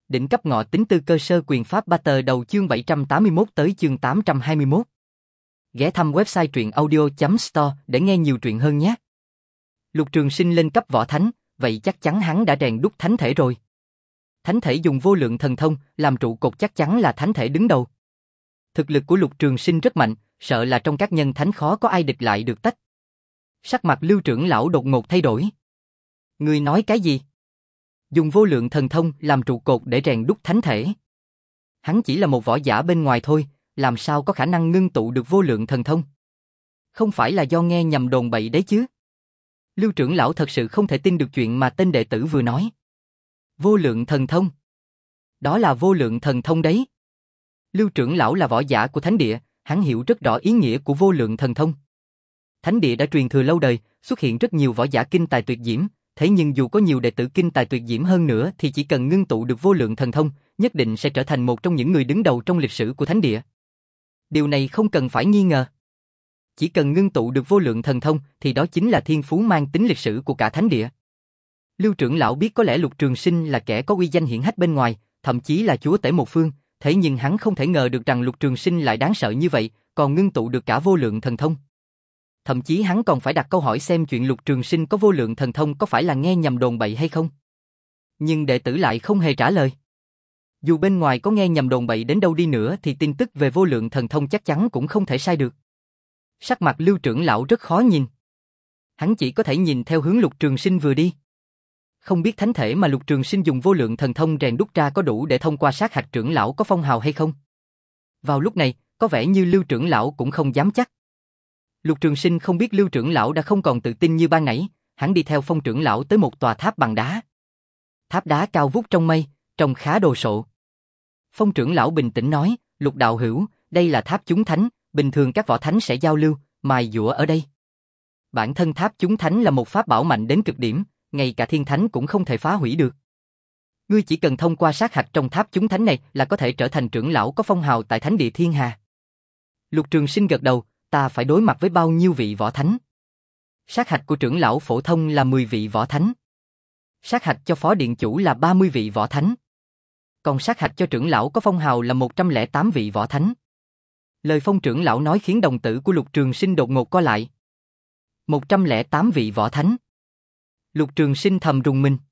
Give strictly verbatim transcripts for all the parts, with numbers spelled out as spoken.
Đỉnh cấp ngọ tính tư cơ sơ quyền pháp ba tờ đầu chương bảy trăm tám mươi mốt tới chương tám trăm hai mươi mốt. Ghé thăm website truyện audio chấm store để nghe nhiều truyện hơn nhé. Lục Trường Sinh lên cấp võ thánh, vậy chắc chắn hắn đã rèn đúc thánh thể rồi. Thánh thể dùng vô lượng thần thông làm trụ cột chắc chắn là thánh thể đứng đầu. Thực lực của Lục Trường Sinh rất mạnh, sợ là trong các nhân thánh khó có ai địch lại được tách. Sắc mặt Lưu trưởng lão đột ngột thay đổi. Ngươi nói cái gì? Dùng vô lượng thần thông làm trụ cột để rèn đúc thánh thể. Hắn chỉ là một võ giả bên ngoài thôi, làm sao có khả năng ngưng tụ được vô lượng thần thông? Không phải là do nghe nhầm đồn bậy đấy chứ? Lưu trưởng lão thật sự không thể tin được chuyện mà tên đệ tử vừa nói. Vô lượng thần thông? Đó là vô lượng thần thông đấy. Lưu trưởng lão là võ giả của thánh địa, hắn hiểu rất rõ ý nghĩa của vô lượng thần thông. Thánh địa đã truyền thừa lâu đời, xuất hiện rất nhiều võ giả kinh tài tuyệt diễm. Thế nhưng dù có nhiều đệ tử kinh tài tuyệt diễm hơn nữa thì chỉ cần ngưng tụ được vô lượng thần thông, nhất định sẽ trở thành một trong những người đứng đầu trong lịch sử của thánh địa. Điều này không cần phải nghi ngờ. Chỉ cần ngưng tụ được vô lượng thần thông thì đó chính là thiên phú mang tính lịch sử của cả thánh địa. Lưu trưởng lão biết có lẽ Lục Trường Sinh là kẻ có uy danh hiển hách bên ngoài, thậm chí là chúa tể một phương, thế nhưng hắn không thể ngờ được rằng Lục Trường Sinh lại đáng sợ như vậy, còn ngưng tụ được cả vô lượng thần thông. Thậm chí hắn còn phải đặt câu hỏi xem chuyện Lục Trường Sinh có vô lượng thần thông có phải là nghe nhầm đồn bậy hay không. Nhưng đệ tử lại không hề trả lời. Dù bên ngoài có nghe nhầm đồn bậy đến đâu đi nữa thì tin tức về vô lượng thần thông chắc chắn cũng không thể sai được. Sắc mặt Lưu trưởng lão rất khó nhìn. Hắn chỉ có thể nhìn theo hướng Lục Trường Sinh vừa đi. Không biết thánh thể mà Lục Trường Sinh dùng vô lượng thần thông rèn đúc ra có đủ để thông qua sát hạch trưởng lão có phong hào hay không. Vào lúc này, có vẻ như Lưu trưởng lão cũng không dám chắc. Lục Trường Sinh không biết Lưu trưởng lão đã không còn tự tin như ban nãy, hắn đi theo Phong trưởng lão tới một tòa tháp bằng đá. Tháp đá cao vút trong mây, trông khá đồ sộ. Phong trưởng lão bình tĩnh nói, Lục đạo hữu, đây là tháp chúng thánh, bình thường các võ thánh sẽ giao lưu, mài dũa ở đây. Bản thân tháp chúng thánh là một pháp bảo mạnh đến cực điểm, ngay cả thiên thánh cũng không thể phá hủy được. Ngươi chỉ cần thông qua sát hạch trong tháp chúng thánh này là có thể trở thành trưởng lão có phong hào tại thánh địa thiên hà. Lục Trường Sinh gật đầu. Ta phải đối mặt với bao nhiêu vị võ thánh? Sát hạch của trưởng lão phổ thông là mười vị võ thánh. Sát hạch cho phó điện chủ là ba mươi vị võ thánh. Còn sát hạch cho trưởng lão có phong hào là một trăm lẻ tám vị võ thánh. Lời Phong trưởng lão nói khiến đồng tử của Lục Trường Sinh đột ngột co lại. một trăm lẻ tám vị võ thánh. Lục Trường Sinh thầm rùng mình.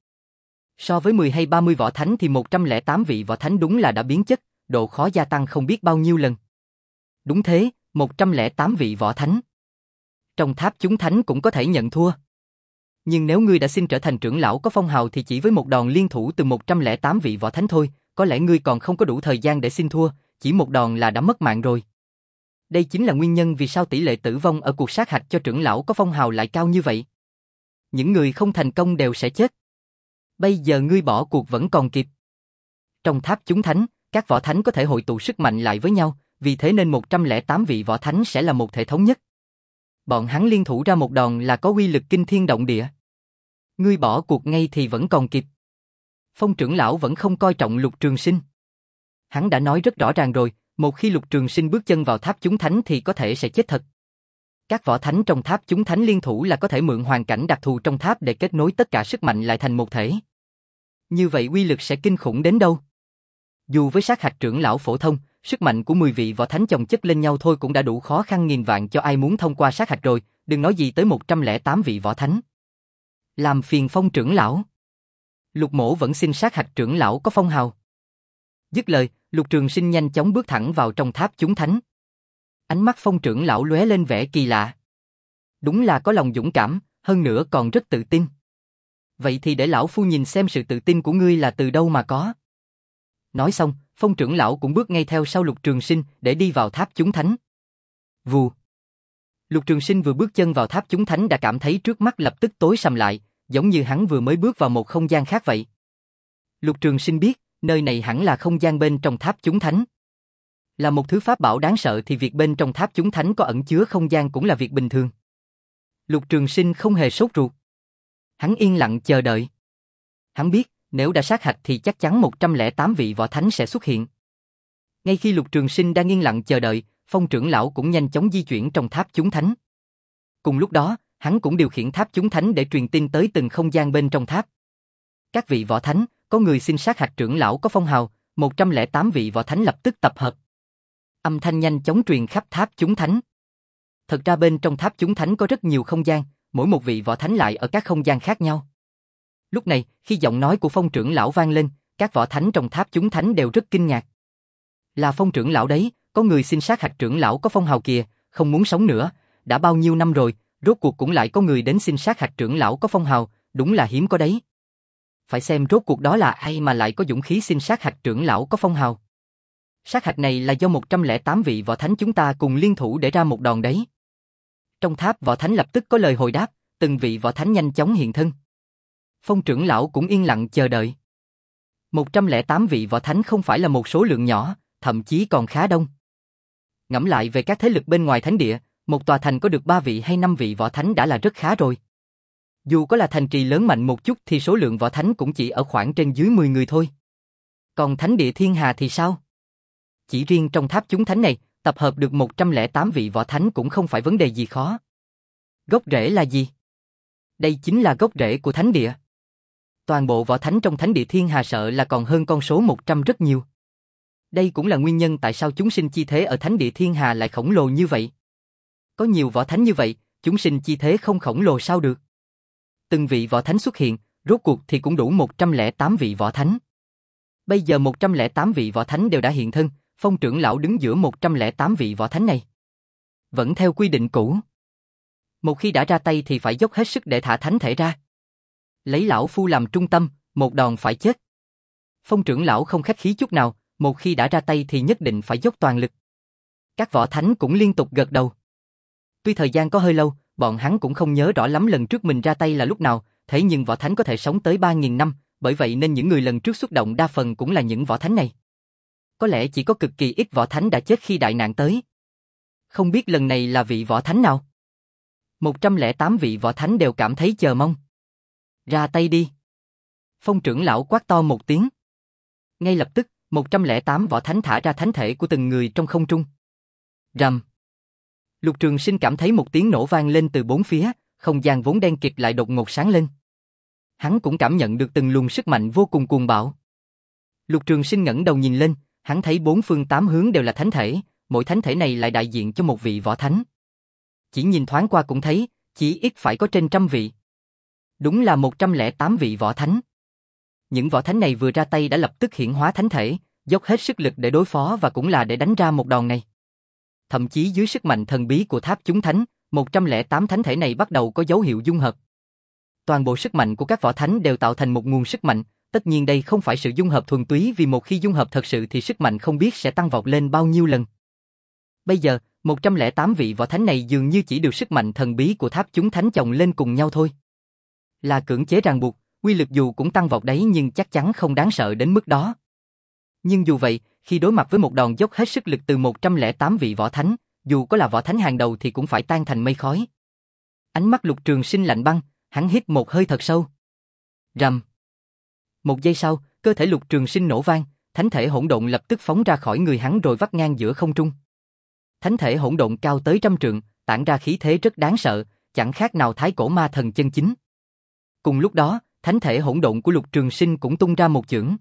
So với mười hay ba mươi võ thánh thì một trăm lẻ tám vị võ thánh đúng là đã biến chất, độ khó gia tăng không biết bao nhiêu lần. Đúng thế. một trăm lẻ tám vị võ thánh. Trong tháp chúng thánh cũng có thể nhận thua. Nhưng nếu ngươi đã xin trở thành trưởng lão có phong hào thì chỉ với một đòn liên thủ từ một trăm lẻ tám vị võ thánh thôi, có lẽ ngươi còn không có đủ thời gian để xin thua, chỉ một đòn là đã mất mạng rồi. Đây chính là nguyên nhân vì sao tỷ lệ tử vong ở cuộc sát hạch cho trưởng lão có phong hào lại cao như vậy. Những người không thành công đều sẽ chết. Bây giờ ngươi bỏ cuộc vẫn còn kịp. Trong tháp chúng thánh, các võ thánh có thể hội tụ sức mạnh lại với nhau. Vì thế nên một trăm lẻ tám vị võ thánh sẽ là một thể thống nhất. Bọn hắn liên thủ ra một đòn là có uy lực kinh thiên động địa. Ngươi bỏ cuộc ngay thì vẫn còn kịp. Phong trưởng lão vẫn không coi trọng Lục Trường Sinh. Hắn đã nói rất rõ ràng rồi, một khi Lục Trường Sinh bước chân vào tháp chúng thánh thì có thể sẽ chết thật. Các võ thánh trong tháp chúng thánh liên thủ là có thể mượn hoàn cảnh đặc thù trong tháp để kết nối tất cả sức mạnh lại thành một thể. Như vậy uy lực sẽ kinh khủng đến đâu? Dù với sát hạch trưởng lão phổ thông, sức mạnh của mười vị võ thánh chồng chất lên nhau thôi cũng đã đủ khó khăn nghìn vạn cho ai muốn thông qua sát hạch rồi, đừng nói gì tới một trăm lẻ tám vị võ thánh. Làm phiền Phong trưởng lão. Lục Mỗ vẫn xin sát hạch trưởng lão có phong hào. Dứt lời, Lục Trường Sinh nhanh chóng bước thẳng vào trong tháp chúng thánh. Ánh mắt Phong trưởng lão lóe lên vẻ kỳ lạ. Đúng là có lòng dũng cảm, hơn nữa còn rất tự tin. Vậy thì để lão phu nhìn xem sự tự tin của ngươi là từ đâu mà có. Nói xong, Phong trưởng lão cũng bước ngay theo sau Lục Trường Sinh để đi vào tháp chúng thánh. Vù. Lục Trường Sinh vừa bước chân vào tháp chúng thánh đã cảm thấy trước mắt lập tức tối sầm lại, giống như hắn vừa mới bước vào một không gian khác vậy. Lục Trường Sinh biết, nơi này hẳn là không gian bên trong tháp chúng thánh. Là một thứ pháp bảo đáng sợ thì việc bên trong tháp chúng thánh có ẩn chứa không gian cũng là việc bình thường. Lục Trường Sinh không hề sốt ruột. Hắn yên lặng chờ đợi. Hắn biết, nếu đã sát hạch thì chắc chắn một trăm lẻ tám vị võ thánh sẽ xuất hiện. Ngay khi Lục Trường Sinh đang yên lặng chờ đợi, Phong trưởng lão cũng nhanh chóng di chuyển trong tháp chúng thánh. Cùng lúc đó, hắn cũng điều khiển tháp chúng thánh để truyền tin tới từng không gian bên trong tháp. Các vị võ thánh, có người xin sát hạch trưởng lão có phong hào, một trăm lẻ tám vị võ thánh lập tức tập hợp. Âm thanh nhanh chóng truyền khắp tháp chúng thánh. Thật ra bên trong tháp chúng thánh có rất nhiều không gian, mỗi một vị võ thánh lại ở các không gian khác nhau. Lúc này, khi giọng nói của Phong trưởng lão vang lên, các võ thánh trong tháp chúng thánh đều rất kinh ngạc. Là Phong trưởng lão đấy, có người xin sát hạch trưởng lão có phong hào kìa, không muốn sống nữa, đã bao nhiêu năm rồi, rốt cuộc cũng lại có người đến xin sát hạch trưởng lão có phong hào, đúng là hiếm có đấy. Phải xem rốt cuộc đó là ai mà lại có dũng khí xin sát hạch trưởng lão có phong hào. Sát hạch này là do một trăm lẻ tám vị võ thánh chúng ta cùng liên thủ để ra một đòn đấy. Trong tháp võ thánh lập tức có lời hồi đáp, từng vị võ thánh nhanh chóng hiện thân. Phong trưởng lão cũng yên lặng chờ đợi. một trăm lẻ tám vị võ thánh không phải là một số lượng nhỏ, thậm chí còn khá đông. Ngẫm lại về các thế lực bên ngoài thánh địa, một tòa thành có được ba vị hay năm vị võ thánh đã là rất khá rồi. Dù có là thành trì lớn mạnh một chút thì số lượng võ thánh cũng chỉ ở khoảng trên dưới mười người thôi. Còn thánh địa thiên hà thì sao? Chỉ riêng trong tháp chúng thánh này, tập hợp được một trăm lẻ tám vị võ thánh cũng không phải vấn đề gì khó. Gốc rễ là gì? Đây chính là gốc rễ của thánh địa. Toàn bộ võ thánh trong thánh địa thiên hà sợ là còn hơn con số một trăm rất nhiều. Đây cũng là nguyên nhân tại sao chúng sinh chi thế ở thánh địa thiên hà lại khổng lồ như vậy. Có nhiều võ thánh như vậy, chúng sinh chi thế không khổng lồ sao được. Từng vị võ thánh xuất hiện, rốt cuộc thì cũng đủ một trăm lẻ tám vị võ thánh. Bây giờ một trăm lẻ tám vị võ thánh đều đã hiện thân, Phong trưởng lão đứng giữa một trăm lẻ tám vị võ thánh này. Vẫn theo quy định cũ. Một khi đã ra tay thì phải dốc hết sức để thả thánh thể ra. Lấy lão phu làm trung tâm, một đòn phải chết. Phong trưởng lão không khách khí chút nào, một khi đã ra tay thì nhất định phải dốc toàn lực. Các võ thánh cũng liên tục gật đầu. Tuy thời gian có hơi lâu, bọn hắn cũng không nhớ rõ lắm lần trước mình ra tay là lúc nào, thế nhưng võ thánh có thể sống tới ba nghìn năm, bởi vậy nên những người lần trước xuất động đa phần cũng là những võ thánh này. Có lẽ chỉ có cực kỳ ít võ thánh đã chết khi đại nạn tới. Không biết lần này là vị võ thánh nào? một trăm lẻ tám vị võ thánh đều cảm thấy chờ mong. Ra tay đi. Phong trưởng lão quát to một tiếng. Ngay lập tức, một trăm lẻ tám võ thánh thả ra thánh thể của từng người trong không trung. Rầm. Lục Trường Sinh cảm thấy một tiếng nổ vang lên từ bốn phía, không gian vốn đen kịt lại đột ngột sáng lên. Hắn cũng cảm nhận được từng luồng sức mạnh vô cùng cuồng bạo. Lục Trường Sinh ngẩng đầu nhìn lên, hắn thấy bốn phương tám hướng đều là thánh thể, mỗi thánh thể này lại đại diện cho một vị võ thánh. Chỉ nhìn thoáng qua cũng thấy, chỉ ít phải có trên trăm vị. Đúng là một trăm lẻ tám vị võ thánh. Những võ thánh này vừa ra tay đã lập tức hiển hóa thánh thể, dốc hết sức lực để đối phó và cũng là để đánh ra một đòn này. Thậm chí dưới sức mạnh thần bí của tháp chúng thánh, một trăm lẻ tám thánh thể này bắt đầu có dấu hiệu dung hợp. Toàn bộ sức mạnh của các võ thánh đều tạo thành một nguồn sức mạnh, tất nhiên đây không phải sự dung hợp thuần túy vì một khi dung hợp thật sự thì sức mạnh không biết sẽ tăng vọt lên bao nhiêu lần. Bây giờ, một trăm lẻ tám vị võ thánh này dường như chỉ được sức mạnh thần bí của tháp chúng thánh chồng lên cùng nhau thôi. Là cưỡng chế ràng buộc, quy lực dù cũng tăng vọt đấy nhưng chắc chắn không đáng sợ đến mức đó. Nhưng dù vậy, khi đối mặt với một đòn dốc hết sức lực từ một trăm lẻ tám vị võ thánh, dù có là võ thánh hàng đầu thì cũng phải tan thành mây khói. Ánh mắt Lục Trường Sinh lạnh băng, hắn hít một hơi thật sâu. Rầm. Một giây sau, cơ thể Lục Trường Sinh nổ vang, thánh thể hỗn độn lập tức phóng ra khỏi người hắn rồi vắt ngang giữa không trung. Thánh thể hỗn độn cao tới trăm trượng, tản ra khí thế rất đáng sợ, chẳng khác nào thái cổ ma thần chân chính. Cùng lúc đó, thánh thể hỗn độn của Lục Trường Sinh cũng tung ra một chưởng.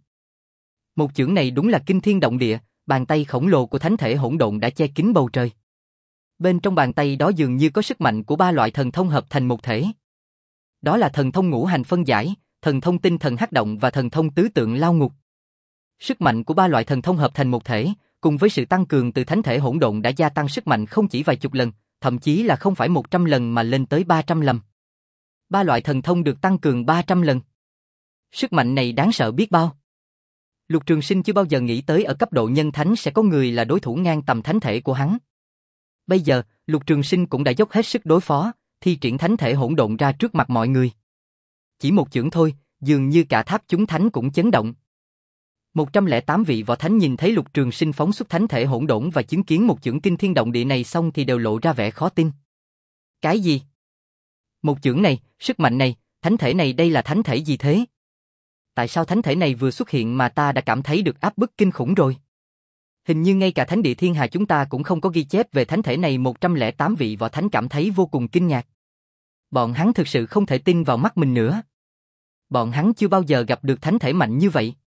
Một chưởng này đúng là kinh thiên động địa, bàn tay khổng lồ của thánh thể hỗn độn đã che kín bầu trời. Bên trong bàn tay đó dường như có sức mạnh của ba loại thần thông hợp thành một thể. Đó là thần thông ngũ hành phân giải, thần thông tinh thần hắc động và thần thông tứ tượng lao ngục. Sức mạnh của ba loại thần thông hợp thành một thể, cùng với sự tăng cường từ thánh thể hỗn độn đã gia tăng sức mạnh không chỉ vài chục lần, thậm chí là không phải một trăm lần mà lên tới ba trăm lần. Ba loại thần thông được tăng cường ba trăm lần. Sức mạnh này đáng sợ biết bao. Lục Trường Sinh chưa bao giờ nghĩ tới ở cấp độ nhân thánh sẽ có người là đối thủ ngang tầm thánh thể của hắn. Bây giờ, Lục Trường Sinh cũng đã dốc hết sức đối phó, thi triển thánh thể hỗn độn ra trước mặt mọi người. Chỉ một chưởng thôi, dường như cả tháp chúng thánh cũng chấn động. một trăm lẻ tám vị võ thánh nhìn thấy Lục Trường Sinh phóng xuất thánh thể hỗn độn và chứng kiến một chưởng kinh thiên động địa này xong thì đều lộ ra vẻ khó tin. Cái gì? Một chưởng này, sức mạnh này, thánh thể này đây là thánh thể gì thế? Tại sao thánh thể này vừa xuất hiện mà ta đã cảm thấy được áp bức kinh khủng rồi? Hình như ngay cả thánh địa thiên hà chúng ta cũng không có ghi chép về thánh thể này. Một trăm lẻ tám vị võ thánh cảm thấy vô cùng kinh ngạc. Bọn hắn thực sự không thể tin vào mắt mình nữa. Bọn hắn chưa bao giờ gặp được thánh thể mạnh như vậy.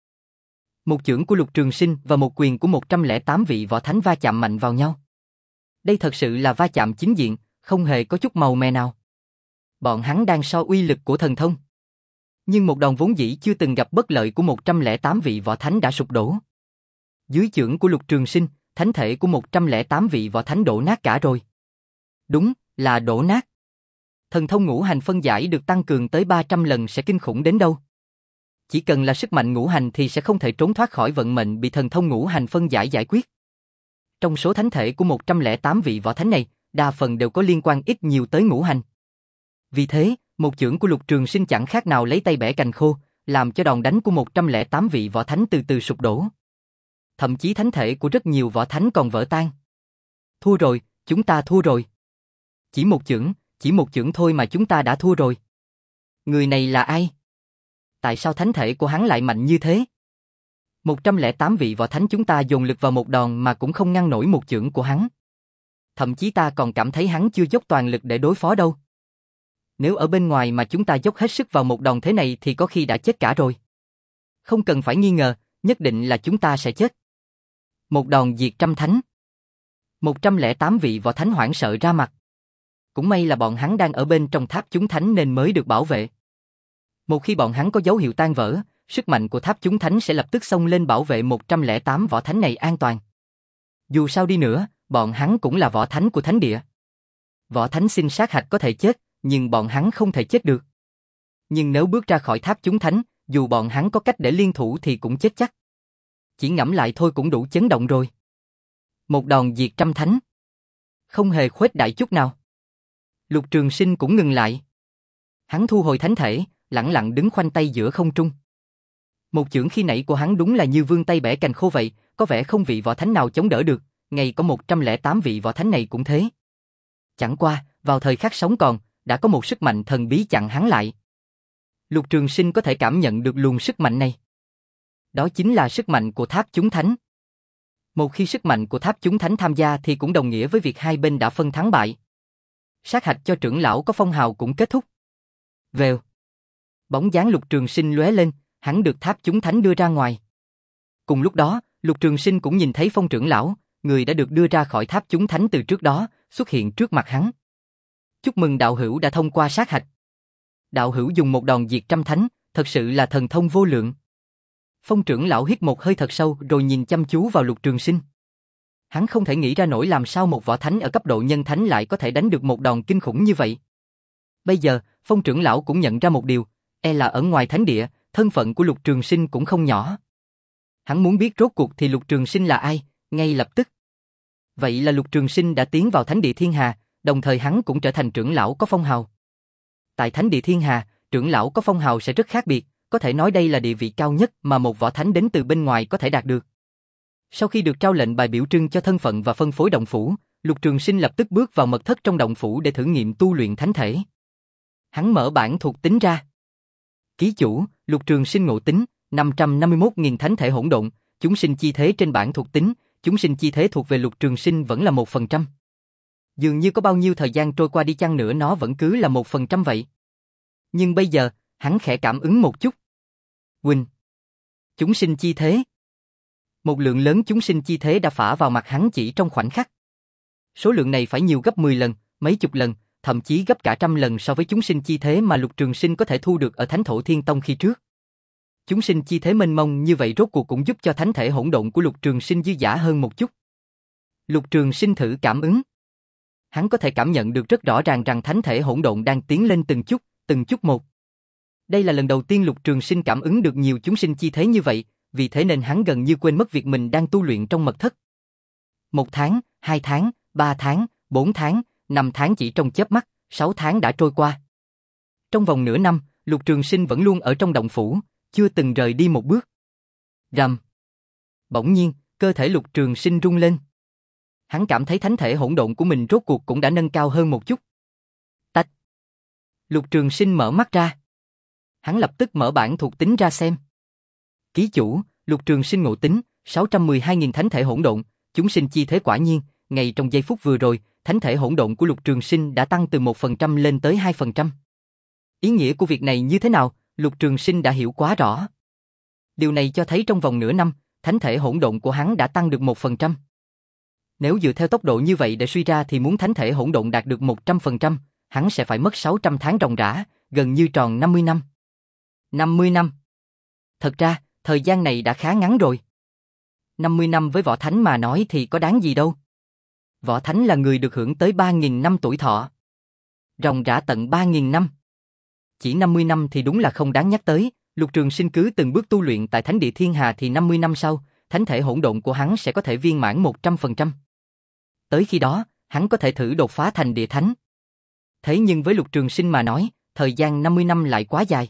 Một chưởng của Lục Trường Sinh và một quyền của một trăm lẻ tám vị võ thánh va chạm mạnh vào nhau. Đây thật sự là va chạm chính diện, không hề có chút màu mè nào. Bọn hắn đang so uy lực của thần thông. Nhưng một đòn vốn dĩ chưa từng gặp bất lợi của một trăm lẻ tám vị võ thánh đã sụp đổ. Dưới chưởng của Lục Trường Sinh, thánh thể của một trăm lẻ tám vị võ thánh đổ nát cả rồi. Đúng, là đổ nát. Thần thông ngũ hành phân giải được tăng cường tới ba trăm lần sẽ kinh khủng đến đâu. Chỉ cần là sức mạnh ngũ hành thì sẽ không thể trốn thoát khỏi vận mệnh bị thần thông ngũ hành phân giải giải quyết. Trong số thánh thể của một trăm lẻ tám vị võ thánh này, đa phần đều có liên quan ít nhiều tới ngũ hành. Vì thế, một chưởng của Lục Trường Sinh chẳng khác nào lấy tay bẻ cành khô, làm cho đòn đánh của một trăm lẻ tám vị võ thánh từ từ sụp đổ. Thậm chí thánh thể của rất nhiều võ thánh còn vỡ tan. Thua rồi, chúng ta thua rồi. Chỉ một chưởng, chỉ một chưởng thôi mà chúng ta đã thua rồi. Người này là ai? Tại sao thánh thể của hắn lại mạnh như thế? một trăm lẻ tám vị võ thánh chúng ta dồn lực vào một đòn mà cũng không ngăn nổi một chưởng của hắn. Thậm chí ta còn cảm thấy hắn chưa dốc toàn lực để đối phó đâu. Nếu ở bên ngoài mà chúng ta dốc hết sức vào một đòn thế này thì có khi đã chết cả rồi. Không cần phải nghi ngờ, nhất định là chúng ta sẽ chết. Một đòn diệt trăm thánh. một trăm lẻ tám vị võ thánh hoảng sợ ra mặt. Cũng may là bọn hắn đang ở bên trong tháp chúng thánh nên mới được bảo vệ. Một khi bọn hắn có dấu hiệu tan vỡ, sức mạnh của tháp chúng thánh sẽ lập tức xông lên bảo vệ một trăm lẻ tám võ thánh này an toàn. Dù sao đi nữa, bọn hắn cũng là võ thánh của thánh địa. Võ thánh xin sát hạch có thể chết, nhưng bọn hắn không thể chết được. Nhưng nếu bước ra khỏi tháp chúng thánh, dù bọn hắn có cách để liên thủ thì cũng chết chắc. Chỉ ngẫm lại thôi cũng đủ chấn động rồi. Một đòn diệt trăm thánh. Không hề khuếch đại chút nào. Lục Trường Sinh cũng ngừng lại. Hắn thu hồi thánh thể, lẳng lặng đứng khoanh tay giữa không trung. Một chưởng khi nãy của hắn đúng là như vươn tay bẻ cành khô vậy, có vẻ không vị võ thánh nào chống đỡ được, ngay có một trăm lẻ tám vị võ thánh này cũng thế. Chẳng qua, vào thời khắc sống còn, đã có một sức mạnh thần bí chặn hắn lại. Lục Trường Sinh có thể cảm nhận được luồng sức mạnh này. Đó chính là sức mạnh của tháp chúng thánh. Một khi sức mạnh của tháp chúng thánh tham gia thì cũng đồng nghĩa với việc hai bên đã phân thắng bại. Sát hạch cho trưởng lão có phong hào cũng kết thúc. Vèo. Bóng dáng Lục Trường Sinh lóe lên, hắn được tháp chúng thánh đưa ra ngoài. Cùng lúc đó, Lục Trường Sinh cũng nhìn thấy Phong trưởng lão, người đã được đưa ra khỏi tháp chúng thánh từ trước đó, xuất hiện trước mặt hắn. Chúc mừng đạo hữu đã thông qua sát hạch. Đạo hữu dùng một đòn diệt trăm thánh, thật sự là thần thông vô lượng. Phong trưởng lão hít một hơi thật sâu rồi nhìn chăm chú vào Lục Trường Sinh. Hắn không thể nghĩ ra nổi làm sao một võ thánh ở cấp độ nhân thánh lại có thể đánh được một đòn kinh khủng như vậy. Bây giờ, Phong trưởng lão cũng nhận ra một điều, e là ở ngoài thánh địa, thân phận của Lục Trường Sinh cũng không nhỏ. Hắn muốn biết rốt cuộc thì Lục Trường Sinh là ai, ngay lập tức. Vậy là Lục Trường Sinh đã tiến vào thánh địa Thiên Hà, đồng thời hắn cũng trở thành trưởng lão có phong hào. Tại thánh địa Thiên Hà, trưởng lão có phong hào sẽ rất khác biệt, có thể nói đây là địa vị cao nhất mà một võ thánh đến từ bên ngoài có thể đạt được. Sau khi được trao lệnh bài biểu trưng cho thân phận và phân phối động phủ, Lục Trường Sinh lập tức bước vào mật thất trong động phủ để thử nghiệm tu luyện thánh thể. Hắn mở bản thuộc tính ra. Ký chủ, Lục Trường Sinh ngộ tính, năm trăm năm mươi mốt nghìn thánh thể hỗn độn, chúng sinh chi thế trên bản thuộc tính, chúng sinh chi thế thuộc về Lục Trường Sinh vẫn là một phần trăm. Dường như có bao nhiêu thời gian trôi qua đi chăng nữa nó vẫn cứ là một phần trăm vậy. Nhưng bây giờ, hắn khẽ cảm ứng một chút. Quỳnh. Chúng sinh chi thế. Một lượng lớn chúng sinh chi thế đã phả vào mặt hắn chỉ trong khoảnh khắc. Số lượng này phải nhiều gấp mười lần, mấy chục lần, thậm chí gấp cả trăm lần so với chúng sinh chi thế mà Lục Trường Sinh có thể thu được ở Thánh Thổ Thiên Tông khi trước. Chúng sinh chi thế mênh mông như vậy rốt cuộc cũng giúp cho thánh thể hỗn độn của Lục Trường Sinh dư dả hơn một chút. Lục Trường Sinh thử cảm ứng. Hắn có thể cảm nhận được rất rõ ràng rằng thánh thể hỗn độn đang tiến lên từng chút, từng chút một. Đây là lần đầu tiên Lục Trường Sinh cảm ứng được nhiều chúng sinh chi thế như vậy, vì thế nên hắn gần như quên mất việc mình đang tu luyện trong mật thất. Một tháng, hai tháng, ba tháng, bốn tháng, năm tháng chỉ trong chớp mắt, sáu tháng đã trôi qua. Trong vòng nửa năm, Lục Trường Sinh vẫn luôn ở trong động phủ, chưa từng rời đi một bước. Rầm. Bỗng nhiên, cơ thể Lục Trường Sinh rung lên. Hắn cảm thấy thánh thể hỗn độn của mình rốt cuộc cũng đã nâng cao hơn một chút. Tách. Lục Trường Sinh mở mắt ra. Hắn lập tức mở bản thuộc tính ra xem. Ký chủ, Lục Trường Sinh ngộ tính, sáu trăm mười hai nghìn thánh thể hỗn độn, chúng sinh chi thế quả nhiên, ngay trong giây phút vừa rồi, thánh thể hỗn độn của Lục Trường Sinh đã tăng từ một phần trăm lên tới hai phần trăm. Ý nghĩa của việc này như thế nào? Lục Trường Sinh đã hiểu quá rõ. Điều này cho thấy trong vòng nửa năm, thánh thể hỗn độn của hắn đã tăng được một phần trăm. Nếu dựa theo tốc độ như vậy để suy ra thì muốn thánh thể hỗn độn đạt được một trăm phần trăm, hắn sẽ phải mất sáu trăm tháng ròng rã, gần như tròn năm mươi năm. năm mươi năm. Thật ra, thời gian này đã khá ngắn rồi. năm mươi năm với võ thánh mà nói thì có đáng gì đâu. Võ thánh là người được hưởng tới ba nghìn năm tuổi thọ. Ròng rã tận ba nghìn năm. Chỉ năm mươi năm thì đúng là không đáng nhắc tới. Lục Trường Sinh cứ từng bước tu luyện tại Thánh Địa Thiên Hà thì năm mươi năm sau, thánh thể hỗn độn của hắn sẽ có thể viên mãn một trăm phần trăm. Tới khi đó, hắn có thể thử đột phá thành địa thánh. Thế nhưng với Lục Trường Sinh mà nói, thời gian năm mươi năm lại quá dài.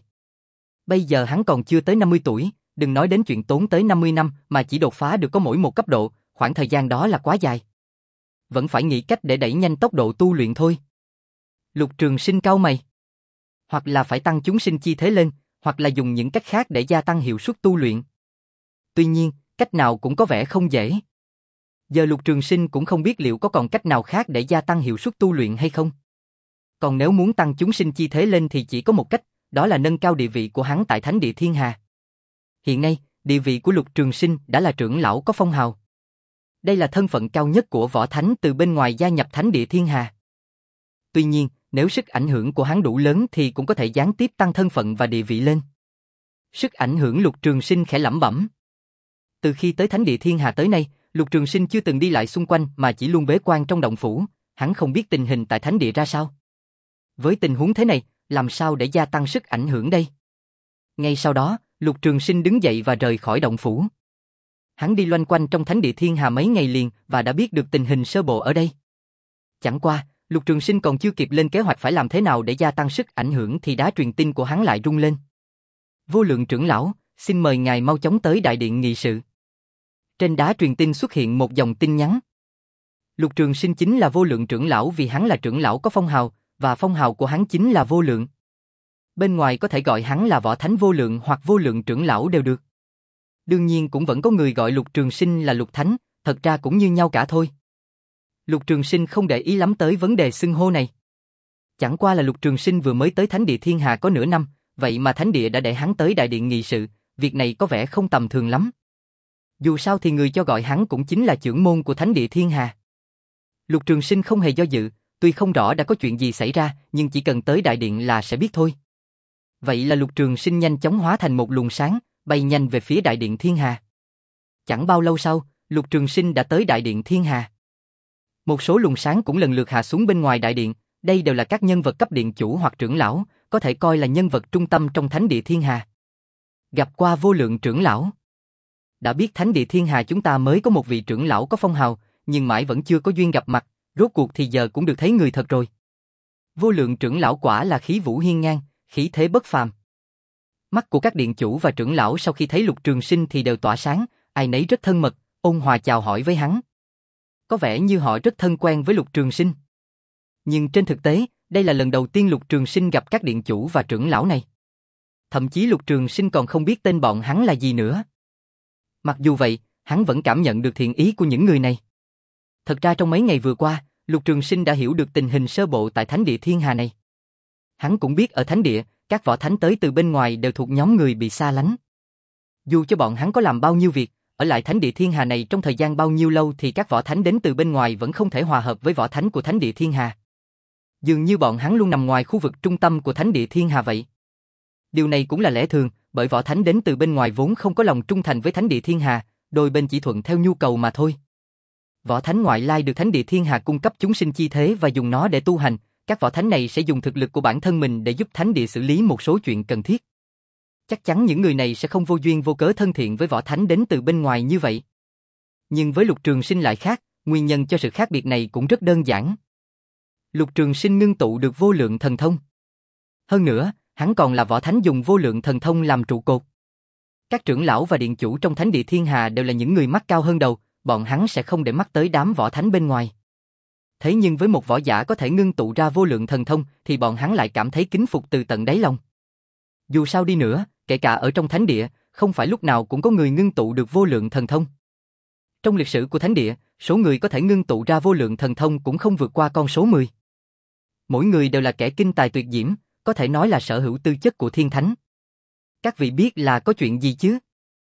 Bây giờ hắn còn chưa tới năm mươi tuổi, đừng nói đến chuyện tốn tới năm mươi năm mà chỉ đột phá được có mỗi một cấp độ, khoảng thời gian đó là quá dài. Vẫn phải nghĩ cách để đẩy nhanh tốc độ tu luyện thôi. Lục Trường Sinh cau mày. Hoặc là phải tăng chúng sinh chi thế lên, hoặc là dùng những cách khác để gia tăng hiệu suất tu luyện. Tuy nhiên, cách nào cũng có vẻ không dễ. Giờ Lục Trường Sinh cũng không biết liệu có còn cách nào khác để gia tăng hiệu suất tu luyện hay không. Còn nếu muốn tăng chúng sinh chi thế lên thì chỉ có một cách, đó là nâng cao địa vị của hắn tại Thánh Địa Thiên Hà. Hiện nay, địa vị của Lục Trường Sinh đã là trưởng lão có phong hào. Đây là thân phận cao nhất của võ thánh từ bên ngoài gia nhập Thánh Địa Thiên Hà. Tuy nhiên, nếu sức ảnh hưởng của hắn đủ lớn thì cũng có thể gián tiếp tăng thân phận và địa vị lên. Sức ảnh hưởng Lục Trường Sinh khẽ lẩm bẩm. Từ khi tới Thánh Địa Thiên Hà tới nay, Lục Trường Sinh chưa từng đi lại xung quanh mà chỉ luôn bế quan trong động phủ, hắn không biết tình hình tại Thánh Địa ra sao. Với tình huống thế này, làm sao để gia tăng sức ảnh hưởng đây? Ngay sau đó, Lục Trường Sinh đứng dậy và rời khỏi động phủ. Hắn đi loanh quanh trong Thánh Địa Thiên Hà mấy ngày liền và đã biết được tình hình sơ bộ ở đây. Chẳng qua, Lục Trường Sinh còn chưa kịp lên kế hoạch phải làm thế nào để gia tăng sức ảnh hưởng thì đá truyền tin của hắn lại rung lên. Vô Lượng trưởng lão, xin mời ngài mau chóng tới đại điện nghị sự. Trên đá truyền tin xuất hiện một dòng tin nhắn. Lục Trường Sinh chính là Vô Lượng trưởng lão vì hắn là trưởng lão có phong hào, và phong hào của hắn chính là Vô Lượng. Bên ngoài có thể gọi hắn là Võ Thánh Vô Lượng hoặc Vô Lượng trưởng lão đều được. Đương nhiên cũng vẫn có người gọi Lục Trường Sinh là Lục Thánh, thật ra cũng như nhau cả thôi. Lục Trường Sinh không để ý lắm tới vấn đề xưng hô này. Chẳng qua là Lục Trường Sinh vừa mới tới Thánh Địa Thiên Hà có nửa năm, vậy mà Thánh Địa đã để hắn tới đại điện nghị sự, việc này có vẻ không tầm thường lắm. Dù sao thì người cho gọi hắn cũng chính là trưởng môn của Thánh Địa Thiên Hà. Lục Trường Sinh không hề do dự, tuy không rõ đã có chuyện gì xảy ra, nhưng chỉ cần tới đại điện là sẽ biết thôi. Vậy là Lục Trường Sinh nhanh chóng hóa thành một luồng sáng, bay nhanh về phía đại điện Thiên Hà. Chẳng bao lâu sau, Lục Trường Sinh đã tới đại điện Thiên Hà. Một số luồng sáng cũng lần lượt hạ xuống bên ngoài đại điện, đây đều là các nhân vật cấp điện chủ hoặc trưởng lão, có thể coi là nhân vật trung tâm trong Thánh Địa Thiên Hà. Gặp qua Vô Lượng trưởng lão. Đã biết Thánh Địa Thiên Hà chúng ta mới có một vị trưởng lão có phong hào, nhưng mãi vẫn chưa có duyên gặp mặt, rốt cuộc thì giờ cũng được thấy người thật rồi. Vô Lượng trưởng lão quả là khí vũ hiên ngang, khí thế bất phàm. Mắt của các điện chủ và trưởng lão sau khi thấy Lục Trường Sinh thì đều tỏa sáng, ai nấy rất thân mật, ôn hòa chào hỏi với hắn. Có vẻ như họ rất thân quen với Lục Trường Sinh. Nhưng trên thực tế, đây là lần đầu tiên Lục Trường Sinh gặp các điện chủ và trưởng lão này. Thậm chí Lục Trường Sinh còn không biết tên bọn hắn là gì nữa. Mặc dù vậy, hắn vẫn cảm nhận được thiện ý của những người này. Thật ra trong mấy ngày vừa qua, Lục Trường Sinh đã hiểu được tình hình sơ bộ tại Thánh Địa Thiên Hà này. Hắn cũng biết ở Thánh Địa, các võ thánh tới từ bên ngoài đều thuộc nhóm người bị xa lánh. Dù cho bọn hắn có làm bao nhiêu việc, ở lại Thánh Địa Thiên Hà này trong thời gian bao nhiêu lâu thì các võ thánh đến từ bên ngoài vẫn không thể hòa hợp với võ thánh của Thánh Địa Thiên Hà. Dường như bọn hắn luôn nằm ngoài khu vực trung tâm của Thánh Địa Thiên Hà vậy. Điều này cũng là lẽ thường, bởi võ thánh đến từ bên ngoài vốn không có lòng trung thành với Thánh Địa Thiên Hà, đôi bên chỉ thuận theo nhu cầu mà thôi. Võ thánh ngoại lai được Thánh Địa Thiên Hà cung cấp chúng sinh chi thế và dùng nó để tu hành, các võ thánh này sẽ dùng thực lực của bản thân mình để giúp Thánh Địa xử lý một số chuyện cần thiết. Chắc chắn những người này sẽ không vô duyên vô cớ thân thiện với võ thánh đến từ bên ngoài như vậy. Nhưng với Lục Trường Sinh lại khác, nguyên nhân cho sự khác biệt này cũng rất đơn giản. Lục Trường Sinh ngưng tụ được vô lượng thần thông. Hơn nữa, hắn còn là võ thánh dùng vô lượng thần thông làm trụ cột. Các trưởng lão và điện chủ trong Thánh Địa Thiên Hà đều là những người mắt cao hơn đầu, bọn hắn sẽ không để mắt tới đám võ thánh bên ngoài. Thế nhưng với một võ giả có thể ngưng tụ ra vô lượng thần thông thì bọn hắn lại cảm thấy kính phục từ tận đáy lòng. Dù sao đi nữa, kể cả ở trong Thánh Địa, không phải lúc nào cũng có người ngưng tụ được vô lượng thần thông. Trong lịch sử của Thánh Địa, số người có thể ngưng tụ ra vô lượng thần thông cũng không vượt qua con số mười. Mỗi người đều là kẻ kinh tài tuyệt diễm, có thể nói là sở hữu tư chất của thiên thánh. Các vị biết là có chuyện gì chứ?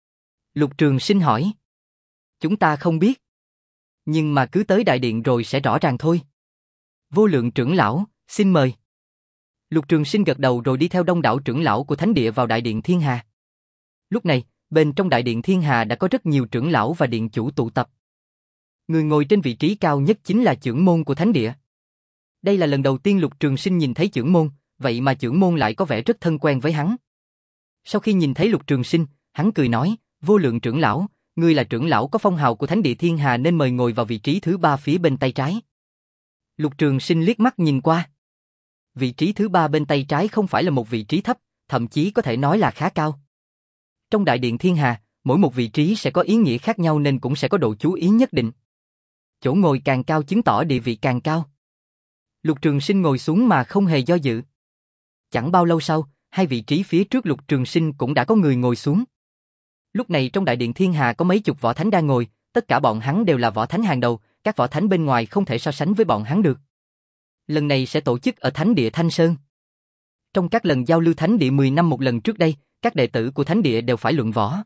Lục Trường Sinh hỏi. Chúng ta không biết. Nhưng mà cứ tới đại điện rồi sẽ rõ ràng thôi. Vô Lượng trưởng lão, xin mời. Lục Trường Sinh gật đầu rồi đi theo đông đảo trưởng lão của thánh địa vào đại điện Thiên Hà. Lúc này, bên trong đại điện Thiên Hà đã có rất nhiều trưởng lão và điện chủ tụ tập. Người ngồi trên vị trí cao nhất chính là trưởng môn của thánh địa. Đây là lần đầu tiên Lục Trường Sinh nhìn thấy trưởng môn, vậy mà trưởng môn lại có vẻ rất thân quen với hắn. Sau khi nhìn thấy Lục Trường Sinh, hắn cười nói, Vô Lượng trưởng lão, ngươi là trưởng lão có phong hào của thánh địa Thiên Hà nên mời ngồi vào vị trí thứ ba phía bên tay trái. Lục Trường Sinh liếc mắt nhìn qua. Vị trí thứ ba bên tay trái không phải là một vị trí thấp, thậm chí có thể nói là khá cao. Trong đại điện Thiên Hà, mỗi một vị trí sẽ có ý nghĩa khác nhau nên cũng sẽ có độ chú ý nhất định. Chỗ ngồi càng cao chứng tỏ địa vị càng cao. Lục Trường Sinh ngồi xuống mà không hề do dự. Chẳng bao lâu sau, hai vị trí phía trước Lục Trường Sinh cũng đã có người ngồi xuống. Lúc này trong đại điện Thiên Hà có mấy chục võ thánh đang ngồi, tất cả bọn hắn đều là võ thánh hàng đầu, các võ thánh bên ngoài không thể so sánh với bọn hắn được. Lần này sẽ tổ chức ở thánh địa Thanh Sơn. Trong các lần giao lưu thánh địa mười năm một lần trước đây, các đệ tử của thánh địa đều phải luận võ.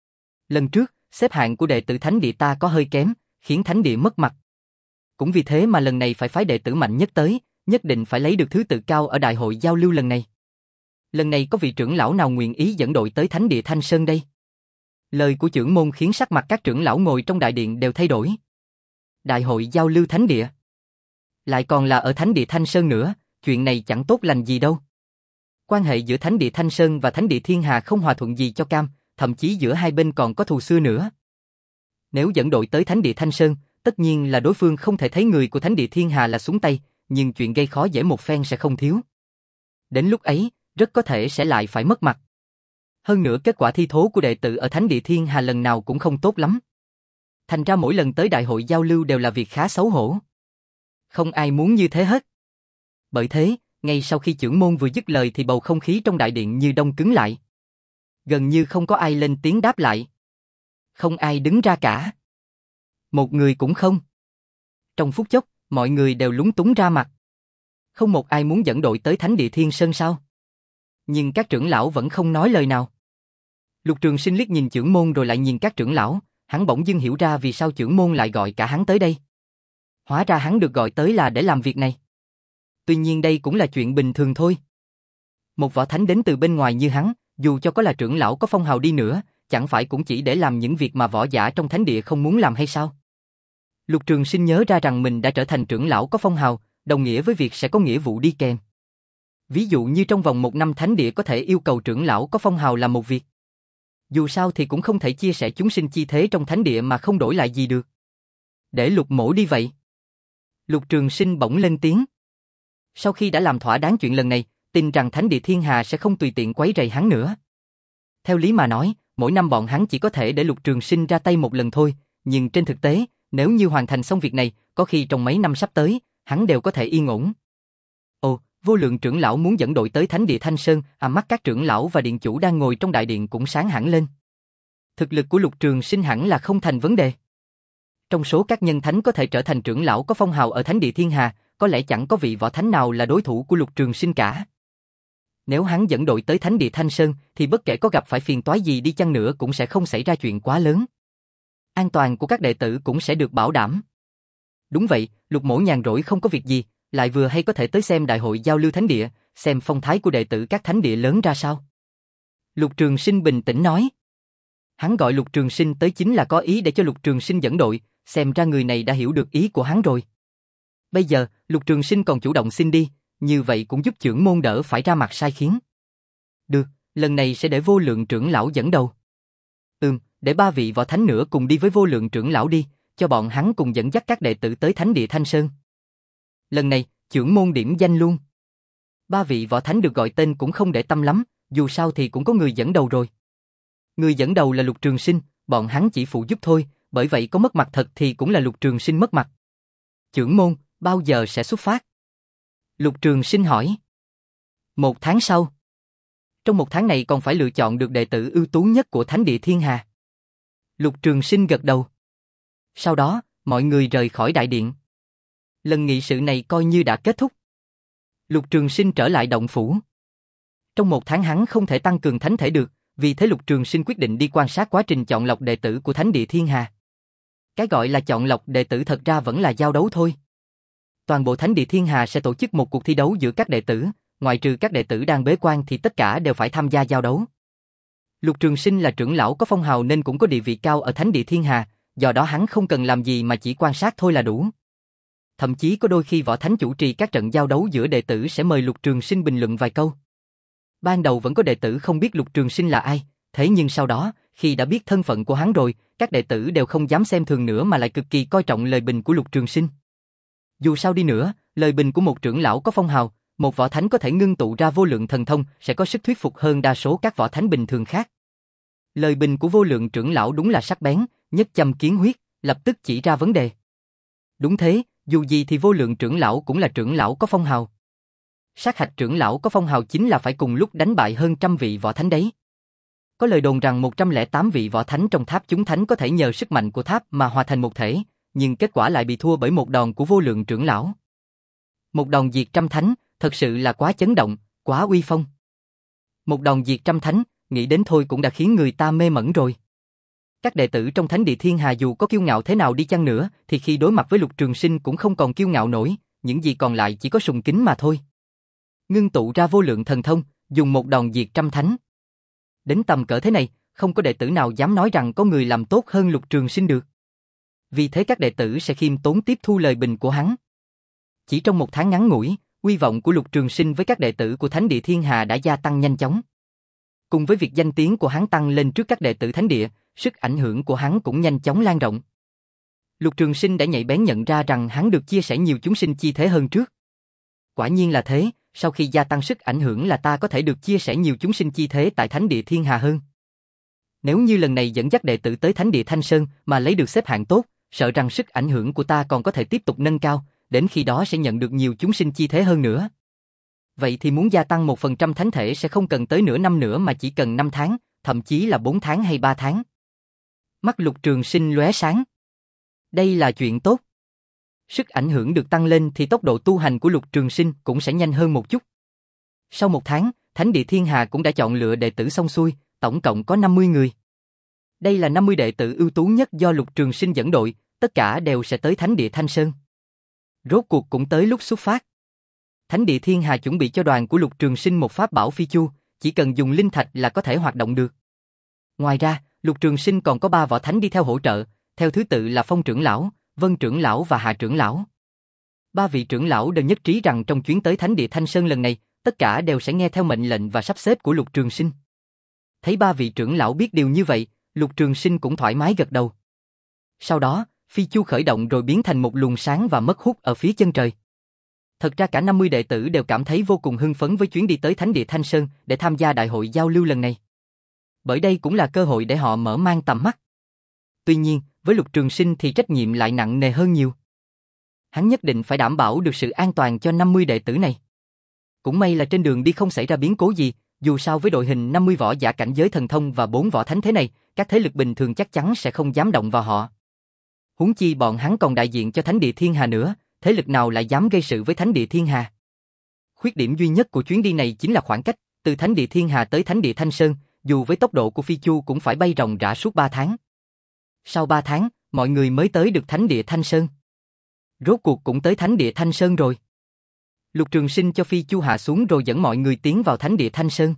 Lần trước, xếp hạng của đệ tử thánh địa ta có hơi kém, khiến thánh địa mất mặt. Cũng vì thế mà lần này phải phái đệ tử mạnh nhất tới, nhất định phải lấy được thứ tự cao ở đại hội giao lưu lần này. Lần này có vị trưởng lão nào nguyện ý dẫn đội tới thánh địa Thanh Sơn đây? Lời của trưởng môn khiến sắc mặt các trưởng lão ngồi trong đại điện đều thay đổi. Đại hội giao lưu thánh địa. Lại còn là ở thánh địa Thanh Sơn nữa, chuyện này chẳng tốt lành gì đâu. Quan hệ giữa thánh địa Thanh Sơn và thánh địa Thiên Hà không hòa thuận gì cho cam, thậm chí giữa hai bên còn có thù xưa nữa. Nếu dẫn đội tới thánh địa Thanh Sơn, tất nhiên là đối phương không thể thấy người của thánh địa Thiên Hà là xuống tay, nhưng chuyện gây khó dễ một phen sẽ không thiếu. Đến lúc ấy, rất có thể sẽ lại phải mất mặt. Hơn nữa kết quả thi thố của đệ tử ở thánh địa Thiên Hà lần nào cũng không tốt lắm. Thành ra mỗi lần tới đại hội giao lưu đều là việc khá xấu hổ. Không ai muốn như thế hết. Bởi thế, ngay sau khi trưởng môn vừa dứt lời thì bầu không khí trong đại điện như đông cứng lại. Gần như không có ai lên tiếng đáp lại. Không ai đứng ra cả. Một người cũng không. Trong phút chốc, mọi người đều lúng túng ra mặt. Không một ai muốn dẫn đội tới thánh địa Thiên Sơn sao? Nhưng các trưởng lão vẫn không nói lời nào. Lục Trường Sinh liếc nhìn trưởng môn rồi lại nhìn các trưởng lão, hắn bỗng dưng hiểu ra vì sao trưởng môn lại gọi cả hắn tới đây. Hóa ra hắn được gọi tới là để làm việc này. Tuy nhiên đây cũng là chuyện bình thường thôi. Một võ thánh đến từ bên ngoài như hắn, dù cho có là trưởng lão có phong hào đi nữa, chẳng phải cũng chỉ để làm những việc mà võ giả trong thánh địa không muốn làm hay sao? Lục Trường Sinh nhớ ra rằng mình đã trở thành trưởng lão có phong hào, đồng nghĩa với việc sẽ có nghĩa vụ đi kèm. Ví dụ như trong vòng một năm thánh địa có thể yêu cầu trưởng lão có phong hào làm một việc. Dù sao thì cũng không thể chia sẻ chúng sinh chi thế trong thánh địa mà không đổi lại gì được. Để Lục mỗ đi vậy. Lục Trường Sinh bỗng lên tiếng. Sau khi đã làm thỏa đáng chuyện lần này, tin rằng thánh địa Thiên Hà sẽ không tùy tiện quấy rầy hắn nữa. Theo lý mà nói, mỗi năm bọn hắn chỉ có thể để Lục Trường Sinh ra tay một lần thôi, nhưng trên thực tế, nếu như hoàn thành xong việc này, có khi trong mấy năm sắp tới, hắn đều có thể yên ổn. Ồ, Vô Lượng trưởng lão muốn dẫn đội tới thánh địa Thanh Sơn, à mắt các trưởng lão và điện chủ đang ngồi trong đại điện cũng sáng hẳn lên. Thực lực của Lục Trường Sinh hẳn là không thành vấn đề. Trong số các nhân thánh có thể trở thành trưởng lão có phong hào ở thánh địa Thiên Hà, có lẽ chẳng có vị võ thánh nào là đối thủ của Lục Trường Sinh cả. Nếu hắn dẫn đội tới thánh địa Thanh Sơn, thì bất kể có gặp phải phiền toái gì đi chăng nữa cũng sẽ không xảy ra chuyện quá lớn. An toàn của các đệ tử cũng sẽ được bảo đảm. Đúng vậy, Lục mỗ nhàn rỗi không có việc gì, lại vừa hay có thể tới xem đại hội giao lưu thánh địa, xem phong thái của đệ tử các thánh địa lớn ra sao. Lục Trường Sinh bình tĩnh nói. Hắn gọi Lục Trường Sinh tới chính là có ý để cho Lục Trường Sinh dẫn đội, xem ra người này đã hiểu được ý của hắn rồi. Bây giờ, Lục Trường Sinh còn chủ động xin đi, như vậy cũng giúp trưởng môn đỡ phải ra mặt sai khiến. Được, lần này sẽ để Vô Lượng trưởng lão dẫn đầu. Ừm, để ba vị võ thánh nữa cùng đi với Vô Lượng trưởng lão đi, cho bọn hắn cùng dẫn dắt các đệ tử tới thánh địa Thanh Sơn. Lần này, trưởng môn điểm danh luôn. Ba vị võ thánh được gọi tên cũng không để tâm lắm, dù sao thì cũng có người dẫn đầu rồi. Người dẫn đầu là Lục Trường Sinh, bọn hắn chỉ phụ giúp thôi, bởi vậy có mất mặt thật thì cũng là Lục Trường Sinh mất mặt. Trưởng môn, bao giờ sẽ xuất phát? Lục Trường Sinh hỏi. Một tháng sau. Trong một tháng này còn phải lựa chọn được đệ tử ưu tú nhất của thánh địa Thiên Hà. Lục Trường Sinh gật đầu. Sau đó, mọi người rời khỏi đại điện. Lần nghị sự này coi như đã kết thúc. Lục Trường Sinh trở lại động phủ. Trong một tháng hắn không thể tăng cường thánh thể được, vì thế Lục Trường Sinh quyết định đi quan sát quá trình chọn lọc đệ tử của Thánh địa Thiên Hà. Cái gọi là chọn lọc đệ tử thật ra vẫn là giao đấu thôi. Toàn bộ Thánh địa Thiên Hà sẽ tổ chức một cuộc thi đấu giữa các đệ tử, ngoại trừ các đệ tử đang bế quan thì tất cả đều phải tham gia giao đấu. Lục Trường Sinh là trưởng lão có phong hào nên cũng có địa vị cao ở Thánh địa Thiên Hà, do đó hắn không cần làm gì mà chỉ quan sát thôi là đủ. Thậm chí có đôi khi võ thánh chủ trì các trận giao đấu giữa đệ tử sẽ mời Lục Trường Sinh bình luận vài câu. Ban đầu vẫn có đệ tử không biết Lục Trường Sinh là ai, thế nhưng sau đó, khi đã biết thân phận của hắn rồi, các đệ tử đều không dám xem thường nữa mà lại cực kỳ coi trọng lời bình của Lục Trường Sinh. Dù sao đi nữa, lời bình của một trưởng lão có phong hào, một võ thánh có thể ngưng tụ ra vô lượng thần thông sẽ có sức thuyết phục hơn đa số các võ thánh bình thường khác. Lời bình của vô lượng trưởng lão đúng là sắc bén, nhất châm kiến huyết, lập tức chỉ ra vấn đề. Đúng thế, dù gì thì vô lượng trưởng lão cũng là trưởng lão có phong hào. Sát hạch trưởng lão có phong hào chính là phải cùng lúc đánh bại hơn trăm vị võ thánh đấy. Có lời đồn rằng một trăm lẻ tám vị võ thánh trong tháp chúng thánh có thể nhờ sức mạnh của tháp mà hòa thành một thể, nhưng kết quả lại bị thua bởi một đòn của vô lượng trưởng lão. Một đòn diệt trăm thánh, thật sự là quá chấn động, quá uy phong. Một đòn diệt trăm thánh, nghĩ đến thôi cũng đã khiến người ta mê mẩn rồi. Các đệ tử trong Thánh địa Thiên Hà dù có kiêu ngạo thế nào đi chăng nữa, thì khi đối mặt với Lục Trường Sinh cũng không còn kiêu ngạo nổi, những gì còn lại chỉ có sùng kính mà thôi. Ngưng tụ ra vô lượng thần thông, dùng một đòn diệt trăm thánh. Đến tầm cỡ thế này, không có đệ tử nào dám nói rằng có người làm tốt hơn Lục Trường Sinh được. Vì thế các đệ tử sẽ khiêm tốn tiếp thu lời bình của hắn. Chỉ trong một tháng ngắn ngủi, uy vọng của Lục Trường Sinh với các đệ tử của Thánh địa Thiên Hà đã gia tăng nhanh chóng. Cùng với việc danh tiếng của hắn tăng lên trước các đệ tử Thánh địa, sức ảnh hưởng của hắn cũng nhanh chóng lan rộng. Lục Trường Sinh đã nhạy bén nhận ra rằng hắn được chia sẻ nhiều chúng sinh chi thế hơn trước. Quả nhiên là thế, sau khi gia tăng sức ảnh hưởng là ta có thể được chia sẻ nhiều chúng sinh chi thế tại Thánh địa Thiên Hà hơn. Nếu như lần này dẫn dắt đệ tử tới Thánh địa Thanh Sơn mà lấy được xếp hạng tốt, sợ rằng sức ảnh hưởng của ta còn có thể tiếp tục nâng cao, đến khi đó sẽ nhận được nhiều chúng sinh chi thế hơn nữa. Vậy thì muốn gia tăng một phần trăm thánh thể sẽ không cần tới nửa năm nữa mà chỉ cần năm tháng, thậm chí là bốn tháng hay ba tháng. Mắt Lục Trường Sinh lóe sáng. Đây là chuyện tốt. Sức ảnh hưởng được tăng lên thì tốc độ tu hành của Lục Trường Sinh cũng sẽ nhanh hơn một chút. Sau một tháng, Thánh địa Thiên Hà cũng đã chọn lựa đệ tử xong xuôi, tổng cộng có năm mươi người. Đây là năm mươi đệ tử ưu tú nhất do Lục Trường Sinh dẫn đội, tất cả đều sẽ tới Thánh địa Thanh Sơn. Rốt cuộc cũng tới lúc xuất phát. Thánh địa Thiên Hà chuẩn bị cho đoàn của Lục Trường Sinh một pháp bảo phi chu, chỉ cần dùng linh thạch là có thể hoạt động được. Ngoài ra, Lục Trường Sinh còn có ba võ thánh đi theo hỗ trợ, theo thứ tự là Phong trưởng lão, Vân trưởng lão và Hạ trưởng lão. Ba vị trưởng lão đều nhất trí rằng trong chuyến tới Thánh địa Thanh Sơn lần này, tất cả đều sẽ nghe theo mệnh lệnh và sắp xếp của Lục Trường Sinh. Thấy ba vị trưởng lão biết điều như vậy, Lục Trường Sinh cũng thoải mái gật đầu. Sau đó, phi chu khởi động rồi biến thành một luồng sáng và mất hút ở phía chân trời. Thật ra cả năm mươi đệ tử đều cảm thấy vô cùng hưng phấn với chuyến đi tới Thánh địa Thanh Sơn để tham gia đại hội giao lưu lần này. Bởi đây cũng là cơ hội để họ mở mang tầm mắt. Tuy nhiên, với Lục Trường Sinh thì trách nhiệm lại nặng nề hơn nhiều. Hắn nhất định phải đảm bảo được sự an toàn cho năm mươi đệ tử này. Cũng may là trên đường đi không xảy ra biến cố gì, dù sao với đội hình năm mươi võ giả cảnh giới thần thông và bốn võ thánh thế này, các thế lực bình thường chắc chắn sẽ không dám động vào họ. Huống chi bọn hắn còn đại diện cho Thánh địa Thiên Hà nữa, thế lực nào lại dám gây sự với Thánh địa Thiên Hà. Khuyết điểm duy nhất của chuyến đi này chính là khoảng cách, từ Thánh địa Thiên Hà tới Thánh địa Thanh Sơn, dù với tốc độ của phi chu cũng phải bay ròng rã suốt ba tháng. Sau ba tháng, mọi người mới tới được Thánh địa Thanh Sơn. Rốt cuộc cũng tới Thánh địa Thanh Sơn rồi. Lục Trường Sinh cho phi chu hạ xuống rồi dẫn mọi người tiến vào Thánh địa Thanh Sơn.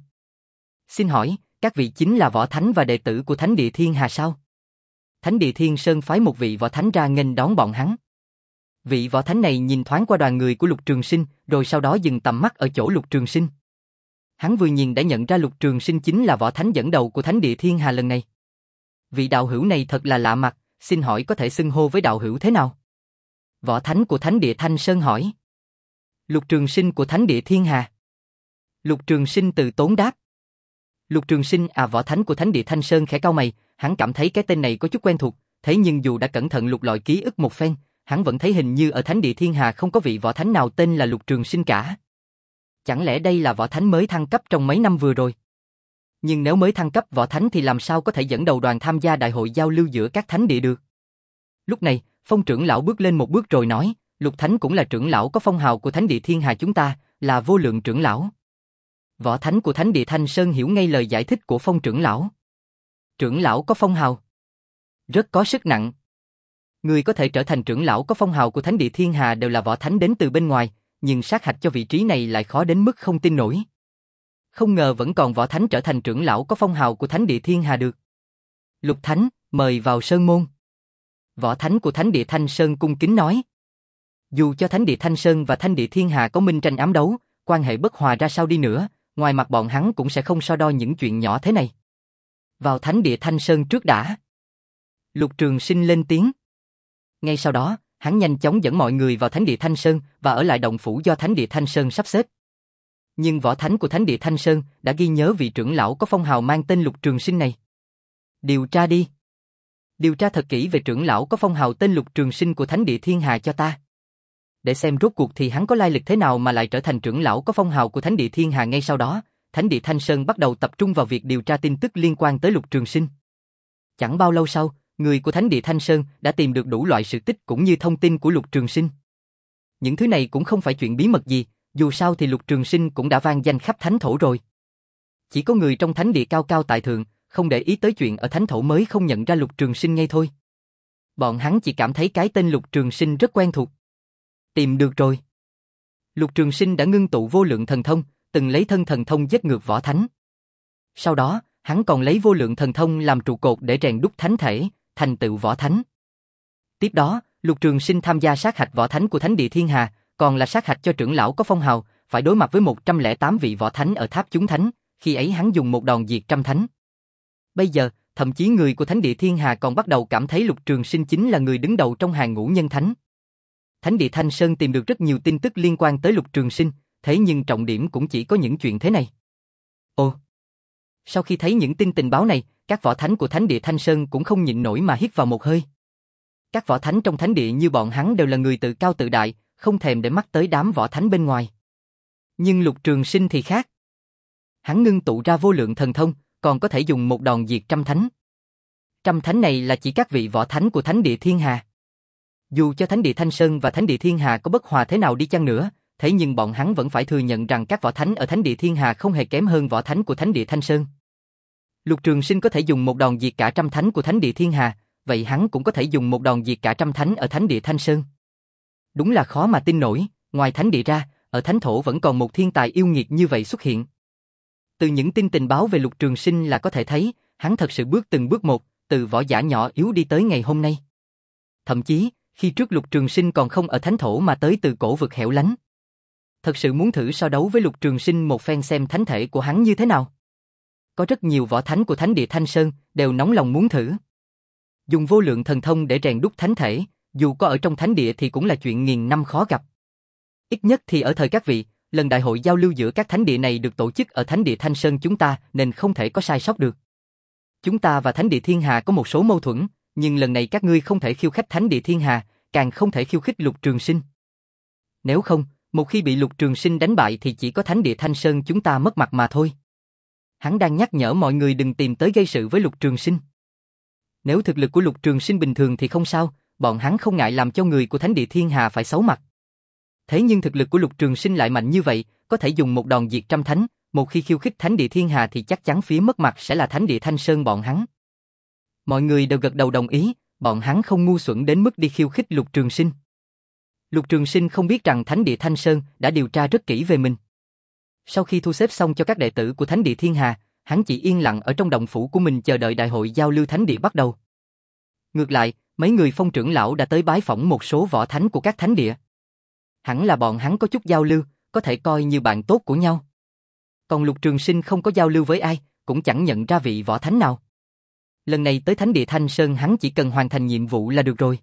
Xin hỏi, các vị chính là võ thánh và đệ tử của Thánh địa Thiên Hà sao? Thánh địa Thiên Sơn phái một vị võ thánh ra nghênh đón bọn hắn. Vị võ thánh này nhìn thoáng qua đoàn người của Lục Trường Sinh, rồi sau đó dừng tầm mắt ở chỗ Lục Trường Sinh. Hắn vừa nhìn đã nhận ra Lục Trường Sinh chính là võ thánh dẫn đầu của Thánh địa Thiên Hà lần này. Vị đạo hữu này thật là lạ mặt, xin hỏi có thể xưng hô với đạo hữu thế nào? Võ thánh của Thánh địa Thanh Sơn hỏi. Lục Trường Sinh của Thánh địa Thiên Hà. Lục Trường Sinh từ tốn đáp. Lục Trường Sinh à võ thánh của Thánh địa Thanh Sơn khẽ cau mày, hắn cảm thấy cái tên này có chút quen thuộc, thế nhưng dù đã cẩn thận lục lọi ký ức một phen, hắn vẫn thấy hình như ở Thánh địa Thiên Hà không có vị võ thánh nào tên là Lục Trường Sinh cả. Chẳng lẽ đây là võ thánh mới thăng cấp trong mấy năm vừa rồi? Nhưng nếu mới thăng cấp võ thánh thì làm sao có thể dẫn đầu đoàn tham gia đại hội giao lưu giữa các thánh địa được? Lúc này, Phong trưởng lão bước lên một bước rồi nói, Lục Thánh cũng là trưởng lão có phong hào của Thánh địa Thiên Hà chúng ta, là vô lượng trưởng lão. Võ thánh của Thánh địa Thanh Sơn hiểu ngay lời giải thích của Phong trưởng lão. Trưởng lão có phong hào, rất có sức nặng. Người có thể trở thành trưởng lão có phong hào của Thánh địa Thiên Hà đều là võ thánh đến từ bên ngoài, nhưng sát hạch cho vị trí này lại khó đến mức không tin nổi. Không ngờ vẫn còn võ thánh trở thành trưởng lão có phong hào của Thánh địa Thiên Hà được. Lục Thánh, mời vào sơn môn. Võ thánh của Thánh địa Thanh Sơn cung kính nói. Dù cho Thánh địa Thanh Sơn và Thánh địa Thiên Hà có minh tranh ám đấu, quan hệ bất hòa ra sao đi nữa, ngoài mặt bọn hắn cũng sẽ không so đo những chuyện nhỏ thế này. Vào Thánh địa Thanh Sơn trước đã. Lục Trường Sinh lên tiếng. Ngay sau đó, hắn nhanh chóng dẫn mọi người vào Thánh địa Thanh Sơn và ở lại động phủ do Thánh địa Thanh Sơn sắp xếp. Nhưng võ thánh của Thánh địa Thanh Sơn đã ghi nhớ vị trưởng lão có phong hào mang tên Lục Trường Sinh này. Điều tra đi. Điều tra thật kỹ về trưởng lão có phong hào tên Lục Trường Sinh của Thánh địa Thiên Hà cho ta. Để xem rốt cuộc thì hắn có lai lịch thế nào mà lại trở thành trưởng lão có phong hào của Thánh địa Thiên Hà. Ngay sau đó, Thánh địa Thanh Sơn bắt đầu tập trung vào việc điều tra tin tức liên quan tới Lục Trường Sinh. Chẳng bao lâu sau, người của Thánh địa Thanh Sơn đã tìm được đủ loại sự tích cũng như thông tin của Lục Trường Sinh. Những thứ này cũng không phải chuyện bí mật gì, dù sao thì Lục Trường Sinh cũng đã vang danh khắp thánh thổ rồi. Chỉ có người trong thánh địa cao cao tại thượng, không để ý tới chuyện ở thánh thổ mới không nhận ra Lục Trường Sinh ngay thôi. Bọn hắn chỉ cảm thấy cái tên Lục Trường Sinh rất quen thuộc. Tìm được rồi. Lục Trường Sinh đã ngưng tụ vô lượng thần thông, từng lấy thân thần thông giết ngược võ thánh. Sau đó, hắn còn lấy vô lượng thần thông làm trụ cột để rèn đúc thánh thể, thành tựu võ thánh. Tiếp đó, Lục Trường Sinh tham gia sát hạch võ thánh của Thánh địa Thiên Hà, còn là sát hạch cho trưởng lão có phong hào, phải đối mặt với một trăm lẻ tám vị võ thánh ở tháp chúng thánh, khi ấy hắn dùng một đòn diệt trăm thánh. Bây giờ, thậm chí người của Thánh địa Thiên Hà còn bắt đầu cảm thấy Lục Trường Sinh chính là người đứng đầu trong hàng ngũ nhân thánh. Thánh địa Thanh Sơn tìm được rất nhiều tin tức liên quan tới Lục Trường Sinh, thế nhưng trọng điểm cũng chỉ có những chuyện thế này. Ồ! Sau khi thấy những tin tình báo này, các võ thánh của Thánh địa Thanh Sơn cũng không nhịn nổi mà hít vào một hơi. Các võ thánh trong thánh địa như bọn hắn đều là người tự cao tự đại, không thèm để mắt tới đám võ thánh bên ngoài. Nhưng Lục Trường Sinh thì khác. Hắn ngưng tụ ra vô lượng thần thông, còn có thể dùng một đòn diệt trăm thánh. Trăm thánh này là chỉ các vị võ thánh của Thánh địa Thiên Hà. Dù cho Thánh địa Thanh Sơn và Thánh địa Thiên Hà có bất hòa thế nào đi chăng nữa, thế nhưng bọn hắn vẫn phải thừa nhận rằng các võ thánh ở Thánh địa Thiên Hà không hề kém hơn võ thánh của Thánh địa Thanh Sơn. Lục Trường Sinh có thể dùng một đòn diệt cả trăm thánh của Thánh địa Thiên Hà, vậy hắn cũng có thể dùng một đòn diệt cả trăm thánh ở Thánh địa Thanh Sơn. Đúng là khó mà tin nổi, ngoài thánh địa ra, ở thánh thổ vẫn còn một thiên tài yêu nghiệt như vậy xuất hiện. Từ những tin tình báo về Lục Trường Sinh là có thể thấy, hắn thật sự bước từng bước một, từ võ giả nhỏ yếu đi tới ngày hôm nay. Thậm chí, khi trước Lục Trường Sinh còn không ở thánh thổ mà tới từ cổ vực hẻo lánh. Thật sự muốn thử so đấu với Lục Trường Sinh một phen xem thánh thể của hắn như thế nào. Có rất nhiều võ thánh của Thánh địa Thanh Sơn đều nóng lòng muốn thử. Dùng vô lượng thần thông để rèn đúc thánh thể, dù có ở trong thánh địa thì cũng là chuyện nghìn năm khó gặp. Ít nhất thì ở thời các vị, lần đại hội giao lưu giữa các thánh địa này được tổ chức ở Thánh địa Thanh Sơn chúng ta nên không thể có sai sót được. Chúng ta và Thánh địa Thiên Hà có một số mâu thuẫn, nhưng lần này các ngươi không thể khiêu khích Thánh địa Thiên Hà, càng không thể khiêu khích Lục Trường Sinh. Nếu không, một khi bị Lục Trường Sinh đánh bại thì chỉ có Thánh địa Thanh Sơn chúng ta mất mặt mà thôi. Hắn đang nhắc nhở mọi người đừng tìm tới gây sự với Lục Trường Sinh. Nếu thực lực của Lục Trường Sinh bình thường thì không sao, bọn hắn không ngại làm cho người của Thánh địa Thiên Hà phải xấu mặt. Thế nhưng thực lực của Lục Trường Sinh lại mạnh như vậy, có thể dùng một đòn diệt trăm thánh, một khi khiêu khích Thánh địa Thiên Hà thì chắc chắn phía mất mặt sẽ là Thánh địa Thanh Sơn bọn hắn. Mọi người đều gật đầu đồng ý, bọn hắn không ngu xuẩn đến mức đi khiêu khích Lục Trường Sinh. Lục Trường Sinh không biết rằng Thánh địa Thanh Sơn đã điều tra rất kỹ về mình. Sau khi thu xếp xong cho các đệ tử của Thánh địa Thiên Hà, hắn chỉ yên lặng ở trong động phủ của mình chờ đợi đại hội giao lưu thánh địa bắt đầu. Ngược lại, mấy người Phong trưởng lão đã tới bái phỏng một số võ thánh của các thánh địa. Hẳn là bọn hắn có chút giao lưu, có thể coi như bạn tốt của nhau. Còn Lục Trường Sinh không có giao lưu với ai, cũng chẳng nhận ra vị võ thánh nào. Lần này tới Thánh địa Thanh Sơn hắn chỉ cần hoàn thành nhiệm vụ là được rồi.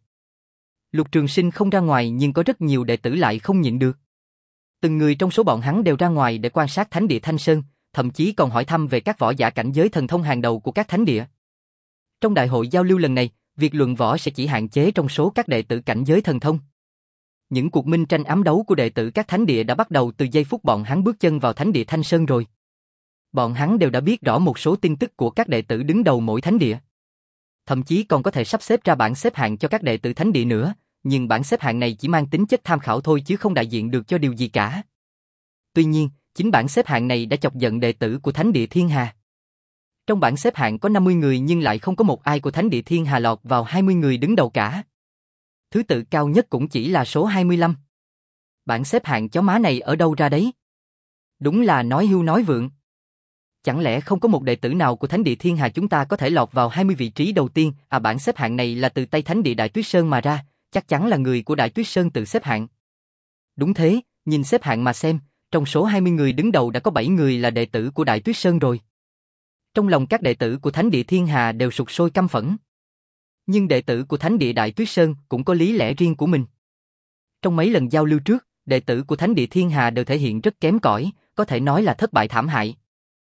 Lục Trường Sinh không ra ngoài nhưng có rất nhiều đệ tử lại không nhịn được. Từng người trong số bọn hắn đều ra ngoài để quan sát Thánh địa Thanh Sơn, thậm chí còn hỏi thăm về các võ giả cảnh giới thần thông hàng đầu của các thánh địa. Trong đại hội giao lưu lần này, việc luận võ sẽ chỉ hạn chế trong số các đệ tử cảnh giới thần thông. Những cuộc minh tranh ám đấu của đệ tử các thánh địa đã bắt đầu từ giây phút bọn hắn bước chân vào Thánh địa Thanh Sơn rồi. Bọn hắn đều đã biết rõ một số tin tức của các đệ tử đứng đầu mỗi thánh địa. Thậm chí còn có thể sắp xếp ra bảng xếp hạng cho các đệ tử thánh địa nữa, nhưng bảng xếp hạng này chỉ mang tính chất tham khảo thôi chứ không đại diện được cho điều gì cả. Tuy nhiên, chính bảng xếp hạng này đã chọc giận đệ tử của Thánh địa Thiên Hà. Trong bảng xếp hạng có năm mươi người nhưng lại không có một ai của Thánh địa Thiên Hà lọt vào hai mươi người đứng đầu cả. Thứ tự cao nhất cũng chỉ là số hai mươi lăm. Bảng xếp hạng chó má này ở đâu ra đấy? Đúng là nói hưu nói vượng. Chẳng lẽ không có một đệ tử nào của Thánh địa Thiên Hà chúng ta có thể lọt vào hai mươi vị trí đầu tiên? À, bảng xếp hạng này là từ tay Thánh địa Đại Tuyết Sơn mà ra, chắc chắn là người của Đại Tuyết Sơn tự xếp hạng. Đúng thế, nhìn xếp hạng mà xem, trong số hai mươi người đứng đầu đã có bảy người là đệ tử của Đại Tuyết Sơn rồi. Trong lòng các đệ tử của Thánh địa Thiên Hà đều sục sôi căm phẫn. Nhưng đệ tử của Thánh địa Đại Tuyết Sơn cũng có lý lẽ riêng của mình. Trong mấy lần giao lưu trước, đệ tử của Thánh địa Thiên Hà đều thể hiện rất kém cỏi, có thể nói là thất bại thảm hại.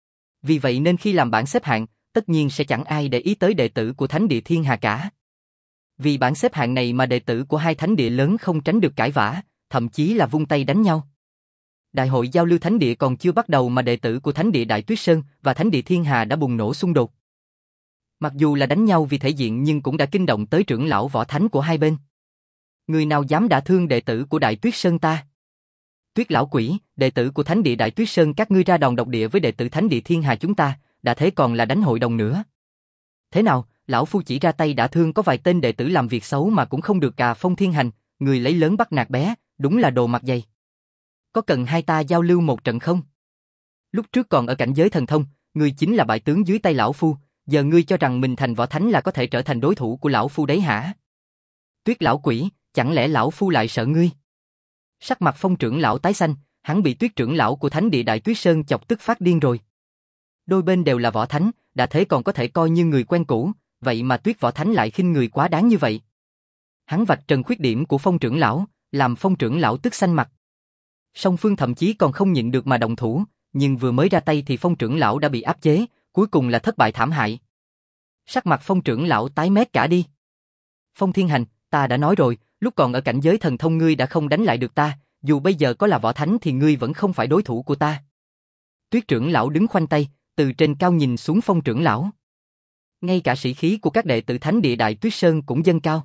Vì vậy nên khi làm bảng xếp hạng, tất nhiên sẽ chẳng ai để ý tới đệ tử của Thánh địa Thiên Hà cả. Vì bảng xếp hạng này mà đệ tử của hai thánh địa lớn không tránh được cãi vã, thậm chí là vung tay đánh nhau. Đại hội giao lưu thánh địa còn chưa bắt đầu mà đệ tử của Thánh địa Đại Tuyết Sơn và Thánh địa Thiên Hà đã bùng nổ xung đột. Mặc dù là đánh nhau vì thể diện nhưng cũng đã kinh động tới trưởng lão võ thánh của hai bên. Người nào dám đả thương đệ tử của Đại Tuyết Sơn ta? Tuyết lão quỷ, đệ tử của Thánh địa Đại Tuyết Sơn các ngươi ra đòn độc địa với đệ tử Thánh địa Thiên Hà chúng ta, đã thế còn là đánh hội đồng nữa. Thế nào, lão phu chỉ ra tay đả thương có vài tên đệ tử làm việc xấu mà cũng không được cà Phong Thiên Hành, người lấy lớn bắt nạt bé, đúng là đồ mặt dày. Có cần hai ta giao lưu một trận không? Lúc trước còn ở cảnh giới thần thông, ngươi chính là bại tướng dưới tay lão phu, giờ ngươi cho rằng mình thành võ thánh là có thể trở thành đối thủ của lão phu đấy hả? Tuyết lão quỷ, chẳng lẽ lão phu lại sợ ngươi? Sắc mặt Phong trưởng lão tái xanh, hắn bị Tuyết trưởng lão của Thánh địa Đại Tuyết Sơn chọc tức phát điên rồi. Đôi bên đều là võ thánh, đã thế còn có thể coi như người quen cũ, vậy mà Tuyết võ thánh lại khinh người quá đáng như vậy. Hắn vạch trần khuyết điểm của Phong trưởng lão, làm Phong trưởng lão tức xanh mặt. Song phương thậm chí còn không nhịn được mà động thủ, nhưng vừa mới ra tay thì Phong trưởng lão đã bị áp chế, cuối cùng là thất bại thảm hại. Sắc mặt Phong trưởng lão tái mét cả đi. Phong Thiên Hành, ta đã nói rồi, lúc còn ở cảnh giới thần thông ngươi đã không đánh lại được ta, dù bây giờ có là võ thánh thì ngươi vẫn không phải đối thủ của ta. Tuyết trưởng lão đứng khoanh tay, từ trên cao nhìn xuống Phong trưởng lão. Ngay cả sĩ khí của các đệ tử Thánh địa Đại Tuyết Sơn cũng dâng cao.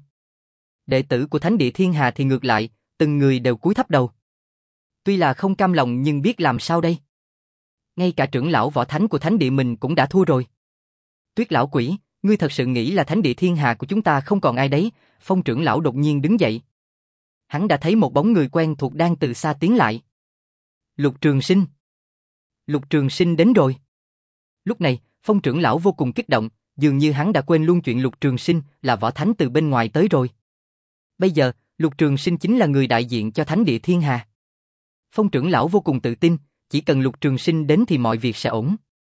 Đệ tử của Thánh địa Thiên Hà thì ngược lại, từng người đều cúi thấp đầu. Tuy là không cam lòng nhưng biết làm sao đây. Ngay cả trưởng lão võ thánh của Thánh địa mình cũng đã thua rồi. Tuyết lão quỷ, ngươi thật sự nghĩ là Thánh địa Thiên Hà của chúng ta không còn ai đấy? Phong trưởng lão đột nhiên đứng dậy. Hắn đã thấy một bóng người quen thuộc đang từ xa tiến lại. Lục Trường Sinh. Lục Trường Sinh đến rồi. Lúc này, Phong trưởng lão vô cùng kích động, dường như hắn đã quên luôn chuyện Lục Trường Sinh là võ thánh từ bên ngoài tới rồi. Bây giờ, Lục Trường Sinh chính là người đại diện cho Thánh địa Thiên Hà. Phong trưởng lão vô cùng tự tin, chỉ cần Lục Trường Sinh đến thì mọi việc sẽ ổn.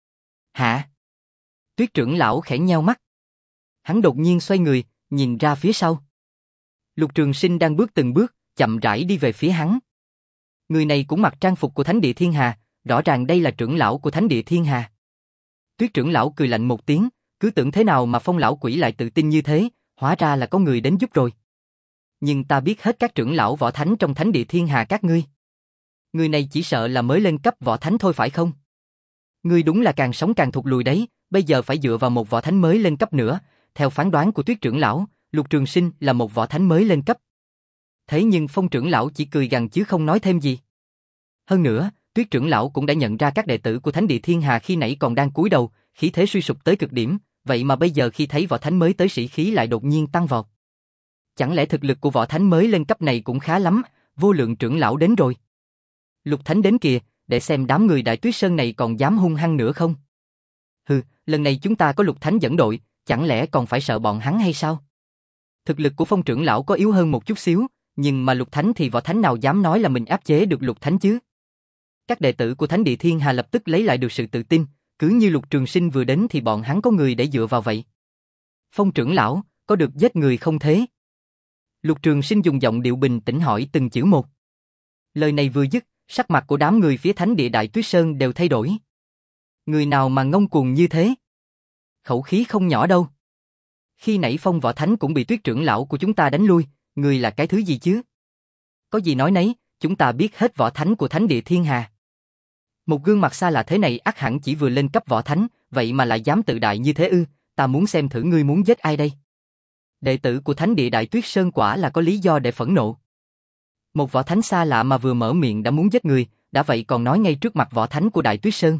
Hả? Tuyết trưởng lão khẽ nheo mắt. Hắn đột nhiên xoay người, nhìn ra phía sau. Lục Trường Sinh đang bước từng bước, chậm rãi đi về phía hắn. Người này cũng mặc trang phục của Thánh địa Thiên Hà, rõ ràng đây là trưởng lão của Thánh địa Thiên Hà. Tuyết trưởng lão cười lạnh một tiếng, cứ tưởng thế nào mà Phong lão quỷ lại tự tin như thế, hóa ra là có người đến giúp rồi. Nhưng ta biết hết các trưởng lão võ thánh trong Thánh địa Thiên Hà các ngươi. Người này chỉ sợ là mới lên cấp võ thánh thôi phải không? Ngươi đúng là càng sống càng thụt lùi đấy, bây giờ phải dựa vào một võ thánh mới lên cấp nữa. Theo phán đoán của Tuyết trưởng lão, Lục Trường Sinh là một võ thánh mới lên cấp. Thế nhưng Phong trưởng lão chỉ cười gằn chứ không nói thêm gì. Hơn nữa, Tuyết trưởng lão cũng đã nhận ra các đệ tử của Thánh địa Thiên Hà khi nãy còn đang cúi đầu, khí thế suy sụp tới cực điểm, vậy mà bây giờ khi thấy võ thánh mới tới sĩ khí lại đột nhiên tăng vọt. Chẳng lẽ thực lực của võ thánh mới lên cấp này cũng khá lắm, Vô Lượng trưởng lão đến rồi. Lục thánh đến kìa, để xem đám người Đại Tuyết Sơn này còn dám hung hăng nữa không. Hừ, lần này chúng ta có Lục thánh dẫn đội, chẳng lẽ còn phải sợ bọn hắn hay sao? Thực lực của Phong trưởng lão có yếu hơn một chút xíu, nhưng mà Lục thánh thì võ thánh nào dám nói là mình áp chế được Lục thánh chứ? Các đệ tử của Thánh địa Thiên Hà lập tức lấy lại được sự tự tin, cứ như Lục Trường Sinh vừa đến thì bọn hắn có người để dựa vào vậy. Phong trưởng lão, có được giết người không thế? Lục Trường Sinh dùng giọng điệu bình tĩnh hỏi từng chữ một. Lời này vừa dứt, sắc mặt của đám người phía Thánh địa Đại Tuyết Sơn đều thay đổi. Người nào mà ngông cuồng như thế? Khẩu khí không nhỏ đâu. Khi nãy Phong võ thánh cũng bị Tuyết trưởng lão của chúng ta đánh lui, người là cái thứ gì chứ? Có gì nói nấy, chúng ta biết hết võ thánh của Thánh địa Thiên Hà. Một gương mặt xa lạ thế này ắt hẳn chỉ vừa lên cấp võ thánh, vậy mà lại dám tự đại như thế ư? Ta muốn xem thử ngươi muốn giết ai đây? Đệ tử của Thánh địa Đại Tuyết Sơn quả là có lý do để phẫn nộ. Một võ thánh xa lạ mà vừa mở miệng đã muốn giết người, đã vậy còn nói ngay trước mặt võ thánh của Đại Tuyết Sơn.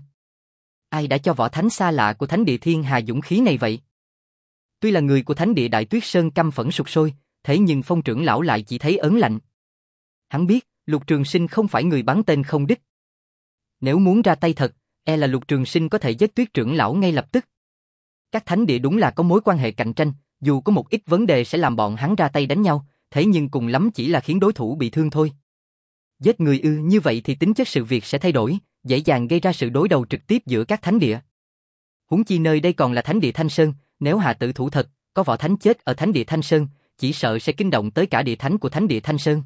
Ai đã cho võ thánh xa lạ của thánh địa thiên hà dũng khí này vậy? Tuy là người của thánh địa Đại Tuyết Sơn căm phẫn sục sôi, thế nhưng Phong trưởng lão lại chỉ thấy ớn lạnh. Hắn biết, Lục Trường Sinh không phải người bắn tên không đích. Nếu muốn ra tay thật, e là Lục Trường Sinh có thể giết Tuyết trưởng lão ngay lập tức. Các thánh địa đúng là có mối quan hệ cạnh tranh, dù có một ít vấn đề sẽ làm bọn hắn ra tay đánh nhau, thế nhưng cùng lắm chỉ là khiến đối thủ bị thương thôi. Giết người ư, như vậy thì tính chất sự việc sẽ thay đổi, dễ dàng gây ra sự đối đầu trực tiếp giữa các thánh địa. Huống chi nơi đây còn là thánh địa Thanh Sơn, nếu hạ tử thủ thật, có võ thánh chết ở thánh địa Thanh Sơn, chỉ sợ sẽ kinh động tới cả địa thánh của thánh địa Thanh Sơn.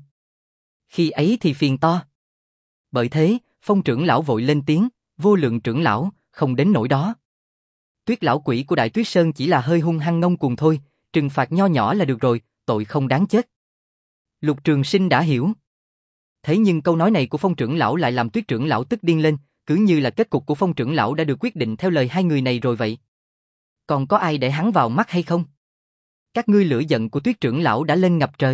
Khi ấy thì phiền to. Bởi thế, Phong trưởng lão vội lên tiếng, Vô Lượng trưởng lão, không đến nỗi đó. Tuyết lão quỷ của Đại Tuyết Sơn chỉ là hơi hung hăng ngông cuồng thôi, trừng phạt nho nhỏ là được rồi, tội không đáng chết. Lục Trường Sinh đã hiểu. Thế nhưng câu nói này của Phong trưởng lão lại làm Tuyết trưởng lão tức điên lên, cứ như là kết cục của Phong trưởng lão đã được quyết định theo lời hai người này rồi vậy. Còn có ai để hắn vào mắt hay không? Các ngươi lửa giận của Tuyết trưởng lão đã lên ngập trời.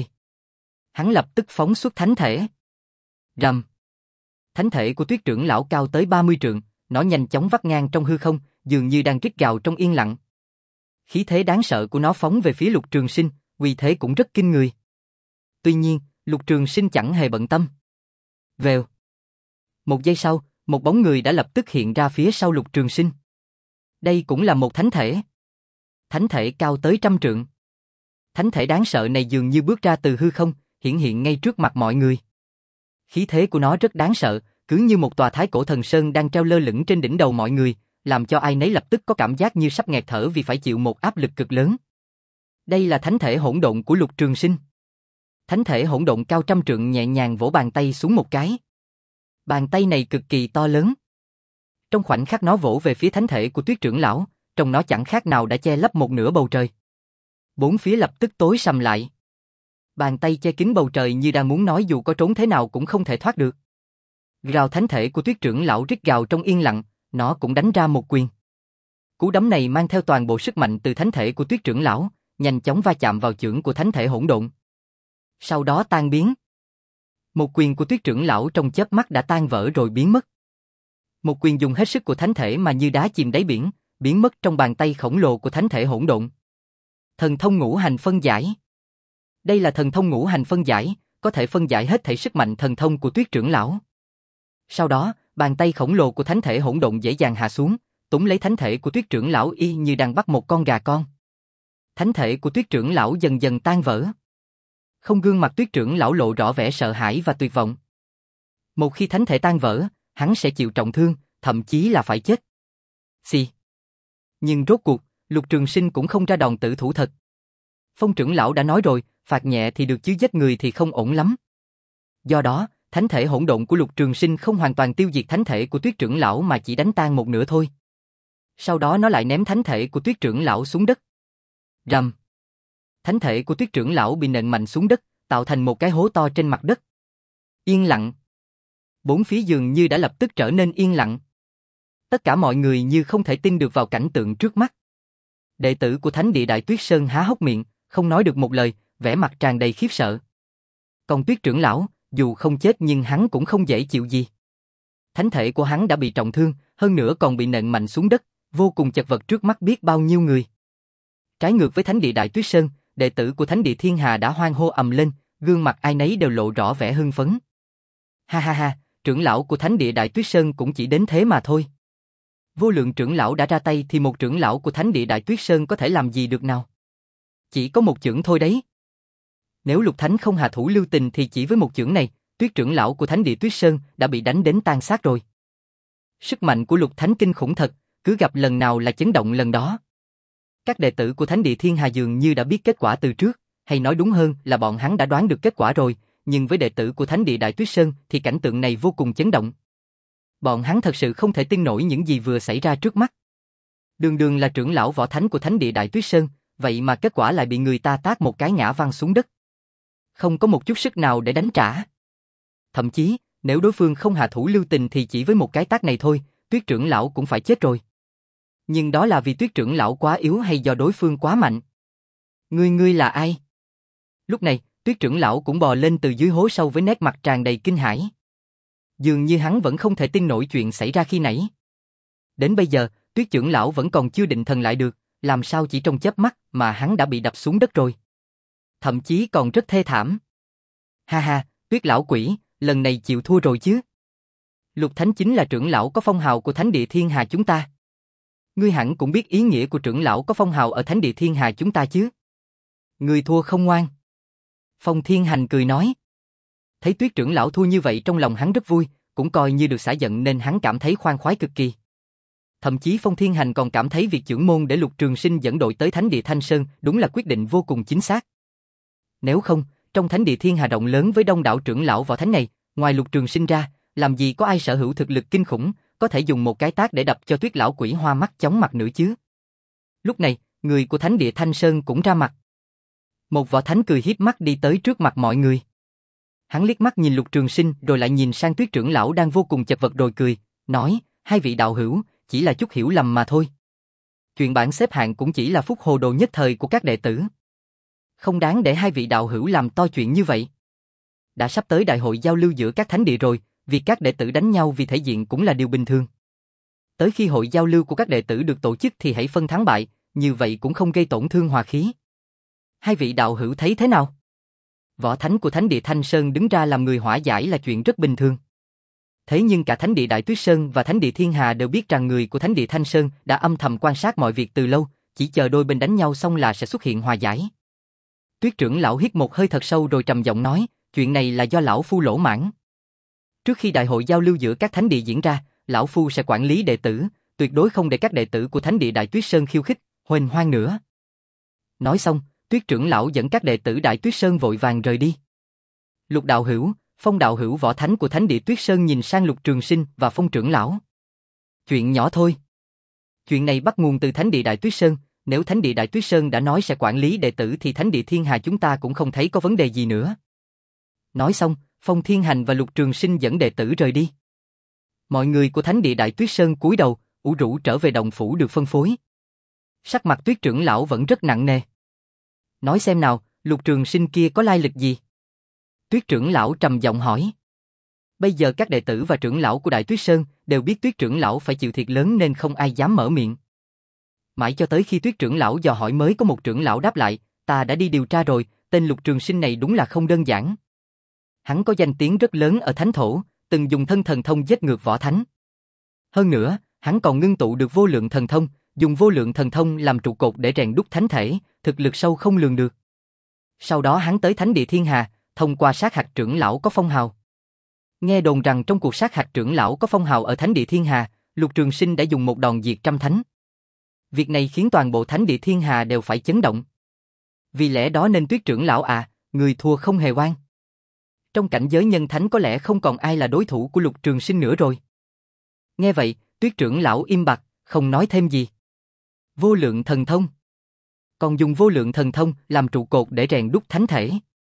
Hắn lập tức phóng xuất thánh thể. Rầm. Thánh thể của Tuyết trưởng lão cao tới ba mươi trượng, nó nhanh chóng vắt ngang trong hư không, dường như đang rít gào trong yên lặng. Khí thế đáng sợ của nó phóng về phía Lục Trường Sinh, uy thế cũng rất kinh người. Tuy nhiên, Lục Trường Sinh chẳng hề bận tâm. Vèo. Một giây sau, một bóng người đã lập tức hiện ra phía sau Lục Trường Sinh. Đây cũng là một thánh thể. Thánh thể cao tới trăm trượng. Thánh thể đáng sợ này dường như bước ra từ hư không, hiển hiện ngay trước mặt mọi người. Khí thế của nó rất đáng sợ, cứ như một tòa thái cổ thần sơn đang treo lơ lửng trên đỉnh đầu mọi người, làm cho ai nấy lập tức có cảm giác như sắp nghẹt thở vì phải chịu một áp lực cực lớn. Đây là thánh thể hỗn độn của Lục Trường Sinh. Thánh thể hỗn độn cao trăm trượng nhẹ nhàng vỗ bàn tay xuống một cái. Bàn tay này cực kỳ to lớn. Trong khoảnh khắc nó vỗ về phía thánh thể của Tuyết trưởng lão, trong nó chẳng khác nào đã che lấp một nửa bầu trời. Bốn phía lập tức tối sầm lại. Bàn tay che kín bầu trời như đang muốn nói dù có trốn thế nào cũng không thể thoát được. Rào thánh thể của Tuyết trưởng lão rít gào trong yên lặng, nó cũng đánh ra một quyền. Cú đấm này mang theo toàn bộ sức mạnh từ thánh thể của Tuyết trưởng lão, nhanh chóng va chạm vào chưởng của thánh thể hỗn độn. Sau đó tan biến. Một quyền của Tuyết trưởng lão trong chớp mắt đã tan vỡ rồi biến mất. Một quyền dùng hết sức của thánh thể mà như đá chìm đáy biển, biến mất trong bàn tay khổng lồ của thánh thể hỗn độn. Thần thông ngũ hành phân giải. Đây là thần thông ngũ hành phân giải, có thể phân giải hết thảy sức mạnh thần thông của Tuyết trưởng lão. Sau đó, bàn tay khổng lồ của thánh thể hỗn độn dễ dàng hạ xuống, túm lấy thánh thể của Tuyết trưởng lão y như đang bắt một con gà con. Thánh thể của Tuyết trưởng lão dần dần tan vỡ. Không, gương mặt Tuyết trưởng lão lộ rõ vẻ sợ hãi và tuyệt vọng. Một khi thánh thể tan vỡ, hắn sẽ chịu trọng thương, thậm chí là phải chết. Xì. Nhưng rốt cuộc, Lục Trường Sinh cũng không ra đòn tử thủ thật. Phong trưởng lão đã nói rồi, phạt nhẹ thì được chứ giết người thì không ổn lắm. Do đó, thánh thể hỗn độn của Lục Trường Sinh không hoàn toàn tiêu diệt thánh thể của Tuyết trưởng lão mà chỉ đánh tan một nửa thôi. Sau đó nó lại ném thánh thể của Tuyết trưởng lão xuống đất. Rầm. Thánh thể của Tuyết trưởng lão bị nện mạnh xuống đất, tạo thành một cái hố to trên mặt đất. Yên lặng. Bốn phía dường như đã lập tức trở nên yên lặng. Tất cả mọi người như không thể tin được vào cảnh tượng trước mắt. Đệ tử của Thánh địa Đại Tuyết Sơn há hốc miệng, không nói được một lời, vẻ mặt tràn đầy khiếp sợ. Còn Tuyết trưởng lão, dù không chết nhưng hắn cũng không dễ chịu gì. Thánh thể của hắn đã bị trọng thương, hơn nữa còn bị nện mạnh xuống đất, vô cùng chật vật trước mắt biết bao nhiêu người. Trái ngược với Thánh địa Đại Tuyết Sơn, đệ tử của Thánh địa Thiên Hà đã hoan hô ầm lên, gương mặt ai nấy đều lộ rõ vẻ hưng phấn. Ha ha ha, trưởng lão của Thánh địa Đại Tuyết Sơn cũng chỉ đến thế mà thôi. Vô Lượng trưởng lão đã ra tay thì một trưởng lão của Thánh địa Đại Tuyết Sơn có thể làm gì được nào? Chỉ có một chưởng thôi đấy. Nếu Lục Thánh không hạ thủ lưu tình thì chỉ với một chưởng này, Tuyết trưởng lão của Thánh địa Tuyết Sơn đã bị đánh đến tan xác rồi. Sức mạnh của Lục Thánh kinh khủng thật, cứ gặp lần nào là chấn động lần đó. Các đệ tử của Thánh địa Thiên Hà dường như đã biết kết quả từ trước, hay nói đúng hơn là bọn hắn đã đoán được kết quả rồi, nhưng với đệ tử của Thánh địa Đại Tuyết Sơn thì cảnh tượng này vô cùng chấn động. Bọn hắn thật sự không thể tin nổi những gì vừa xảy ra trước mắt. Đường đường là trưởng lão võ thánh của Thánh địa Đại Tuyết Sơn, vậy mà kết quả lại bị người ta tát một cái ngã văng xuống đất. Không có một chút sức nào để đánh trả. Thậm chí, nếu đối phương không hạ thủ lưu tình thì chỉ với một cái tát này thôi, Tuyết trưởng lão cũng phải chết rồi. Nhưng đó là vì Tuyết trưởng lão quá yếu hay do đối phương quá mạnh? Ngươi ngươi là ai? Lúc này, Tuyết trưởng lão cũng bò lên từ dưới hố sâu với nét mặt tràn đầy kinh hãi. Dường như hắn vẫn không thể tin nổi chuyện xảy ra khi nãy. Đến bây giờ, Tuyết trưởng lão vẫn còn chưa định thần lại được, làm sao chỉ trong chớp mắt mà hắn đã bị đập xuống đất rồi. Thậm chí còn rất thê thảm. Ha ha, Tuyết lão quỷ, lần này chịu thua rồi chứ. Lục Thánh chính là trưởng lão có phong hào của Thánh địa Thiên Hà chúng ta. Ngươi hẳn cũng biết ý nghĩa của trưởng lão có phong hào ở Thánh địa Thiên Hà chúng ta chứ. Ngươi thua không ngoan. Phong Thiên Hành cười nói. Thấy Tuyết trưởng lão thua như vậy trong lòng hắn rất vui, cũng coi như được xả giận nên hắn cảm thấy khoan khoái cực kỳ. Thậm chí Phong Thiên Hành còn cảm thấy việc trưởng môn để Lục Trường Sinh dẫn đội tới Thánh địa Thanh Sơn đúng là quyết định vô cùng chính xác. Nếu không, trong Thánh địa Thiên Hà rộng lớn với đông đảo trưởng lão võ thánh này, ngoài Lục Trường Sinh ra, làm gì có ai sở hữu thực lực kinh khủng, có thể dùng một cái tát để đập cho Tuyết lão quỷ hoa mắt chóng mặt nữa chứ. Lúc này, người của Thánh địa Thanh Sơn cũng ra mặt. Một võ thánh cười hiếp mắt đi tới trước mặt mọi người. Hắn liếc mắt nhìn Lục Trường Sinh rồi lại nhìn sang Tuyết trưởng lão đang vô cùng chật vật rồi cười, nói, hai vị đạo hữu, chỉ là chút hiểu lầm mà thôi. Chuyện bảng xếp hạng cũng chỉ là phút hồ đồ nhất thời của các đệ tử. Không đáng để hai vị đạo hữu làm to chuyện như vậy. Đã sắp tới đại hội giao lưu giữa các thánh địa rồi, việc các đệ tử đánh nhau vì thể diện cũng là điều bình thường. Tới khi hội giao lưu của các đệ tử được tổ chức thì hãy phân thắng bại, như vậy cũng không gây tổn thương hòa khí. Hai vị đạo hữu thấy thế nào? Võ thánh của Thánh địa Thanh Sơn đứng ra làm người hòa giải là chuyện rất bình thường. Thế nhưng cả Thánh địa Đại Tuyết Sơn và Thánh địa Thiên Hà đều biết rằng người của Thánh địa Thanh Sơn đã âm thầm quan sát mọi việc từ lâu, chỉ chờ đôi bên đánh nhau xong là sẽ xuất hiện hòa giải. Tuyết trưởng lão hít một hơi thật sâu rồi trầm giọng nói, chuyện này là do lão phu lỗ mãng. Trước khi đại hội giao lưu giữa các thánh địa diễn ra, lão phu sẽ quản lý đệ tử, tuyệt đối không để các đệ tử của Thánh địa Đại Tuyết Sơn khiêu khích, huênh hoang nữa. Nói xong, Tuyết trưởng lão dẫn các đệ tử Đại Tuyết Sơn vội vàng rời đi. Lục đạo hữu, Phong đạo hữu võ thánh của Thánh địa Tuyết Sơn nhìn sang Lục Trường Sinh và Phong trưởng lão. Chuyện nhỏ thôi. Chuyện này bắt nguồn từ Thánh địa Đại Tuyết Sơn, nếu Thánh địa Đại Tuyết Sơn đã nói sẽ quản lý đệ tử thì Thánh địa Thiên Hà chúng ta cũng không thấy có vấn đề gì nữa. Nói xong, Phong Thiên Hành và Lục Trường Sinh dẫn đệ tử rời đi. Mọi người của Thánh địa Đại Tuyết Sơn cúi đầu, ủ rũ trở về động phủ được phân phối. Sắc mặt Tuyết trưởng lão vẫn rất nặng nề. Nói xem nào, Lục Trường Sinh kia có lai lịch gì? Tuyết trưởng lão trầm giọng hỏi. Bây giờ các đệ tử và trưởng lão của Đại Tuyết Sơn đều biết Tuyết trưởng lão phải chịu thiệt lớn nên không ai dám mở miệng. Mãi cho tới khi Tuyết trưởng lão dò hỏi mới có một trưởng lão đáp lại, ta đã đi điều tra rồi, tên Lục Trường Sinh này đúng là không đơn giản. Hắn có danh tiếng rất lớn ở thánh thổ, từng dùng thân thần thông giết ngược võ thánh. Hơn nữa, hắn còn ngưng tụ được vô lượng thần thông, dùng vô lượng thần thông làm trụ cột để rèn đúc thánh thể, thực lực sâu không lường được. Sau đó hắn tới Thánh địa Thiên Hà, thông qua sát hạch trưởng lão có phong hào. Nghe đồn rằng trong cuộc sát hạch trưởng lão có phong hào ở Thánh địa Thiên Hà, Lục Trường Sinh đã dùng một đòn diệt trăm thánh. Việc này khiến toàn bộ Thánh địa Thiên Hà đều phải chấn động. Vì lẽ đó nên Tuyết trưởng lão à, người thua không hề oan. Trong cảnh giới nhân thánh có lẽ không còn ai là đối thủ của Lục Trường Sinh nữa rồi. Nghe vậy, Tuyết trưởng lão im bặt, không nói thêm gì. Vô lượng thần thông. Còn dùng vô lượng thần thông làm trụ cột để rèn đúc thánh thể.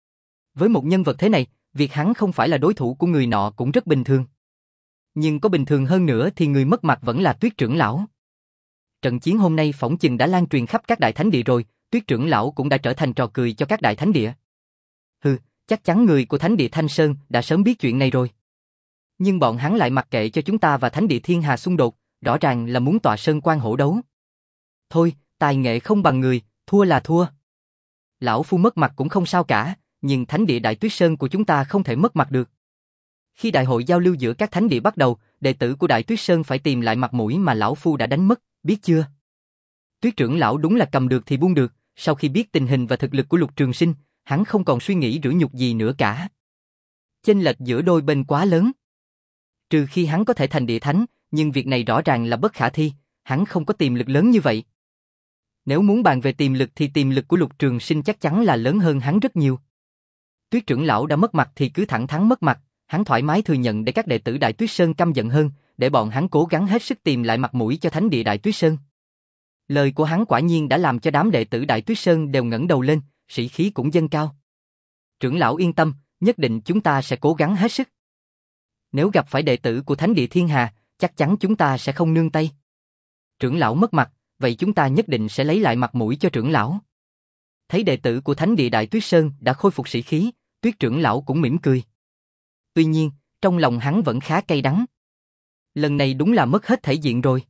Với một nhân vật thế này, việc hắn không phải là đối thủ của người nọ cũng rất bình thường. Nhưng có bình thường hơn nữa thì người mất mặt vẫn là Tuyết trưởng lão. Trận chiến hôm nay phỏng chừng đã lan truyền khắp các đại thánh địa rồi, Tuyết trưởng lão cũng đã trở thành trò cười cho các đại thánh địa. Hừ, chắc chắn người của Thánh địa Thanh Sơn đã sớm biết chuyện này rồi. Nhưng bọn hắn lại mặc kệ cho chúng ta và Thánh địa Thiên Hà xung đột, rõ ràng là muốn tọa sơn quan hổ đấu. Thôi, tài nghệ không bằng người, thua là thua. Lão phu mất mặt cũng không sao cả, nhưng Thánh địa Đại Tuyết Sơn của chúng ta không thể mất mặt được. Khi đại hội giao lưu giữa các thánh địa bắt đầu, đệ tử của Đại Tuyết Sơn phải tìm lại mặt mũi mà lão phu đã đánh mất, biết chưa? Tuyết trưởng lão đúng là cầm được thì buông được, sau khi biết tình hình và thực lực của Lục Trường Sinh, hắn không còn suy nghĩ rủi nhục gì nữa cả. Chênh lệch giữa đôi bên quá lớn. Trừ khi hắn có thể thành địa thánh, nhưng việc này rõ ràng là bất khả thi, hắn không có tiềm lực lớn như vậy. Nếu muốn bàn về tiềm lực thì tiềm lực của Lục Trường Sinh chắc chắn là lớn hơn hắn rất nhiều. Tuyết trưởng lão đã mất mặt thì cứ thẳng thắn mất mặt, hắn thoải mái thừa nhận để các đệ tử Đại Tuyết Sơn căm giận hơn, để bọn hắn cố gắng hết sức tìm lại mặt mũi cho thánh địa Đại Tuyết Sơn. Lời của hắn quả nhiên đã làm cho đám đệ tử Đại Tuyết Sơn đều ngẩng đầu lên, sĩ khí cũng dâng cao. Trưởng lão yên tâm, nhất định chúng ta sẽ cố gắng hết sức. Nếu gặp phải đệ tử của Thánh địa Thiên Hà, chắc chắn chúng ta sẽ không nương tay. Trưởng lão mất mặt, vậy chúng ta nhất định sẽ lấy lại mặt mũi cho trưởng lão. Thấy đệ tử của Thánh địa Đại Tuyết Sơn đã khôi phục sĩ khí, Tuyết trưởng lão cũng mỉm cười. Tuy nhiên, trong lòng hắn vẫn khá cay đắng. Lần này đúng là mất hết thể diện rồi.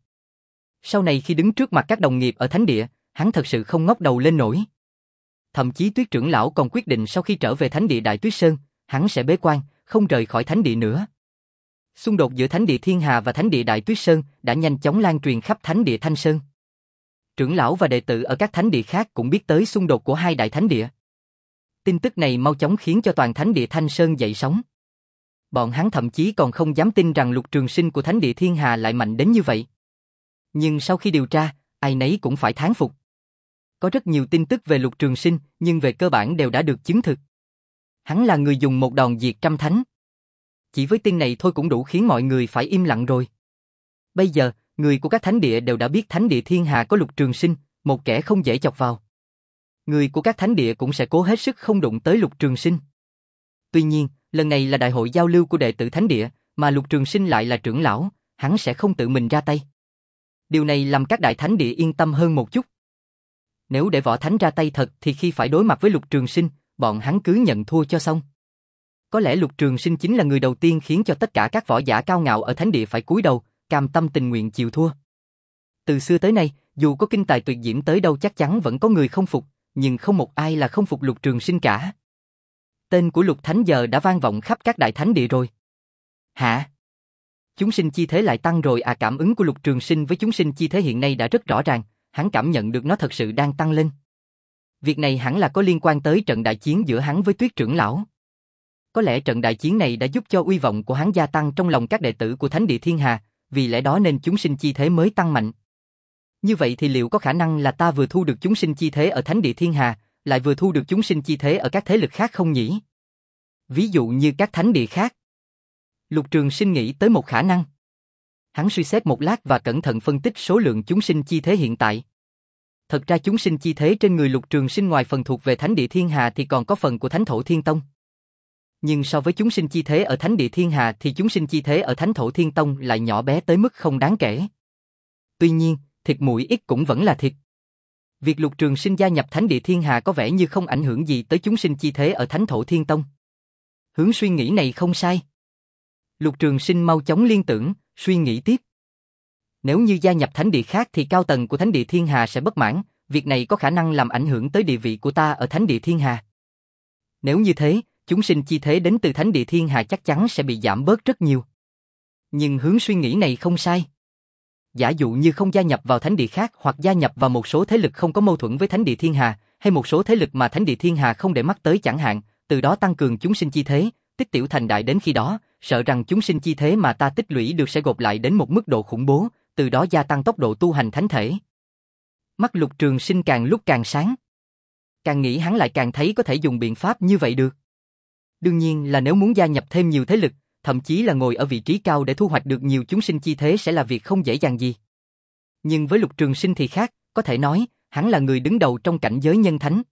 Sau này khi đứng trước mặt các đồng nghiệp ở thánh địa, hắn thật sự không ngóc đầu lên nổi. Thậm chí Tuyết trưởng lão còn quyết định sau khi trở về thánh địa Đại Tuyết Sơn, hắn sẽ bế quan, không rời khỏi thánh địa nữa. Xung đột giữa thánh địa Thiên Hà và thánh địa Đại Tuyết Sơn đã nhanh chóng lan truyền khắp thánh địa Thanh Sơn. Trưởng lão và đệ tử ở các thánh địa khác cũng biết tới xung đột của hai đại thánh địa. Tin tức này mau chóng khiến cho toàn thánh địa Thanh Sơn dậy sóng. Bọn hắn thậm chí còn không dám tin rằng Lục Trường Sinh của thánh địa Thiên Hà lại mạnh đến như vậy. Nhưng sau khi điều tra, ai nấy cũng phải thán phục. Có rất nhiều tin tức về Lục Trường Sinh, nhưng về cơ bản đều đã được chứng thực. Hắn là người dùng một đòn diệt trăm thánh. Chỉ với tin này thôi cũng đủ khiến mọi người phải im lặng rồi. Bây giờ, người của các thánh địa đều đã biết thánh địa Thiên Hà có Lục Trường Sinh, một kẻ không dễ chọc vào. Người của các thánh địa cũng sẽ cố hết sức không đụng tới Lục Trường Sinh. Tuy nhiên, lần này là đại hội giao lưu của đệ tử thánh địa, mà Lục Trường Sinh lại là trưởng lão, hắn sẽ không tự mình ra tay. Điều này làm các đại thánh địa yên tâm hơn một chút. Nếu để võ thánh ra tay thật thì khi phải đối mặt với Lục Trường Sinh, bọn hắn cứ nhận thua cho xong. Có lẽ Lục Trường Sinh chính là người đầu tiên khiến cho tất cả các võ giả cao ngạo ở thánh địa phải cúi đầu, cam tâm tình nguyện chịu thua. Từ xưa tới nay, dù có kinh tài tuyệt diễm tới đâu chắc chắn vẫn có người không phục, nhưng không một ai là không phục Lục Trường Sinh cả. Tên của Lục Thánh giờ đã vang vọng khắp các đại thánh địa rồi. Hả? Chúng sinh chi thế lại tăng rồi à? Cảm ứng của Lục Trường Sinh với chúng sinh chi thế hiện nay đã rất rõ ràng, hắn cảm nhận được nó thật sự đang tăng lên. Việc này hẳn là có liên quan tới trận đại chiến giữa hắn với Tuyết trưởng lão. Có lẽ trận đại chiến này đã giúp cho uy vọng của hắn gia tăng trong lòng các đệ tử của Thánh địa Thiên Hà, vì lẽ đó nên chúng sinh chi thế mới tăng mạnh. Như vậy thì liệu có khả năng là ta vừa thu được chúng sinh chi thế ở Thánh địa Thiên Hà, lại vừa thu được chúng sinh chi thế ở các thế lực khác không nhỉ? Ví dụ như các thánh địa khác. Lục Trường Sinh nghĩ tới một khả năng. Hắn suy xét một lát và cẩn thận phân tích số lượng chúng sinh chi thế hiện tại. Thật ra chúng sinh chi thế trên người Lục Trường Sinh ngoài phần thuộc về Thánh địa Thiên Hà thì còn có phần của Thánh Thổ Thiên Tông. Nhưng so với chúng sinh chi thế ở Thánh địa Thiên Hà thì chúng sinh chi thế ở Thánh Thổ Thiên Tông lại nhỏ bé tới mức không đáng kể. Tuy nhiên, thịt muội ít cũng vẫn là thịt. Việc Lục Trường Sinh gia nhập Thánh địa Thiên Hà có vẻ như không ảnh hưởng gì tới chúng sinh chi thế ở Thánh Thổ Thiên Tông. Hướng suy nghĩ này không sai. Lục Trường Sinh mau chóng liên tưởng, suy nghĩ tiếp. Nếu như gia nhập thánh địa khác thì cao tầng của Thánh địa Thiên Hà sẽ bất mãn, việc này có khả năng làm ảnh hưởng tới địa vị của ta ở Thánh địa Thiên Hà. Nếu như thế, chúng sinh chi thế đến từ Thánh địa Thiên Hà chắc chắn sẽ bị giảm bớt rất nhiều. Nhưng hướng suy nghĩ này không sai. Giả dụ như không gia nhập vào thánh địa khác hoặc gia nhập vào một số thế lực không có mâu thuẫn với Thánh địa Thiên Hà, hay một số thế lực mà Thánh địa Thiên Hà không để mắt tới chẳng hạn, từ đó tăng cường chúng sinh chi thế, tích tiểu thành đại, đến khi đó, sợ rằng chúng sinh chi thế mà ta tích lũy được sẽ gộp lại đến một mức độ khủng bố, từ đó gia tăng tốc độ tu hành thánh thể. Mắt Lục Trường Sinh càng lúc càng sáng. Càng nghĩ hắn lại càng thấy có thể dùng biện pháp như vậy được. Đương nhiên là nếu muốn gia nhập thêm nhiều thế lực, thậm chí là ngồi ở vị trí cao để thu hoạch được nhiều chúng sinh chi thế sẽ là việc không dễ dàng gì. Nhưng với Lục Trường Sinh thì khác, có thể nói, hắn là người đứng đầu trong cảnh giới nhân thánh.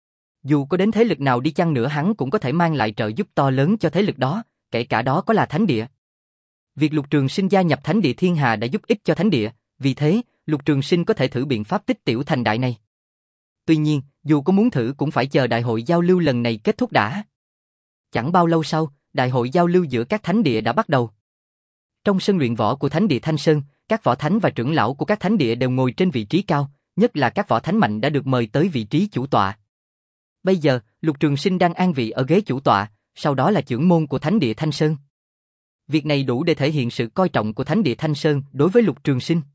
Dù có đến thế lực nào đi chăng nữa hắn cũng có thể mang lại trợ giúp to lớn cho thế lực đó, kể cả đó có là thánh địa. Việc Lục Trường Sinh gia nhập Thánh địa Thiên Hà đã giúp ích cho thánh địa, vì thế, Lục Trường Sinh có thể thử biện pháp tích tiểu thành đại này. Tuy nhiên, dù có muốn thử cũng phải chờ đại hội giao lưu lần này kết thúc đã. Chẳng bao lâu sau, đại hội giao lưu giữa các thánh địa đã bắt đầu. Trong sân luyện võ của Thánh địa Thanh Sơn, các võ thánh và trưởng lão của các thánh địa đều ngồi trên vị trí cao, nhất là các võ thánh mạnh đã được mời tới vị trí chủ tọa. Bây giờ, Lục Trường Sinh đang an vị ở ghế chủ tọa, sau đó là trưởng môn của Thánh địa Thanh Sơn. Việc này đủ để thể hiện sự coi trọng của Thánh địa Thanh Sơn đối với Lục Trường Sinh.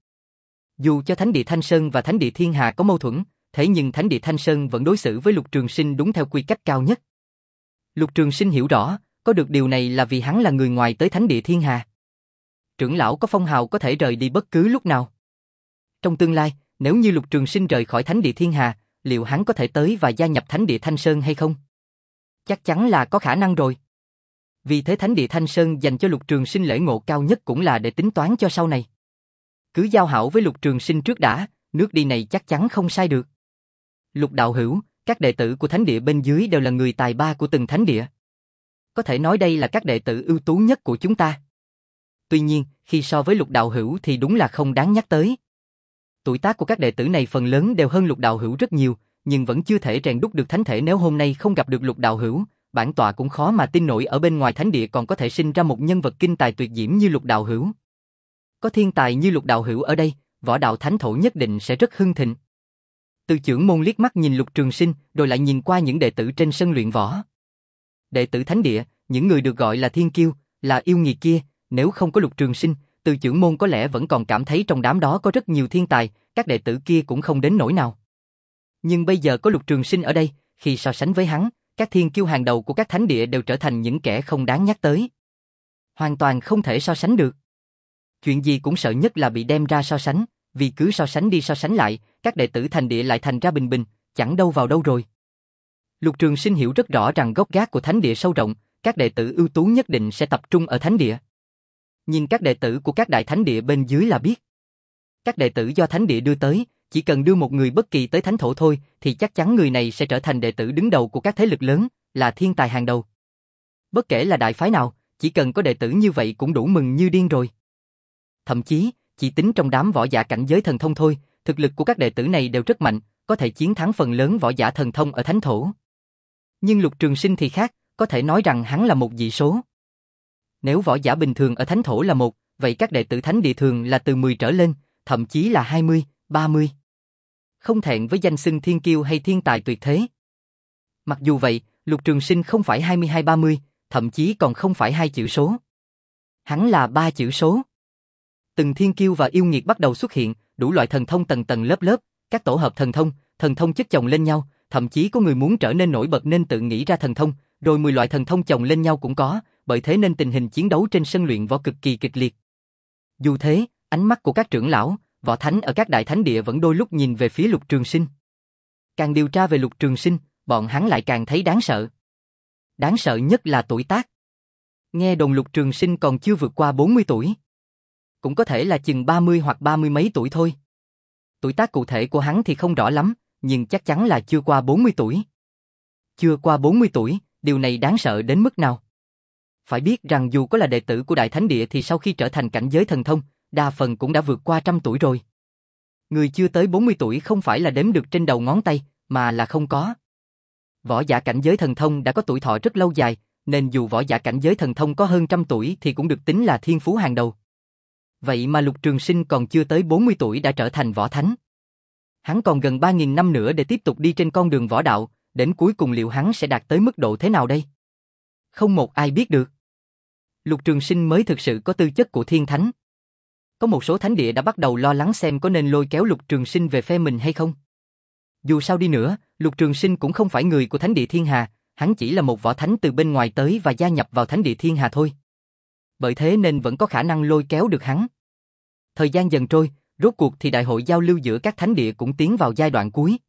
Dù cho Thánh địa Thanh Sơn và Thánh địa Thiên Hà có mâu thuẫn, thế nhưng Thánh địa Thanh Sơn vẫn đối xử với Lục Trường Sinh đúng theo quy cách cao nhất. Lục Trường Sinh hiểu rõ, có được điều này là vì hắn là người ngoài tới Thánh địa Thiên Hà. Trưởng lão có phong hào có thể rời đi bất cứ lúc nào. Trong tương lai, nếu như Lục Trường Sinh rời khỏi Thánh địa Thiên Hà, liệu hắn có thể tới và gia nhập Thánh địa Thanh Sơn hay không? Chắc chắn là có khả năng rồi. Vì thế Thánh địa Thanh Sơn dành cho Lục Trường Sinh lễ ngộ cao nhất cũng là để tính toán cho sau này. Cứ giao hảo với Lục Trường Sinh trước đã, nước đi này chắc chắn không sai được. Lục đạo hữu, các đệ tử của thánh địa bên dưới đều là người tài ba của từng thánh địa. Có thể nói đây là các đệ tử ưu tú nhất của chúng ta. Tuy nhiên, khi so với Lục đạo hữu thì đúng là không đáng nhắc tới. Tuổi tác của các đệ tử này phần lớn đều hơn Lục đạo hữu rất nhiều, nhưng vẫn chưa thể rèn đúc được thánh thể. Nếu hôm nay không gặp được Lục đạo hữu, bản tọa cũng khó mà tin nổi ở bên ngoài thánh địa còn có thể sinh ra một nhân vật kinh tài tuyệt diễm như Lục Đạo Hữu. Có thiên tài như Lục Đạo Hữu ở đây, võ đạo thánh thổ nhất định sẽ rất hưng thịnh. Từ trưởng môn liếc mắt nhìn Lục Trường Sinh, rồi lại nhìn qua những đệ tử trên sân luyện võ. Đệ tử thánh địa, những người được gọi là thiên kiêu, là yêu nghiệt kia, nếu không có Lục Trường Sinh, Từ trưởng môn có lẽ vẫn còn cảm thấy trong đám đó có rất nhiều thiên tài, các đệ tử kia cũng không đến nỗi nào. Nhưng bây giờ có Lục Trường Sinh ở đây, khi so sánh với hắn, các thiên kiêu hàng đầu của các thánh địa đều trở thành những kẻ không đáng nhắc tới. Hoàn toàn không thể so sánh được. Chuyện gì cũng sợ nhất là bị đem ra so sánh, vì cứ so sánh đi so sánh lại, các đệ tử thành địa lại thành ra bình bình, chẳng đâu vào đâu rồi. Lục Trường Sinh hiểu rất rõ rằng gốc gác của thánh địa sâu rộng, các đệ tử ưu tú nhất định sẽ tập trung ở thánh địa. Nhìn các đệ tử của các đại thánh địa bên dưới là biết. Các đệ tử do thánh địa đưa tới, chỉ cần đưa một người bất kỳ tới thánh thổ thôi, thì chắc chắn người này sẽ trở thành đệ tử đứng đầu của các thế lực lớn, là thiên tài hàng đầu. Bất kể là đại phái nào, chỉ cần có đệ tử như vậy cũng đủ mừng như điên rồi. Thậm chí, chỉ tính trong đám võ giả cảnh giới thần thông thôi, thực lực của các đệ tử này đều rất mạnh, có thể chiến thắng phần lớn võ giả thần thông ở thánh thổ. Nhưng Lục Trường Sinh thì khác, có thể nói rằng hắn là một dị số. Nếu võ giả bình thường ở thánh thổ là một, vậy các đệ tử thánh địa thường là từ mười trở lên, thậm chí là hai mươi, ba mươi. Không thẹn với danh xưng thiên kiêu hay thiên tài tuyệt thế. Mặc dù vậy, Lục Trường Sinh không phải hai mươi hai ba mươi, thậm chí còn không phải hai chữ số. Hắn là ba chữ số. Từng thiên kiêu và yêu nghiệt bắt đầu xuất hiện, đủ loại thần thông tầng tầng lớp lớp, các tổ hợp thần thông, thần thông chất chồng lên nhau, thậm chí có người muốn trở nên nổi bật nên tự nghĩ ra thần thông, rồi mười loại thần thông chồng lên nhau cũng có, bởi thế nên tình hình chiến đấu trên sân luyện võ cực kỳ kịch liệt. Dù thế, ánh mắt của các trưởng lão, võ thánh ở các đại thánh địa vẫn đôi lúc nhìn về phía Lục Trường Sinh. Càng điều tra về Lục Trường Sinh, bọn hắn lại càng thấy đáng sợ. Đáng sợ nhất là tuổi tác. Nghe đồn Lục Trường Sinh còn chưa vượt qua bốn mươi tuổi. Cũng có thể là chừng ba mươi hoặc ba mươi mấy tuổi thôi. Tuổi tác cụ thể của hắn thì không rõ lắm, nhưng chắc chắn là chưa qua bốn mươi tuổi. Chưa qua bốn mươi tuổi, điều này đáng sợ đến mức nào? Phải biết rằng dù có là đệ tử của Đại Thánh Địa thì sau khi trở thành cảnh giới thần thông, đa phần cũng đã vượt qua trăm tuổi rồi. Người chưa tới bốn mươi tuổi không phải là đếm được trên đầu ngón tay, mà là không có. Võ giả cảnh giới thần thông đã có tuổi thọ rất lâu dài, nên dù võ giả cảnh giới thần thông có hơn trăm tuổi thì cũng được tính là thiên phú hàng đầu. Vậy mà Lục Trường Sinh còn chưa tới bốn mươi tuổi đã trở thành võ thánh. Hắn còn gần ba nghìn năm nữa để tiếp tục đi trên con đường võ đạo, đến cuối cùng liệu hắn sẽ đạt tới mức độ thế nào đây? Không một ai biết được. Lục Trường Sinh mới thực sự có tư chất của thiên thánh. Có một số thánh địa đã bắt đầu lo lắng xem có nên lôi kéo Lục Trường Sinh về phe mình hay không. Dù sao đi nữa, Lục Trường Sinh cũng không phải người của thánh địa Thiên Hà, hắn chỉ là một võ thánh từ bên ngoài tới và gia nhập vào thánh địa Thiên Hà thôi. Bởi thế nên vẫn có khả năng lôi kéo được hắn. Thời gian dần trôi, rốt cuộc thì đại hội giao lưu giữa các thánh địa cũng tiến vào giai đoạn cuối.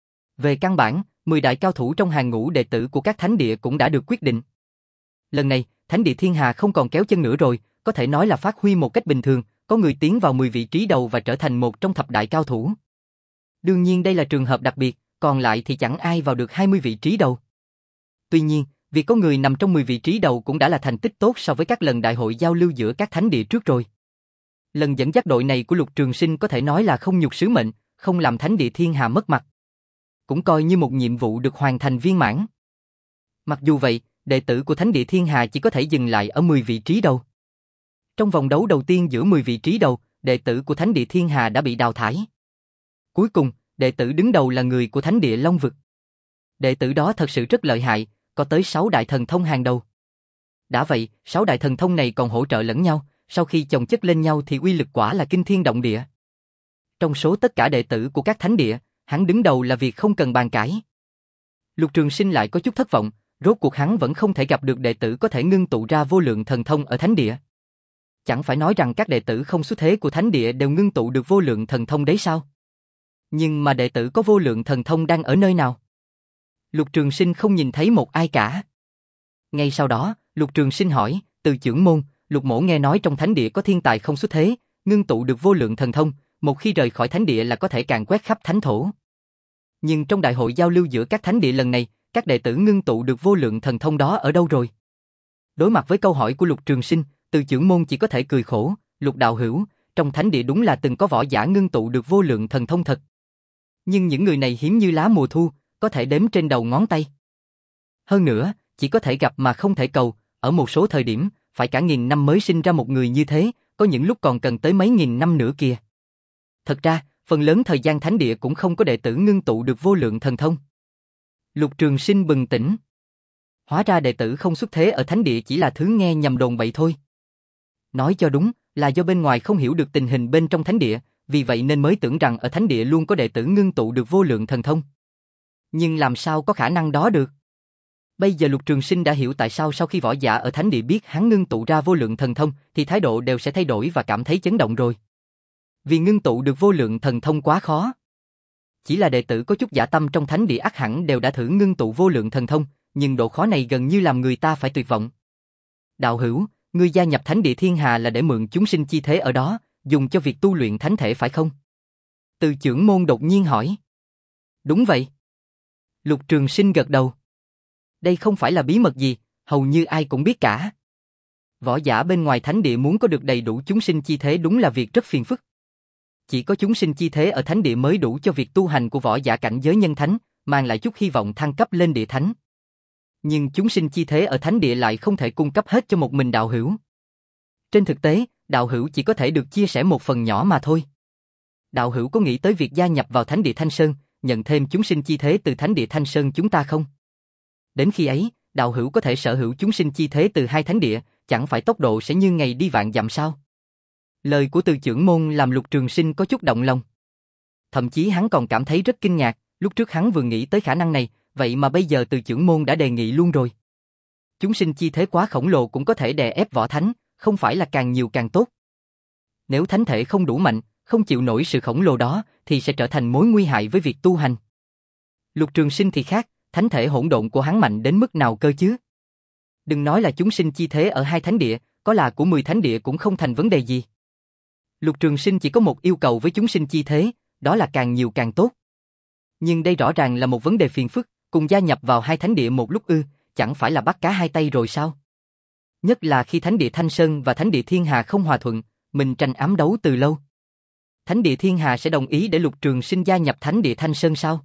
Về căn bản, mười đại cao thủ trong hàng ngũ đệ tử của các thánh địa cũng đã được quyết định. Lần này, thánh địa Thiên Hà không còn kéo chân nữa rồi, có thể nói là phát huy một cách bình thường, có người tiến vào mười vị trí đầu và trở thành một trong thập đại cao thủ. Đương nhiên đây là trường hợp đặc biệt, còn lại thì chẳng ai vào được hai mươi vị trí đầu. Tuy nhiên, việc có người nằm trong mười vị trí đầu cũng đã là thành tích tốt so với các lần đại hội giao lưu giữa các thánh địa trước rồi. Lần dẫn dắt đội này của Lục Trường Sinh có thể nói là không nhục sứ mệnh, không làm thánh địa Thiên Hà mất mặt. Cũng coi như một nhiệm vụ được hoàn thành viên mãn. Mặc dù vậy, đệ tử của thánh địa Thiên Hà chỉ có thể dừng lại ở mười vị trí đầu. Trong vòng đấu đầu tiên giữa mười vị trí đầu, đệ tử của thánh địa Thiên Hà đã bị đào thải. Cuối cùng, đệ tử đứng đầu là người của thánh địa Long Vực. Đệ tử đó thật sự rất lợi hại, có tới sáu đại thần thông hàng đầu. Đã vậy, sáu đại thần thông này còn hỗ trợ lẫn nhau, sau khi chồng chất lên nhau thì uy lực quả là kinh thiên động địa. Trong số tất cả đệ tử của các thánh địa, hắn đứng đầu là việc không cần bàn cãi. Lục Trường Sinh lại có chút thất vọng, rốt cuộc hắn vẫn không thể gặp được đệ tử có thể ngưng tụ ra vô lượng thần thông ở thánh địa. Chẳng phải nói rằng các đệ tử không xuất thế của thánh địa đều ngưng tụ được vô lượng thần thông đấy sao? Nhưng mà đệ tử có vô lượng thần thông đang ở nơi nào? Lục Trường Sinh không nhìn thấy một ai cả. Ngay sau đó, Lục Trường Sinh hỏi, Từ trưởng môn, Lục mỗ nghe nói trong thánh địa có thiên tài không xuất thế, ngưng tụ được vô lượng thần thông, một khi rời khỏi thánh địa là có thể càn quét khắp thánh thổ. Nhưng trong đại hội giao lưu giữa các thánh địa lần này, các đệ tử ngưng tụ được vô lượng thần thông đó ở đâu rồi? Đối mặt với câu hỏi của Lục Trường Sinh, Từ trưởng môn chỉ có thể cười khổ, Lục đạo hữu, trong thánh địa đúng là từng có võ giả ngưng tụ được vô lượng thần thông thật. Nhưng những người này hiếm như lá mùa thu, có thể đếm trên đầu ngón tay. Hơn nữa, chỉ có thể gặp mà không thể cầu, ở một số thời điểm, phải cả nghìn năm mới sinh ra một người như thế, có những lúc còn cần tới mấy nghìn năm nữa kìa. Thật ra, phần lớn thời gian thánh địa cũng không có đệ tử ngưng tụ được vô lượng thần thông. Lục Trường Sinh bừng tỉnh. Hóa ra đệ tử không xuất thế ở thánh địa chỉ là thứ nghe nhầm đồn bậy thôi. Nói cho đúng, là do bên ngoài không hiểu được tình hình bên trong thánh địa, vì vậy nên mới tưởng rằng ở thánh địa luôn có đệ tử ngưng tụ được vô lượng thần thông. Nhưng làm sao có khả năng đó được? Bây giờ Lục Trường Sinh đã hiểu tại sao sau khi võ giả ở thánh địa biết hắn ngưng tụ ra vô lượng thần thông thì thái độ đều sẽ thay đổi và cảm thấy chấn động rồi. Vì ngưng tụ được vô lượng thần thông quá khó. Chỉ là đệ tử có chút dạ tâm trong thánh địa ắt hẳn đều đã thử ngưng tụ vô lượng thần thông, nhưng độ khó này gần như làm người ta phải tuyệt vọng. Đạo hữu, ngươi gia nhập thánh địa thiên hà là để mượn chúng sinh chi thế ở đó, dùng cho việc tu luyện thánh thể phải không? Từ trưởng môn đột nhiên hỏi. Đúng vậy. Lục Trường Sinh gật đầu. Đây không phải là bí mật gì, hầu như ai cũng biết cả. Võ giả bên ngoài thánh địa muốn có được đầy đủ chúng sinh chi thế đúng là việc rất phiền phức. Chỉ có chúng sinh chi thế ở thánh địa mới đủ cho việc tu hành của võ giả cảnh giới nhân thánh, mang lại chút hy vọng thăng cấp lên địa thánh. Nhưng chúng sinh chi thế ở thánh địa lại không thể cung cấp hết cho một mình đạo hữu. Trên thực tế, đạo hữu chỉ có thể được chia sẻ một phần nhỏ mà thôi. Đạo hữu có nghĩ tới việc gia nhập vào thánh địa Thanh Sơn, nhận thêm chúng sinh chi thế từ thánh địa Thanh Sơn chúng ta không? Đến khi ấy, đạo hữu có thể sở hữu chúng sinh chi thế từ hai thánh địa, chẳng phải tốc độ sẽ như ngày đi vạn dặm sao? Lời của Từ trưởng môn làm Lục Trường Sinh có chút động lòng. Thậm chí hắn còn cảm thấy rất kinh ngạc, lúc trước hắn vừa nghĩ tới khả năng này, vậy mà bây giờ Từ trưởng môn đã đề nghị luôn rồi. Chúng sinh chi thế quá khổng lồ cũng có thể đè ép võ thánh, không phải là càng nhiều càng tốt. Nếu thánh thể không đủ mạnh, không chịu nổi sự khổng lồ đó, thì sẽ trở thành mối nguy hại với việc tu hành. Lục Trường Sinh thì khác, thánh thể hỗn độn của hắn mạnh đến mức nào cơ chứ? Đừng nói là chúng sinh chi thế ở hai thánh địa, có là của mười thánh địa cũng không thành vấn đề gì. Lục Trường Sinh chỉ có một yêu cầu với chúng sinh chi thế, đó là càng nhiều càng tốt. Nhưng đây rõ ràng là một vấn đề phiền phức, cùng gia nhập vào hai thánh địa một lúc ư, chẳng phải là bắt cá hai tay rồi sao? Nhất là khi thánh địa Thanh Sơn và thánh địa Thiên Hà không hòa thuận, mình tranh ám đấu từ lâu. Thánh địa Thiên Hà sẽ đồng ý để Lục Trường Sinh gia nhập thánh địa Thanh Sơn sao?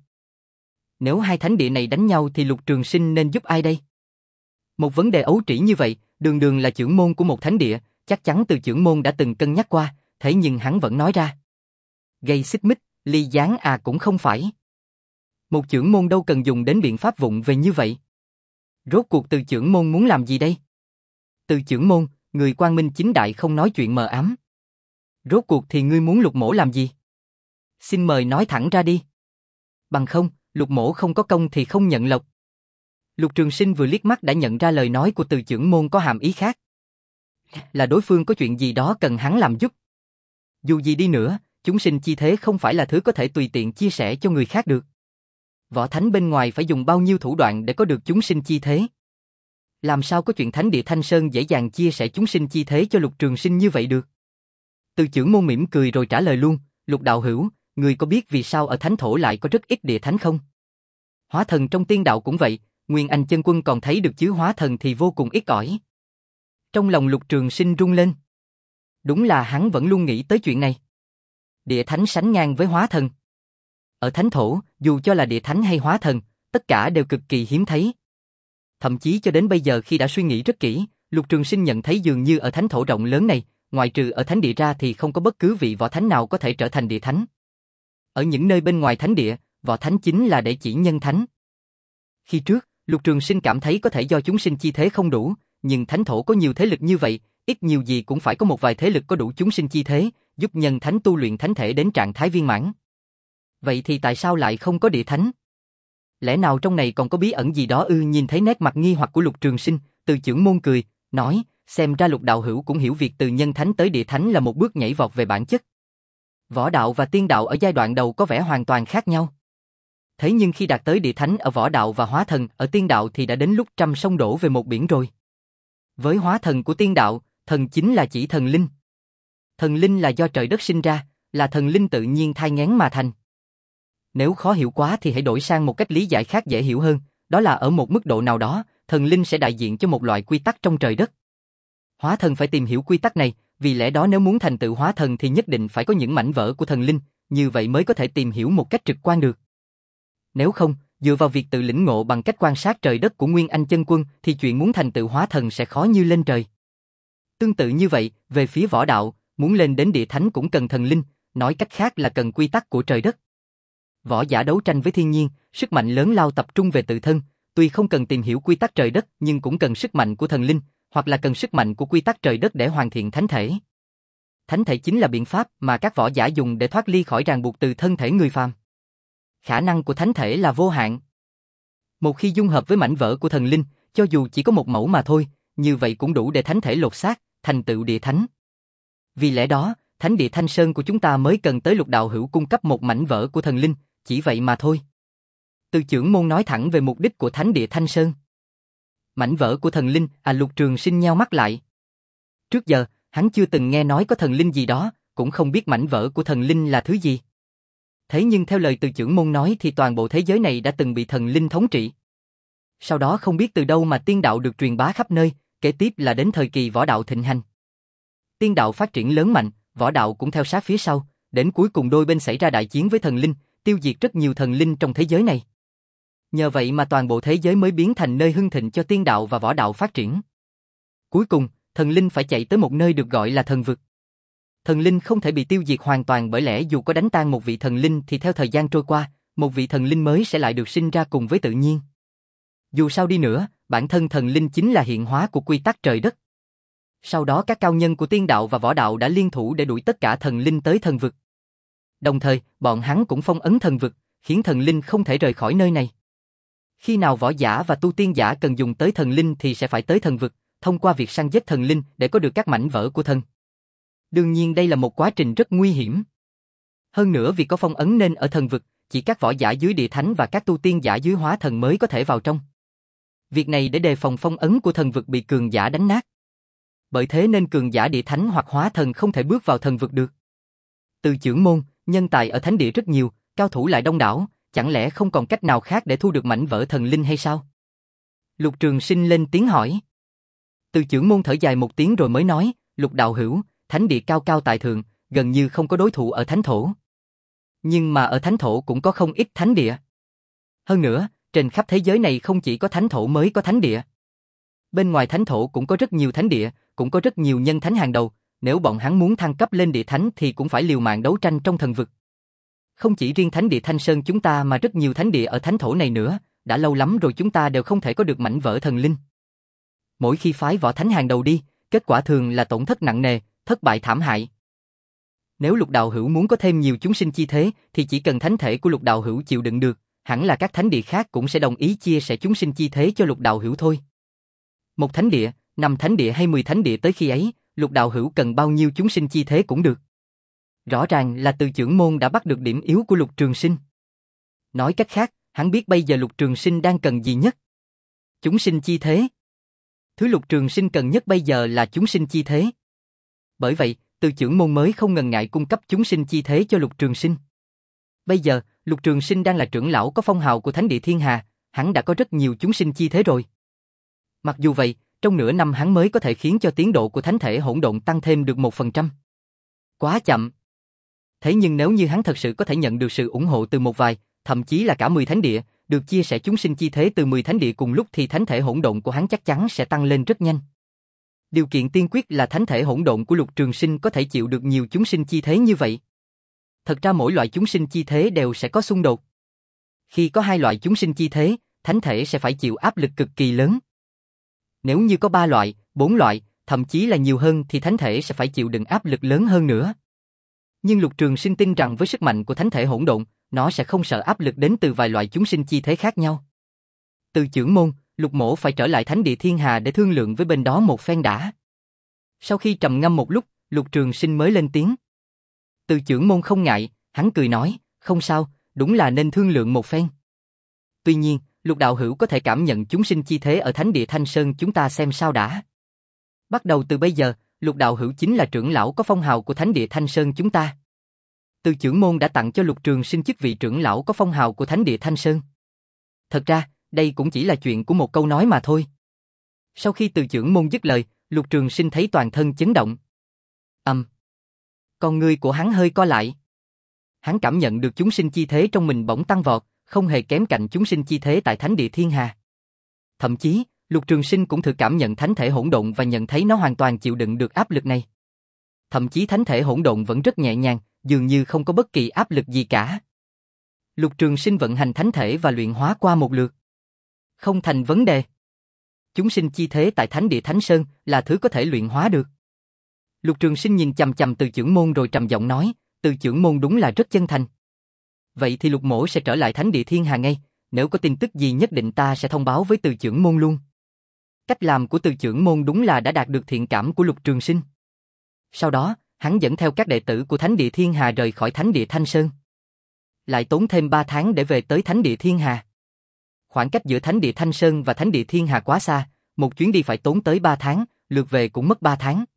Nếu hai thánh địa này đánh nhau thì Lục Trường Sinh nên giúp ai đây? Một vấn đề ấu trĩ như vậy, đường đường là trưởng môn của một thánh địa, chắc chắn Từ trưởng môn đã từng cân nhắc qua, thế nhưng hắn vẫn nói ra. Gây xích mích, ly gián à cũng không phải. Một trưởng môn đâu cần dùng đến biện pháp vụng về như vậy. Rốt cuộc Từ trưởng môn muốn làm gì đây? Từ trưởng môn, người quang minh chính đại không nói chuyện mờ ám. Rốt cuộc thì ngươi muốn Lục mỗ làm gì? Xin mời nói thẳng ra đi. Bằng không, Lục mỗ không có công thì không nhận lộc. Lục Trường Sinh vừa liếc mắt đã nhận ra lời nói của Từ trưởng môn có hàm ý khác. Là đối phương có chuyện gì đó cần hắn làm giúp. Dù gì đi nữa, chúng sinh chi thế không phải là thứ có thể tùy tiện chia sẻ cho người khác được. Võ thánh bên ngoài phải dùng bao nhiêu thủ đoạn để có được chúng sinh chi thế. Làm sao có chuyện thánh địa Thanh Sơn dễ dàng chia sẻ chúng sinh chi thế cho Lục Trường Sinh như vậy được? Từ trưởng môn mỉm cười rồi trả lời luôn, Lục đạo hữu, người có biết vì sao ở thánh thổ lại có rất ít địa thánh không? Hóa thần trong tiên đạo cũng vậy, Nguyên Anh chân quân còn thấy được chứ hóa thần thì vô cùng ít ỏi. Trong lòng Lục Trường Sinh rung lên. Đúng là hắn vẫn luôn nghĩ tới chuyện này. Địa thánh sánh ngang với hóa thần. Ở thánh thổ, dù cho là địa thánh hay hóa thần, tất cả đều cực kỳ hiếm thấy. Thậm chí cho đến bây giờ khi đã suy nghĩ rất kỹ, Lục Trường Sinh nhận thấy dường như ở thánh thổ rộng lớn này, ngoại trừ ở thánh địa ra thì không có bất cứ vị võ thánh nào có thể trở thành địa thánh. Ở những nơi bên ngoài thánh địa, võ thánh chính là để chỉ nhân thánh. Khi trước, Lục Trường Sinh cảm thấy có thể do chúng sinh chi thế không đủ, nhưng thánh thổ có nhiều thế lực như vậy, ít nhiều gì cũng phải có một vài thế lực có đủ chúng sinh chi thế, giúp nhân thánh tu luyện thánh thể đến trạng thái viên mãn. Vậy thì tại sao lại không có địa thánh? Lẽ nào trong này còn có bí ẩn gì đó ư? Nhìn thấy nét mặt nghi hoặc của Lục Trường Sinh, Từ trưởng môn cười, nói, xem ra Lục đạo hữu cũng hiểu việc từ nhân thánh tới địa thánh là một bước nhảy vọt về bản chất. Võ đạo và tiên đạo ở giai đoạn đầu có vẻ hoàn toàn khác nhau. Thế nhưng khi đạt tới địa thánh ở võ đạo và hóa thần ở tiên đạo thì đã đến lúc trăm sông đổ về một biển rồi. Với hóa thần của tiên đạo, thần chính là chỉ thần linh. Thần linh là do trời đất sinh ra, là thần linh tự nhiên thai nghén mà thành. Nếu khó hiểu quá thì hãy đổi sang một cách lý giải khác dễ hiểu hơn, đó là ở một mức độ nào đó, thần linh sẽ đại diện cho một loại quy tắc trong trời đất. Hóa thần phải tìm hiểu quy tắc này, vì lẽ đó nếu muốn thành tựu hóa thần thì nhất định phải có những mảnh vỡ của thần linh, như vậy mới có thể tìm hiểu một cách trực quan được. Nếu không, dựa vào việc tự lĩnh ngộ bằng cách quan sát trời đất của Nguyên Anh chân quân thì chuyện muốn thành tựu hóa thần sẽ khó như lên trời. Tương tự như vậy, về phía võ đạo, muốn lên đến địa thánh cũng cần thần linh, nói cách khác là cần quy tắc của trời đất. Võ giả đấu tranh với thiên nhiên, sức mạnh lớn lao tập trung về tự thân, tuy không cần tìm hiểu quy tắc trời đất nhưng cũng cần sức mạnh của thần linh, hoặc là cần sức mạnh của quy tắc trời đất để hoàn thiện thánh thể. Thánh thể chính là biện pháp mà các võ giả dùng để thoát ly khỏi ràng buộc từ thân thể người phàm. Khả năng của thánh thể là vô hạn. Một khi dung hợp với mảnh vỡ của thần linh, cho dù chỉ có một mẫu mà thôi, như vậy cũng đủ để thánh thể lột xác, thành tựu địa thánh. Vì lẽ đó, thánh địa Thanh Sơn của chúng ta mới cần tới Lục đạo hữu cung cấp một mảnh vỡ của thần linh, chỉ vậy mà thôi. Từ trưởng môn nói thẳng về mục đích của thánh địa Thanh Sơn. Mảnh vỡ của thần linh, à Lục Trường Sinh nheo mắt lại. Trước giờ, hắn chưa từng nghe nói có thần linh gì đó, cũng không biết mảnh vỡ của thần linh là thứ gì. Thế nhưng theo lời từ trưởng môn nói thì toàn bộ thế giới này đã từng bị thần linh thống trị. Sau đó không biết từ đâu mà tiên đạo được truyền bá khắp nơi, kế tiếp là đến thời kỳ võ đạo thịnh hành. Tiên đạo phát triển lớn mạnh, võ đạo cũng theo sát phía sau, đến cuối cùng đôi bên xảy ra đại chiến với thần linh, tiêu diệt rất nhiều thần linh trong thế giới này. Nhờ vậy mà toàn bộ thế giới mới biến thành nơi hưng thịnh cho tiên đạo và võ đạo phát triển. Cuối cùng, thần linh phải chạy tới một nơi được gọi là thần vực. Thần linh không thể bị tiêu diệt hoàn toàn bởi lẽ dù có đánh tan một vị thần linh thì theo thời gian trôi qua, một vị thần linh mới sẽ lại được sinh ra cùng với tự nhiên. Dù sao đi nữa, bản thân thần linh chính là hiện hóa của quy tắc trời đất. Sau đó các cao nhân của tiên đạo và võ đạo đã liên thủ để đuổi tất cả thần linh tới thần vực. Đồng thời, bọn hắn cũng phong ấn thần vực, khiến thần linh không thể rời khỏi nơi này. Khi nào võ giả và tu tiên giả cần dùng tới thần linh thì sẽ phải tới thần vực, thông qua việc săn giết thần linh để có được các mảnh vỡ của thần. Đương nhiên đây là một quá trình rất nguy hiểm. Hơn nữa vì có phong ấn nên ở thần vực, chỉ các võ giả dưới địa thánh và các tu tiên giả dưới hóa thần mới có thể vào trong. Việc này để đề phòng phong ấn của thần vực bị cường giả đánh nát. Bởi thế nên cường giả địa thánh hoặc hóa thần không thể bước vào thần vực được. Từ trưởng môn, nhân tài ở thánh địa rất nhiều, cao thủ lại đông đảo, chẳng lẽ không còn cách nào khác để thu được mảnh vỡ thần linh hay sao? Lục Trường Sinh lên tiếng hỏi. Từ trưởng môn thở dài một tiếng rồi mới nói, Lục đạo hữu, thánh địa cao cao tại thượng, gần như không có đối thủ ở thánh thổ. Nhưng mà ở thánh thổ cũng có không ít thánh địa. Hơn nữa, trên khắp thế giới này không chỉ có thánh thổ mới có thánh địa. Bên ngoài thánh thổ cũng có rất nhiều thánh địa, cũng có rất nhiều nhân thánh hàng đầu, nếu bọn hắn muốn thăng cấp lên địa thánh thì cũng phải liều mạng đấu tranh trong thần vực. Không chỉ riêng thánh địa Thanh Sơn chúng ta mà rất nhiều thánh địa ở thánh thổ này nữa, đã lâu lắm rồi chúng ta đều không thể có được mảnh vỡ thần linh. Mỗi khi phái võ thánh hàng đầu đi, kết quả thường là tổn thất nặng nề, thất bại thảm hại. Nếu Lục đạo hữu muốn có thêm nhiều chúng sinh chi thế thì chỉ cần thánh thể của Lục đạo hữu chịu đựng được, hẳn là các thánh địa khác cũng sẽ đồng ý chia sẻ chúng sinh chi thế cho Lục đạo hữu thôi. Một thánh địa, năm thánh địa hay mười thánh địa tới khi ấy, Lục đạo hữu cần bao nhiêu chúng sinh chi thế cũng được. Rõ ràng là từ trưởng môn đã bắt được điểm yếu của Lục Trường Sinh. Nói cách khác, hắn biết bây giờ Lục Trường Sinh đang cần gì nhất. Chúng sinh chi thế. Thứ Lục Trường Sinh cần nhất bây giờ là chúng sinh chi thế. Bởi vậy, từ trưởng môn mới không ngần ngại cung cấp chúng sinh chi thế cho Lục Trường Sinh. Bây giờ, Lục Trường Sinh đang là trưởng lão có phong hào của Thánh địa Thiên Hà, hắn đã có rất nhiều chúng sinh chi thế rồi. Mặc dù vậy, trong nửa năm hắn mới có thể khiến cho tiến độ của thánh thể hỗn độn tăng thêm được một phần trăm. Quá chậm. Thế nhưng nếu như hắn thật sự có thể nhận được sự ủng hộ từ một vài, thậm chí là cả mười thánh địa, được chia sẻ chúng sinh chi thế từ mười thánh địa cùng lúc thì thánh thể hỗn độn của hắn chắc chắn sẽ tăng lên rất nhanh. Điều kiện tiên quyết là thánh thể hỗn độn của Lục Trường Sinh có thể chịu được nhiều chúng sinh chi thế như vậy. Thật ra mỗi loại chúng sinh chi thế đều sẽ có xung đột. Khi có hai loại chúng sinh chi thế, thánh thể sẽ phải chịu áp lực cực kỳ lớn. Nếu như có ba loại, bốn loại, thậm chí là nhiều hơn thì thánh thể sẽ phải chịu đựng áp lực lớn hơn nữa. Nhưng Lục Trường Sinh tin rằng với sức mạnh của thánh thể hỗn độn, nó sẽ không sợ áp lực đến từ vài loại chúng sinh chi thế khác nhau. Từ trưởng môn, Lục Mỗ phải trở lại Thánh địa Thiên Hà để thương lượng với bên đó một phen đã. Sau khi trầm ngâm một lúc, Lục Trường Sinh mới lên tiếng. Từ trưởng môn không ngại, hắn cười nói, không sao, đúng là nên thương lượng một phen. Tuy nhiên, Lục đạo hữu có thể cảm nhận chúng sinh chi thế ở Thánh địa Thanh Sơn chúng ta xem sao đã. Bắt đầu từ bây giờ, Lục đạo hữu chính là trưởng lão có phong hào của Thánh địa Thanh Sơn chúng ta. Từ trưởng môn đã tặng cho Lục Trường Sinh chức vị trưởng lão có phong hào của Thánh địa Thanh Sơn. Thật ra, đây cũng chỉ là chuyện của một câu nói mà thôi. Sau khi từ trưởng môn dứt lời, Lục Trường Sinh thấy toàn thân chấn động. Ầm. Um. Con ngươi của hắn hơi co lại. Hắn cảm nhận được chúng sinh chi thế trong mình bỗng tăng vọt, không hề kém cạnh chúng sinh chi thế tại thánh địa thiên hà. Thậm chí, Lục Trường Sinh cũng thử cảm nhận thánh thể hỗn độn và nhận thấy nó hoàn toàn chịu đựng được áp lực này. Thậm chí thánh thể hỗn độn vẫn rất nhẹ nhàng, dường như không có bất kỳ áp lực gì cả. Lục Trường Sinh vận hành thánh thể và luyện hóa qua một lượt. Không thành vấn đề. Chúng sinh chi thế tại thánh địa Thánh Sơn là thứ có thể luyện hóa được. Lục Trường Sinh nhìn chằm chằm Từ Chưởng Môn rồi trầm giọng nói, Từ Chưởng Môn đúng là rất chân thành. Vậy thì Lục Mỗ sẽ trở lại thánh địa thiên hà ngay, nếu có tin tức gì nhất định ta sẽ thông báo với Từ Chưởng Môn luôn. Cách làm của Từ Chưởng Môn đúng là đã đạt được thiện cảm của Lục Trường Sinh. Sau đó, hắn dẫn theo các đệ tử của thánh địa thiên hà rời khỏi thánh địa Thanh Sơn. Lại tốn thêm ba tháng để về tới thánh địa thiên hà. Khoảng cách giữa thánh địa Thanh Sơn và thánh địa thiên hà quá xa, một chuyến đi phải tốn tới ba tháng, lượt về cũng mất ba tháng.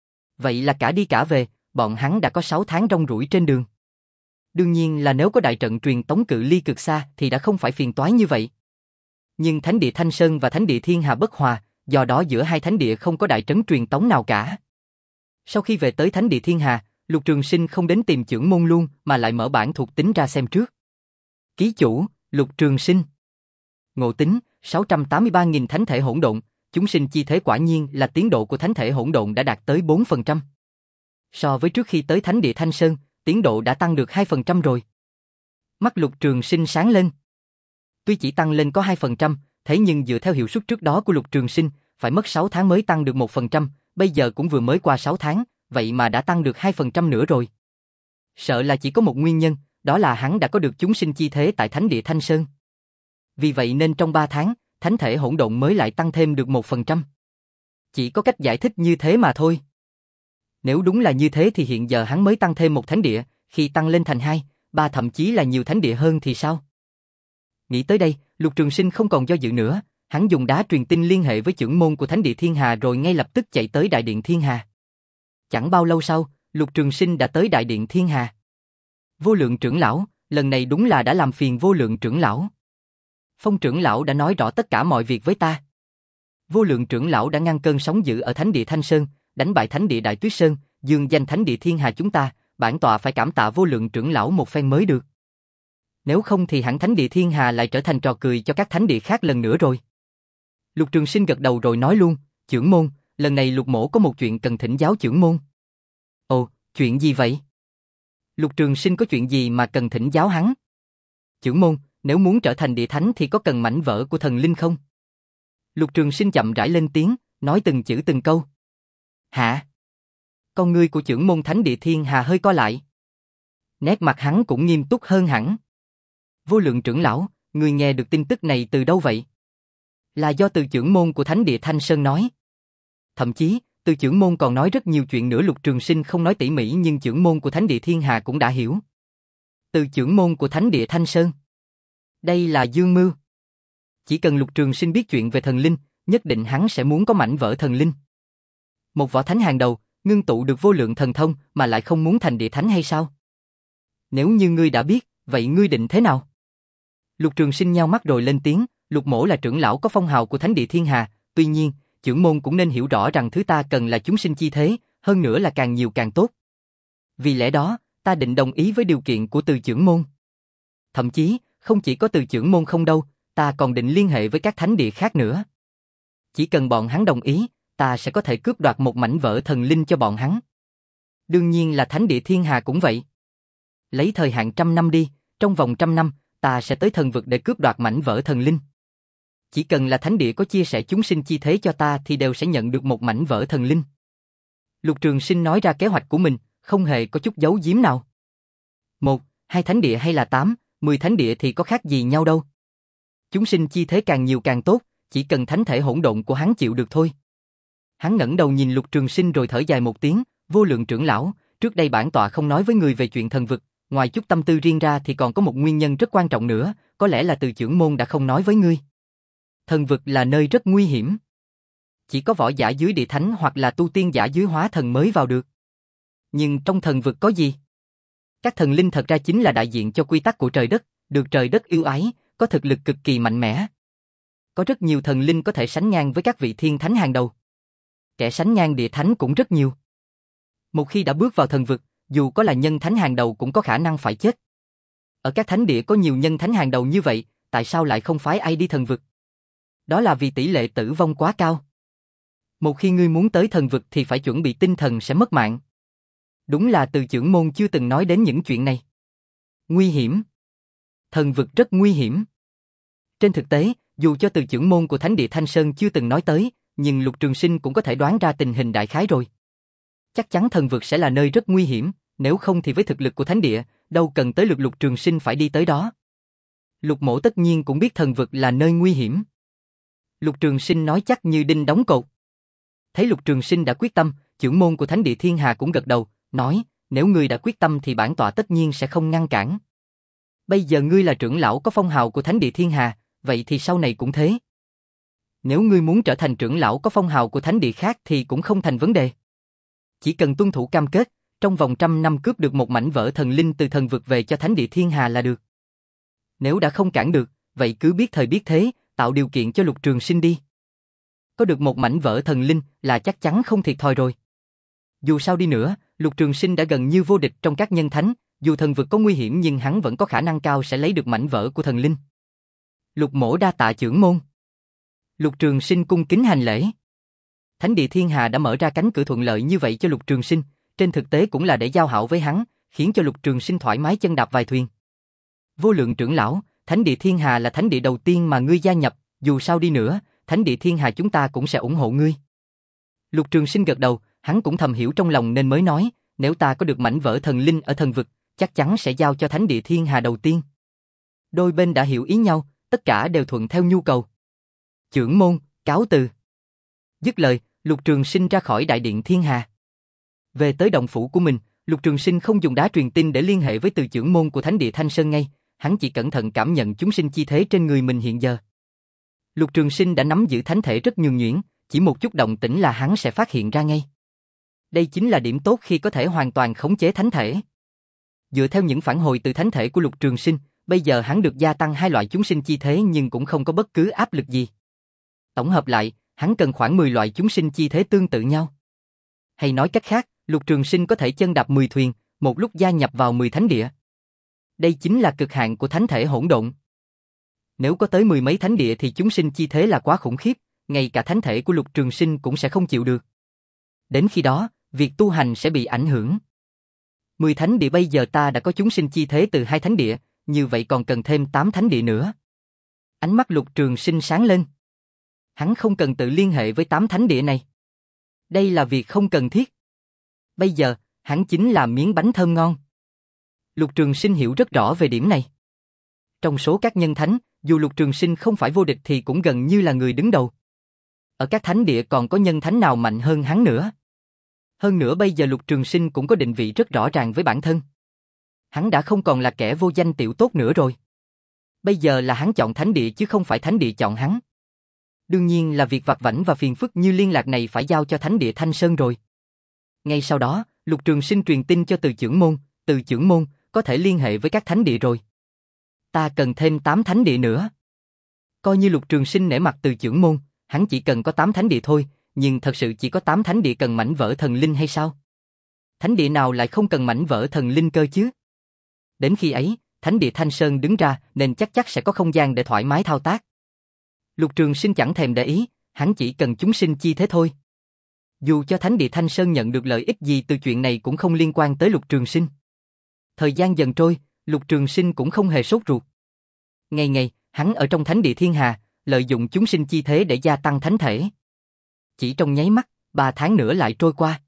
Vậy là cả đi cả về, bọn hắn đã có sáu tháng rong ruổi trên đường. Đương nhiên là nếu có đại trận truyền tống cự ly cực xa thì đã không phải phiền toái như vậy. Nhưng thánh địa Thanh Sơn và thánh địa thiên hà bất hòa, do đó giữa hai thánh địa không có đại trấn truyền tống nào cả. Sau khi về tới thánh địa thiên hà, Lục Trường Sinh không đến tìm Chưởng Môn luôn mà lại mở bản thuộc tính ra xem trước. Ký chủ, Lục Trường Sinh. Ngộ tính, sáu trăm tám mươi ba nghìn thánh thể hỗn độn, chúng sinh chi thế quả nhiên là tiến độ của thánh thể hỗn độn đã đạt tới bốn phần trăm. So với trước khi tới thánh địa Thanh Sơn, tiến độ đã tăng được hai phần trăm rồi. Mắt Lục Trường Sinh sáng lên. Tuy chỉ tăng lên có hai phần trăm, thế nhưng dựa theo hiệu suất trước đó của Lục Trường Sinh, phải mất sáu tháng mới tăng được một phần trăm, bây giờ cũng vừa mới qua sáu tháng, vậy mà đã tăng được hai phần trăm nữa rồi. Sợ là chỉ có một nguyên nhân, đó là hắn đã có được chúng sinh chi thế tại thánh địa Thanh Sơn. Vì vậy nên trong ba tháng, thánh thể hỗn độn mới lại tăng thêm được một phần trăm. Chỉ có cách giải thích như thế mà thôi. Nếu đúng là như thế thì hiện giờ hắn mới tăng thêm một thánh địa, khi tăng lên thành hai, ba thậm chí là nhiều thánh địa hơn thì sao? Nghĩ tới đây, Lục Trường Sinh không còn do dự nữa, hắn dùng đá truyền tin liên hệ với Chưởng Môn của thánh địa Thiên Hà rồi ngay lập tức chạy tới đại điện Thiên Hà. Chẳng bao lâu sau, Lục Trường Sinh đã tới đại điện Thiên Hà. Vô Lượng trưởng lão, lần này đúng là đã làm phiền Vô Lượng trưởng lão. Phong trưởng lão đã nói rõ tất cả mọi việc với ta. Vô Lượng trưởng lão đã ngăn cơn sóng dữ ở thánh địa Thanh Sơn, đánh bại thánh địa Đại Tuyết Sơn, dương danh thánh địa Thiên Hà chúng ta, bản tọa phải cảm tạ Vô Lượng trưởng lão một phen mới được. Nếu không thì hẳn thánh địa Thiên Hà lại trở thành trò cười cho các thánh địa khác lần nữa rồi. Lục Trường Sinh gật đầu rồi nói luôn, Chưởng Môn, lần này Lục Mỗ có một chuyện cần thỉnh giáo Chưởng Môn. Ồ, chuyện gì vậy? Lục Trường Sinh có chuyện gì mà cần thỉnh giáo hắn? Chưởng Môn, nếu muốn trở thành địa thánh thì có cần mảnh vỡ của thần linh không? Lục Trường Sinh chậm rãi lên tiếng, nói từng chữ từng câu. Hả? Con ngươi của Chưởng Môn thánh địa Thiên Hà hơi co lại. Nét mặt hắn cũng nghiêm túc hơn hẳn. Vô Lượng trưởng lão, ngươi nghe được tin tức này từ đâu vậy? Là do từ Chưởng Môn của thánh địa Thanh Sơn nói. Thậm chí, từ Chưởng Môn còn nói rất nhiều chuyện nữa. Lục Trường Sinh không nói tỉ mỉ nhưng Chưởng Môn của thánh địa Thiên Hà cũng đã hiểu. Từ Chưởng Môn của thánh địa Thanh Sơn. Đây là dương mưu. Chỉ cần Lục Trường Sinh biết chuyện về thần linh, nhất định hắn sẽ muốn có mảnh vỡ thần linh. Một võ thánh hàng đầu, ngưng tụ được vô lượng thần thông mà lại không muốn thành địa thánh hay sao? Nếu như ngươi đã biết, vậy ngươi định thế nào? Lục Trường Sinh nhao mắt rồi lên tiếng, Lục Mỗ là trưởng lão có phong hào của thánh địa Thiên Hà, tuy nhiên, Chưởng Môn cũng nên hiểu rõ rằng thứ ta cần là chúng sinh chi thế, hơn nữa là càng nhiều càng tốt. Vì lẽ đó, ta định đồng ý với điều kiện của từ Chưởng Môn. Thậm chí, không chỉ có từ Chưởng Môn không đâu, ta còn định liên hệ với các thánh địa khác nữa. Chỉ cần bọn hắn đồng ý, ta sẽ có thể cướp đoạt một mảnh vỡ thần linh cho bọn hắn. Đương nhiên là thánh địa Thiên Hà cũng vậy. Lấy thời hạn trăm năm đi, trong vòng trăm năm, ta sẽ tới thần vực để cướp đoạt mảnh vỡ thần linh. Chỉ cần là thánh địa có chia sẻ chúng sinh chi thế cho ta thì đều sẽ nhận được một mảnh vỡ thần linh. Lục Trường Sinh nói ra kế hoạch của mình, không hề có chút giấu giếm nào. Một, hai thánh địa hay là tám, mười thánh địa thì có khác gì nhau đâu. Chúng sinh chi thế càng nhiều càng tốt, chỉ cần thánh thể hỗn độn của hắn chịu được thôi. Hắn ngẩng đầu nhìn Lục Trường Sinh rồi thở dài một tiếng, Vô Lượng trưởng lão, trước đây bản tọa không nói với người về chuyện thần vực, ngoài chút tâm tư riêng ra thì còn có một nguyên nhân rất quan trọng nữa, có lẽ là từ Chưởng Môn đã không nói với ngươi. Thần vực là nơi rất nguy hiểm. Chỉ có võ giả dưới địa thánh hoặc là tu tiên giả dưới hóa thần mới vào được. Nhưng trong thần vực có gì? Các thần linh thật ra chính là đại diện cho quy tắc của trời đất, được trời đất yêu ái, có thực lực cực kỳ mạnh mẽ. Có rất nhiều thần linh có thể sánh ngang với các vị thiên thánh hàng đầu. Kẻ sánh ngang địa thánh cũng rất nhiều. Một khi đã bước vào thần vực, dù có là nhân thánh hàng đầu cũng có khả năng phải chết. Ở các thánh địa có nhiều nhân thánh hàng đầu như vậy, tại sao lại không phái ai đi thần vực? Đó là vì tỷ lệ tử vong quá cao. Một khi ngươi muốn tới thần vực thì phải chuẩn bị tinh thần sẽ mất mạng. Đúng là Từ trưởng môn chưa từng nói đến những chuyện này. Nguy hiểm. Thần vực rất nguy hiểm. Trên thực tế, dù cho Từ trưởng môn của Thánh địa Thanh Sơn chưa từng nói tới, nhưng Lục Trường Sinh cũng có thể đoán ra tình hình đại khái rồi. Chắc chắn thần vực sẽ là nơi rất nguy hiểm, nếu không thì với thực lực của Thánh địa, đâu cần tới lượt Lục Trường Sinh phải đi tới đó. Lục Mỗ tất nhiên cũng biết thần vực là nơi nguy hiểm. Lục Trường Sinh nói chắc như đinh đóng cột. Thấy Lục Trường Sinh đã quyết tâm, trưởng môn của Thánh địa Thiên Hà cũng gật đầu, nói, nếu ngươi đã quyết tâm thì bản tọa tất nhiên sẽ không ngăn cản. Bây giờ ngươi là trưởng lão có phong hào của Thánh địa Thiên Hà, vậy thì sau này cũng thế. Nếu ngươi muốn trở thành trưởng lão có phong hào của thánh địa khác thì cũng không thành vấn đề. Chỉ cần tuân thủ cam kết, trong vòng trăm năm cướp được một mảnh vỡ thần linh từ thần vực về cho Thánh địa Thiên Hà là được. Nếu đã không cản được, vậy cứ biết thời biết thế, tạo điều kiện cho Lục Trường Sinh đi. Có được một mảnh vỡ thần linh là chắc chắn không thiệt thòi rồi. Dù sao đi nữa, Lục Trường Sinh đã gần như vô địch trong các nhân thánh, dù thần vực có nguy hiểm nhưng hắn vẫn có khả năng cao sẽ lấy được mảnh vỡ của thần linh. Lục Mỗ đa tạ trưởng môn. Lục Trường Sinh cung kính hành lễ. Thánh địa Thiên Hà đã mở ra cánh cửa thuận lợi như vậy cho Lục Trường Sinh, trên thực tế cũng là để giao hảo với hắn, khiến cho Lục Trường Sinh thoải mái chân đạp vài thuyền. Vô Lượng trưởng lão, Thánh địa Thiên Hà là thánh địa đầu tiên mà ngươi gia nhập, dù sao đi nữa, Thánh địa Thiên Hà chúng ta cũng sẽ ủng hộ ngươi. Lục Trường Sinh gật đầu, hắn cũng thầm hiểu trong lòng nên mới nói, nếu ta có được mảnh vỡ thần linh ở thần vực, chắc chắn sẽ giao cho Thánh địa Thiên Hà đầu tiên. Đôi bên đã hiểu ý nhau, tất cả đều thuận theo nhu cầu. Trưởng môn, cáo từ. Dứt lời, Lục Trường Sinh ra khỏi đại điện Thiên Hà. Về tới động phủ của mình, Lục Trường Sinh không dùng đá truyền tin để liên hệ với Từ trưởng môn của Thánh địa Thanh Sơn ngay, hắn chỉ cẩn thận cảm nhận chúng sinh chi thế trên người mình hiện giờ. Lục Trường Sinh đã nắm giữ thánh thể rất nhuần nhuyễn, chỉ một chút động tĩnh là hắn sẽ phát hiện ra ngay. Đây chính là điểm tốt khi có thể hoàn toàn khống chế thánh thể. Dựa theo những phản hồi từ thánh thể của Lục Trường Sinh, bây giờ hắn được gia tăng hai loại chúng sinh chi thế nhưng cũng không có bất cứ áp lực gì. Tổng hợp lại, hắn cần khoảng mười loại chúng sinh chi thế tương tự nhau. Hay nói cách khác, Lục Trường Sinh có thể chân đạp mười thuyền, một lúc gia nhập vào mười thánh địa. Đây chính là cực hạn của thánh thể hỗn độn. Nếu có tới mười mấy thánh địa thì chúng sinh chi thế là quá khủng khiếp, ngay cả thánh thể của Lục Trường Sinh cũng sẽ không chịu được. Đến khi đó, việc tu hành sẽ bị ảnh hưởng. Mười thánh địa bây giờ ta đã có chúng sinh chi thế từ hai thánh địa, như vậy còn cần thêm tám thánh địa nữa. Ánh mắt Lục Trường Sinh sáng lên. Hắn không cần tự liên hệ với tám thánh địa này. Đây là việc không cần thiết. Bây giờ, hắn chính là miếng bánh thơm ngon. Lục Trường Sinh hiểu rất rõ về điểm này. Trong số các nhân thánh, dù Lục Trường Sinh không phải vô địch thì cũng gần như là người đứng đầu. Ở các thánh địa còn có nhân thánh nào mạnh hơn hắn nữa. Hơn nữa bây giờ Lục Trường Sinh cũng có định vị rất rõ ràng với bản thân. Hắn đã không còn là kẻ vô danh tiểu tốt nữa rồi. Bây giờ là hắn chọn thánh địa chứ không phải thánh địa chọn hắn. Đương nhiên là việc vặt vãnh và phiền phức như liên lạc này phải giao cho Thánh địa Thanh Sơn rồi. Ngay sau đó, Lục Trường Sinh truyền tin cho Từ trưởng môn, Từ trưởng môn có thể liên hệ với các thánh địa rồi. Ta cần thêm tám thánh địa nữa. Coi như Lục Trường Sinh nể mặt Từ trưởng môn, hắn chỉ cần có tám thánh địa thôi, nhưng thật sự chỉ có tám thánh địa cần mảnh vỡ thần linh hay sao? Thánh địa nào lại không cần mảnh vỡ thần linh cơ chứ? Đến khi ấy, Thánh địa Thanh Sơn đứng ra nên chắc chắc sẽ có không gian để thoải mái thao tác. Lục Trường Sinh chẳng thèm để ý, hắn chỉ cần chúng sinh chi thế thôi. Dù cho Thánh địa Thanh Sơn nhận được lợi ích gì từ chuyện này cũng không liên quan tới Lục Trường Sinh. Thời gian dần trôi, Lục Trường Sinh cũng không hề sốt ruột. Ngày ngày, hắn ở trong Thánh địa Thiên Hà, lợi dụng chúng sinh chi thế để gia tăng thánh thể. Chỉ trong nháy mắt, ba tháng nữa lại trôi qua.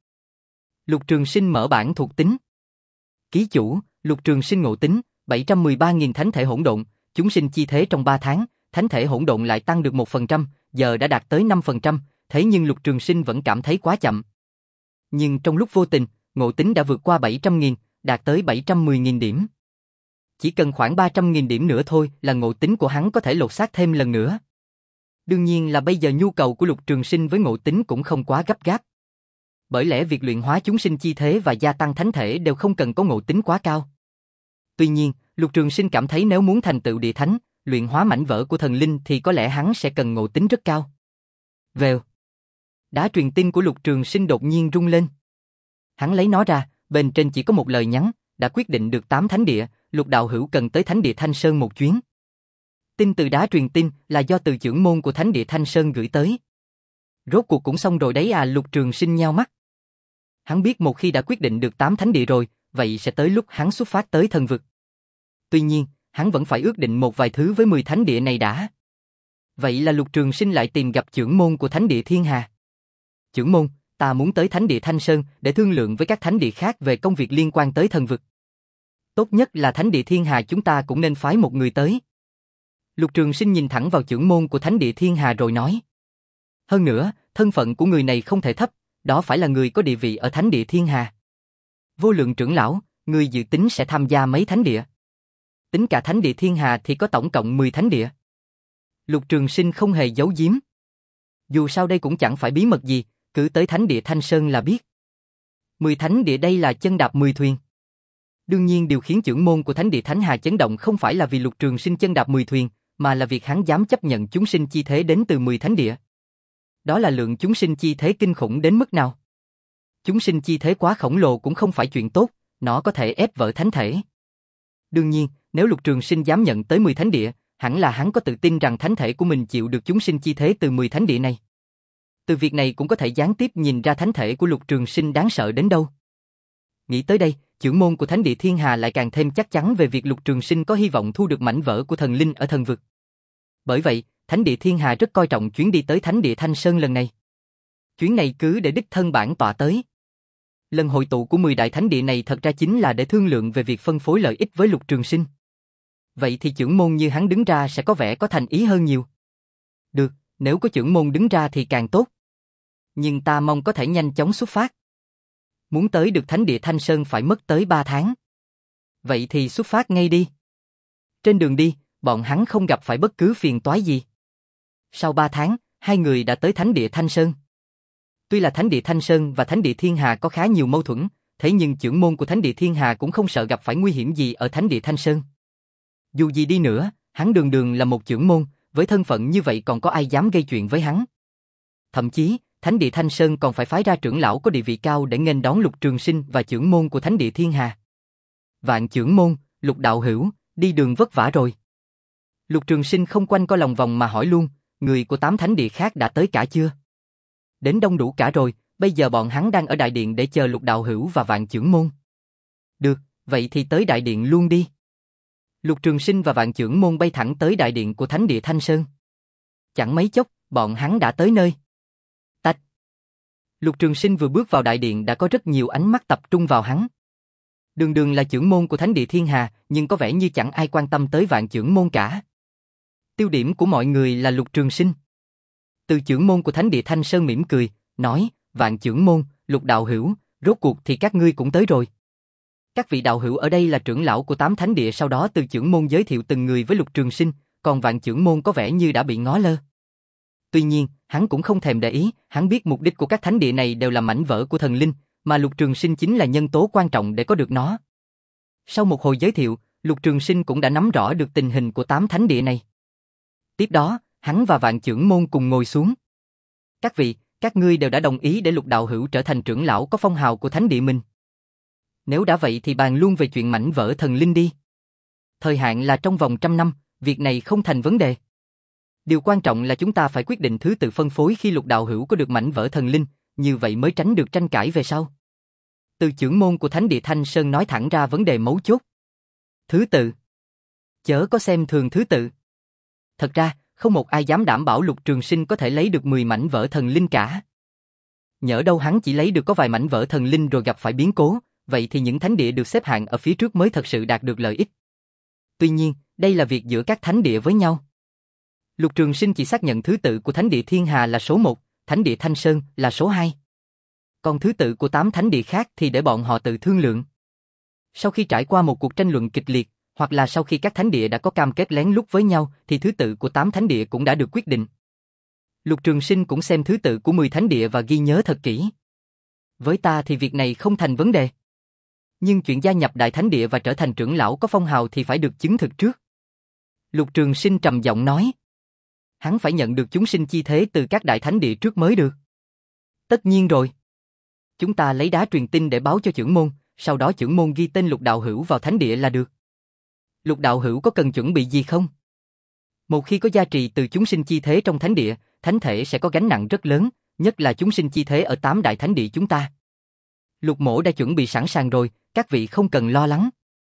Lục Trường Sinh mở bảng thuộc tính. Ký chủ, Lục Trường Sinh ngộ tính, bảy trăm mười ba nghìn thánh thể hỗn độn, chúng sinh chi thế trong ba tháng, thánh thể hỗn độn lại tăng được một phần trăm, giờ đã đạt tới năm phần trăm, thế nhưng Lục Trường Sinh vẫn cảm thấy quá chậm. Nhưng trong lúc vô tình, ngộ tính đã vượt qua bảy trăm nghìn, đạt tới bảy trăm mười nghìn điểm. Chỉ cần khoảng ba trăm nghìn điểm nữa thôi là ngộ tính của hắn có thể lột xác thêm lần nữa. Đương nhiên là bây giờ nhu cầu của Lục Trường Sinh với ngộ tính cũng không quá gấp gáp. Bởi lẽ việc luyện hóa chúng sinh chi thế và gia tăng thánh thể đều không cần có ngộ tính quá cao. Tuy nhiên, Lục Trường Sinh cảm thấy nếu muốn thành tựu địa thánh, luyện hóa mảnh vỡ của thần linh thì có lẽ hắn sẽ cần ngộ tính rất cao. Vèo. Đá truyền tin của Lục Trường Sinh đột nhiên rung lên. Hắn lấy nó ra, bên trên chỉ có một lời nhắn, đã quyết định được tám thánh địa, Lục Đạo Hữu cần tới Thánh địa Thanh Sơn một chuyến. Tin từ đá truyền tin là do từ trưởng môn của Thánh địa Thanh Sơn gửi tới. Rốt cuộc cũng xong rồi đấy à, Lục Trường Sinh nhao mắt. Hắn biết một khi đã quyết định được tám thánh địa rồi, vậy sẽ tới lúc hắn xuất phát tới thần vực. Tuy nhiên, hắn vẫn phải ước định một vài thứ với mười thánh địa này đã. Vậy là Lục Trường Sinh lại tìm gặp trưởng môn của Thánh địa Thiên Hà. Trưởng môn, ta muốn tới Thánh địa Thanh Sơn để thương lượng với các thánh địa khác về công việc liên quan tới thần vực. Tốt nhất là Thánh địa Thiên Hà chúng ta cũng nên phái một người tới. Lục Trường Sinh nhìn thẳng vào trưởng môn của Thánh địa Thiên Hà rồi nói. Hơn nữa, thân phận của người này không thể thấp, đó phải là người có địa vị ở Thánh địa Thiên Hà. Vô Lượng trưởng lão, người dự tính sẽ tham gia mấy thánh địa? Tính cả Thánh địa Thiên Hà thì có tổng cộng mười thánh địa. Lục Trường Sinh không hề giấu giếm. Dù sao đây cũng chẳng phải bí mật gì, cứ tới Thánh địa Thanh Sơn là biết. Mười thánh địa đây là chân đạp mười thuyền. Đương nhiên điều khiến trưởng môn của Thánh địa Thánh Hà chấn động không phải là vì Lục Trường Sinh chân đạp mười thuyền, mà là việc hắn dám chấp nhận chúng sinh chi thế đến từ mười thánh địa. Đó là lượng chúng sinh chi thế kinh khủng đến mức nào? Chúng sinh chi thế quá khổng lồ cũng không phải chuyện tốt, nó có thể ép vỡ thánh thể. Đương nhiên, nếu Lục Trường Sinh dám nhận tới mười thánh địa, hẳn là hắn có tự tin rằng thánh thể của mình chịu được chúng sinh chi thế từ mười thánh địa này. Từ việc này cũng có thể gián tiếp nhìn ra thánh thể của Lục Trường Sinh đáng sợ đến đâu. Nghĩ tới đây, trưởng môn của Thánh địa Thiên Hà lại càng thêm chắc chắn về việc Lục Trường Sinh có hy vọng thu được mảnh vỡ của thần linh ở thần vực. Bởi vậy, Thánh địa Thiên Hà rất coi trọng chuyến đi tới Thánh địa Thanh Sơn lần này. Chuyến này cứ để đích thân bản tọa tới. Lần hội tụ của mười đại thánh địa này thật ra chính là để thương lượng về việc phân phối lợi ích với Lục Trường Sinh. Vậy thì trưởng môn như hắn đứng ra sẽ có vẻ có thành ý hơn nhiều. Được, nếu có trưởng môn đứng ra thì càng tốt. Nhưng ta mong có thể nhanh chóng xuất phát. Muốn tới được Thánh địa Thanh Sơn phải mất tới ba tháng. Vậy thì xuất phát ngay đi. Trên đường đi, bọn hắn không gặp phải bất cứ phiền toái gì. Sau ba tháng, hai người đã tới Thánh địa Thanh Sơn. Tuy là Thánh địa Thanh Sơn và Thánh địa Thiên Hà có khá nhiều mâu thuẫn, thế nhưng trưởng môn của Thánh địa Thiên Hà cũng không sợ gặp phải nguy hiểm gì ở Thánh địa Thanh Sơn. Dù gì đi nữa, hắn đường đường là một trưởng môn, với thân phận như vậy còn có ai dám gây chuyện với hắn. Thậm chí, Thánh địa Thanh Sơn còn phải phái ra trưởng lão có địa vị cao để nghênh đón Lục Trường Sinh và trưởng môn của Thánh địa Thiên Hà. Vạn trưởng môn, Lục đạo hữu, đi đường vất vả rồi. Lục Trường Sinh không quanh co lòng vòng mà hỏi luôn, người của tám thánh địa khác đã tới cả chưa? Đến đông đủ cả rồi, bây giờ bọn hắn đang ở đại điện để chờ Lục đạo hữu và Vạn trưởng môn. Được, vậy thì tới đại điện luôn đi. Lục Trường Sinh và Vạn trưởng môn bay thẳng tới đại điện của Thánh địa Thanh Sơn. Chẳng mấy chốc, bọn hắn đã tới nơi. Tạch. Lục Trường Sinh vừa bước vào đại điện đã có rất nhiều ánh mắt tập trung vào hắn. Đường đường là trưởng môn của Thánh địa Thiên Hà, nhưng có vẻ như chẳng ai quan tâm tới Vạn trưởng môn cả. Tiêu điểm của mọi người là Lục Trường Sinh. Từ trưởng môn của Thánh địa Thanh Sơn mỉm cười, nói, Vạn trưởng môn, Lục đạo hữu, rốt cuộc thì các ngươi cũng tới rồi. Các vị đạo hữu ở đây là trưởng lão của tám thánh địa, sau đó từ trưởng môn giới thiệu từng người với Lục Trường Sinh, còn Vạn trưởng môn có vẻ như đã bị ngó lơ. Tuy nhiên, hắn cũng không thèm để ý, hắn biết mục đích của các thánh địa này đều là mảnh vỡ của thần linh, mà Lục Trường Sinh chính là nhân tố quan trọng để có được nó. Sau một hồi giới thiệu, Lục Trường Sinh cũng đã nắm rõ được tình hình của tám thánh địa này. Tiếp đó, hắn và Vạn trưởng môn cùng ngồi xuống. Các vị, các ngươi đều đã đồng ý để Lục đạo hữu trở thành trưởng lão có phong hào của thánh địa mình. Nếu đã vậy thì bàn luôn về chuyện mảnh vỡ thần linh đi. Thời hạn là trong vòng trăm năm, việc này không thành vấn đề. Điều quan trọng là chúng ta phải quyết định thứ tự phân phối khi Lục đạo hữu có được mảnh vỡ thần linh, như vậy mới tránh được tranh cãi về sau. Từ trưởng môn của Thánh địa Thanh Sơn nói thẳng ra vấn đề mấu chốt. Thứ tự. Chớ có xem thường thứ tự. Thật ra, không một ai dám đảm bảo Lục Trường Sinh có thể lấy được mười mảnh vỡ thần linh cả. Nhỡ đâu hắn chỉ lấy được có vài mảnh vỡ thần linh rồi gặp phải biến cố, vậy thì những thánh địa được xếp hạng ở phía trước mới thật sự đạt được lợi ích. Tuy nhiên, đây là việc giữa các thánh địa với nhau. Lục Trường Sinh chỉ xác nhận thứ tự của Thánh địa Thiên Hà là số một, Thánh địa Thanh Sơn là số hai. Còn thứ tự của tám thánh địa khác thì để bọn họ tự thương lượng. Sau khi trải qua một cuộc tranh luận kịch liệt, hoặc là sau khi các thánh địa đã có cam kết lén lút với nhau, thì thứ tự của tám thánh địa cũng đã được quyết định. Lục Trường Sinh cũng xem thứ tự của mười thánh địa và ghi nhớ thật kỹ. Với ta thì việc này không thành vấn đề. Nhưng chuyện gia nhập đại thánh địa và trở thành trưởng lão có phong hào thì phải được chứng thực trước. Lục Trường Sinh trầm giọng nói. Hắn phải nhận được chúng sinh chi thế từ các đại thánh địa trước mới được. Tất nhiên rồi. Chúng ta lấy đá truyền tin để báo cho trưởng môn, sau đó trưởng môn ghi tên Lục đạo hữu vào thánh địa là được. Lục đạo hữu có cần chuẩn bị gì không? Một khi có gia trì từ chúng sinh chi thế trong thánh địa, thánh thể sẽ có gánh nặng rất lớn, nhất là chúng sinh chi thế ở tám đại thánh địa chúng ta. Lục mỗ đã chuẩn bị sẵn sàng rồi, các vị không cần lo lắng.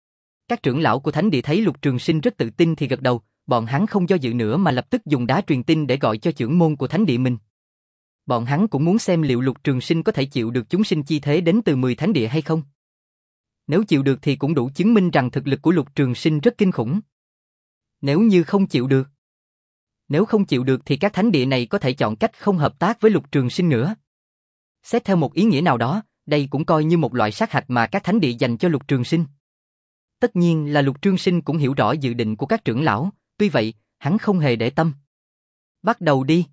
Các trưởng lão của thánh địa thấy Lục Trường Sinh rất tự tin thì gật đầu, bọn hắn không do dự nữa mà lập tức dùng đá truyền tin để gọi cho trưởng môn của thánh địa mình. Bọn hắn cũng muốn xem liệu Lục Trường Sinh có thể chịu được chúng sinh chi thế đến từ mười thánh địa hay không. Nếu chịu được thì cũng đủ chứng minh rằng thực lực của Lục Trường Sinh rất kinh khủng. Nếu như không chịu được, Nếu không chịu được thì các thánh địa này có thể chọn cách không hợp tác với Lục Trường Sinh nữa. Xét theo một ý nghĩa nào đó, đây cũng coi như một loại sát hạch mà các thánh địa dành cho Lục Trường Sinh. Tất nhiên là Lục Trường Sinh cũng hiểu rõ dự định của các trưởng lão, tuy vậy, hắn không hề để tâm. Bắt đầu đi.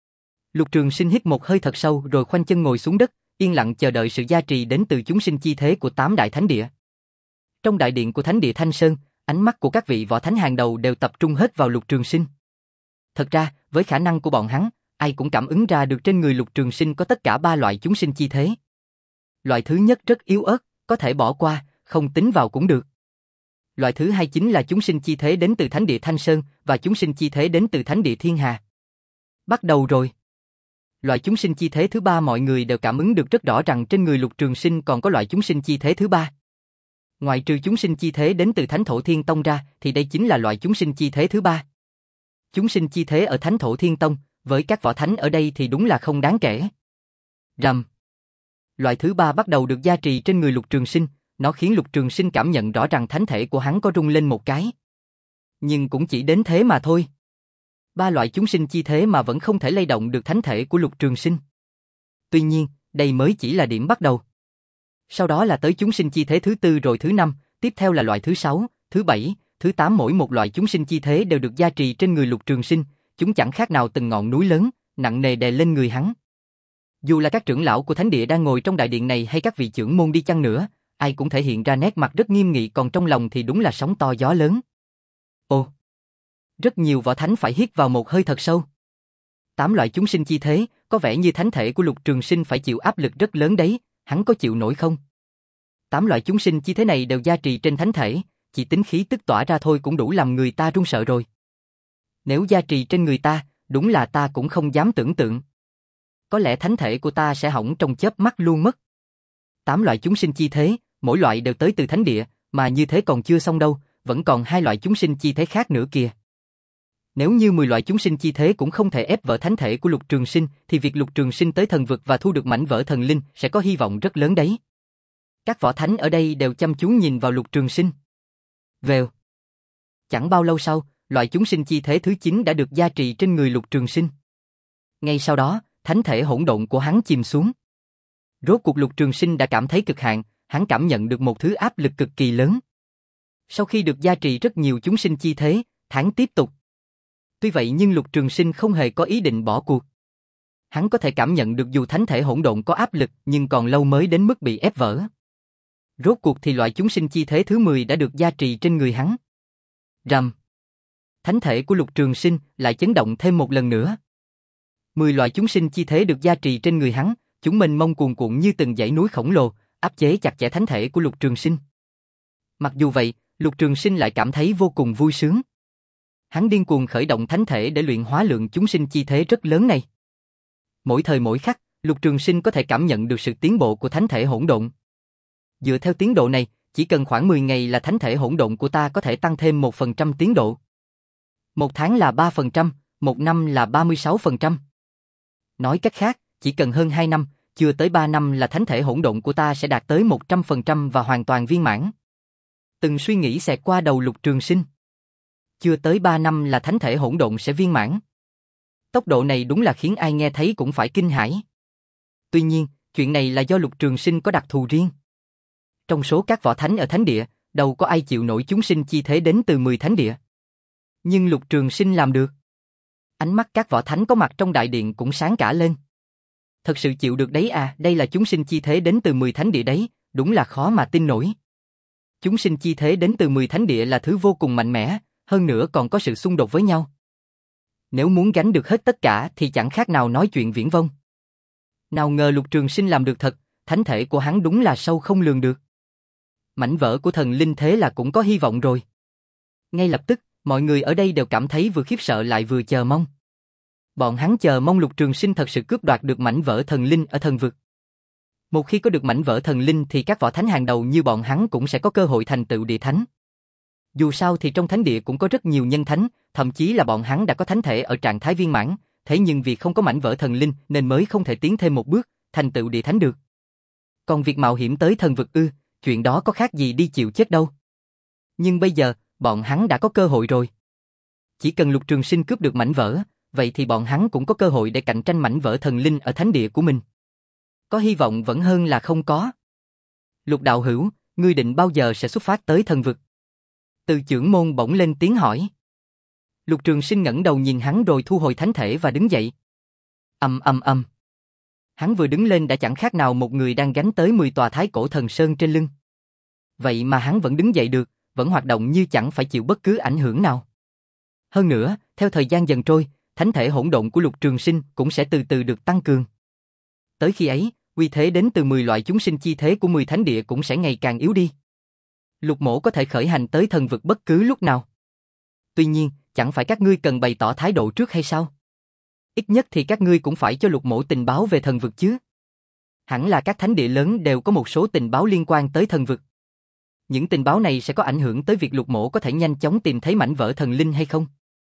Lục Trường Sinh hít một hơi thật sâu rồi khoanh chân ngồi xuống đất, yên lặng chờ đợi sự gia trì đến từ chúng sinh chi thế của tám đại thánh địa. Trong đại điện của thánh địa Thanh Sơn, ánh mắt của các vị võ thánh hàng đầu đều tập trung hết vào Lục Trường Sinh. Thật ra, với khả năng của bọn hắn, ai cũng cảm ứng ra được trên người Lục Trường Sinh có tất cả ba loại chúng sinh chi thế. Loại thứ nhất rất yếu ớt, có thể bỏ qua, không tính vào cũng được. Loại thứ hai chính là chúng sinh chi thế đến từ thánh địa Thanh Sơn và chúng sinh chi thế đến từ thánh địa Thiên Hà. Bắt đầu rồi. Loại chúng sinh chi thế thứ ba mọi người đều cảm ứng được rất rõ rằng trên người Lục Trường Sinh còn có loại chúng sinh chi thế thứ ba. Ngoại trừ chúng sinh chi thế đến từ Thánh Thổ Thiên Tông ra thì đây chính là loại chúng sinh chi thế thứ ba. Chúng sinh chi thế ở Thánh Thổ Thiên Tông, với các võ thánh ở đây thì đúng là không đáng kể. Rầm. Loại thứ ba bắt đầu được gia trì trên người Lục Trường Sinh, nó khiến Lục Trường Sinh cảm nhận rõ rằng thánh thể của hắn có rung lên một cái. Nhưng cũng chỉ đến thế mà thôi. Ba loại chúng sinh chi thế mà vẫn không thể lay động được thánh thể của Lục Trường Sinh. Tuy nhiên, đây mới chỉ là điểm bắt đầu. Sau đó là tới chúng sinh chi thế thứ tư rồi thứ năm, tiếp theo là loại thứ sáu, thứ bảy, thứ tám, mỗi một loại chúng sinh chi thế đều được gia trì trên người Lục Trường Sinh, chúng chẳng khác nào từng ngọn núi lớn, nặng nề đè lên người hắn. Dù là các trưởng lão của thánh địa đang ngồi trong đại điện này hay các vị trưởng môn đi chăng nữa, ai cũng thể hiện ra nét mặt rất nghiêm nghị, còn trong lòng thì đúng là sóng to gió lớn. Ồ! Rất nhiều võ thánh phải hít vào một hơi thật sâu. Tám loại chúng sinh chi thế, có vẻ như thánh thể của Lục Trường Sinh phải chịu áp lực rất lớn đấy, hắn có chịu nổi không? Tám loại chúng sinh chi thế này đều gia trì trên thánh thể, chỉ tính khí tức tỏa ra thôi cũng đủ làm người ta run sợ rồi. Nếu gia trì trên người ta, đúng là ta cũng không dám tưởng tượng. Có lẽ thánh thể của ta sẽ hỏng trong chớp mắt luôn mất. Tám loại chúng sinh chi thế, mỗi loại đều tới từ thánh địa, mà như thế còn chưa xong đâu, vẫn còn hai loại chúng sinh chi thế khác nữa kìa. Nếu như mười loại chúng sinh chi thế cũng không thể ép vỡ thánh thể của Lục Trường Sinh, thì việc Lục Trường Sinh tới thần vực và thu được mảnh vỡ thần linh sẽ có hy vọng rất lớn đấy. Các võ thánh ở đây đều chăm chú nhìn vào Lục Trường Sinh. Vèo. Chẳng bao lâu sau, loại chúng sinh chi thế thứ chín đã được gia trì trên người Lục Trường Sinh. Ngay sau đó, thánh thể hỗn độn của hắn chìm xuống. Rốt cuộc Lục Trường Sinh đã cảm thấy cực hạn, hắn cảm nhận được một thứ áp lực cực kỳ lớn. Sau khi được gia trì rất nhiều chúng sinh chi thế, hắn tiếp tục. Tuy vậy nhưng Lục Trường Sinh không hề có ý định bỏ cuộc. Hắn có thể cảm nhận được dù thánh thể hỗn độn có áp lực nhưng còn lâu mới đến mức bị ép vỡ. Rốt cuộc thì loại chúng sinh chi thế thứ mười đã được gia trì trên người hắn. Rầm. Thánh thể của Lục Trường Sinh lại chấn động thêm một lần nữa. Mười loại chúng sinh chi thế được gia trì trên người hắn, chúng mênh mông cuồn cuộn như từng dãy núi khổng lồ, áp chế chặt chẽ thánh thể của Lục Trường Sinh. Mặc dù vậy, Lục Trường Sinh lại cảm thấy vô cùng vui sướng. Hắn điên cuồng khởi động thánh thể để luyện hóa lượng chúng sinh chi thế rất lớn này. Mỗi thời mỗi khắc, Lục Trường Sinh có thể cảm nhận được sự tiến bộ của thánh thể hỗn độn. Dựa theo tiến độ này, chỉ cần khoảng mười ngày là thánh thể hỗn độn của ta có thể tăng thêm một phần trăm tiến độ. Một tháng là ba phần trăm, một năm là ba mươi sáu phần trăm. Nói cách khác, chỉ cần hơn hai năm, chưa tới ba năm là thánh thể hỗn độn của ta sẽ đạt tới một trăm phần trăm và hoàn toàn viên mãn. Từng suy nghĩ xẹt qua đầu Lục Trường Sinh. Chưa tới ba năm là thánh thể hỗn độn sẽ viên mãn. Tốc độ này đúng là khiến ai nghe thấy cũng phải kinh hãi. Tuy nhiên, chuyện này là do Lục Trường Sinh có đặc thù riêng. Trong số các võ thánh ở thánh địa, đâu có ai chịu nổi chúng sinh chi thế đến từ mười thánh địa. Nhưng Lục Trường Sinh làm được. Ánh mắt các võ thánh có mặt trong đại điện cũng sáng cả lên. Thật sự chịu được đấy à, đây là chúng sinh chi thế đến từ mười thánh địa đấy, đúng là khó mà tin nổi. Chúng sinh chi thế đến từ mười thánh địa là thứ vô cùng mạnh mẽ, hơn nữa còn có sự xung đột với nhau. Nếu muốn gánh được hết tất cả thì chẳng khác nào nói chuyện viển vông. Nào ngờ Lục Trường Sinh làm được thật, thánh thể của hắn đúng là sâu không lường được. Mảnh vỡ của thần linh thế là cũng có hy vọng rồi. Ngay lập tức, mọi người ở đây đều cảm thấy vừa khiếp sợ lại vừa chờ mong. Bọn hắn chờ mong Lục Trường Sinh thật sự cướp đoạt được mảnh vỡ thần linh ở thần vực. Một khi có được mảnh vỡ thần linh thì các võ thánh hàng đầu như bọn hắn cũng sẽ có cơ hội thành tựu địa thánh. Dù sao thì trong thánh địa cũng có rất nhiều nhân thánh, thậm chí là bọn hắn đã có thánh thể ở trạng thái viên mãn, thế nhưng vì không có mảnh vỡ thần linh nên mới không thể tiến thêm một bước, thành tựu địa thánh được. Còn việc mạo hiểm tới thần vực ư, chuyện đó có khác gì đi chịu chết đâu. Nhưng bây giờ, bọn hắn đã có cơ hội rồi. Chỉ cần Lục Trường Sinh cướp được mảnh vỡ, vậy thì bọn hắn cũng có cơ hội để cạnh tranh mảnh vỡ thần linh ở thánh địa của mình. Có hy vọng vẫn hơn là không có. Lục đạo hữu, ngươi định bao giờ sẽ xuất phát tới thần vực? Từ trưởng môn bỗng lên tiếng hỏi. Lục Trường Sinh ngẩng đầu nhìn hắn rồi thu hồi thánh thể và đứng dậy. Ầm ầm ầm. Hắn vừa đứng lên đã chẳng khác nào một người đang gánh tới mười tòa thái cổ thần sơn trên lưng. Vậy mà hắn vẫn đứng dậy được, vẫn hoạt động như chẳng phải chịu bất cứ ảnh hưởng nào. Hơn nữa, theo thời gian dần trôi, thánh thể hỗn độn của Lục Trường Sinh cũng sẽ từ từ được tăng cường. Tới khi ấy, uy thế đến từ mười loại chúng sinh chi thế của mười thánh địa cũng sẽ ngày càng yếu đi. Lục Mỗ có thể khởi hành tới thần vực bất cứ lúc nào. Tuy nhiên, chẳng phải các ngươi cần bày tỏ thái độ trước hay sao? Ít nhất thì các ngươi cũng phải cho Lục Mỗ tình báo về thần vực chứ. Hẳn là các thánh địa lớn đều có một số tình báo liên quan tới thần vực. Những tình báo này sẽ có ảnh hưởng tới việc Lục Mỗ có thể nhanh chóng tìm thấy mảnh vỡ thần linh hay không?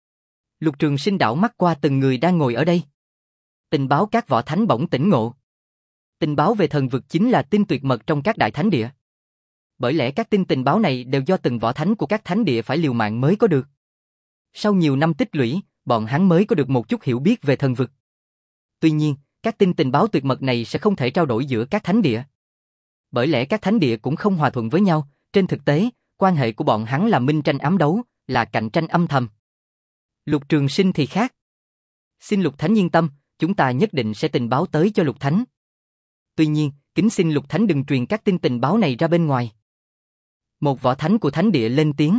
Lục Trường Sinh đảo mắt qua từng người đang ngồi ở đây. Tình báo các võ thánh bỗng tỉnh ngộ. Tình báo về thần vực chính là tin tuyệt mật trong các đại thánh địa. Bởi lẽ các tin tình báo này đều do từng võ thánh của các thánh địa phải liều mạng mới có được. Sau nhiều năm tích lũy, bọn hắn mới có được một chút hiểu biết về thần vực. Tuy nhiên, các tin tình báo tuyệt mật này sẽ không thể trao đổi giữa các thánh địa. Bởi lẽ các thánh địa cũng không hòa thuận với nhau, trên thực tế, quan hệ của bọn hắn là minh tranh ám đấu, là cạnh tranh âm thầm. Lục Trường Sinh thì khác. Xin Lục Thánh yên tâm, chúng ta nhất định sẽ tình báo tới cho Lục Thánh. Tuy nhiên, kính xin Lục Thánh đừng truyền các tin tình báo này ra bên ngoài. Một võ thánh của thánh địa lên tiếng.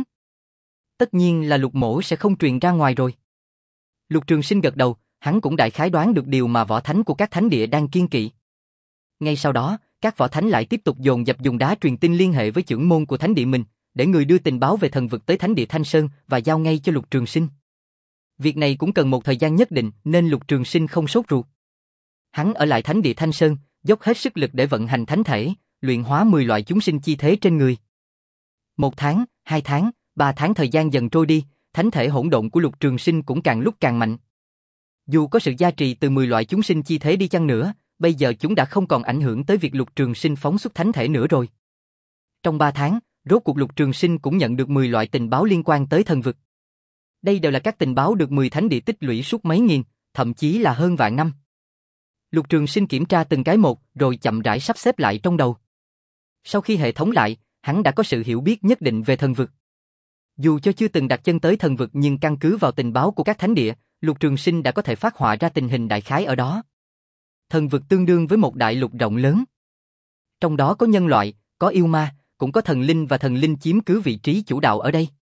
Tất nhiên là Lục Mỗ sẽ không truyền ra ngoài rồi. Lục Trường Sinh gật đầu, hắn cũng đại khái đoán được điều mà võ thánh của các thánh địa đang kiêng kỵ. Ngay sau đó, các võ thánh lại tiếp tục dồn dập dùng đá truyền tin liên hệ với trưởng môn của thánh địa mình, để người đưa tình báo về thần vực tới thánh địa Thanh Sơn và giao ngay cho Lục Trường Sinh. Việc này cũng cần một thời gian nhất định nên Lục Trường Sinh không sốt ruột. Hắn ở lại thánh địa Thanh Sơn, dốc hết sức lực để vận hành thánh thể, luyện hóa mười loại chúng sinh chi thế trên người. Một tháng, hai tháng, ba tháng thời gian dần trôi đi, thánh thể hỗn độn của Lục Trường Sinh cũng càng lúc càng mạnh. Dù có sự gia trì từ mười loại chúng sinh chi thế đi chăng nữa, bây giờ chúng đã không còn ảnh hưởng tới việc Lục Trường Sinh phóng xuất thánh thể nữa rồi. Trong ba tháng, rốt cuộc Lục Trường Sinh cũng nhận được mười loại tình báo liên quan tới thần vực. Đây đều là các tình báo được mười thánh địa tích lũy suốt mấy nghìn, thậm chí là hơn vạn năm. Lục Trường Sinh kiểm tra từng cái một, rồi chậm rãi sắp xếp lại trong đầu. Sau khi hệ thống lại, hắn đã có sự hiểu biết nhất định về thần vực. Dù cho chưa từng đặt chân tới thần vực nhưng căn cứ vào tình báo của các thánh địa, Lục Trường Sinh đã có thể phát họa ra tình hình đại khái ở đó. Thần vực tương đương với một đại lục rộng lớn. Trong đó có nhân loại, có yêu ma, cũng có thần linh và thần linh chiếm cứ vị trí chủ đạo ở đây.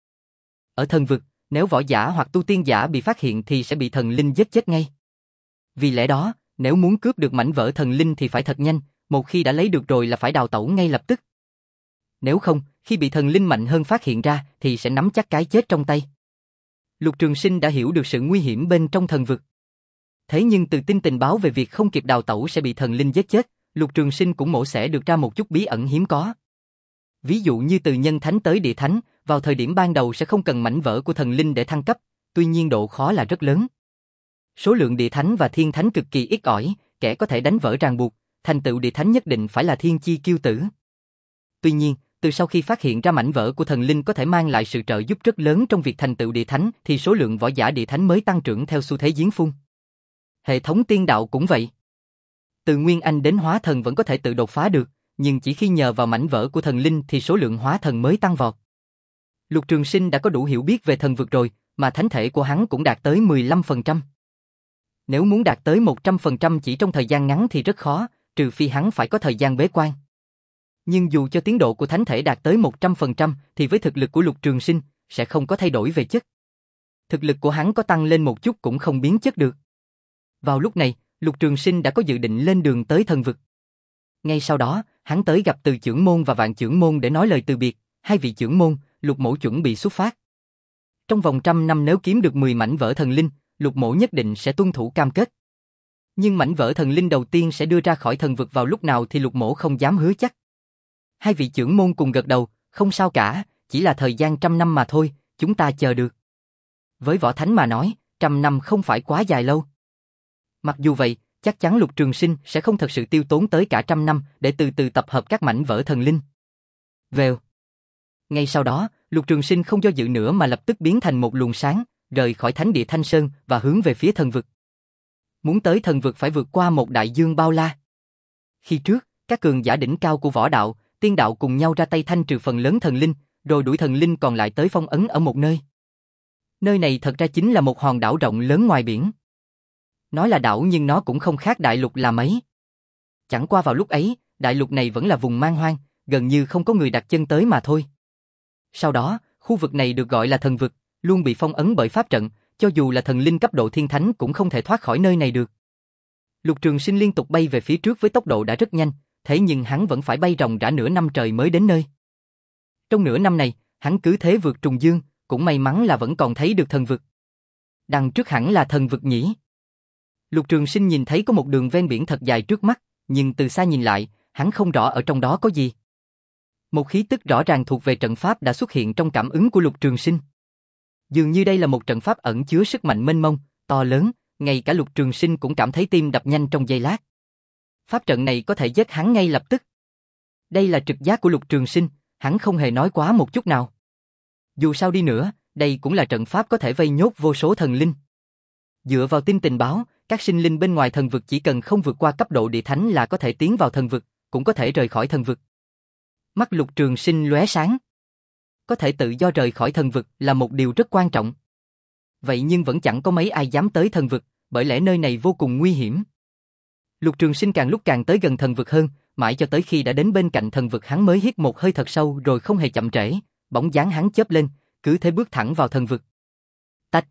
Ở thần vực, nếu võ giả hoặc tu tiên giả bị phát hiện thì sẽ bị thần linh giết chết ngay. Vì lẽ đó, nếu muốn cướp được mảnh vỡ thần linh thì phải thật nhanh, một khi đã lấy được rồi là phải đào tẩu ngay lập tức. Nếu không, khi bị thần linh mạnh hơn phát hiện ra thì sẽ nắm chắc cái chết trong tay. Lục Trường Sinh đã hiểu được sự nguy hiểm bên trong thần vực. Thế nhưng từ tin tình báo về việc không kịp đào tẩu sẽ bị thần linh giết chết, Lục Trường Sinh cũng mổ xẻ được ra một chút bí ẩn hiếm có. Ví dụ như từ nhân thánh tới địa thánh, vào thời điểm ban đầu sẽ không cần mảnh vỡ của thần linh để thăng cấp, tuy nhiên độ khó là rất lớn. Số lượng địa thánh và thiên thánh cực kỳ ít ỏi, kẻ có thể đánh vỡ ràng buộc, thành tựu địa thánh nhất định phải là thiên chi kiêu tử. Tuy nhiên, từ sau khi phát hiện ra mảnh vỡ của thần linh có thể mang lại sự trợ giúp rất lớn trong việc thành tựu địa thánh thì số lượng võ giả địa thánh mới tăng trưởng theo xu thế giếng phun. Hệ thống tiên đạo cũng vậy. Từ Nguyên Anh đến hóa thần vẫn có thể tự đột phá được, nhưng chỉ khi nhờ vào mảnh vỡ của thần linh thì số lượng hóa thần mới tăng vọt. Lục Trường Sinh đã có đủ hiểu biết về thần vực rồi, mà thánh thể của hắn cũng đạt tới mười lăm phần trăm. Nếu muốn đạt tới một trăm phần trăm chỉ trong thời gian ngắn thì rất khó, trừ phi hắn phải có thời gian bế quan. Nhưng dù cho tiến độ của thánh thể đạt tới một trăm phần trăm thì với thực lực của Lục Trường Sinh sẽ không có thay đổi về chất. Thực lực của hắn có tăng lên một chút cũng không biến chất được. Vào lúc này, Lục Trường Sinh đã có dự định lên đường tới thần vực. Ngay sau đó, hắn tới gặp Từ trưởng môn và Vạn trưởng môn để nói lời từ biệt. Hai vị trưởng môn, Lục Mỗ chuẩn bị xuất phát. Trong vòng trăm năm nếu kiếm được mười mảnh vỡ thần linh, Lục Mỗ nhất định sẽ tuân thủ cam kết. Nhưng mảnh vỡ thần linh đầu tiên sẽ đưa ra khỏi thần vực vào lúc nào thì Lục Mỗ không dám hứa chắc. Hai vị trưởng môn cùng gật đầu, không sao cả, chỉ là thời gian trăm năm mà thôi, chúng ta chờ được. Với võ thánh mà nói, trăm năm không phải quá dài lâu. Mặc dù vậy, chắc chắn Lục Trường Sinh sẽ không thật sự tiêu tốn tới cả trăm năm để từ từ tập hợp các mảnh vỡ thần linh. Vèo. Ngay sau đó, Lục Trường Sinh không do dự nữa mà lập tức biến thành một luồng sáng, rời khỏi thánh địa Thanh Sơn và hướng về phía thần vực. Muốn tới thần vực phải vượt qua một đại dương bao la. Khi trước, các cường giả đỉnh cao của võ đạo, tiên đạo cùng nhau ra tay thanh trừ phần lớn thần linh, rồi đuổi thần linh còn lại tới phong ấn ở một nơi. Nơi này thật ra chính là một hòn đảo rộng lớn ngoài biển. Nói là đảo nhưng nó cũng không khác đại lục là mấy. Chẳng qua vào lúc ấy, đại lục này vẫn là vùng man hoang, gần như không có người đặt chân tới mà thôi. Sau đó, khu vực này được gọi là thần vực, luôn bị phong ấn bởi pháp trận, cho dù là thần linh cấp độ thiên thánh cũng không thể thoát khỏi nơi này được. Lục Trường Sinh liên tục bay về phía trước với tốc độ đã rất nhanh, thế nhưng hắn vẫn phải bay ròng rã nửa năm trời mới đến nơi. Trong nửa năm này, hắn cứ thế vượt trùng dương, cũng may mắn là vẫn còn thấy được thần vực. Đằng trước hẳn là thần vực nhỉ. Lục Trường Sinh nhìn thấy có một đường ven biển thật dài trước mắt, nhưng từ xa nhìn lại, hắn không rõ ở trong đó có gì. Một khí tức rõ ràng thuộc về trận pháp đã xuất hiện trong cảm ứng của Lục Trường Sinh. Dường như đây là một trận pháp ẩn chứa sức mạnh mênh mông, to lớn, ngay cả Lục Trường Sinh cũng cảm thấy tim đập nhanh trong giây lát. Pháp trận này có thể giết hắn ngay lập tức. Đây là trực giác của Lục Trường Sinh, hắn không hề nói quá một chút nào. Dù sao đi nữa, đây cũng là trận pháp có thể vây nhốt vô số thần linh. Dựa vào tin tình báo, các sinh linh bên ngoài thần vực chỉ cần không vượt qua cấp độ địa thánh là có thể tiến vào thần vực, cũng có thể rời khỏi thần vực. Mắt Lục Trường Sinh lóe sáng. Có thể tự do rời khỏi thần vực là một điều rất quan trọng. Vậy nhưng vẫn chẳng có mấy ai dám tới thần vực, bởi lẽ nơi này vô cùng nguy hiểm. Lục Trường Sinh càng lúc càng tới gần thần vực hơn, mãi cho tới khi đã đến bên cạnh thần vực hắn mới hít một hơi thật sâu rồi không hề chậm trễ, bóng dáng hắn chớp lên, cứ thế bước thẳng vào thần vực. Tách.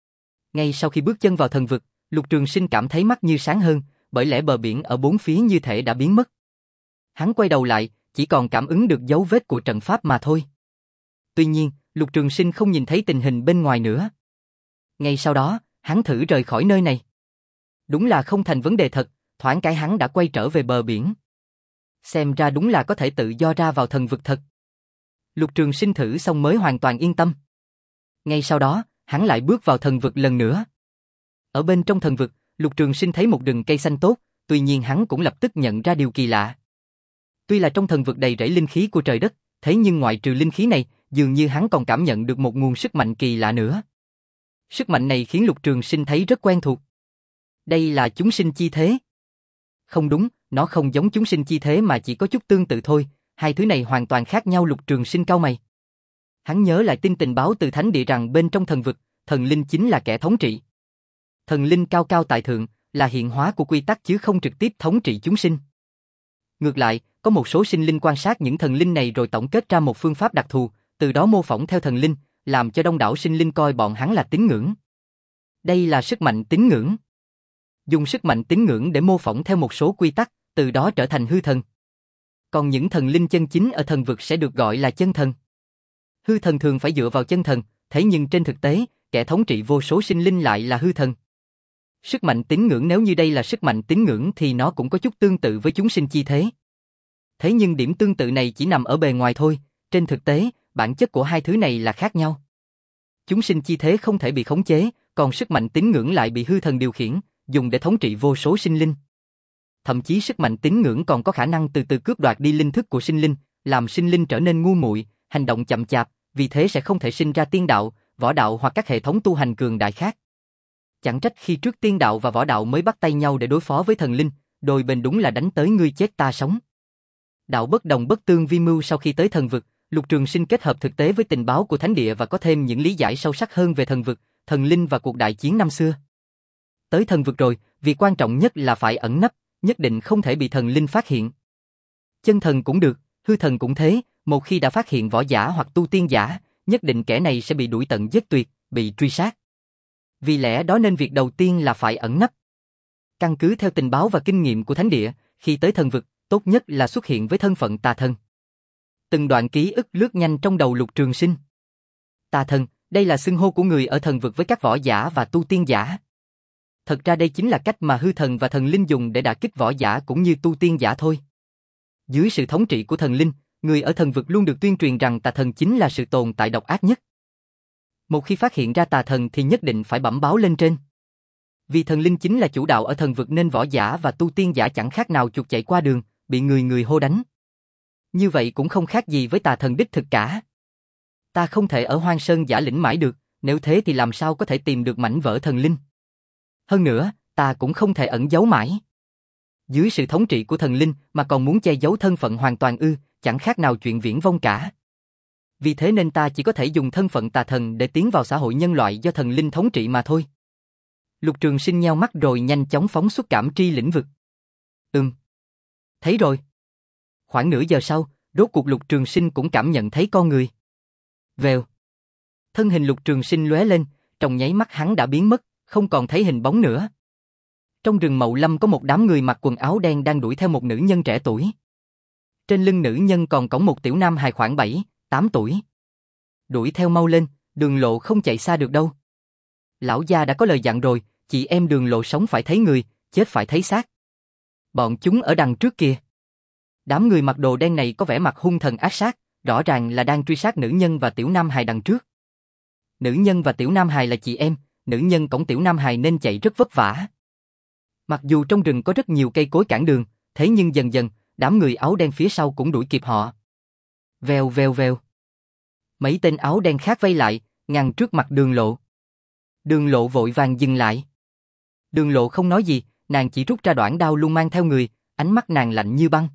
Ngay sau khi bước chân vào thần vực, Lục Trường Sinh cảm thấy mắt như sáng hơn, bởi lẽ bờ biển ở bốn phía như thể đã biến mất. Hắn quay đầu lại, chỉ còn cảm ứng được dấu vết của trận pháp mà thôi. Tuy nhiên, Lục Trường Sinh không nhìn thấy tình hình bên ngoài nữa. Ngay sau đó, hắn thử rời khỏi nơi này. Đúng là không thành vấn đề thật, thoáng cái hắn đã quay trở về bờ biển. Xem ra đúng là có thể tự do ra vào thần vực thật. Lục Trường Sinh thử xong mới hoàn toàn yên tâm. Ngay sau đó, hắn lại bước vào thần vực lần nữa. Ở bên trong thần vực, Lục Trường Sinh thấy một rừng cây xanh tốt, tuy nhiên hắn cũng lập tức nhận ra điều kỳ lạ. Tuy là trong thần vực đầy rẫy linh khí của trời đất, thế nhưng ngoại trừ linh khí này, dường như hắn còn cảm nhận được một nguồn sức mạnh kỳ lạ nữa. Sức mạnh này khiến Lục Trường Sinh thấy rất quen thuộc. Đây là chúng sinh chi thế. Không đúng, nó không giống chúng sinh chi thế mà chỉ có chút tương tự thôi, hai thứ này hoàn toàn khác nhau. Lục Trường Sinh cau mày. Hắn nhớ lại tin tình báo từ thánh địa rằng bên trong thần vực, thần linh chính là kẻ thống trị. Thần linh cao cao tại thượng, là hiện hóa của quy tắc chứ không trực tiếp thống trị chúng sinh. Ngược lại, có một số sinh linh quan sát những thần linh này rồi tổng kết ra một phương pháp đặc thù, từ đó mô phỏng theo thần linh, làm cho đông đảo sinh linh coi bọn hắn là tín ngưỡng. Đây là sức mạnh tín ngưỡng. Dùng sức mạnh tín ngưỡng để mô phỏng theo một số quy tắc, từ đó trở thành hư thần. Còn những thần linh chân chính ở thần vực sẽ được gọi là chân thần. Hư thần thường phải dựa vào chân thần, thế nhưng trên thực tế, kẻ thống trị vô số sinh linh lại là hư thần. Sức mạnh tín ngưỡng nếu như đây là sức mạnh tín ngưỡng thì nó cũng có chút tương tự với chúng sinh chi thế. Thế nhưng điểm tương tự này chỉ nằm ở bề ngoài thôi, trên thực tế, bản chất của hai thứ này là khác nhau. Chúng sinh chi thế không thể bị khống chế, còn sức mạnh tín ngưỡng lại bị hư thần điều khiển, dùng để thống trị vô số sinh linh. Thậm chí sức mạnh tín ngưỡng còn có khả năng từ từ cướp đoạt đi linh thức của sinh linh, làm sinh linh trở nên ngu muội, hành động chậm chạp, vì thế sẽ không thể sinh ra tiên đạo, võ đạo hoặc các hệ thống tu hành cường đại khác. Chẳng trách khi trước tiên đạo và võ đạo mới bắt tay nhau để đối phó với thần linh, đôi bên đúng là đánh tới ngươi chết ta sống. Đạo bất đồng bất tương vi mưu. Sau khi tới thần vực, Lục Trường Sinh kết hợp thực tế với tình báo của thánh địa và có thêm những lý giải sâu sắc hơn về thần vực, thần linh và cuộc đại chiến năm xưa. Tới thần vực rồi, việc quan trọng nhất là phải ẩn nấp, nhất định không thể bị thần linh phát hiện. Chân thần cũng được, hư thần cũng thế, một khi đã phát hiện võ giả hoặc tu tiên giả, nhất định kẻ này sẽ bị đuổi tận giết tuyệt, bị truy sát. Vì lẽ đó nên việc đầu tiên là phải ẩn nấp. Căn cứ theo tình báo và kinh nghiệm của thánh địa, khi tới thần vực, tốt nhất là xuất hiện với thân phận tà thần. Từng đoạn ký ức lướt nhanh trong đầu Lục Trường Sinh. Tà thần, Đây là xưng hô của người ở thần vực với các võ giả và tu tiên giả. Thật ra đây chính là cách mà hư thần và thần linh dùng để đả kích võ giả cũng như tu tiên giả thôi. Dưới sự thống trị của thần linh, người ở thần vực luôn được tuyên truyền rằng tà thần chính là sự tồn tại độc ác nhất. Một khi phát hiện ra tà thần thì nhất định phải bẩm báo lên trên. Vì thần linh chính là chủ đạo ở thần vực nên võ giả và tu tiên giả chẳng khác nào chuột chạy qua đường, bị người người hô đánh. Như vậy cũng không khác gì với tà thần đích thực cả. Ta không thể ở Hoang Sơn giả lĩnh mãi được, nếu thế thì làm sao có thể tìm được mảnh vỡ thần linh. Hơn nữa, ta cũng không thể ẩn giấu mãi. Dưới sự thống trị của thần linh mà còn muốn che giấu thân phận hoàn toàn ư, chẳng khác nào chuyện viển vông cả. Vì thế nên ta chỉ có thể dùng thân phận tà thần để tiến vào xã hội nhân loại do thần linh thống trị mà thôi. Lục Trường Sinh nheo mắt rồi nhanh chóng phóng xuất cảm tri lĩnh vực. Ừm. Thấy rồi. Khoảng nửa giờ sau, rốt cuộc Lục Trường Sinh cũng cảm nhận thấy con người. Vèo. Thân hình Lục Trường Sinh lóe lên, trong nháy mắt hắn đã biến mất, không còn thấy hình bóng nữa. Trong rừng Mậu Lâm có một đám người mặc quần áo đen đang đuổi theo một nữ nhân trẻ tuổi. Trên lưng nữ nhân còn cõng một tiểu nam hài khoảng bảy, tám tuổi. Đuổi theo mau lên, Đường Lộ không chạy xa được đâu. Lão gia đã có lời dặn rồi, chị em Đường Lộ sống phải thấy người, chết phải thấy xác. Bọn chúng ở đằng trước kìa. Đám người mặc đồ đen này có vẻ mặt hung thần ác sát, rõ ràng là đang truy sát nữ nhân và tiểu nam hài đằng trước. Nữ nhân và tiểu nam hài là chị em, nữ nhân cõng tiểu nam hài nên chạy rất vất vả. Mặc dù trong rừng có rất nhiều cây cối cản đường, thế nhưng dần dần, đám người áo đen phía sau cũng đuổi kịp họ. Vèo vèo vèo. Mấy tên áo đen khác vây lại, ngăn trước mặt Đường Lộ. Đường Lộ vội vàng dừng lại. Đường Lộ không nói gì, nàng chỉ rút ra đoạn đao luôn mang theo người, ánh mắt nàng lạnh như băng.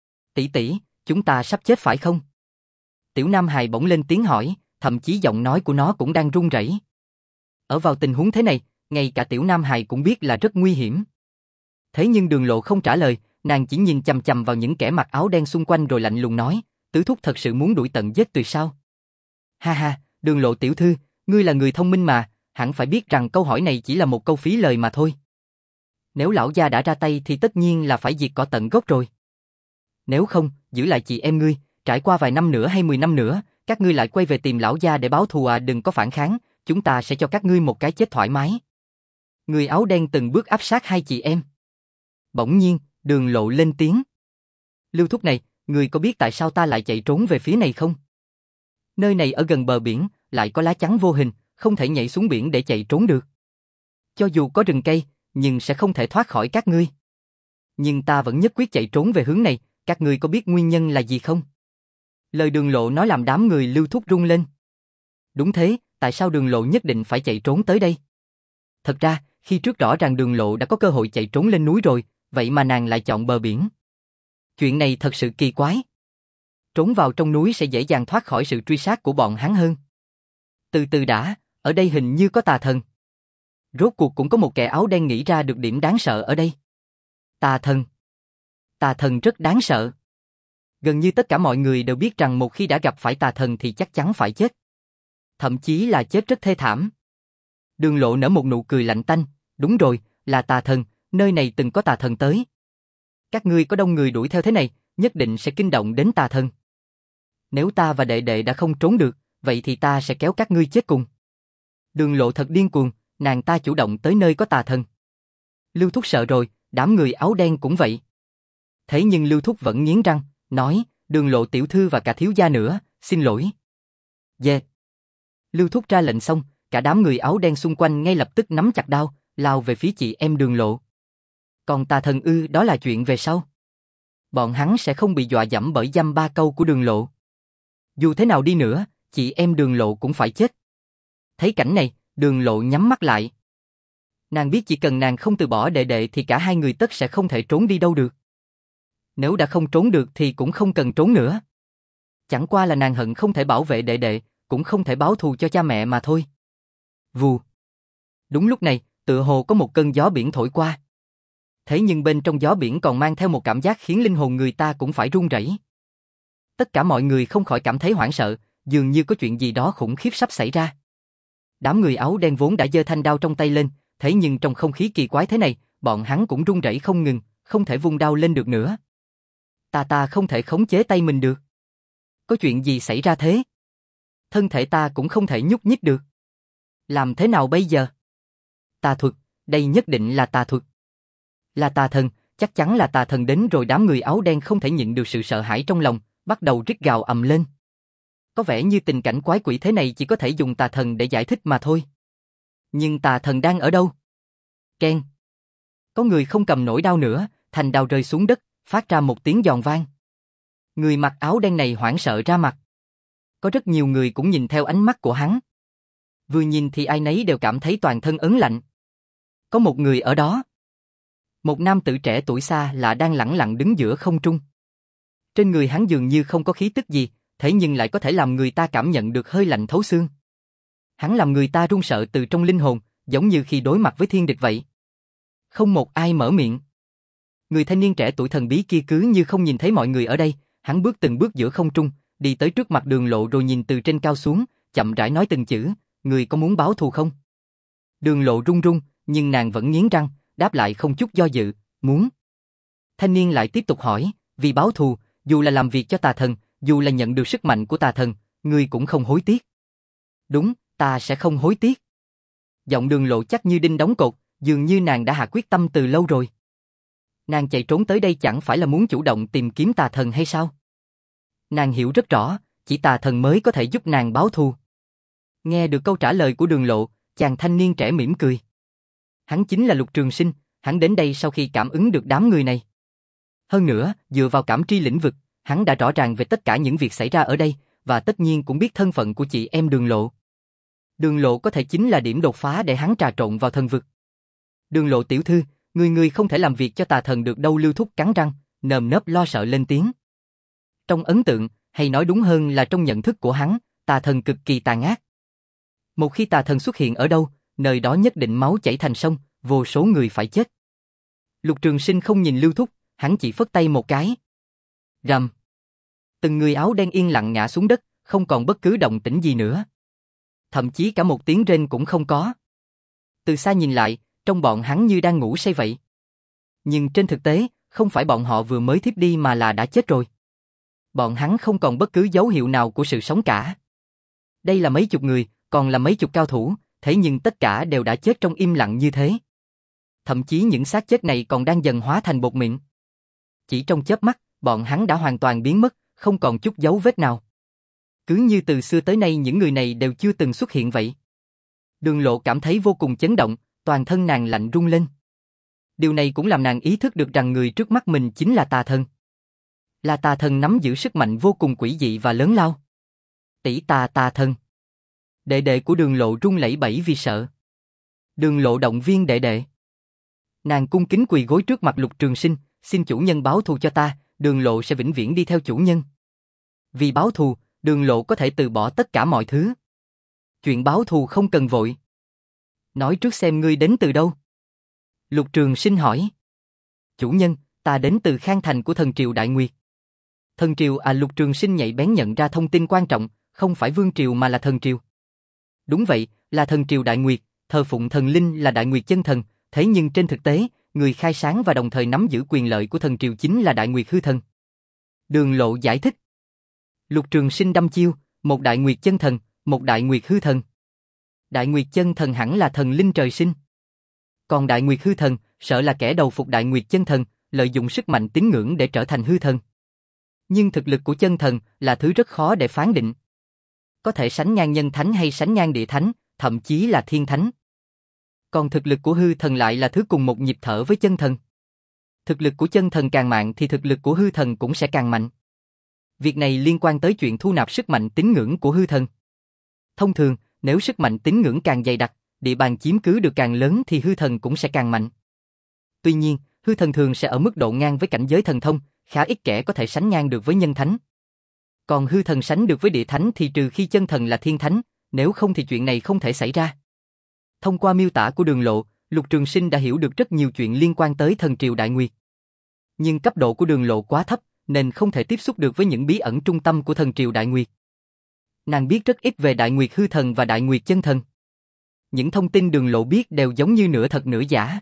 Tỷ tỷ, chúng ta sắp chết phải không? Tiểu Nam Hài bỗng lên tiếng hỏi, thậm chí giọng nói của nó cũng đang run rẩy. Ở vào tình huống thế này, ngay cả Tiểu Nam Hài cũng biết là rất nguy hiểm. Thế nhưng Đường Lộ không trả lời, nàng chỉ nhìn chằm chằm vào những kẻ mặc áo đen xung quanh rồi lạnh lùng nói, tứ thúc thật sự muốn đuổi tận giết tuyệt sao? Ha ha, Đường Lộ tiểu thư, ngươi là người thông minh mà, hẳn phải biết rằng câu hỏi này chỉ là một câu phí lời mà thôi. Nếu lão gia đã ra tay thì tất nhiên là phải diệt cỏ tận gốc rồi. Nếu không, giữ lại chị em ngươi, trải qua vài năm nữa hay mười năm nữa, các ngươi lại quay về tìm lão gia để báo thù à, đừng có phản kháng, chúng ta sẽ cho các ngươi một cái chết thoải mái. Người áo đen từng bước áp sát hai chị em. Bỗng nhiên, Đường Lộ lên tiếng. Lưu thúc này, ngươi có biết tại sao ta lại chạy trốn về phía này không? Nơi này ở gần bờ biển, lại có lá chắn vô hình, không thể nhảy xuống biển để chạy trốn được. Cho dù có rừng cây, nhưng sẽ không thể thoát khỏi các ngươi. Nhưng ta vẫn nhất quyết chạy trốn về hướng này, các ngươi có biết nguyên nhân là gì không? Lời Đường Lộ nói làm đám người Lưu thúc run lên. Đúng thế, tại sao Đường Lộ nhất định phải chạy trốn tới đây? Thật ra, khi trước rõ ràng Đường Lộ đã có cơ hội chạy trốn lên núi rồi, vậy mà nàng lại chọn bờ biển. Chuyện này thật sự kỳ quái. Trốn vào trong núi sẽ dễ dàng thoát khỏi sự truy sát của bọn hắn hơn. Từ từ đã, ở đây hình như có tà thần. Rốt cuộc cũng có một kẻ áo đen nghĩ ra được điểm đáng sợ ở đây. Tà thần. Tà thần rất đáng sợ. Gần như tất cả mọi người đều biết rằng một khi đã gặp phải tà thần thì chắc chắn phải chết. Thậm chí là chết rất thê thảm. Đường Lộ nở một nụ cười lạnh tanh, đúng rồi, là tà thần, nơi này từng có tà thần tới. Các ngươi có đông người đuổi theo thế này, nhất định sẽ kinh động đến tà thần. Nếu ta và đệ đệ đã không trốn được, vậy thì ta sẽ kéo các ngươi chết cùng. Đường Lộ thật điên cuồng, nàng ta chủ động tới nơi có tà thần. Lưu Thúc sợ rồi, đám người áo đen cũng vậy. Thế nhưng Lưu Thúc vẫn nghiến răng, nói, Đường Lộ tiểu thư và cả thiếu gia nữa, xin lỗi. Yeah. Lưu Thúc ra lệnh xong, cả đám người áo đen xung quanh ngay lập tức nắm chặt đao, lao về phía chị em Đường Lộ. Còn tà thần ư, đó là chuyện về sau. Bọn hắn sẽ không bị dọa dẫm bởi dăm ba câu của Đường Lộ. Dù thế nào đi nữa, chị em Đường Lộ cũng phải chết. Thấy cảnh này, Đường Lộ nhắm mắt lại. Nàng biết chỉ cần nàng không từ bỏ đệ đệ thì cả hai người tất sẽ không thể trốn đi đâu được. Nếu đã không trốn được thì cũng không cần trốn nữa. Chẳng qua là nàng hận không thể bảo vệ đệ đệ, cũng không thể báo thù cho cha mẹ mà thôi. Vù. Đúng lúc này, tựa hồ có một cơn gió biển thổi qua. Thế nhưng bên trong gió biển còn mang theo một cảm giác khiến linh hồn người ta cũng phải run rẩy. Tất cả mọi người không khỏi cảm thấy hoảng sợ, dường như có chuyện gì đó khủng khiếp sắp xảy ra. Đám người áo đen vốn đã giơ thanh đao trong tay lên, thế nhưng trong không khí kỳ quái thế này, bọn hắn cũng run rẩy không ngừng, không thể vung đao lên được nữa. Ta ta không thể khống chế tay mình được. Có chuyện gì xảy ra thế? Thân thể ta cũng không thể nhúc nhích được. Làm thế nào bây giờ? Tà thuật, đây nhất định là tà thuật. Là tà thần, chắc chắn là tà thần đến rồi. Đám người áo đen không thể nhịn được sự sợ hãi trong lòng, bắt đầu rít gào ầm lên. Có vẻ như tình cảnh quái quỷ thế này chỉ có thể dùng tà thần để giải thích mà thôi. Nhưng tà thần đang ở đâu? Keng. Có người không cầm nổi đao nữa, thành đao rơi xuống đất, phát ra một tiếng giòn vang. Người mặc áo đen này hoảng sợ ra mặt. Có rất nhiều người cũng nhìn theo ánh mắt của hắn. Vừa nhìn thì ai nấy đều cảm thấy toàn thân ớn lạnh. Có một người ở đó. Một nam tử trẻ tuổi xa lạ đang lẳng lặng đứng giữa không trung. Trên người hắn dường như không có khí tức gì, thế nhưng lại có thể làm người ta cảm nhận được hơi lạnh thấu xương. Hắn làm người ta run sợ từ trong linh hồn, giống như khi đối mặt với thiên địch vậy. Không một ai mở miệng. Người thanh niên trẻ tuổi thần bí kia cứ như không nhìn thấy mọi người ở đây, hắn bước từng bước giữa không trung, đi tới trước mặt Đường Lộ rồi nhìn từ trên cao xuống, chậm rãi nói từng chữ, người có muốn báo thù không? Đường Lộ run run, nhưng nàng vẫn nghiến răng, đáp lại không chút do dự, muốn. Thanh niên lại tiếp tục hỏi, vì báo thù, dù là làm việc cho tà thần, dù là nhận được sức mạnh của tà thần, ngươi cũng không hối tiếc. Đúng, ta sẽ không hối tiếc. Giọng Đường Lộ chắc như đinh đóng cột, dường như nàng đã hạ quyết tâm từ lâu rồi. Nàng chạy trốn tới đây chẳng phải là muốn chủ động tìm kiếm tà thần hay sao? Nàng hiểu rất rõ, chỉ tà thần mới có thể giúp nàng báo thù. Nghe được câu trả lời của Đường Lộ, chàng thanh niên trẻ mỉm cười. Hắn chính là Lục Trường Sinh, hắn đến đây sau khi cảm ứng được đám người này. Hơn nữa, dựa vào cảm tri lĩnh vực, hắn đã rõ ràng về tất cả những việc xảy ra ở đây, và tất nhiên cũng biết thân phận của chị em Đường Lộ. Đường Lộ có thể chính là điểm đột phá để hắn trà trộn vào thần vực. Đường Lộ tiểu thư, người người không thể làm việc cho tà thần được đâu. Lưu Thúc cắn răng, nơm nớp lo sợ lên tiếng. Trong ấn tượng, hay nói đúng hơn là trong nhận thức của hắn, tà thần cực kỳ tàn ác. Một khi tà thần xuất hiện ở đâu, nơi đó nhất định máu chảy thành sông, vô số người phải chết. Lục Trường Sinh không nhìn Lưu Thúc, hắn chỉ phất tay một cái. Rầm. Từng người áo đen yên lặng ngã xuống đất, không còn bất cứ động tĩnh gì nữa. Thậm chí cả một tiếng rên cũng không có. Từ xa nhìn lại, trong bọn hắn như đang ngủ say vậy. Nhưng trên thực tế, không phải bọn họ vừa mới thiếp đi mà là đã chết rồi. Bọn hắn không còn bất cứ dấu hiệu nào của sự sống cả. Đây là mấy chục người, còn là mấy chục cao thủ, thế nhưng tất cả đều đã chết trong im lặng như thế. Thậm chí những xác chết này còn đang dần hóa thành bột mịn. Chỉ trong chớp mắt, bọn hắn đã hoàn toàn biến mất, không còn chút dấu vết nào. Cứ như từ xưa tới nay những người này đều chưa từng xuất hiện vậy. Đường Lộ cảm thấy vô cùng chấn động, toàn thân nàng lạnh run lên. Điều này cũng làm nàng ý thức được rằng người trước mắt mình chính là tà thần. Là tà thần nắm giữ sức mạnh vô cùng quỷ dị và lớn lao. Tỷ tà tà thần. Đệ đệ của Đường Lộ run lẩy bẩy vì sợ. Đường Lộ động viên đệ đệ. Nàng cung kính quỳ gối trước mặt Lục Trường Sinh, xin chủ nhân báo thù cho ta, Đường Lộ sẽ vĩnh viễn đi theo chủ nhân. Vì báo thù, Đường Lộ có thể từ bỏ tất cả mọi thứ. Chuyện báo thù không cần vội. Nói trước xem ngươi đến từ đâu. Lục Trường Sinh hỏi. Chủ nhân, ta đến từ Khang Thành của thần triều Đại Nguyệt. Thần triều à? Lục Trường Sinh nhạy bén nhận ra thông tin quan trọng, không phải vương triều mà là thần triều. Đúng vậy, là thần triều Đại Nguyệt, thờ phụng thần linh là Đại Nguyệt chân thần, thế nhưng trên thực tế, người khai sáng và đồng thời nắm giữ quyền lợi của thần triều chính là Đại Nguyệt hư thần. Đường Lộ giải thích. Lục Trường Sinh đăm chiêu, một Đại Nguyệt chân thần, một Đại Nguyệt hư thần. Đại Nguyệt chân thần hẳn là thần linh trời sinh. Còn Đại Nguyệt hư thần, sợ là kẻ đầu phục Đại Nguyệt chân thần, lợi dụng sức mạnh tín ngưỡng để trở thành hư thần. Nhưng thực lực của chân thần là thứ rất khó để phán định. Có thể sánh ngang nhân thánh hay sánh ngang địa thánh, thậm chí là thiên thánh. Còn thực lực của hư thần lại là thứ cùng một nhịp thở với chân thần. Thực lực của chân thần càng mạnh thì thực lực của hư thần cũng sẽ càng mạnh. Việc này liên quan tới chuyện thu nạp sức mạnh tín ngưỡng của hư thần. Thông thường, nếu sức mạnh tín ngưỡng càng dày đặc, địa bàn chiếm cứ được càng lớn thì hư thần cũng sẽ càng mạnh. Tuy nhiên, hư thần thường sẽ ở mức độ ngang với cảnh giới thần thông, khá ít kẻ có thể sánh ngang được với nhân thánh. Còn hư thần sánh được với địa thánh thì trừ khi chân thần là thiên thánh, nếu không thì chuyện này không thể xảy ra. Thông qua miêu tả của Đường Lộ, Lục Trường Sinh đã hiểu được rất nhiều chuyện liên quan tới thần triều Đại Nguyệt. Nhưng cấp độ của Đường Lộ quá thấp, nên không thể tiếp xúc được với những bí ẩn trung tâm của thần triều Đại Nguyệt. Nàng biết rất ít về Đại Nguyệt hư thần và Đại Nguyệt chân thần. Những thông tin Đường Lộ biết đều giống như nửa thật nửa giả.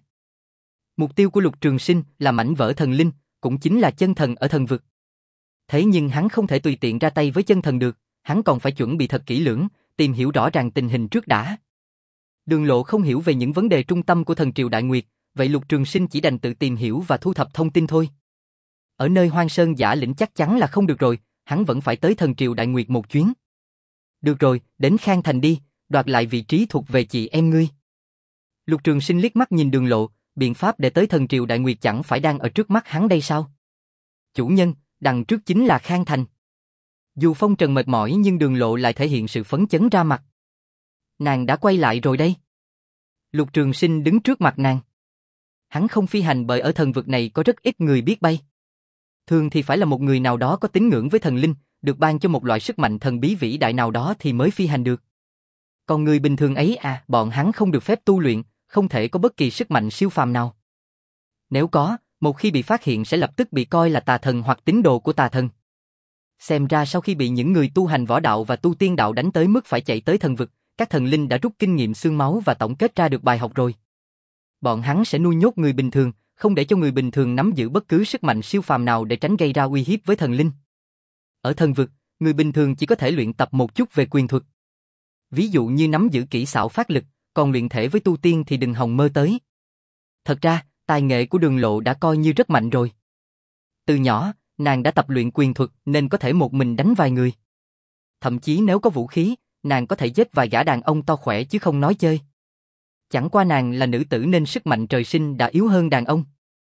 Mục tiêu của Lục Trường Sinh là mảnh vỡ thần linh, cũng chính là chân thần ở thần vực. Thế nhưng hắn không thể tùy tiện ra tay với chân thần được, hắn còn phải chuẩn bị thật kỹ lưỡng, tìm hiểu rõ ràng tình hình trước đã. Đường Lộ không hiểu về những vấn đề trung tâm của thần triều Đại Nguyệt, vậy Lục Trường Sinh chỉ đành tự tìm hiểu và thu thập thông tin thôi. Ở nơi Hoang Sơn Giả Lĩnh chắc chắn là không được rồi, hắn vẫn phải tới thần triều Đại Nguyệt một chuyến. Được rồi, đến Khang Thành đi, đoạt lại vị trí thuộc về chị em ngươi. Lục Trường Sinh liếc mắt nhìn Đường Lộ, biện pháp để tới thần triều Đại Nguyệt chẳng phải đang ở trước mắt hắn đây sao? Chủ nhân, đằng trước chính là Khang Thành. Dù phong trần mệt mỏi nhưng Đường Lộ lại thể hiện sự phấn chấn ra mặt. Nàng đã quay lại rồi đây. Lục Trường Sinh đứng trước mặt nàng. Hắn không phi hành bởi ở thần vực này có rất ít người biết bay. Thường thì phải là một người nào đó có tín ngưỡng với thần linh, được ban cho một loại sức mạnh thần bí vĩ đại nào đó thì mới phi hành được. Còn người bình thường ấy à, bọn hắn không được phép tu luyện, không thể có bất kỳ sức mạnh siêu phàm nào. Nếu có, một khi bị phát hiện sẽ lập tức bị coi là tà thần hoặc tín đồ của tà thần. Xem ra sau khi bị những người tu hành võ đạo và tu tiên đạo đánh tới mức phải chạy tới thần vực, các thần linh đã rút kinh nghiệm xương máu và tổng kết ra được bài học rồi. Bọn hắn sẽ nuôi nhốt người bình thường, không để cho người bình thường nắm giữ bất cứ sức mạnh siêu phàm nào để tránh gây ra uy hiếp với thần linh. Ở thần vực, người bình thường chỉ có thể luyện tập một chút về quyền thuật. Ví dụ như nắm giữ kỹ xảo phát lực, còn luyện thể với tu tiên thì đừng hòng mơ tới. Thật ra, tài nghệ của Đường Lộ đã coi như rất mạnh rồi. Từ nhỏ, nàng đã tập luyện quyền thuật nên có thể một mình đánh vài người. Thậm chí nếu có vũ khí, nàng có thể giết vài gã đàn ông to khỏe chứ không nói chơi. Chẳng qua nàng là nữ tử nên sức mạnh trời sinh đã yếu hơn đàn ông.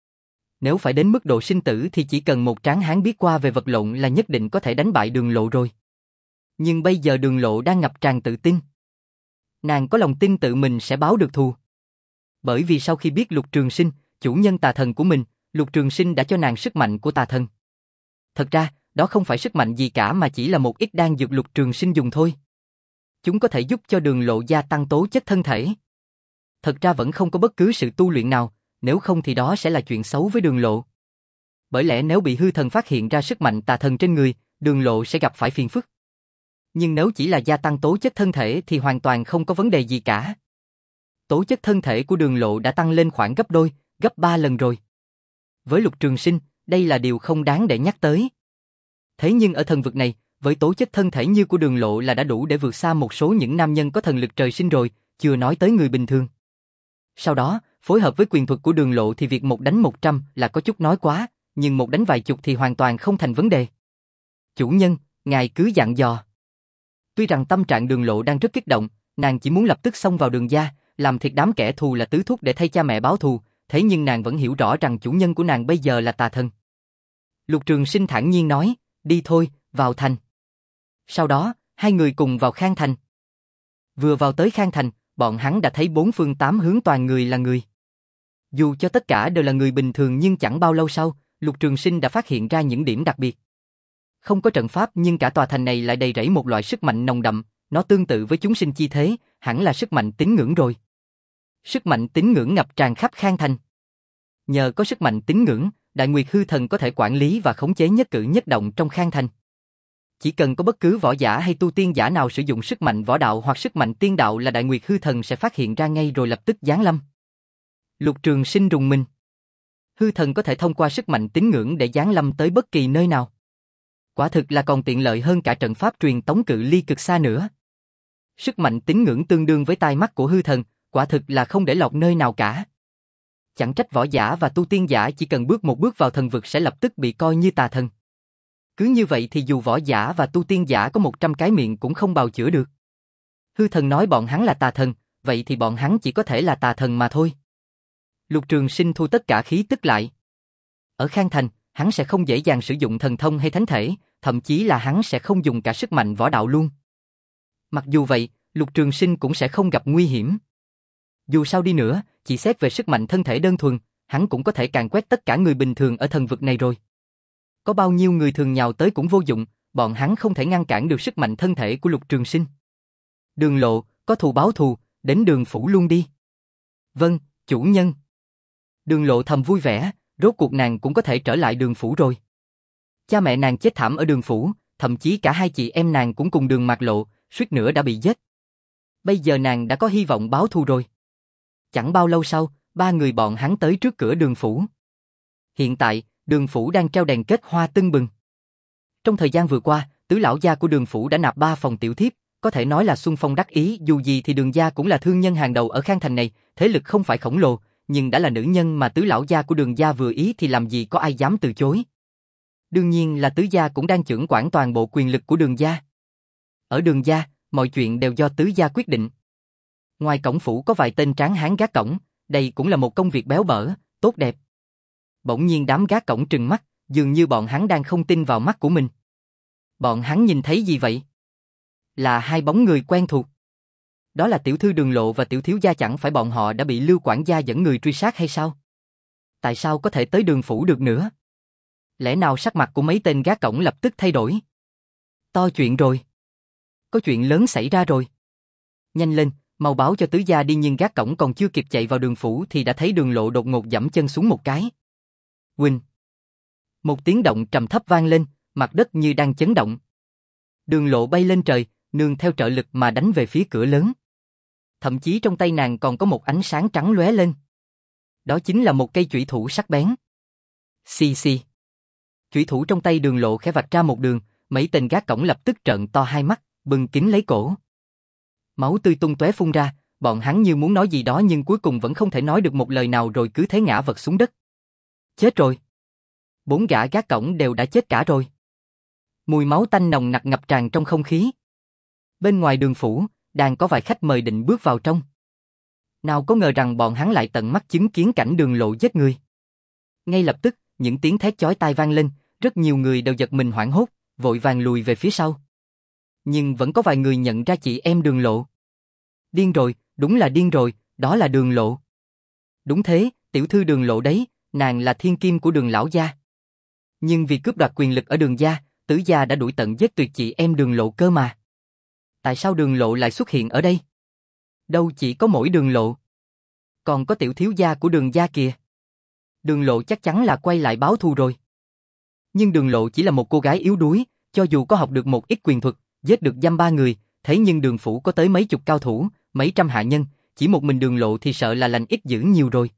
Nếu phải đến mức độ sinh tử thì chỉ cần một tráng hán biết qua về vật lộn là nhất định có thể đánh bại Đường Lộ rồi. Nhưng bây giờ Đường Lộ đang ngập tràn tự tin. Nàng có lòng tin tự mình sẽ báo được thù. Bởi vì sau khi biết Lục Trường Sinh, chủ nhân tà thần của mình, Lục Trường Sinh đã cho nàng sức mạnh của tà thần. Thật ra, đó không phải sức mạnh gì cả mà chỉ là một ít đan dược Lục Trường Sinh dùng thôi. Chúng có thể giúp cho Đường Lộ gia tăng tố chất thân thể. Thật ra vẫn không có bất cứ sự tu luyện nào, nếu không thì đó sẽ là chuyện xấu với Đường Lộ. Bởi lẽ nếu bị hư thần phát hiện ra sức mạnh tà thần trên người, Đường Lộ sẽ gặp phải phiền phức. Nhưng nếu chỉ là gia tăng tố chất thân thể thì hoàn toàn không có vấn đề gì cả. Tố chất thân thể của Đường Lộ đã tăng lên khoảng gấp đôi, gấp ba lần rồi. Với Lục Trường Sinh, đây là điều không đáng để nhắc tới. Thế nhưng ở thần vực này, với tố chất thân thể như của Đường Lộ là đã đủ để vượt xa một số những nam nhân có thần lực trời sinh rồi, chưa nói tới người bình thường. Sau đó, phối hợp với quyền thuật của Đường Lộ thì việc một đánh một trăm là có chút nói quá, nhưng một đánh vài chục thì hoàn toàn không thành vấn đề. Chủ nhân, ngài cứ dặn dò. Tuy rằng tâm trạng Đường Lộ đang rất kích động, nàng chỉ muốn lập tức xông vào Đường gia, làm thiệt đám kẻ thù là tứ thúc để thay cha mẹ báo thù, thế nhưng nàng vẫn hiểu rõ rằng chủ nhân của nàng bây giờ là tà thần. Lục Trường Sinh thản nhiên nói, đi thôi, vào thành. Sau đó, hai người cùng vào Khang Thành. Vừa vào tới Khang Thành, bọn hắn đã thấy bốn phương tám hướng toàn người là người. Dù cho tất cả đều là người bình thường nhưng chẳng bao lâu sau, Lục Trường Sinh đã phát hiện ra những điểm đặc biệt. Không có trận pháp nhưng cả tòa thành này lại đầy rẫy một loại sức mạnh nồng đậm, nó tương tự với chúng sinh chi thế, hẳn là sức mạnh tín ngưỡng rồi. Sức mạnh tín ngưỡng ngập tràn khắp Khang Thành. Nhờ có sức mạnh tín ngưỡng, Đại Nguyệt hư thần có thể quản lý và khống chế nhất cử nhất động trong Khang Thành. Chỉ cần có bất cứ võ giả hay tu tiên giả nào sử dụng sức mạnh võ đạo hoặc sức mạnh tiên đạo là Đại Nguyệt hư thần sẽ phát hiện ra ngay rồi lập tức giáng lâm. Lục Trường Sinh rùng mình. Hư thần có thể thông qua sức mạnh tín ngưỡng để giáng lâm tới bất kỳ nơi nào. Quả thực là còn tiện lợi hơn cả trận pháp truyền tống cự ly cực xa nữa. Sức mạnh tín ngưỡng tương đương với tai mắt của hư thần, quả thực là không để lọt nơi nào cả. Chẳng trách võ giả và tu tiên giả chỉ cần bước một bước vào thần vực sẽ lập tức bị coi như tà thần. Cứ như vậy thì dù võ giả và tu tiên giả có một trăm cái miệng cũng không bào chữa được. Hư thần nói bọn hắn là tà thần, vậy thì bọn hắn chỉ có thể là tà thần mà thôi. Lục Trường Sinh thu tất cả khí tức lại. Ở Khang Thành, hắn sẽ không dễ dàng sử dụng thần thông hay thánh thể, thậm chí là hắn sẽ không dùng cả sức mạnh võ đạo luôn. Mặc dù vậy, Lục Trường Sinh cũng sẽ không gặp nguy hiểm. Dù sao đi nữa, chỉ xét về sức mạnh thân thể đơn thuần, hắn cũng có thể càn quét tất cả người bình thường ở thần vực này rồi. Có bao nhiêu người thường nhào tới cũng vô dụng, bọn hắn không thể ngăn cản được sức mạnh thân thể của Lục Trường Sinh. Đường Lộ, có thù báo thù, đến Đường phủ luôn đi. Vâng, chủ nhân. Đường Lộ thầm vui vẻ, rốt cuộc nàng cũng có thể trở lại Đường phủ rồi. Cha mẹ nàng chết thảm ở Đường phủ, thậm chí cả hai chị em nàng cũng cùng Đường Mạc Lộ, suýt nữa đã bị giết. Bây giờ nàng đã có hy vọng báo thù rồi. Chẳng bao lâu sau, ba người bọn hắn tới trước cửa Đường phủ. Hiện tại, Đường phủ đang treo đèn kết hoa tưng bừng. Trong thời gian vừa qua, tứ lão gia của Đường phủ đã nạp ba phòng tiểu thiếp, có thể nói là xung phong đắc ý, dù gì thì Đường gia cũng là thương nhân hàng đầu ở Khang Thành này, thế lực không phải khổng lồ, nhưng đã là nữ nhân mà tứ lão gia của Đường gia vừa ý thì làm gì có ai dám từ chối. Đương nhiên là tứ gia cũng đang chưởng quản toàn bộ quyền lực của Đường gia. Ở Đường gia, mọi chuyện đều do tứ gia quyết định. Ngoài cổng phủ có vài tên tráng hán gác cổng, đây cũng là một công việc béo bở, tốt đẹp. Bỗng nhiên đám gác cổng trừng mắt, dường như bọn hắn đang không tin vào mắt của mình. Bọn hắn nhìn thấy gì vậy? Là hai bóng người quen thuộc. Đó là tiểu thư Đường Lộ và tiểu thiếu gia, chẳng phải bọn họ đã bị Lưu quản gia dẫn người truy sát hay sao? Tại sao có thể tới Đường phủ được nữa? Lẽ nào sắc mặt của mấy tên gác cổng lập tức thay đổi? To chuyện rồi. Có chuyện lớn xảy ra rồi. Nhanh lên, mau báo cho tứ gia đi, nhưng gác cổng còn chưa kịp chạy vào Đường phủ thì đã thấy Đường Lộ đột ngột giẫm chân xuống một cái. Huỳnh. Một tiếng động trầm thấp vang lên, mặt đất như đang chấn động. Đường Lộ bay lên trời, nương theo trợ lực mà đánh về phía cửa lớn. Thậm chí trong tay nàng còn có một ánh sáng trắng lóe lên. Đó chính là một cây chủy thủ sắc bén. Xì xì. Chủy thủ trong tay Đường Lộ khẽ vạch ra một đường, mấy tên gác cổng lập tức trợn to hai mắt, bưng kín lấy cổ. Máu tươi tung tóe phun ra, bọn hắn như muốn nói gì đó nhưng cuối cùng vẫn không thể nói được một lời nào, rồi cứ thế ngã vật xuống đất. Chết rồi. Bốn gã gác cổng đều đã chết cả rồi. Mùi máu tanh nồng nặc ngập tràn trong không khí. Bên ngoài Đường phủ, đang có vài khách mời định bước vào trong. Nào có ngờ rằng bọn hắn lại tận mắt chứng kiến cảnh Đường Lộ giết người. Ngay lập tức, những tiếng thét chói tai vang lên, rất nhiều người đều giật mình hoảng hốt, vội vàng lùi về phía sau. Nhưng vẫn có vài người nhận ra chị em Đường Lộ. Điên rồi, đúng là điên rồi, đó là Đường Lộ. Đúng thế, tiểu thư Đường Lộ đấy, nàng là thiên kim của Đường lão gia. Nhưng vì cướp đoạt quyền lực ở Đường gia, tứ gia đã đuổi tận giết tuyệt chị em Đường Lộ cơ mà. Tại sao Đường Lộ lại xuất hiện ở đây? Đâu chỉ có mỗi Đường Lộ. Còn có tiểu thiếu gia của Đường gia kìa. Đường Lộ chắc chắn là quay lại báo thù rồi. Nhưng Đường Lộ chỉ là một cô gái yếu đuối, cho dù có học được một ít quyền thuật, giết được dăm ba người, thế nhưng Đường phủ có tới mấy chục cao thủ, mấy trăm hạ nhân, chỉ một mình Đường Lộ thì sợ là lành ít dữ nhiều rồi.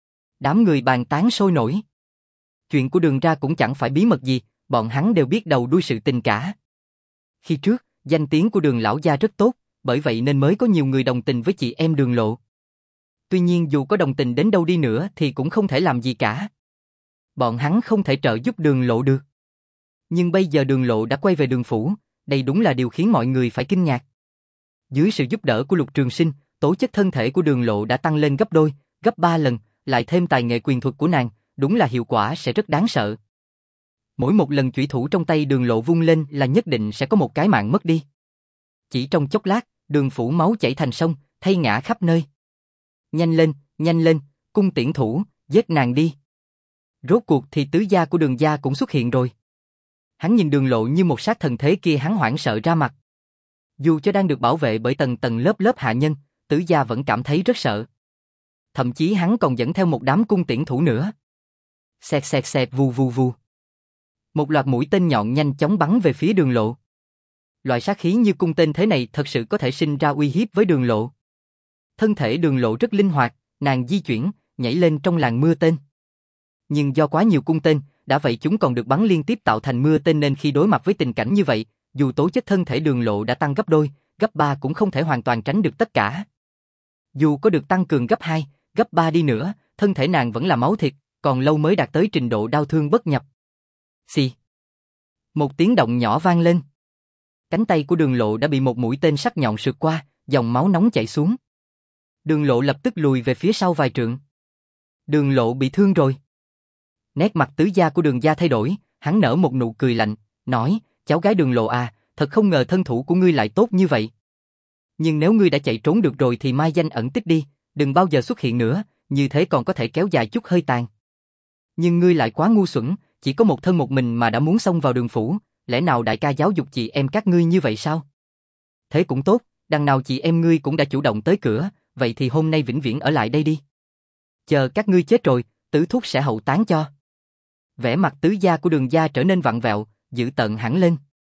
Đám người bàn tán sôi nổi. Chuyện của Đường ra cũng chẳng phải bí mật gì, bọn hắn đều biết đầu đuôi sự tình cả. Khi trước, danh tiếng của Đường lão gia rất tốt, bởi vậy nên mới có nhiều người đồng tình với chị em Đường Lộ. Tuy nhiên dù có đồng tình đến đâu đi nữa thì cũng không thể làm gì cả. Bọn hắn không thể trợ giúp Đường Lộ được. Nhưng bây giờ Đường Lộ đã quay về Đường phủ, đây đúng là điều khiến mọi người phải kinh ngạc. Dưới sự giúp đỡ của Lục Trường Sinh, tố chất thân thể của Đường Lộ đã tăng lên gấp đôi, gấp ba lần, lại thêm tài nghệ quyền thuật của nàng, đúng là hiệu quả sẽ rất đáng sợ. Mỗi một lần chủy thủ trong tay Đường Lộ vung lên là nhất định sẽ có một cái mạng mất đi. Chỉ trong chốc lát, Đường phủ máu chảy thành sông, thay ngã khắp nơi. Nhanh lên, nhanh lên, cung tiễn thủ, giết nàng đi. Rốt cuộc thì tứ gia của Đường gia cũng xuất hiện rồi. Hắn nhìn Đường Lộ như một sát thần thế kia, hắn hoảng sợ ra mặt. Dù cho đang được bảo vệ bởi tầng tầng lớp lớp hạ nhân, tứ gia vẫn cảm thấy rất sợ. Thậm chí hắn còn dẫn theo một đám cung tiễn thủ nữa. Xẹt xẹt xẹt vù vù vù. Một loạt mũi tên nhọn nhanh chóng bắn về phía Đường Lộ. Loại sát khí như cung tên thế này thật sự có thể sinh ra uy hiếp với Đường Lộ. Thân thể Đường Lộ rất linh hoạt, nàng di chuyển, nhảy lên trong làn mưa tên. Nhưng do quá nhiều cung tên, đã vậy chúng còn được bắn liên tiếp tạo thành mưa tên, nên khi đối mặt với tình cảnh như vậy, dù tố chất thân thể Đường Lộ đã tăng gấp đôi, gấp ba cũng không thể hoàn toàn tránh được tất cả. Dù có được tăng cường gấp hai, gấp ba đi nữa, thân thể nàng vẫn là máu thịt, còn lâu mới đạt tới trình độ đau thương bất nhập. Xì. Một tiếng động nhỏ vang lên. Cánh tay của Đường Lộ đã bị một mũi tên sắc nhọn sượt qua, dòng máu nóng chảy xuống. Đường Lộ lập tức lùi về phía sau vài trượng. Đường Lộ bị thương rồi. Nét mặt tứ gia của Đường gia thay đổi, hắn nở một nụ cười lạnh, nói, cháu gái Đường Lộ à, thật không ngờ thân thủ của ngươi lại tốt như vậy. Nhưng nếu ngươi đã chạy trốn được rồi thì mai danh ẩn tích đi, đừng bao giờ xuất hiện nữa, như thế còn có thể kéo dài chút hơi tàn. Nhưng ngươi lại quá ngu xuẩn, chỉ có một thân một mình mà đã muốn xông vào Đường phủ, lẽ nào đại ca giáo dục chị em các ngươi như vậy sao? Thế cũng tốt, đằng nào chị em ngươi cũng đã chủ động tới cửa, vậy thì hôm nay vĩnh viễn ở lại đây đi. Chờ các ngươi chết rồi, tứ thúc sẽ hậu táng cho. Vẻ mặt tứ gia của Đường gia trở nên vặn vẹo, dữ tợn hẳn lên.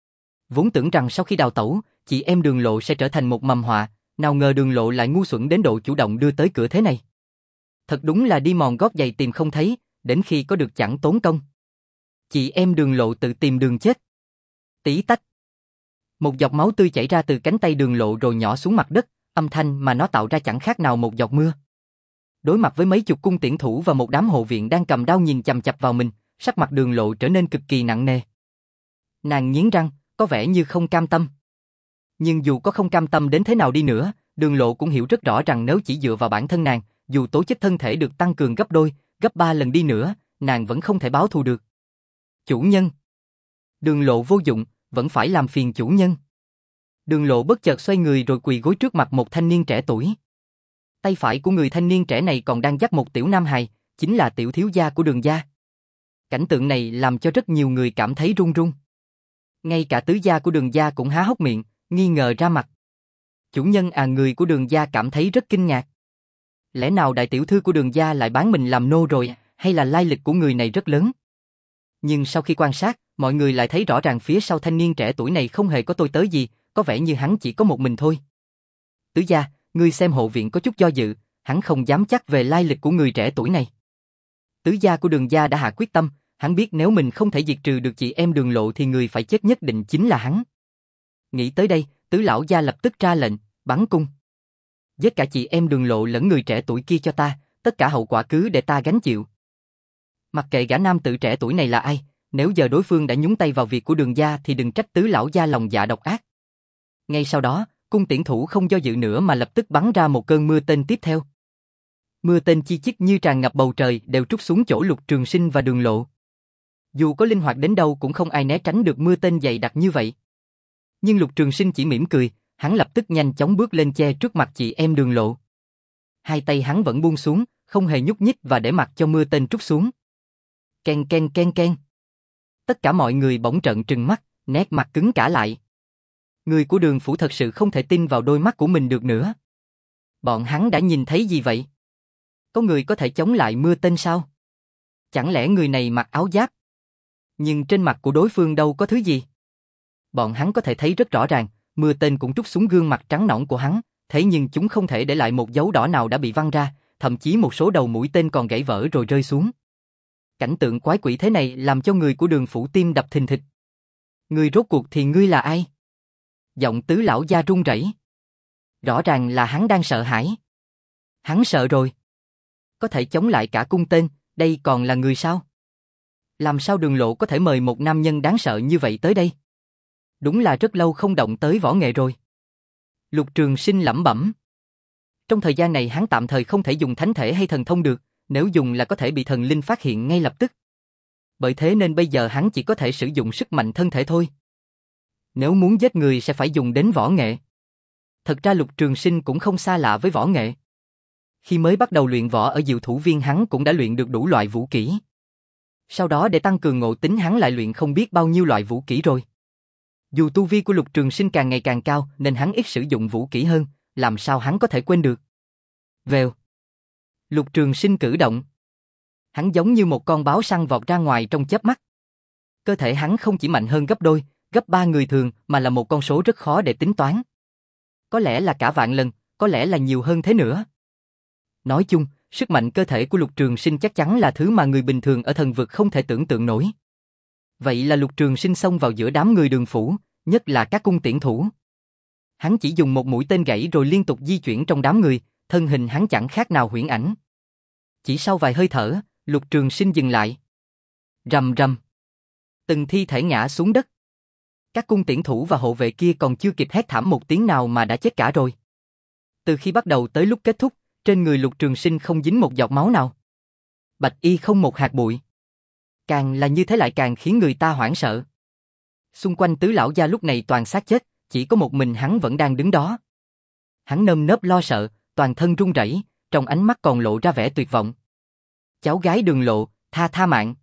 Vốn tưởng rằng sau khi đào tẩu, chị em Đường Lộ sẽ trở thành một mầm họa, nào ngờ Đường Lộ lại ngu xuẩn đến độ chủ động đưa tới cửa thế này. Thật đúng là đi mòn gót giày tìm không thấy, đến khi có được chẳng tốn công. Chị em Đường Lộ tự tìm đường chết. Tí tách. Một giọt máu tươi chảy ra từ cánh tay Đường Lộ rồi nhỏ xuống mặt đất, âm thanh mà nó tạo ra chẳng khác nào một giọt mưa. Đối mặt với mấy chục cung tiễn thủ và một đám hộ viện đang cầm đao nhìn chằm chằm vào mình, sắc mặt Đường Lộ trở nên cực kỳ nặng nề. Nàng nghiến răng, có vẻ như không cam tâm. Nhưng dù có không cam tâm đến thế nào đi nữa, Đường Lộ cũng hiểu rất rõ rằng nếu chỉ dựa vào bản thân nàng, dù tố chất thân thể được tăng cường gấp đôi, gấp ba lần đi nữa, nàng vẫn không thể báo thù được. Chủ nhân. Đường Lộ vô dụng, vẫn phải làm phiền chủ nhân. Đường Lộ bất chợt xoay người rồi quỳ gối trước mặt một thanh niên trẻ tuổi. Tay phải của người thanh niên trẻ này còn đang dắt một tiểu nam hài, chính là tiểu thiếu gia của Đường gia. Cảnh tượng này làm cho rất nhiều người cảm thấy run run. Ngay cả tứ gia của Đường gia cũng há hốc miệng, nghi ngờ ra mặt. Chủ nhân à, người của Đường gia cảm thấy rất kinh ngạc. Lẽ nào đại tiểu thư của Đường gia lại bán mình làm nô rồi, hay là lai lịch của người này rất lớn? Nhưng sau khi quan sát, mọi người lại thấy rõ ràng phía sau thanh niên trẻ tuổi này không hề có tôi tớ gì, có vẻ như hắn chỉ có một mình thôi. Tứ gia, ngươi xem hộ viện có chút do dự, hắn không dám chắc về lai lịch của người trẻ tuổi này. Tứ gia của Đường gia đã hạ quyết tâm, hắn biết nếu mình không thể diệt trừ được chị em Đường Lộ thì người phải chết nhất định chính là hắn. Nghĩ tới đây, tứ lão gia lập tức ra lệnh, bắn cung. Giết cả chị em Đường Lộ lẫn người trẻ tuổi kia cho ta, tất cả hậu quả cứ để ta gánh chịu. Mặc kệ gã nam tử trẻ tuổi này là ai, nếu giờ đối phương đã nhúng tay vào việc của Đường gia thì đừng trách tứ lão gia lòng dạ độc ác. Ngay sau đó, cung tiễn thủ không do dự nữa mà lập tức bắn ra một cơn mưa tên tiếp theo. Mưa tên chi chít như tràn ngập bầu trời đều trút xuống chỗ Lục Trường Sinh và Đường Lộ. Dù có linh hoạt đến đâu cũng không ai né tránh được mưa tên dày đặc như vậy. Nhưng Lục Trường Sinh chỉ mỉm cười, hắn lập tức nhanh chóng bước lên che trước mặt chị em Đường Lộ. Hai tay hắn vẫn buông xuống, không hề nhúc nhích và để mặc cho mưa tên trút xuống. Ken ken ken ken. Tất cả mọi người bỗng trợn trừng mắt, nét mặt cứng cả lại. Người của Đường phủ thật sự không thể tin vào đôi mắt của mình được nữa. Bọn hắn đã nhìn thấy gì vậy? Có người có thể chống lại mưa tên sao? Chẳng lẽ người này mặc áo giáp? Nhưng trên mặt của đối phương đâu có thứ gì? Bọn hắn có thể thấy rất rõ ràng, mưa tên cũng trút xuống gương mặt trắng nõn của hắn, thế nhưng chúng không thể để lại một dấu đỏ nào đã bị văng ra, thậm chí một số đầu mũi tên còn gãy vỡ rồi rơi xuống. Cảnh tượng quái quỷ thế này làm cho người của Đường phủ tim đập thình thịch. Người rốt cuộc thì ngươi là ai? Giọng tứ lão gia run rẩy. Rõ ràng là hắn đang sợ hãi. Hắn sợ rồi. Có thể chống lại cả cung tên, đây còn là người sao? Làm sao Đường Lộ có thể mời một nam nhân đáng sợ như vậy tới đây? Đúng là rất lâu không động tới võ nghệ rồi. Lục Trường Sinh lẩm bẩm. Trong thời gian này hắn tạm thời không thể dùng thánh thể hay thần thông được, nếu dùng là có thể bị thần linh phát hiện ngay lập tức. Bởi thế nên bây giờ hắn chỉ có thể sử dụng sức mạnh thân thể thôi. Nếu muốn giết người sẽ phải dùng đến võ nghệ. Thật ra Lục Trường Sinh cũng không xa lạ với võ nghệ. Khi mới bắt đầu luyện võ ở Diệu Thủ Viên hắn cũng đã luyện được đủ loại vũ kỹ. Sau đó để tăng cường ngộ tính hắn lại luyện không biết bao nhiêu loại vũ kỹ rồi. Dù tu vi của Lục Trường Sinh càng ngày càng cao nên hắn ít sử dụng vũ kỹ hơn, làm sao hắn có thể quên được. Vèo. Lục Trường Sinh cử động. Hắn giống như một con báo săn vọt ra ngoài trong chớp mắt. Cơ thể hắn không chỉ mạnh hơn gấp đôi, gấp ba người thường mà là một con số rất khó để tính toán. Có lẽ là cả vạn lần, có lẽ là nhiều hơn thế nữa. Nói chung, sức mạnh cơ thể của Lục Trường Sinh chắc chắn là thứ mà người bình thường ở thần vực không thể tưởng tượng nổi. Vậy là Lục Trường Sinh xông vào giữa đám người Đường phủ, nhất là các cung tiễn thủ. Hắn chỉ dùng một mũi tên gãy rồi liên tục di chuyển trong đám người, thân hình hắn chẳng khác nào huyễn ảnh. Chỉ sau vài hơi thở, Lục Trường Sinh dừng lại. Rầm rầm. Từng thi thể ngã xuống đất. Các cung tiễn thủ và hộ vệ kia còn chưa kịp hét thảm một tiếng nào mà đã chết cả rồi. Từ khi bắt đầu tới lúc kết thúc, trên người Lục Trường Sinh không dính một giọt máu nào. Bạch y không một hạt bụi. Càng là như thế lại càng khiến người ta hoảng sợ. Xung quanh tứ lão gia lúc này toàn xác chết, chỉ có một mình hắn vẫn đang đứng đó. Hắn nơm nớp lo sợ, toàn thân run rẩy, trong ánh mắt còn lộ ra vẻ tuyệt vọng. Cháu gái Đường Lộ, tha tha mạng.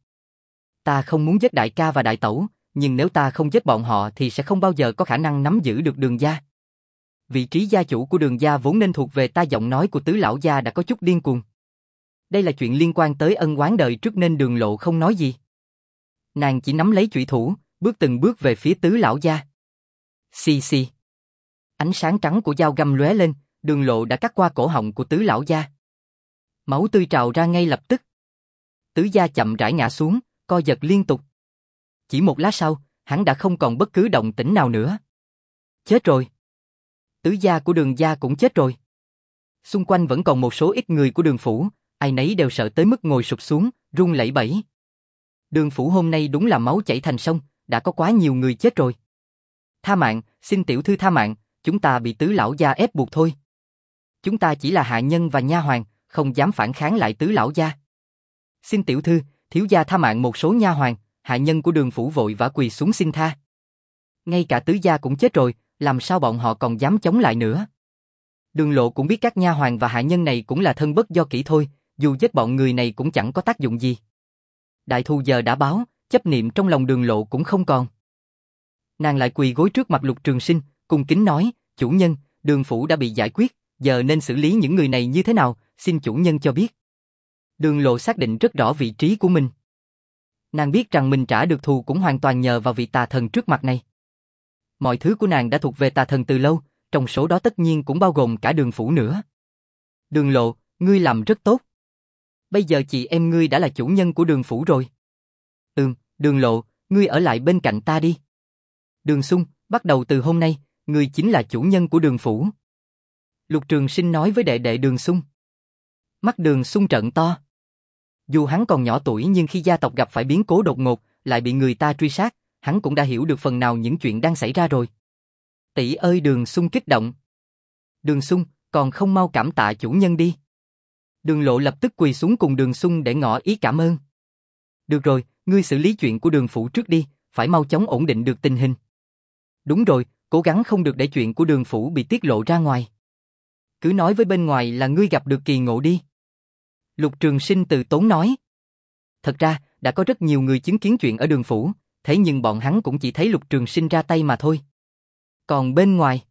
Ta không muốn giết đại ca và đại tẩu, nhưng nếu ta không giết bọn họ thì sẽ không bao giờ có khả năng nắm giữ được Đường gia. Vị trí gia chủ của Đường gia vốn nên thuộc về ta. Giọng nói của tứ lão gia đã có chút điên cuồng. Đây là chuyện liên quan tới ân oán đời trước nên Đường Lộ không nói gì. Nàng chỉ nắm lấy chủy thủ, bước từng bước về phía tứ lão gia. Xì xì. Ánh sáng trắng của dao găm lóe lên, Đường Lộ đã cắt qua cổ họng của tứ lão gia. Máu tươi trào ra ngay lập tức. Tứ gia chậm rãi ngã xuống, co giật liên tục. Chỉ một lát sau, hắn đã không còn bất cứ động tĩnh nào nữa. Chết rồi. Tứ gia của Đường gia cũng chết rồi. Xung quanh vẫn còn một số ít người của Đường phủ, ai nấy đều sợ tới mức ngồi sụp xuống, run lẩy bẩy. Đường phủ hôm nay đúng là máu chảy thành sông, đã có quá nhiều người chết rồi. Tha mạng, xin tiểu thư tha mạng, chúng ta bị tứ lão gia ép buộc thôi. Chúng ta chỉ là hạ nhân và nha hoàn, không dám phản kháng lại tứ lão gia. Xin tiểu thư, thiếu gia tha mạng. Một số nha hoàn, hạ nhân của Đường phủ vội vã quỳ xuống xin tha. Ngay cả tứ gia cũng chết rồi, làm sao bọn họ còn dám chống lại nữa? Đường Lộ cũng biết các nha hoàn và hạ nhân này cũng là thân bất do kỹ thôi, dù giết bọn người này cũng chẳng có tác dụng gì. Đại thù giờ đã báo, chấp niệm trong lòng Đường Lộ cũng không còn. Nàng lại quỳ gối trước mặt Lục Trường Sinh, cung kính nói, chủ nhân, Đường phủ đã bị giải quyết, giờ nên xử lý những người này như thế nào, xin chủ nhân cho biết. Đường Lộ xác định rất rõ vị trí của mình. Nàng biết rằng mình trả được thù cũng hoàn toàn nhờ vào vị tà thần trước mặt này. Mọi thứ của nàng đã thuộc về tà thần từ lâu, trong số đó tất nhiên cũng bao gồm cả Đường phủ nữa. Đường Lộ, ngươi làm rất tốt. Bây giờ chị em ngươi đã là chủ nhân của Đường phủ rồi. Ừm, Đường Lộ, ngươi ở lại bên cạnh ta đi. Đường Xung, bắt đầu từ hôm nay, ngươi chính là chủ nhân của Đường phủ. Lục Trường Sinh nói với đệ đệ Đường Xung. Mắt Đường Xung trợn to. Dù hắn còn nhỏ tuổi nhưng khi gia tộc gặp phải biến cố đột ngột, lại bị người ta truy sát, hắn cũng đã hiểu được phần nào những chuyện đang xảy ra rồi. Tỷ ơi, Đường Xung kích động. Đường Xung, còn không mau cảm tạ chủ nhân đi. Đường Lộ lập tức quỳ xuống cùng Đường Xung để ngỏ ý cảm ơn. Được rồi, ngươi xử lý chuyện của Đường phủ trước đi, phải mau chóng ổn định được tình hình. Đúng rồi, cố gắng không được để chuyện của Đường phủ bị tiết lộ ra ngoài. Cứ nói với bên ngoài là ngươi gặp được kỳ ngộ đi. Lục Trường Sinh từ tốn nói. Thật ra, đã có rất nhiều người chứng kiến chuyện ở Đường phủ, thế nhưng bọn hắn cũng chỉ thấy Lục Trường Sinh ra tay mà thôi. Còn bên ngoài,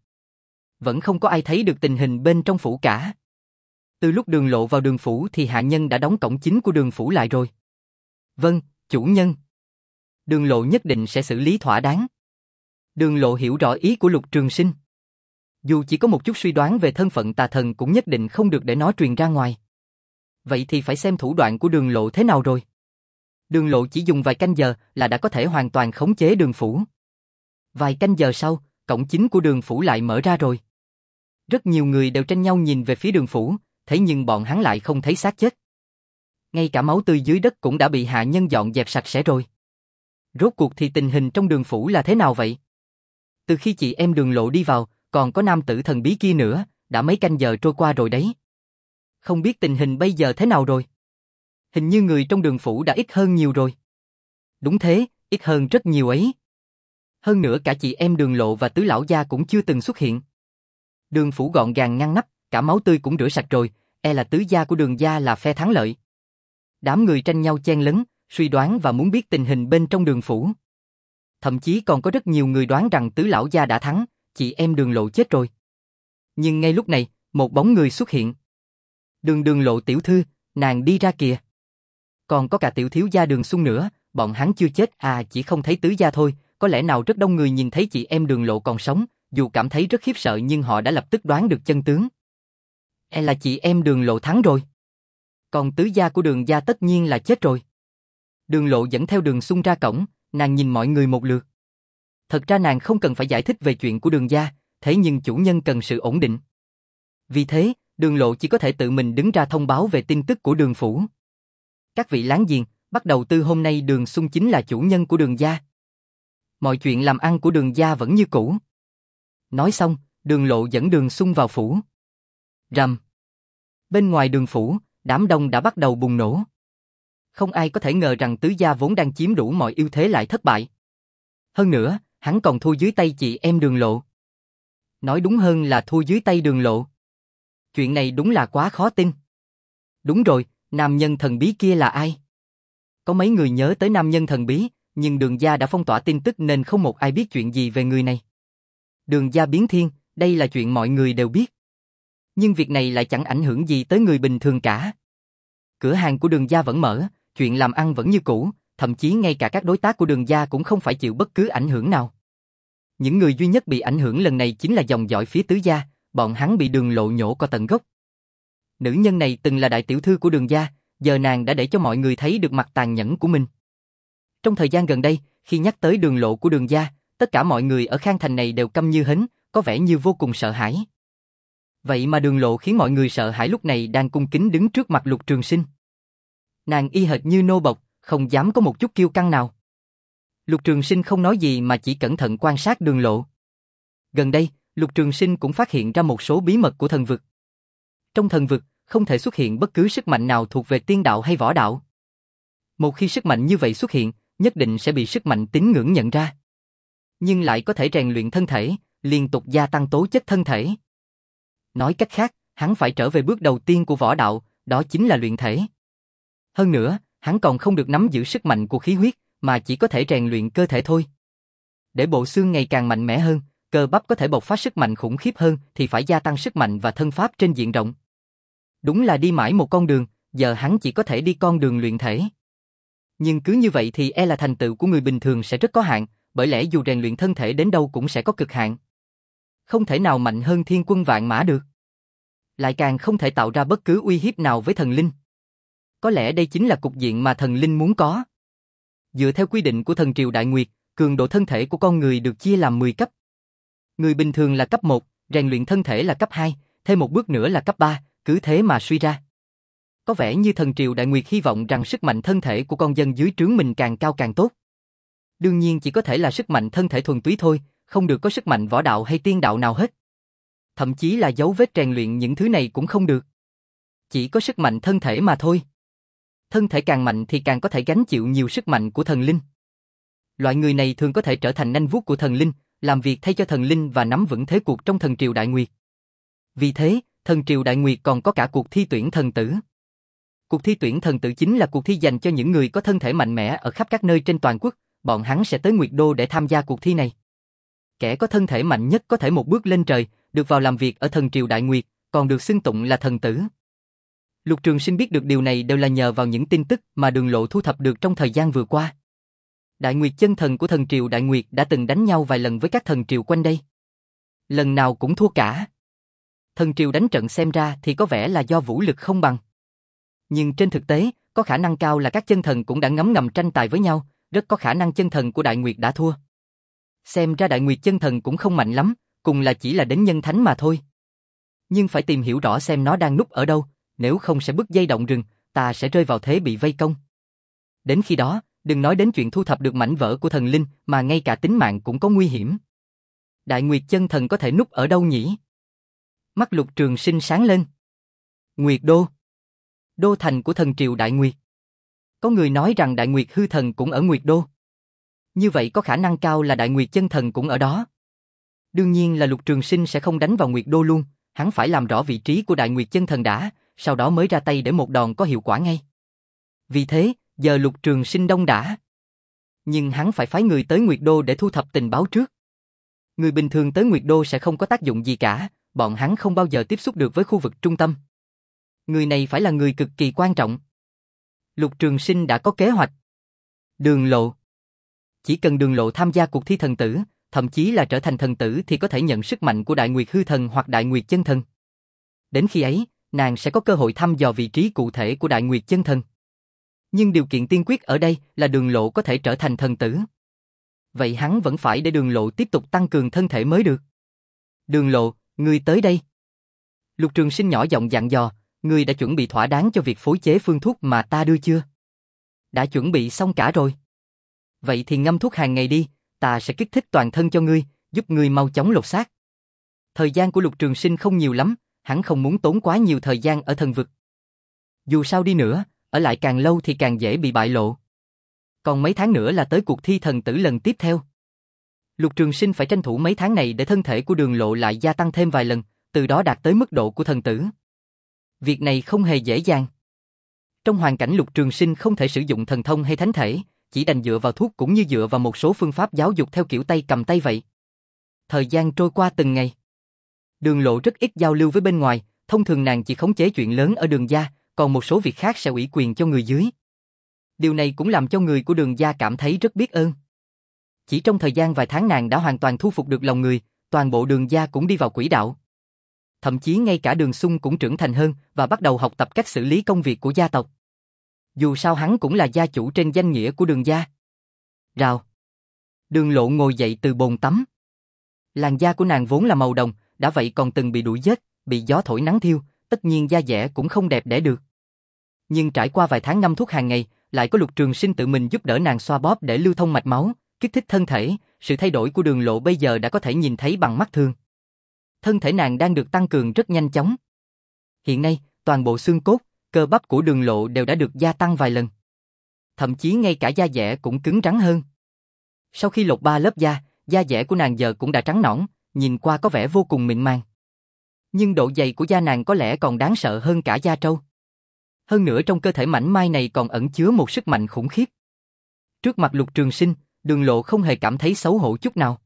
vẫn không có ai thấy được tình hình bên trong phủ cả. Từ lúc Đường Lộ vào Đường phủ thì hạ nhân đã đóng cổng chính của Đường phủ lại rồi. Vâng, chủ nhân. Đường Lộ nhất định sẽ xử lý thỏa đáng. Đường Lộ hiểu rõ ý của Lục Trường Sinh. Dù chỉ có một chút suy đoán về thân phận tà thần cũng nhất định không được để nó truyền ra ngoài. Vậy thì phải xem thủ đoạn của Đường Lộ thế nào rồi. Đường Lộ chỉ dùng vài canh giờ là đã có thể hoàn toàn khống chế Đường phủ. Vài canh giờ sau, cổng chính của Đường phủ lại mở ra rồi. Rất nhiều người đều tranh nhau nhìn về phía Đường phủ, thế nhưng bọn hắn lại không thấy xác chết. Ngay cả máu tươi dưới đất cũng đã bị hạ nhân dọn dẹp sạch sẽ rồi. Rốt cuộc thì tình hình trong Đường phủ là thế nào vậy? Từ khi chị em Đường Lộ đi vào, còn có nam tử thần bí kia nữa, đã mấy canh giờ trôi qua rồi đấy. Không biết tình hình bây giờ thế nào rồi? Hình như người trong Đường phủ đã ít hơn nhiều rồi. Đúng thế, ít hơn rất nhiều ấy. Hơn nữa cả chị em Đường Lộ và tứ lão gia cũng chưa từng xuất hiện. Đường phủ gọn gàng ngăn nắp, cả máu tươi cũng rửa sạch rồi, e là tứ gia của Đường gia là phe thắng lợi. Đám người tranh nhau chen lấn, suy đoán và muốn biết tình hình bên trong Đường phủ. Thậm chí còn có rất nhiều người đoán rằng tứ lão gia đã thắng, chị em Đường Lộ chết rồi. Nhưng ngay lúc này, một bóng người xuất hiện. Đường Đường Lộ tiểu thư, nàng đi ra kìa. Còn có cả tiểu thiếu gia Đường Xung nữa, bọn hắn chưa chết à, chỉ không thấy tứ gia thôi, có lẽ nào rất đông người nhìn thấy chị em Đường Lộ còn sống, dù cảm thấy rất khiếp sợ nhưng họ đã lập tức đoán được chân tướng. E là chị em Đường Lộ thắng rồi. Còn tứ gia của Đường gia tất nhiên là chết rồi. Đường Lộ dẫn theo Đường Xung ra cổng, nàng nhìn mọi người một lượt. Thật ra nàng không cần phải giải thích về chuyện của Đường gia, thế nhưng chủ nhân cần sự ổn định. Vì thế, Đường Lộ chỉ có thể tự mình đứng ra thông báo về tin tức của Đường phủ. Các vị láng giềng, bắt đầu từ hôm nay Đường Xung chính là chủ nhân của Đường gia. Mọi chuyện làm ăn của Đường gia vẫn như cũ. Nói xong, Đường Lộ dẫn Đường Xung vào phủ. Rầm. Bên ngoài Đường phủ, đám đông đã bắt đầu bùng nổ. Không ai có thể ngờ rằng tứ gia vốn đang chiếm đủ mọi ưu thế lại thất bại. Hơn nữa, hắn còn thua dưới tay chị em Đường Lộ. Nói đúng hơn là thua dưới tay Đường Lộ. Chuyện này đúng là quá khó tin. Đúng rồi, nam nhân thần bí kia là ai? Có mấy người nhớ tới nam nhân thần bí, nhưng Đường gia đã phong tỏa tin tức nên không một ai biết chuyện gì về người này. Đường gia biến thiên, đây là chuyện mọi người đều biết. Nhưng việc này lại chẳng ảnh hưởng gì tới người bình thường cả. Cửa hàng của Đường gia vẫn mở, chuyện làm ăn vẫn như cũ, thậm chí ngay cả các đối tác của Đường gia cũng không phải chịu bất cứ ảnh hưởng nào. Những người duy nhất bị ảnh hưởng lần này chính là dòng dõi phía tứ gia, bọn hắn bị Đường Lộ nhổ qua tận gốc. Nữ nhân này từng là đại tiểu thư của Đường gia, giờ nàng đã để cho mọi người thấy được mặt tàn nhẫn của mình. Trong thời gian gần đây, khi nhắc tới Đường Lộ của Đường gia, tất cả mọi người ở Khang Thành này đều câm như hến, có vẻ như vô cùng sợ hãi. Vậy mà Đường Lộ khiến mọi người sợ hãi lúc này đang cung kính đứng trước mặt Lục Trường Sinh. Nàng y hệt như nô bộc, không dám có một chút kiêu căng nào. Lục Trường Sinh không nói gì mà chỉ cẩn thận quan sát Đường Lộ. Gần đây, Lục Trường Sinh cũng phát hiện ra một số bí mật của thần vực. Trong thần vực, không thể xuất hiện bất cứ sức mạnh nào thuộc về tiên đạo hay võ đạo. Một khi sức mạnh như vậy xuất hiện, nhất định sẽ bị sức mạnh tín ngưỡng nhận ra. Nhưng lại có thể rèn luyện thân thể, liên tục gia tăng tố chất thân thể. Nói cách khác, hắn phải trở về bước đầu tiên của võ đạo, đó chính là luyện thể. Hơn nữa, hắn còn không được nắm giữ sức mạnh của khí huyết, mà chỉ có thể rèn luyện cơ thể thôi. Để bộ xương ngày càng mạnh mẽ hơn, cơ bắp có thể bộc phát sức mạnh khủng khiếp hơn thì phải gia tăng sức mạnh và thân pháp trên diện rộng. Đúng là đi mãi một con đường, giờ hắn chỉ có thể đi con đường luyện thể. Nhưng cứ như vậy thì e là thành tựu của người bình thường sẽ rất có hạn, bởi lẽ dù rèn luyện thân thể đến đâu cũng sẽ có cực hạn. Không thể nào mạnh hơn thiên quân vạn mã được. Lại càng không thể tạo ra bất cứ uy hiếp nào với thần linh. Có lẽ đây chính là cục diện mà thần linh muốn có. Dựa theo quy định của thần triều Đại Nguyệt, cường độ thân thể của con người được chia làm mười cấp. Người bình thường là cấp một, rèn luyện thân thể là cấp hai, thêm một bước nữa là cấp ba, cứ thế mà suy ra. Có vẻ như thần triều Đại Nguyệt hy vọng rằng sức mạnh thân thể của con dân dưới trướng mình càng cao càng tốt. Đương nhiên chỉ có thể là sức mạnh thân thể thuần túy thôi, không được có sức mạnh võ đạo hay tiên đạo nào hết. Thậm chí là dấu vết rèn luyện những thứ này cũng không được. Chỉ có sức mạnh thân thể mà thôi. Thân thể càng mạnh thì càng có thể gánh chịu nhiều sức mạnh của thần linh. Loại người này thường có thể trở thành nanh vuốt của thần linh, làm việc thay cho thần linh và nắm vững thế cuộc trong thần triều Đại Nguyệt. Vì thế, thần triều Đại Nguyệt còn có cả cuộc thi tuyển thần tử. Cuộc thi tuyển thần tử chính là cuộc thi dành cho những người có thân thể mạnh mẽ ở khắp các nơi trên toàn quốc, bọn hắn sẽ tới Nguyệt Đô để tham gia cuộc thi này. Kẻ có thân thể mạnh nhất có thể một bước lên trời, được vào làm việc ở thần triều Đại Nguyệt, còn được xưng tụng là thần tử. Lục Trường Sinh biết được điều này đều là nhờ vào những tin tức mà Đường Lộ thu thập được trong thời gian vừa qua. Đại Nguyệt chân thần của thần triều Đại Nguyệt đã từng đánh nhau vài lần với các thần triều quanh đây. Lần nào cũng thua cả. Thần triều đánh trận xem ra thì có vẻ là do vũ lực không bằng. Nhưng trên thực tế, có khả năng cao là các chân thần cũng đã ngấm ngầm tranh tài với nhau, rất có khả năng chân thần của Đại Nguyệt đã thua. Xem ra Đại Nguyệt chân thần cũng không mạnh lắm, cùng là chỉ là đến nhân thánh mà thôi. Nhưng phải tìm hiểu rõ xem nó đang núp ở đâu, nếu không sẽ bứt dây động rừng, ta sẽ rơi vào thế bị vây công. Đến khi đó, đừng nói đến chuyện thu thập được mảnh vỡ của thần linh, mà ngay cả tính mạng cũng có nguy hiểm. Đại Nguyệt chân thần có thể núp ở đâu nhỉ? Mắt Lục Trường Sinh sáng lên. Nguyệt Đô. Đô thành của thần triều Đại Nguyệt. Có người nói rằng Đại Nguyệt hư thần cũng ở Nguyệt Đô. Như vậy có khả năng cao là Đại Nguyệt chân thần cũng ở đó. Đương nhiên là Lục Trường Sinh sẽ không đánh vào Nguyệt Đô luôn, hắn phải làm rõ vị trí của Đại Nguyệt chân thần đã, sau đó mới ra tay để một đòn có hiệu quả ngay. Vì thế, giờ Lục Trường Sinh đông đã. Nhưng hắn phải phái người tới Nguyệt Đô để thu thập tình báo trước. Người bình thường tới Nguyệt Đô sẽ không có tác dụng gì cả, bọn hắn không bao giờ tiếp xúc được với khu vực trung tâm. Người này phải là người cực kỳ quan trọng. Lục Trường Sinh đã có kế hoạch. Đường Lộ. Chỉ cần Đường Lộ tham gia cuộc thi thần tử, thậm chí là trở thành thần tử thì có thể nhận sức mạnh của Đại Nguyệt hư thần hoặc Đại Nguyệt chân thần. Đến khi ấy, nàng sẽ có cơ hội thăm dò vị trí cụ thể của Đại Nguyệt chân thần. Nhưng điều kiện tiên quyết ở đây là Đường Lộ có thể trở thành thần tử. Vậy hắn vẫn phải để Đường Lộ tiếp tục tăng cường thân thể mới được. Đường Lộ, ngươi tới đây. Lục Trường Sinh nhỏ giọng dặn dò, ngươi đã chuẩn bị thỏa đáng cho việc phối chế phương thuốc mà ta đưa chưa? Đã chuẩn bị xong cả rồi. Vậy thì ngâm thuốc hàng ngày đi, ta sẽ kích thích toàn thân cho ngươi, giúp ngươi mau chóng lột xác. Thời gian của Lục Trường Sinh không nhiều lắm, hắn không muốn tốn quá nhiều thời gian ở thần vực. Dù sao đi nữa, ở lại càng lâu thì càng dễ bị bại lộ. Còn mấy tháng nữa là tới cuộc thi thần tử lần tiếp theo. Lục Trường Sinh phải tranh thủ mấy tháng này để thân thể của Đường Lộ lại gia tăng thêm vài lần, từ đó đạt tới mức độ của thần tử. Việc này không hề dễ dàng. Trong hoàn cảnh Lục Trường Sinh không thể sử dụng thần thông hay thánh thể, chỉ đành dựa vào thuốc cũng như dựa vào một số phương pháp giáo dục theo kiểu tay cầm tay vậy. Thời gian trôi qua từng ngày. Đường Lộ rất ít giao lưu với bên ngoài, thông thường nàng chỉ khống chế chuyện lớn ở Đường gia, còn một số việc khác sẽ ủy quyền cho người dưới. Điều này cũng làm cho người của Đường gia cảm thấy rất biết ơn. Chỉ trong thời gian vài tháng nàng đã hoàn toàn thu phục được lòng người, toàn bộ Đường gia cũng đi vào quỹ đạo. Thậm chí ngay cả Đường Xung cũng trưởng thành hơn và bắt đầu học tập cách xử lý công việc của gia tộc. Dù sao hắn cũng là gia chủ trên danh nghĩa của Đường gia. Rào. Đường Lộ ngồi dậy từ bồn tắm. Làn da của nàng vốn là màu đồng, đã vậy còn từng bị đuổi giết, bị gió thổi nắng thiêu, tất nhiên da dẻ cũng không đẹp đẽ được. Nhưng trải qua vài tháng ngâm thuốc hàng ngày, lại có Lục Trường Sinh tự mình giúp đỡ nàng xoa bóp để lưu thông mạch máu, kích thích thân thể, sự thay đổi của Đường Lộ bây giờ đã có thể nhìn thấy bằng mắt thường. Thân thể nàng đang được tăng cường rất nhanh chóng. Hiện nay, toàn bộ xương cốt, cơ bắp của Đường Lộ đều đã được gia tăng vài lần. Thậm chí ngay cả da dẻ cũng cứng rắn hơn. Sau khi lột ba lớp da, da dẻ của nàng giờ cũng đã trắng nõn, nhìn qua có vẻ vô cùng mịn màng. Nhưng độ dày của da nàng có lẽ còn đáng sợ hơn cả da trâu. Hơn nữa trong cơ thể mảnh mai này còn ẩn chứa một sức mạnh khủng khiếp. Trước mặt Lục Trường Sinh, Đường Lộ không hề cảm thấy xấu hổ chút nào.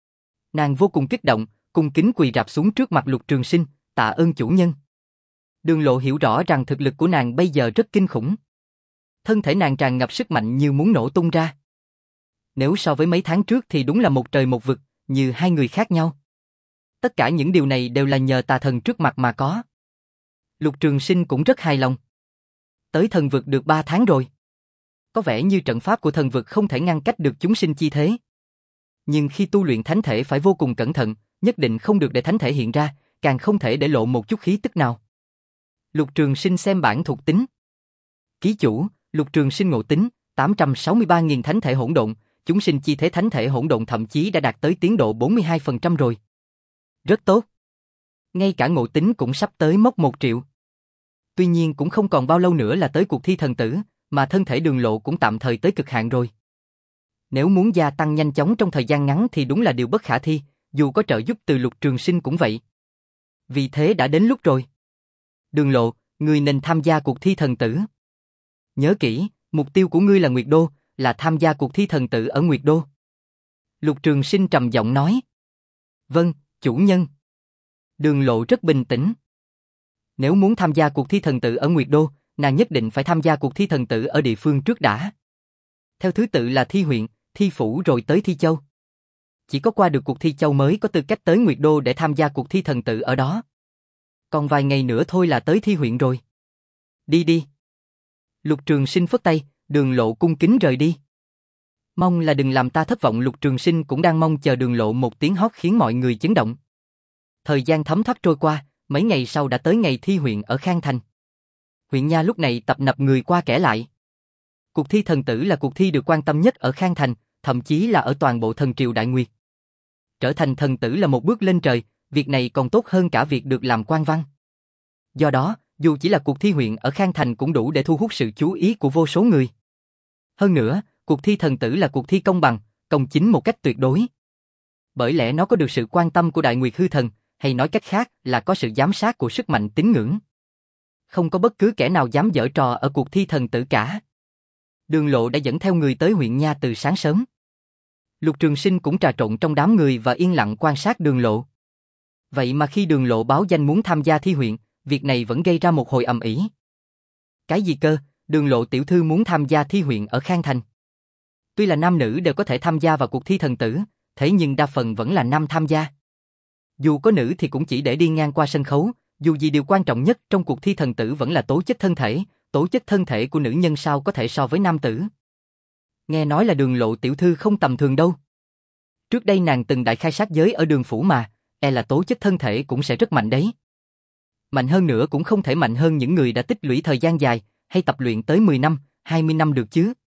Nàng vô cùng kích động, cung kính quỳ rạp xuống trước mặt Lục Trường Sinh, tạ ơn chủ nhân. Đường Lộ hiểu rõ rằng thực lực của nàng bây giờ rất kinh khủng. Thân thể nàng tràn ngập sức mạnh như muốn nổ tung ra. Nếu so với mấy tháng trước thì đúng là một trời một vực, như hai người khác nhau. Tất cả những điều này đều là nhờ tà thần trước mặt mà có. Lục Trường Sinh cũng rất hài lòng. Tới thần vực được ba tháng rồi. Có vẻ như trận pháp của thần vực không thể ngăn cách được chúng sinh chi thế. Nhưng khi tu luyện thánh thể phải vô cùng cẩn thận, nhất định không được để thánh thể hiện ra, càng không thể để lộ một chút khí tức nào. Lục Trường Sinh xem bản thuộc tính. Ký chủ, Lục Trường Sinh ngộ tính, tám trăm sáu mươi ba nghìn thánh thể hỗn độn, chúng sinh chi thế thánh thể hỗn độn thậm chí đã đạt tới tiến độ bốn mươi hai phần trăm rồi. Rất tốt. Ngay cả ngộ tính cũng sắp tới mốc một triệu. Tuy nhiên cũng không còn bao lâu nữa là tới cuộc thi thần tử, mà thân thể Đường Lộ cũng tạm thời tới cực hạn rồi. Nếu muốn gia tăng nhanh chóng trong thời gian ngắn thì đúng là điều bất khả thi, dù có trợ giúp từ Lục Trường Sinh cũng vậy. Vì thế đã đến lúc rồi. Đường Lộ, ngươi nên tham gia cuộc thi thần tử. Nhớ kỹ, mục tiêu của ngươi là Nguyệt Đô, là tham gia cuộc thi thần tử ở Nguyệt Đô. Lục Trường Sinh trầm giọng nói. Vâng, chủ nhân. Đường Lộ rất bình tĩnh. Nếu muốn tham gia cuộc thi thần tử ở Nguyệt Đô, nàng nhất định phải tham gia cuộc thi thần tử ở địa phương trước đã. Theo thứ tự là thi huyện, thi phủ rồi tới thi châu. Chỉ có qua được cuộc thi châu mới có tư cách tới Nguyệt Đô để tham gia cuộc thi thần tử ở đó. Còn vài ngày nữa thôi là tới thi huyện rồi. Đi đi. Lục Trường Sinh phất tay, Đường Lộ cung kính rời đi. Mong là đừng làm ta thất vọng. Lục Trường Sinh cũng đang mong chờ Đường Lộ một tiếng hót khiến mọi người chấn động. Thời gian thấm thoát trôi qua, mấy ngày sau đã tới ngày thi huyện ở Khang Thành. Huyện nha lúc này tập nập người qua kẻ lại. Cuộc thi thần tử là cuộc thi được quan tâm nhất ở Khang Thành, thậm chí là ở toàn bộ thần triều Đại Nguyệt. Trở thành thần tử là một bước lên trời, việc này còn tốt hơn cả việc được làm quan văn. Do đó, dù chỉ là cuộc thi huyện ở Khang Thành cũng đủ để thu hút sự chú ý của vô số người. Hơn nữa, cuộc thi thần tử là cuộc thi công bằng, công chính một cách tuyệt đối. Bởi lẽ nó có được sự quan tâm của Đại Nguyệt hư thần, hay nói cách khác là có sự giám sát của sức mạnh tín ngưỡng. Không có bất cứ kẻ nào dám giở trò ở cuộc thi thần tử cả. Đường Lộ đã dẫn theo người tới huyện nha từ sáng sớm. Lục Trường Sinh cũng trà trộn trong đám người và yên lặng quan sát Đường Lộ. Vậy mà khi Đường Lộ báo danh muốn tham gia thi huyện, việc này vẫn gây ra một hồi ầm ĩ. Cái gì cơ? Đường Lộ tiểu thư muốn tham gia thi huyện ở Khang Thành. Tuy là nam nữ đều có thể tham gia vào cuộc thi thần tử, thế nhưng đa phần vẫn là nam tham gia. Dù có nữ thì cũng chỉ để đi ngang qua sân khấu, dù gì điều quan trọng nhất trong cuộc thi thần tử vẫn là tố chất thân thể, tố chất thân thể của nữ nhân sao có thể so với nam tử. Nghe nói là Đường Lộ tiểu thư không tầm thường đâu. Trước đây nàng từng đại khai sát giới ở Đường phủ mà, e là tố chất thân thể cũng sẽ rất mạnh đấy. Mạnh hơn nữa cũng không thể mạnh hơn những người đã tích lũy thời gian dài, hay tập luyện tới mười năm, hai mươi năm được chứ.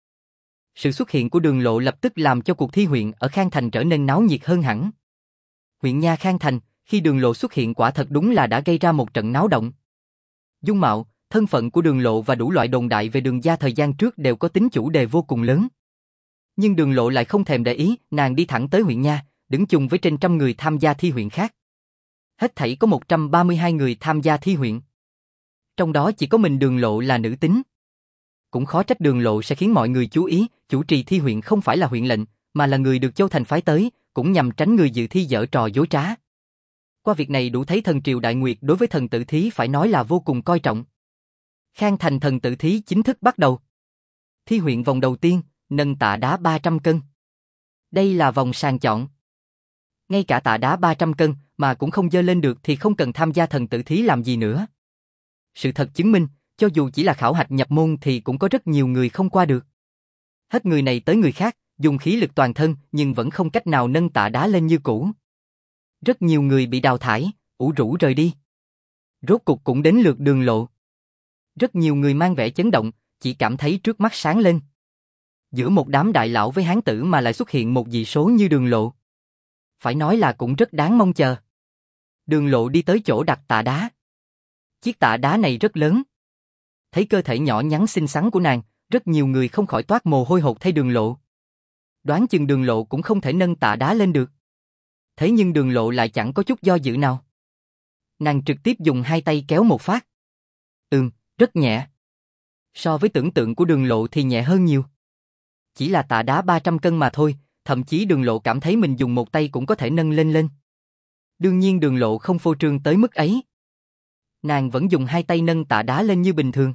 Sự xuất hiện của Đường Lộ lập tức làm cho cuộc thi huyện ở Khang Thành trở nên náo nhiệt hơn hẳn. Huyện nha Khang Thành, khi Đường Lộ xuất hiện quả thật đúng là đã gây ra một trận náo động. Dung mạo, thân phận của Đường Lộ và đủ loại đồn đại về Đường gia thời gian trước đều có tính chủ đề vô cùng lớn. Nhưng Đường Lộ lại không thèm để ý, nàng đi thẳng tới huyện nha, đứng chung với trên trăm người tham gia thi huyện khác. Hết thảy có một trăm ba mươi hai người tham gia thi huyện. Trong đó chỉ có mình Đường Lộ là nữ tính. Cũng khó trách Đường Lộ sẽ khiến mọi người chú ý, chủ trì thi huyện không phải là huyện lệnh, mà là người được Châu Thành phái tới, cũng nhằm tránh người dự thi giở trò dối trá. Qua việc này đủ thấy thần triều Đại Nguyệt đối với thần tử thí phải nói là vô cùng coi trọng. Khang Thành thần tử thí chính thức bắt đầu. Thi huyện vòng đầu tiên, nâng tạ đá ba trăm cân. Đây là vòng sàng chọn. Ngay cả tạ đá ba trăm cân mà cũng không dơ lên được thì không cần tham gia thần tử thí làm gì nữa. Sự thật chứng minh, cho dù chỉ là khảo hạch nhập môn thì cũng có rất nhiều người không qua được. Hết người này tới người khác, dùng khí lực toàn thân nhưng vẫn không cách nào nâng tạ đá lên như cũ. Rất nhiều người bị đào thải, ủ rũ rời đi. Rốt cục cũng đến lượt Đường Lộ. Rất nhiều người mang vẻ chấn động, chỉ cảm thấy trước mắt sáng lên. Giữa một đám đại lão với hán tử mà lại xuất hiện một dị số như Đường Lộ. Phải nói là cũng rất đáng mong chờ. Đường Lộ đi tới chỗ đặt tạ đá. Chiếc tạ đá này rất lớn. Thấy cơ thể nhỏ nhắn xinh xắn của nàng, rất nhiều người không khỏi toát mồ hôi hột thay Đường Lộ. Đoán chừng Đường Lộ cũng không thể nâng tạ đá lên được. Thế nhưng Đường Lộ lại chẳng có chút do dự nào. Nàng trực tiếp dùng hai tay kéo một phát. Ừm, rất nhẹ. So với tưởng tượng của Đường Lộ thì nhẹ hơn nhiều. Chỉ là tạ đá ba trăm cân mà thôi, thậm chí Đường Lộ cảm thấy mình dùng một tay cũng có thể nâng lên lên. Đương nhiên Đường Lộ không phô trương tới mức ấy. Nàng vẫn dùng hai tay nâng tạ đá lên như bình thường.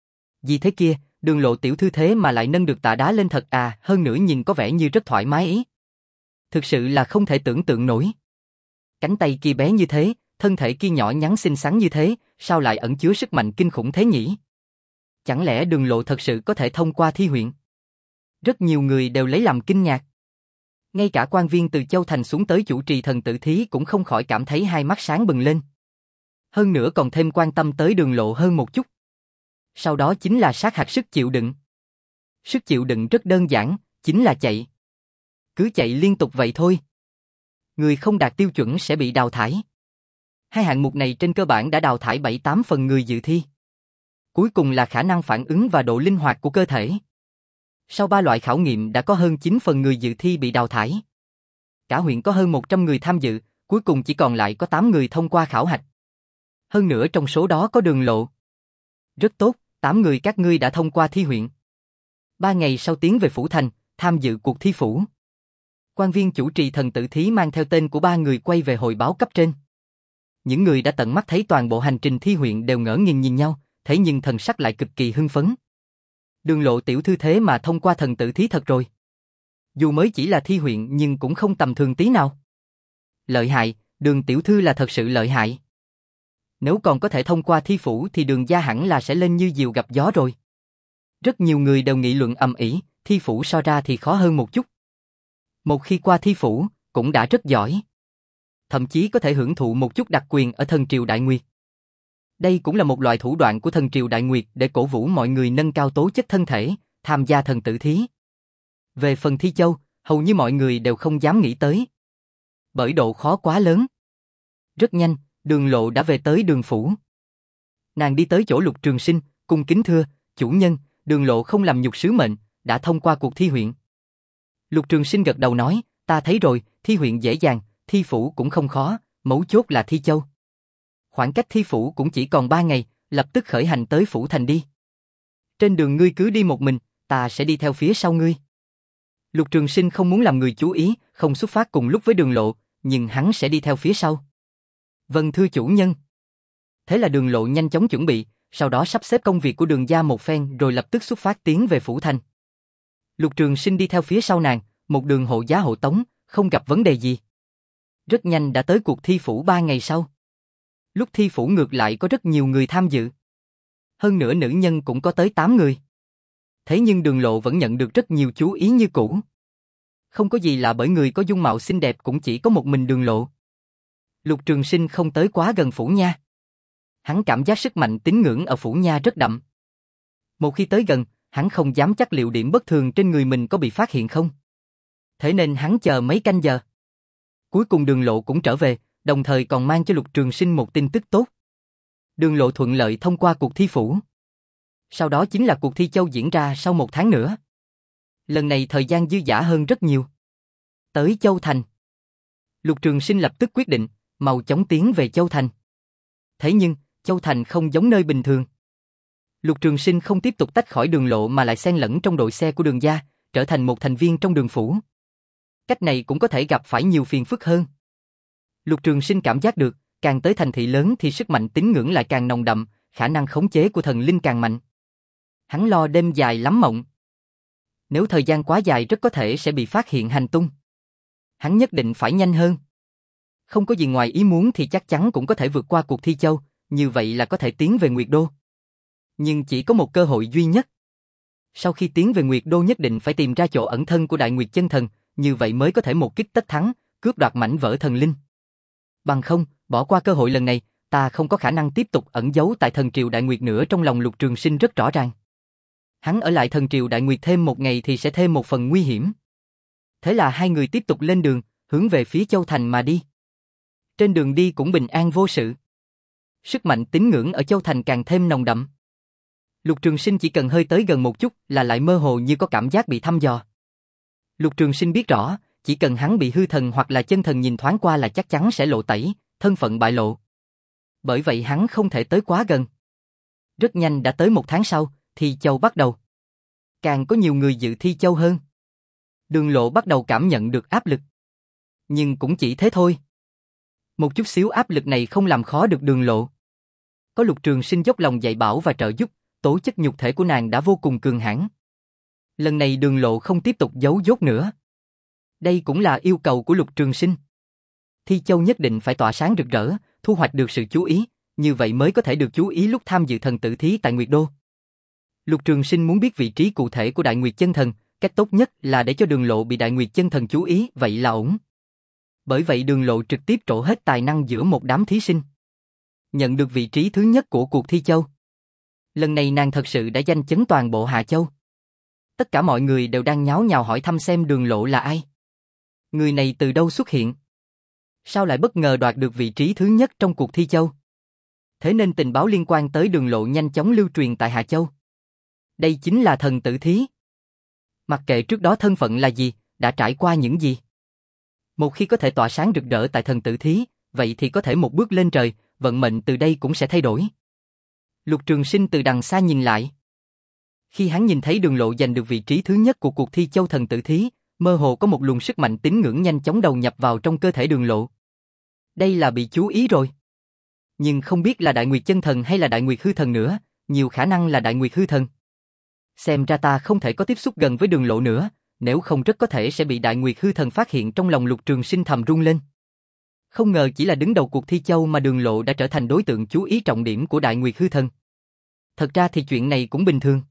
Vì thế kia, Đường Lộ tiểu thư thế mà lại nâng được tạ đá lên thật à, hơn nữa nhìn có vẻ như rất thoải mái ý. Thực sự là không thể tưởng tượng nổi. Cánh tay kia bé như thế, thân thể kia nhỏ nhắn xinh xắn như thế, sao lại ẩn chứa sức mạnh kinh khủng thế nhỉ? Chẳng lẽ Đường Lộ thật sự có thể thông qua thi huyện? Rất nhiều người đều lấy làm kinh ngạc. Ngay cả quan viên từ Châu Thành xuống tới chủ trì thần tử thí cũng không khỏi cảm thấy hai mắt sáng bừng lên. Hơn nữa còn thêm quan tâm tới Đường Lộ hơn một chút. Sau đó chính là sát hạch sức chịu đựng. Sức chịu đựng rất đơn giản, chính là chạy. Cứ chạy liên tục vậy thôi. Người không đạt tiêu chuẩn sẽ bị đào thải. Hai hạng mục này trên cơ bản đã đào thải bảy tám phần người dự thi. Cuối cùng là khả năng phản ứng và độ linh hoạt của cơ thể. Sau ba loại khảo nghiệm đã có hơn chín phần người dự thi bị đào thải. Cả huyện có hơn một trăm người tham dự, cuối cùng chỉ còn lại có tám người thông qua khảo hạch. Hơn nữa trong số đó có Đường Lộ. Rất tốt, tám người các ngươi đã thông qua thi huyện. Ba ngày sau tiến về phủ thành, tham dự cuộc thi phủ. Quan viên chủ trì thần tử thí mang theo tên của ba người quay về hội báo cấp trên. Những người đã tận mắt thấy toàn bộ hành trình thi huyện đều ngỡ ngàng nhìn nhau, thế nhưng thần sắc lại cực kỳ hưng phấn. Đường Lộ tiểu thư thế mà thông qua thần tử thí thật rồi. Dù mới chỉ là thi huyện nhưng cũng không tầm thường tí nào. Lợi hại, Đường tiểu thư là thật sự lợi hại. Nếu còn có thể thông qua thi phủ thì Đường gia hẳn là sẽ lên như diều gặp gió rồi. Rất nhiều người đều nghị luận ầm ĩ, thi phủ so ra thì khó hơn một chút. Một khi qua thi phủ, cũng đã rất giỏi. Thậm chí có thể hưởng thụ một chút đặc quyền ở thần triều Đại Nguyệt. Đây cũng là một loại thủ đoạn của thần triều Đại Nguyệt để cổ vũ mọi người nâng cao tố chất thân thể, tham gia thần tử thí. Về phần thi châu, hầu như mọi người đều không dám nghĩ tới. Bởi độ khó quá lớn. Rất nhanh, Đường Lộ đã về tới Đường phủ. Nàng đi tới chỗ Lục Trường Sinh, cung kính thưa, chủ nhân, Đường Lộ không làm nhục sứ mệnh, đã thông qua cuộc thi huyện. Lục Trường Sinh gật đầu nói, ta thấy rồi, thi huyện dễ dàng, thi phủ cũng không khó, mấu chốt là thi châu. Khoảng cách thi phủ cũng chỉ còn ba ngày, lập tức khởi hành tới phủ thành đi. Trên đường ngươi cứ đi một mình, ta sẽ đi theo phía sau ngươi. Lục Trường Sinh không muốn làm người chú ý, không xuất phát cùng lúc với Đường Lộ, nhưng hắn sẽ đi theo phía sau. Vâng thưa chủ nhân. Thế là Đường Lộ nhanh chóng chuẩn bị, sau đó sắp xếp công việc của Đường gia một phen rồi lập tức xuất phát tiến về phủ thành. Lục Trường Sinh đi theo phía sau nàng, một đường hộ giá hộ tống, không gặp vấn đề gì. Rất nhanh đã tới cuộc thi phủ ba ngày sau. Lúc thi phủ ngược lại có rất nhiều người tham dự. Hơn nữa nữ nhân cũng có tới tám người. Thế nhưng Đường Lộ vẫn nhận được rất nhiều chú ý như cũ. Không có gì lạ bởi người có dung mạo xinh đẹp cũng chỉ có một mình Đường Lộ. Lục Trường Sinh không tới quá gần phủ nha. Hắn cảm giác sức mạnh tín ngưỡng ở phủ nha rất đậm. Một khi tới gần, hắn không dám chắc liệu điểm bất thường trên người mình có bị phát hiện không. Thế nên hắn chờ mấy canh giờ. Cuối cùng Đường Lộ cũng trở về, đồng thời còn mang cho Lục Trường Sinh một tin tức tốt. Đường Lộ thuận lợi thông qua cuộc thi phủ. Sau đó chính là cuộc thi châu diễn ra sau một tháng nữa. Lần này thời gian dư dả hơn rất nhiều. Tới Châu Thành. Lục Trường Sinh lập tức quyết định, mau chóng tiến về Châu Thành. Thế nhưng, Châu Thành không giống nơi bình thường. Lục Trường Sinh không tiếp tục tách khỏi Đường Lộ mà lại xen lẫn trong đội xe của Đường gia, trở thành một thành viên trong Đường phủ. Cách này cũng có thể gặp phải nhiều phiền phức hơn. Lục Trường Sinh cảm giác được, càng tới thành thị lớn thì sức mạnh tín ngưỡng lại càng nồng đậm, khả năng khống chế của thần linh càng mạnh. Hắn lo đêm dài lắm mộng. Nếu thời gian quá dài rất có thể sẽ bị phát hiện hành tung. Hắn nhất định phải nhanh hơn. Không có gì ngoài ý muốn thì chắc chắn cũng có thể vượt qua cuộc thi châu, như vậy là có thể tiến về Nguyệt Đô. Nhưng chỉ có một cơ hội duy nhất. Sau khi tiến về Nguyệt Đô nhất định phải tìm ra chỗ ẩn thân của Đại Nguyệt Chân Thần, như vậy mới có thể một kích tất thắng, cướp đoạt mảnh vỡ thần linh. Bằng không, bỏ qua cơ hội lần này, ta không có khả năng tiếp tục ẩn giấu tại thần triều Đại Nguyệt nữa. Trong lòng Lục Trường Sinh rất rõ ràng. Hắn ở lại thần triều Đại Nguyệt thêm một ngày thì sẽ thêm một phần nguy hiểm. Thế là hai người tiếp tục lên đường, hướng về phía Châu Thành mà đi. Trên đường đi cũng bình an vô sự. Sức mạnh tín ngưỡng ở Châu Thành càng thêm nồng đậm. Lục Trường Sinh chỉ cần hơi tới gần một chút là lại mơ hồ như có cảm giác bị thăm dò. Lục Trường Sinh biết rõ, chỉ cần hắn bị hư thần hoặc là chân thần nhìn thoáng qua là chắc chắn sẽ lộ tẩy, thân phận bại lộ. Bởi vậy hắn không thể tới quá gần. Rất nhanh đã tới một tháng sau, Thi Châu bắt đầu. Càng có nhiều người dự Thi Châu hơn. Đường Lộ bắt đầu cảm nhận được áp lực. Nhưng cũng chỉ thế thôi. Một chút xíu áp lực này không làm khó được Đường Lộ. Có Lục Trường Sinh dốc lòng dạy bảo và trợ giúp, tố chất nhục thể của nàng đã vô cùng cường hãn. Lần này Đường Lộ không tiếp tục giấu dốt nữa. Đây cũng là yêu cầu của Lục Trường Sinh. Thi Châu nhất định phải tỏa sáng rực rỡ, thu hoạch được sự chú ý, như vậy mới có thể được chú ý lúc tham dự thần tử thí tại Nguyệt Đô. Lục Trường Sinh muốn biết vị trí cụ thể của Đại Nguyệt Chân Thần, cách tốt nhất là để cho Đường Lộ bị Đại Nguyệt Chân Thần chú ý, vậy là ổn. Bởi vậy Đường Lộ trực tiếp trổ hết tài năng giữa một đám thí sinh. Nhận được vị trí thứ nhất của cuộc thi châu. Lần này nàng thật sự đã danh chấn toàn bộ Hạ Châu. Tất cả mọi người đều đang nháo nhào hỏi thăm xem Đường Lộ là ai. Người này từ đâu xuất hiện? Sao lại bất ngờ đoạt được vị trí thứ nhất trong cuộc thi châu? Thế nên tình báo liên quan tới Đường Lộ nhanh chóng lưu truyền tại Hạ Châu. Đây chính là thần tử thí. Mặc kệ trước đó thân phận là gì, đã trải qua những gì. Một khi có thể tỏa sáng rực rỡ tại thần tử thí, vậy thì có thể một bước lên trời, vận mệnh từ đây cũng sẽ thay đổi. Lục Trường Sinh từ đằng xa nhìn lại. Khi hắn nhìn thấy Đường Lộ giành được vị trí thứ nhất của cuộc thi châu thần tử thí, mơ hồ có một luồng sức mạnh tín ngưỡng nhanh chóng đầu nhập vào trong cơ thể Đường Lộ. Đây là bị chú ý rồi. Nhưng không biết là Đại Nguyệt Chân Thần hay là Đại Nguyệt Hư Thần nữa, nhiều khả năng là Đại Nguyệt Hư Thần. Xem ra ta không thể có tiếp xúc gần với Đường Lộ nữa, nếu không rất có thể sẽ bị Đại Nguyệt Hư Thần phát hiện. Trong lòng Lục Trường Sinh thầm run lên. Không ngờ chỉ là đứng đầu cuộc thi châu mà Đường Lộ đã trở thành đối tượng chú ý trọng điểm của Đại Nguyệt Hư Thần. Thật ra thì chuyện này cũng bình thường.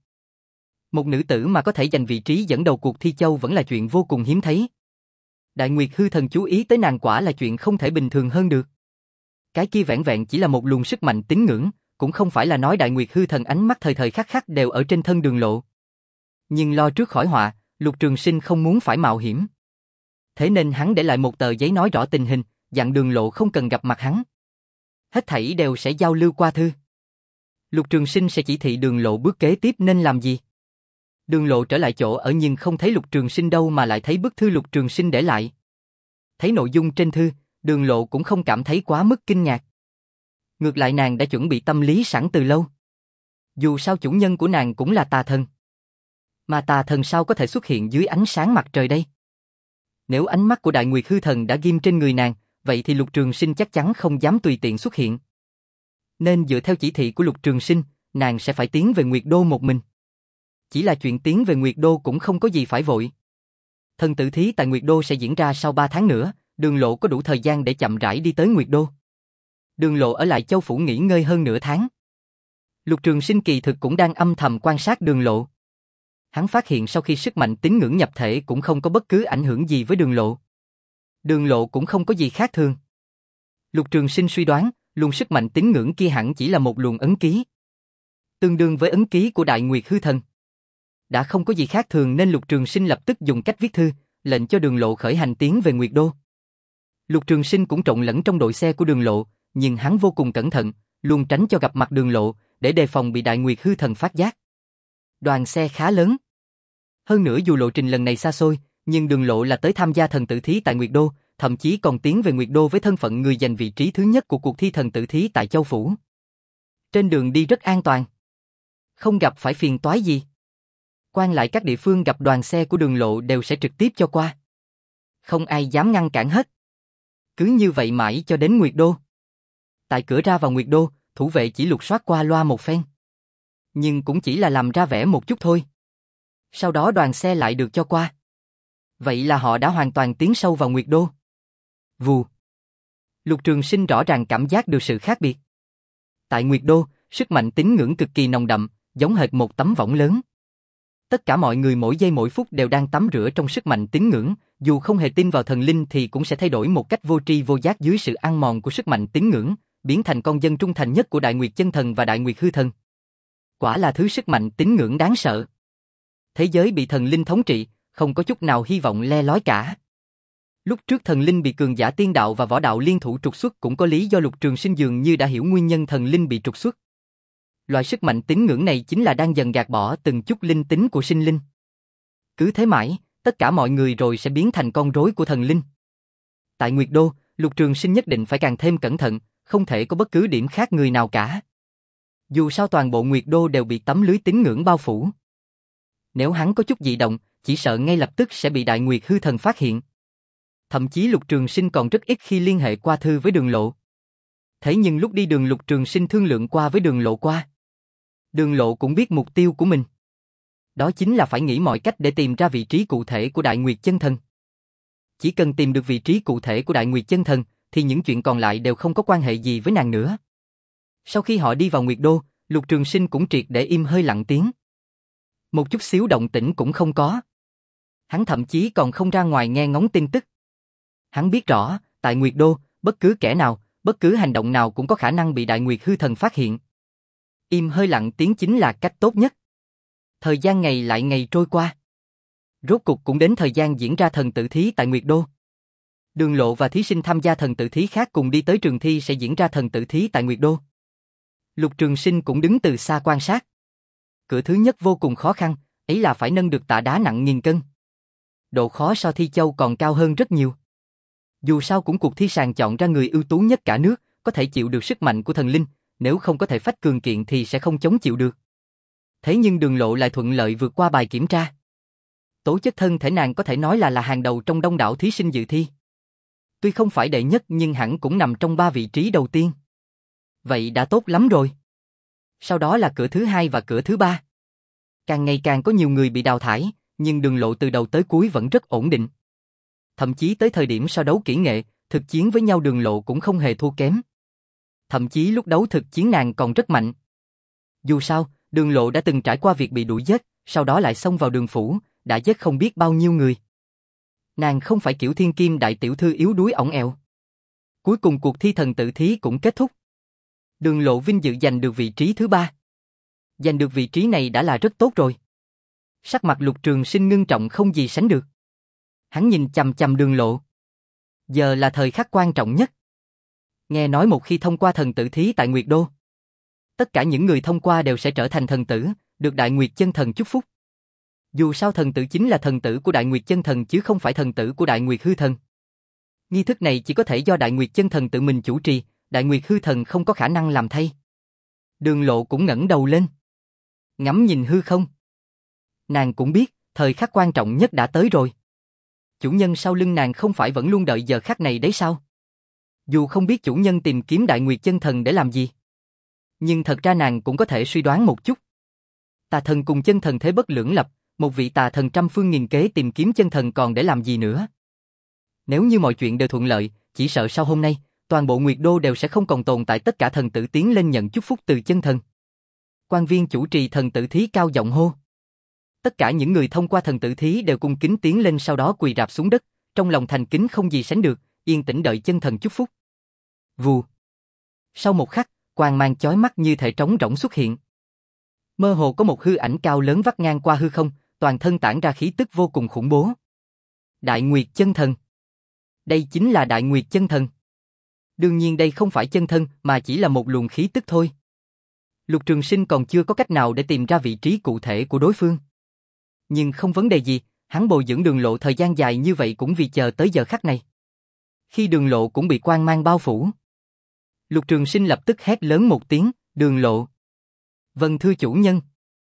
Một nữ tử mà có thể giành vị trí dẫn đầu cuộc thi châu vẫn là chuyện vô cùng hiếm thấy. Đại Nguyệt Hư Thần chú ý tới nàng quả là chuyện không thể bình thường hơn được. Cái kia vẻn vẹn chỉ là một luồng sức mạnh tín ngưỡng, cũng không phải là nói Đại Nguyệt Hư Thần ánh mắt thời thời khắc khắc đều ở trên thân Đường Lộ. Nhưng lo trước khỏi họa, Lục Trường Sinh không muốn phải mạo hiểm. Thế nên hắn để lại một tờ giấy nói rõ tình hình, dặn Đường Lộ không cần gặp mặt hắn. Hết thảy đều sẽ giao lưu qua thư. Lục Trường Sinh sẽ chỉ thị Đường Lộ bước kế tiếp nên làm gì. Đường Lộ trở lại chỗ ở nhưng không thấy Lục Trường Sinh đâu mà lại thấy bức thư Lục Trường Sinh để lại. Thấy nội dung trên thư, Đường Lộ cũng không cảm thấy quá mức kinh ngạc. Ngược lại nàng đã chuẩn bị tâm lý sẵn từ lâu. Dù sao chủ nhân của nàng cũng là tà thần. Mà tà thần sao có thể xuất hiện dưới ánh sáng mặt trời đây? Nếu ánh mắt của Đại Nguyệt Hư Thần đã ghim trên người nàng, vậy thì Lục Trường Sinh chắc chắn không dám tùy tiện xuất hiện. Nên dựa theo chỉ thị của Lục Trường Sinh, nàng sẽ phải tiến về Nguyệt Đô một mình. Chỉ là chuyện tiến về Nguyệt Đô cũng không có gì phải vội. Thần tử thí tại Nguyệt Đô sẽ diễn ra sau ba tháng nữa, Đường Lộ có đủ thời gian để chậm rãi đi tới Nguyệt Đô. Đường Lộ ở lại Châu Phủ nghỉ ngơi hơn nửa tháng. Lục Trường Sinh kỳ thực cũng đang âm thầm quan sát Đường Lộ. Hắn phát hiện sau khi sức mạnh tín ngưỡng nhập thể cũng không có bất cứ ảnh hưởng gì với Đường Lộ. Đường Lộ cũng không có gì khác thường. Lục Trường Sinh suy đoán, luồng sức mạnh tín ngưỡng kia hẳn chỉ là một luồng ấn ký. Tương đương với ấn ký của Đại Nguyệt Hư Thần. Đã không có gì khác thường nên Lục Trường Sinh lập tức dùng cách viết thư, lệnh cho Đường Lộ khởi hành tiến về Nguyệt Đô. Lục Trường Sinh cũng trộn lẫn trong đội xe của Đường Lộ, nhưng hắn vô cùng cẩn thận, luôn tránh cho gặp mặt Đường Lộ, để đề phòng bị Đại Nguyệt Hư Thần phát giác. Đoàn xe khá lớn. Hơn nữa dù lộ trình lần này xa xôi, nhưng Đường Lộ là tới tham gia thần tử thí tại Nguyệt Đô, thậm chí còn tiến về Nguyệt Đô với thân phận người giành vị trí thứ nhất của cuộc thi thần tử thí tại Châu Phủ. Trên đường đi rất an toàn. Không gặp phải phiền toái gì. Quan lại các địa phương gặp đoàn xe của Đường Lộ đều sẽ trực tiếp cho qua. Không ai dám ngăn cản hết. Cứ như vậy mãi cho đến Nguyệt Đô. Tại cửa ra vào Nguyệt Đô, thủ vệ chỉ lục soát qua loa một phen. Nhưng cũng chỉ là làm ra vẻ một chút thôi. Sau đó đoàn xe lại được cho qua. Vậy là họ đã hoàn toàn tiến sâu vào Nguyệt Đô. Vù. Lục Trường Sinh rõ ràng cảm giác được sự khác biệt. Tại Nguyệt Đô, sức mạnh tín ngưỡng cực kỳ nồng đậm, giống hệt một tấm võng lớn. Tất cả mọi người mỗi giây mỗi phút đều đang tắm rửa trong sức mạnh tín ngưỡng, dù không hề tin vào thần linh thì cũng sẽ thay đổi một cách vô tri vô giác dưới sự ăn mòn của sức mạnh tín ngưỡng, biến thành con dân trung thành nhất của Đại Nguyệt Chân Thần và Đại Nguyệt Hư Thần. Quả là thứ sức mạnh tín ngưỡng đáng sợ. Thế giới bị thần linh thống trị, không có chút nào hy vọng le lói cả. Lúc trước thần linh bị cường giả tiên đạo và võ đạo liên thủ trục xuất cũng có lý do Lục Trường Sinh dường như đã hiểu nguyên nhân thần linh bị trục xuất. Loại sức mạnh tín ngưỡng này chính là đang dần gạt bỏ từng chút linh tính của sinh linh. Cứ thế mãi, tất cả mọi người rồi sẽ biến thành con rối của thần linh. Tại Nguyệt Đô, Lục Trường Sinh nhất định phải càng thêm cẩn thận, không thể có bất cứ điểm khác người nào cả. Dù sao toàn bộ Nguyệt Đô đều bị tấm lưới tín ngưỡng bao phủ. Nếu hắn có chút dị động, chỉ sợ ngay lập tức sẽ bị Đại Nguyệt Hư Thần phát hiện. Thậm chí Lục Trường Sinh còn rất ít khi liên hệ qua thư với Đường Lộ. Thế nhưng lúc đi đường Lục Trường Sinh thương lượng qua với Đường Lộ qua. Đường Lộ cũng biết mục tiêu của mình. Đó chính là phải nghĩ mọi cách để tìm ra vị trí cụ thể của Đại Nguyệt Chân Thần. Chỉ cần tìm được vị trí cụ thể của Đại Nguyệt Chân Thần, thì những chuyện còn lại đều không có quan hệ gì với nàng nữa. Sau khi họ đi vào Nguyệt Đô, Lục Trường Sinh cũng triệt để im hơi lặng tiếng. Một chút xíu động tĩnh cũng không có. Hắn thậm chí còn không ra ngoài nghe ngóng tin tức. Hắn biết rõ, tại Nguyệt Đô, bất cứ kẻ nào, bất cứ hành động nào cũng có khả năng bị Đại Nguyệt Hư Thần phát hiện. Im hơi lặng tiếng chính là cách tốt nhất. Thời gian ngày lại ngày trôi qua. Rốt cục cũng đến thời gian diễn ra thần tử thí tại Nguyệt Đô. Đường Lộ và thí sinh tham gia thần tử thí khác cùng đi tới trường thi sẽ diễn ra thần tử thí tại Nguyệt Đô. Lục Trường Sinh cũng đứng từ xa quan sát. Cửa thứ nhất vô cùng khó khăn, ấy là phải nâng được tạ đá nặng nghìn cân. Độ khó so thi châu còn cao hơn rất nhiều. Dù sao cũng cuộc thi sàng chọn ra người ưu tú nhất cả nước, có thể chịu được sức mạnh của thần linh, nếu không có thể phách cường kiện thì sẽ không chống chịu được. Thế nhưng Đường Lộ lại thuận lợi vượt qua bài kiểm tra. Tố chất thân thể nàng có thể nói là là hàng đầu trong đông đảo thí sinh dự thi. Tuy không phải đệ nhất nhưng hẳn cũng nằm trong ba vị trí đầu tiên. Vậy đã tốt lắm rồi. Sau đó là cửa thứ hai và cửa thứ ba. Càng ngày càng có nhiều người bị đào thải, nhưng Đường Lộ từ đầu tới cuối vẫn rất ổn định. Thậm chí tới thời điểm so đấu kỹ nghệ, thực chiến với nhau Đường Lộ cũng không hề thua kém. Thậm chí lúc đấu thực chiến nàng còn rất mạnh. Dù sao, Đường Lộ đã từng trải qua việc bị đuổi giết, sau đó lại xông vào đường phủ, đã giết không biết bao nhiêu người. Nàng không phải kiểu thiên kim đại tiểu thư yếu đuối ỏng ẹo. Cuối cùng cuộc thi thần tử thí cũng kết thúc. Đường Lộ vinh dự giành được vị trí thứ ba. Giành được vị trí này đã là rất tốt rồi. Sắc mặt Lục Trường Sinh ngưng trọng không gì sánh được. Hắn nhìn chằm chằm Đường Lộ. Giờ là thời khắc quan trọng nhất. Nghe nói một khi thông qua thần tử thí tại Nguyệt Đô, tất cả những người thông qua đều sẽ trở thành thần tử, được Đại Nguyệt Chân Thần chúc phúc. Dù sao thần tử chính là thần tử của Đại Nguyệt Chân Thần chứ không phải thần tử của Đại Nguyệt Hư Thần. Nghi thức này chỉ có thể do Đại Nguyệt Chân Thần tự mình chủ trì, Đại Nguyệt Hư Thần không có khả năng làm thay. Đường Lộ cũng ngẩng đầu lên, ngắm nhìn hư không. Nàng cũng biết, thời khắc quan trọng nhất đã tới rồi. Chủ nhân sau lưng nàng không phải vẫn luôn đợi giờ khắc này đấy sao? Dù không biết chủ nhân tìm kiếm Đại Nguyệt Chân Thần để làm gì, nhưng thật ra nàng cũng có thể suy đoán một chút. Tà thần cùng chân thần thế bất lưỡng lập, một vị tà thần trăm phương nghìn kế tìm kiếm chân thần còn để làm gì nữa? Nếu như mọi chuyện đều thuận lợi, chỉ sợ sau hôm nay, toàn bộ Nguyệt Đô đều sẽ không còn tồn tại, tất cả thần tử tiến lên nhận chúc phúc từ chân thần. Quan viên chủ trì thần tử thí cao giọng hô. Tất cả những người thông qua thần tử thí đều cung kính tiến lên, sau đó quỳ rạp xuống đất, trong lòng thành kính không gì sánh được, yên tĩnh đợi chân thần chúc phúc. Vù. Sau một khắc, quang mang chói mắt như thể trống rỗng xuất hiện. Mơ hồ có một hư ảnh cao lớn vắt ngang qua hư không, toàn thân tản ra khí tức vô cùng khủng bố. Đại Nguyệt Chân Thần. Đây chính là Đại Nguyệt Chân Thần. Đương nhiên đây không phải chân thân mà chỉ là một luồng khí tức thôi. Lục Trường Sinh còn chưa có cách nào để tìm ra vị trí cụ thể của đối phương. Nhưng không vấn đề gì, hắn bồi dưỡng Đường Lộ thời gian dài như vậy cũng vì chờ tới giờ khắc này. Khi Đường Lộ cũng bị quang mang bao phủ, Lục Trường Sinh lập tức hét lớn một tiếng, Đường Lộ. Vâng thưa chủ nhân.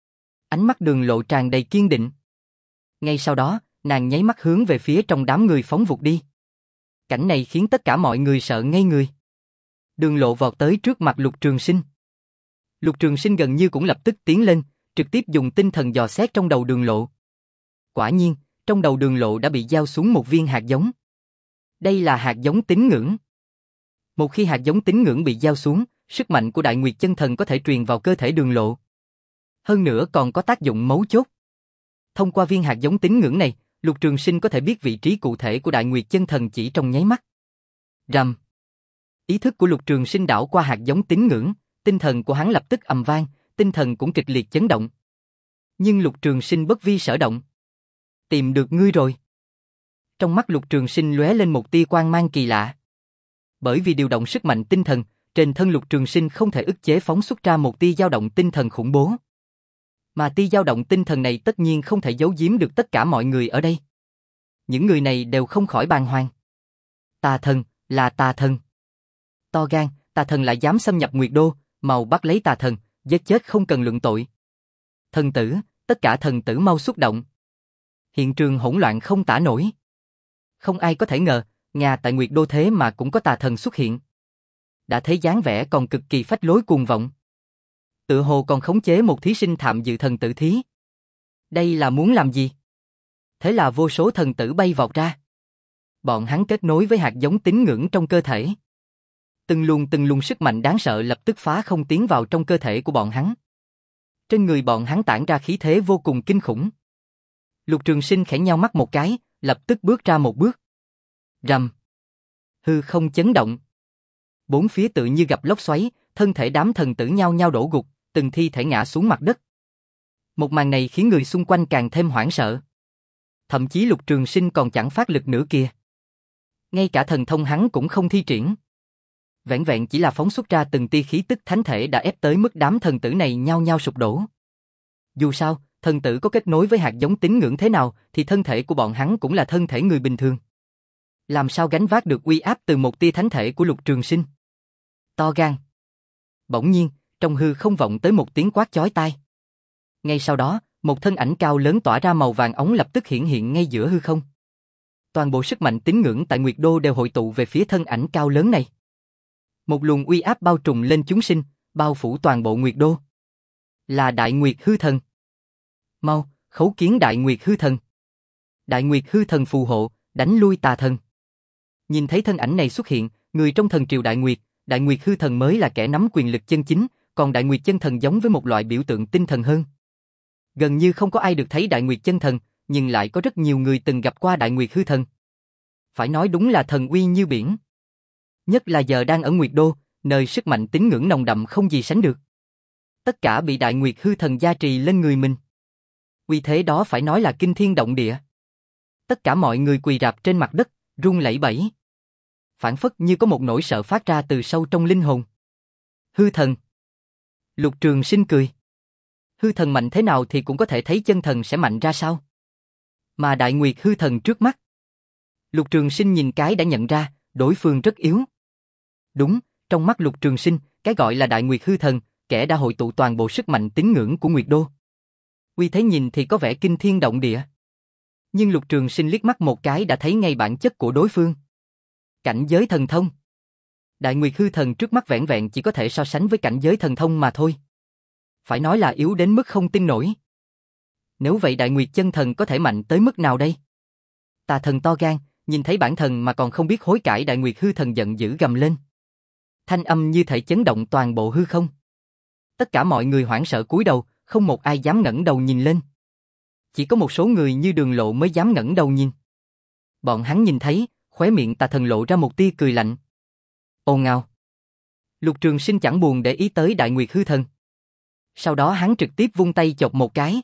Ánh mắt Đường Lộ tràn đầy kiên định. Ngay sau đó, nàng nháy mắt hướng về phía trong đám người phóng vụt đi. Cảnh này khiến tất cả mọi người sợ ngây người. Đường Lộ vọt tới trước mặt Lục Trường Sinh. Lục Trường Sinh gần như cũng lập tức tiến lên, trực tiếp dùng tinh thần dò xét trong đầu Đường Lộ. Quả nhiên, trong đầu Đường Lộ đã bị gieo xuống một viên hạt giống. Đây là hạt giống tín ngưỡng. Một khi hạt giống tín ngưỡng bị gieo xuống, sức mạnh của Đại Nguyệt Chân Thần có thể truyền vào cơ thể Đường Lộ. Hơn nữa còn có tác dụng mấu chốt. Thông qua viên hạt giống tín ngưỡng này, Lục Trường Sinh có thể biết vị trí cụ thể của Đại Nguyệt Chân Thần chỉ trong nháy mắt. Rầm. Ý thức của Lục Trường Sinh đảo qua hạt giống tín ngưỡng, tinh thần của hắn lập tức ầm vang, tinh thần cũng kịch liệt chấn động. Nhưng Lục Trường Sinh bất vi sở động. Tìm được ngươi rồi. Trong mắt Lục Trường Sinh lóe lên một tia quang mang kỳ lạ. Bởi vì điều động sức mạnh tinh thần, trên thân Lục Trường Sinh không thể ức chế phóng xuất ra một tia dao động tinh thần khủng bố. Mà tia dao động tinh thần này tất nhiên không thể giấu giếm được tất cả mọi người ở đây. Những người này đều không khỏi bàng hoàng. Tà thần, là tà thần. To gan, tà thần lại dám xâm nhập Nguyệt Đô, mau bắt lấy tà thần, giết chết không cần luận tội. Thần tử, tất cả thần tử mau xúc động. Hiện trường hỗn loạn không tả nổi. Không ai có thể ngờ, nhà tại Nguyệt Đô thế mà cũng có tà thần xuất hiện. Đã thấy dáng vẻ còn cực kỳ phách lối cuồng vọng. Tự hồ còn khống chế một thí sinh tham dự thần tử thí. Đây là muốn làm gì? Thế là vô số thần tử bay vọt ra. Bọn hắn kết nối với hạt giống tín ngưỡng trong cơ thể. Từng luồng từng luồng sức mạnh đáng sợ lập tức phá không tiến vào trong cơ thể của bọn hắn. Trên người bọn hắn tản ra khí thế vô cùng kinh khủng. Lục Trường Sinh khẽ nheo mắt một cái, lập tức bước ra một bước. Rầm. Hư không chấn động. Bốn phía tự như gặp lốc xoáy, thân thể đám thần tử nhao nhao đổ gục, từng thi thể ngã xuống mặt đất. Một màn này khiến người xung quanh càng thêm hoảng sợ. Thậm chí Lục Trường Sinh còn chẳng phát lực nữa kìa. Ngay cả thần thông hắn cũng không thi triển. Vẹn vẹn chỉ là phóng xuất ra từng tia khí tức thánh thể đã ép tới mức đám thần tử này nhao nhao sụp đổ. Dù sao, thần tử có kết nối với hạt giống tín ngưỡng thế nào thì thân thể của bọn hắn cũng là thân thể người bình thường. Làm sao gánh vác được uy áp từ một tia thánh thể của Lục Trường Sinh? To gan. Bỗng nhiên, trong hư không vọng tới một tiếng quát chói tai. Ngay sau đó, một thân ảnh cao lớn tỏa ra màu vàng óng lập tức hiển hiện ngay giữa hư không. Toàn bộ sức mạnh tín ngưỡng tại Nguyệt Đô đều hội tụ về phía thân ảnh cao lớn này. Một luồng uy áp bao trùm lên chúng sinh, bao phủ toàn bộ Nguyệt Đô. Là Đại Nguyệt Hư Thần. Mau, khấu kiến Đại Nguyệt Hư Thần. Đại Nguyệt Hư Thần phù hộ, đánh lui tà thần. Nhìn thấy thân ảnh này xuất hiện, người trong thần triều Đại Nguyệt, Đại Nguyệt Hư Thần mới là kẻ nắm quyền lực chân chính, còn Đại Nguyệt Chân Thần giống với một loại biểu tượng tinh thần hơn. Gần như không có ai được thấy Đại Nguyệt Chân Thần, nhưng lại có rất nhiều người từng gặp qua Đại Nguyệt Hư Thần. Phải nói đúng là thần uy như biển. Nhất là giờ đang ở Nguyệt Đô, nơi sức mạnh tín ngưỡng nồng đậm không gì sánh được. Tất cả bị Đại Nguyệt Hư Thần gia trì lên người mình. Uy thế đó phải nói là kinh thiên động địa. Tất cả mọi người quỳ rạp trên mặt đất, run lẩy bẩy. Phản phất như có một nỗi sợ phát ra từ sâu trong linh hồn. Hư Thần. Lục Trường Sinh cười. Hư Thần mạnh thế nào thì cũng có thể thấy chân thần sẽ mạnh ra sao. Mà Đại Nguyệt Hư Thần trước mắt. Lục Trường Sinh nhìn cái đã nhận ra, đối phương rất yếu. Đúng, trong mắt Lục Trường Sinh, cái gọi là Đại Nguyệt Hư Thần, kẻ đã hội tụ toàn bộ sức mạnh tín ngưỡng của Nguyệt Đô. Uy thế nhìn thì có vẻ kinh thiên động địa. Nhưng Lục Trường Sinh liếc mắt một cái đã thấy ngay bản chất của đối phương. Cảnh giới thần thông. Đại Nguyệt Hư Thần trước mắt vẻn vẹn chỉ có thể so sánh với cảnh giới thần thông mà thôi. Phải nói là yếu đến mức không tin nổi. Nếu vậy Đại Nguyệt Chân Thần có thể mạnh tới mức nào đây? Tà thần to gan, nhìn thấy bản thần mà còn không biết hối cải. Đại Nguyệt Hư Thần giận dữ gầm lên. Thanh âm như thể chấn động toàn bộ hư không. Tất cả mọi người hoảng sợ cúi đầu, không một ai dám ngẩng đầu nhìn lên. Chỉ có một số người như Đường Lộ mới dám ngẩng đầu nhìn. Bọn hắn nhìn thấy, khóe miệng tà thần lộ ra một tia cười lạnh. Ồn ào. Lục Trường Sinh chẳng buồn để ý tới Đại Nguyệt Hư Thần. Sau đó hắn trực tiếp vung tay chộp một cái.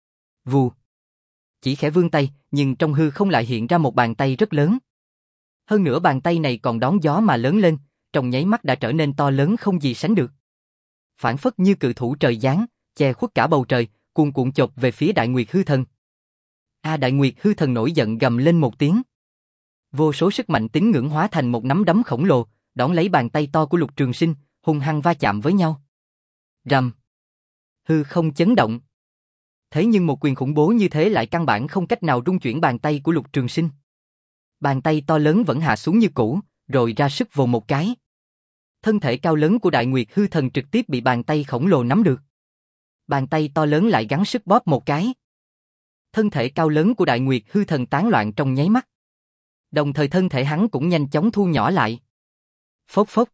Vù. Chỉ khẽ vươn tay, nhưng trong hư không lại hiện ra một bàn tay rất lớn. Hơn nữa bàn tay này còn đón gió mà lớn lên, trong nháy mắt đã trở nên to lớn không gì sánh được. Phản phất như cự thủ trời giáng, che khuất cả bầu trời, cuồn cuộn chộp về phía Đại Nguyệt Hư Thần. A Đại Nguyệt Hư Thần nổi giận gầm lên một tiếng. Vô số sức mạnh tín ngưỡng hóa thành một nắm đấm khổng lồ, đón lấy bàn tay to của Lục Trường Sinh, hung hăng va chạm với nhau. Rầm. Hư không chấn động. Thế nhưng một quyền khủng bố như thế lại căn bản không cách nào rung chuyển bàn tay của Lục Trường Sinh. Bàn tay to lớn vẫn hạ xuống như cũ, rồi ra sức vồ một cái. Thân thể cao lớn của Đại Nguyệt Hư Thần trực tiếp bị bàn tay khổng lồ nắm được. Bàn tay to lớn lại gắng sức bóp một cái. Thân thể cao lớn của Đại Nguyệt Hư Thần tán loạn trong nháy mắt. Đồng thời thân thể hắn cũng nhanh chóng thu nhỏ lại. Phốc phốc.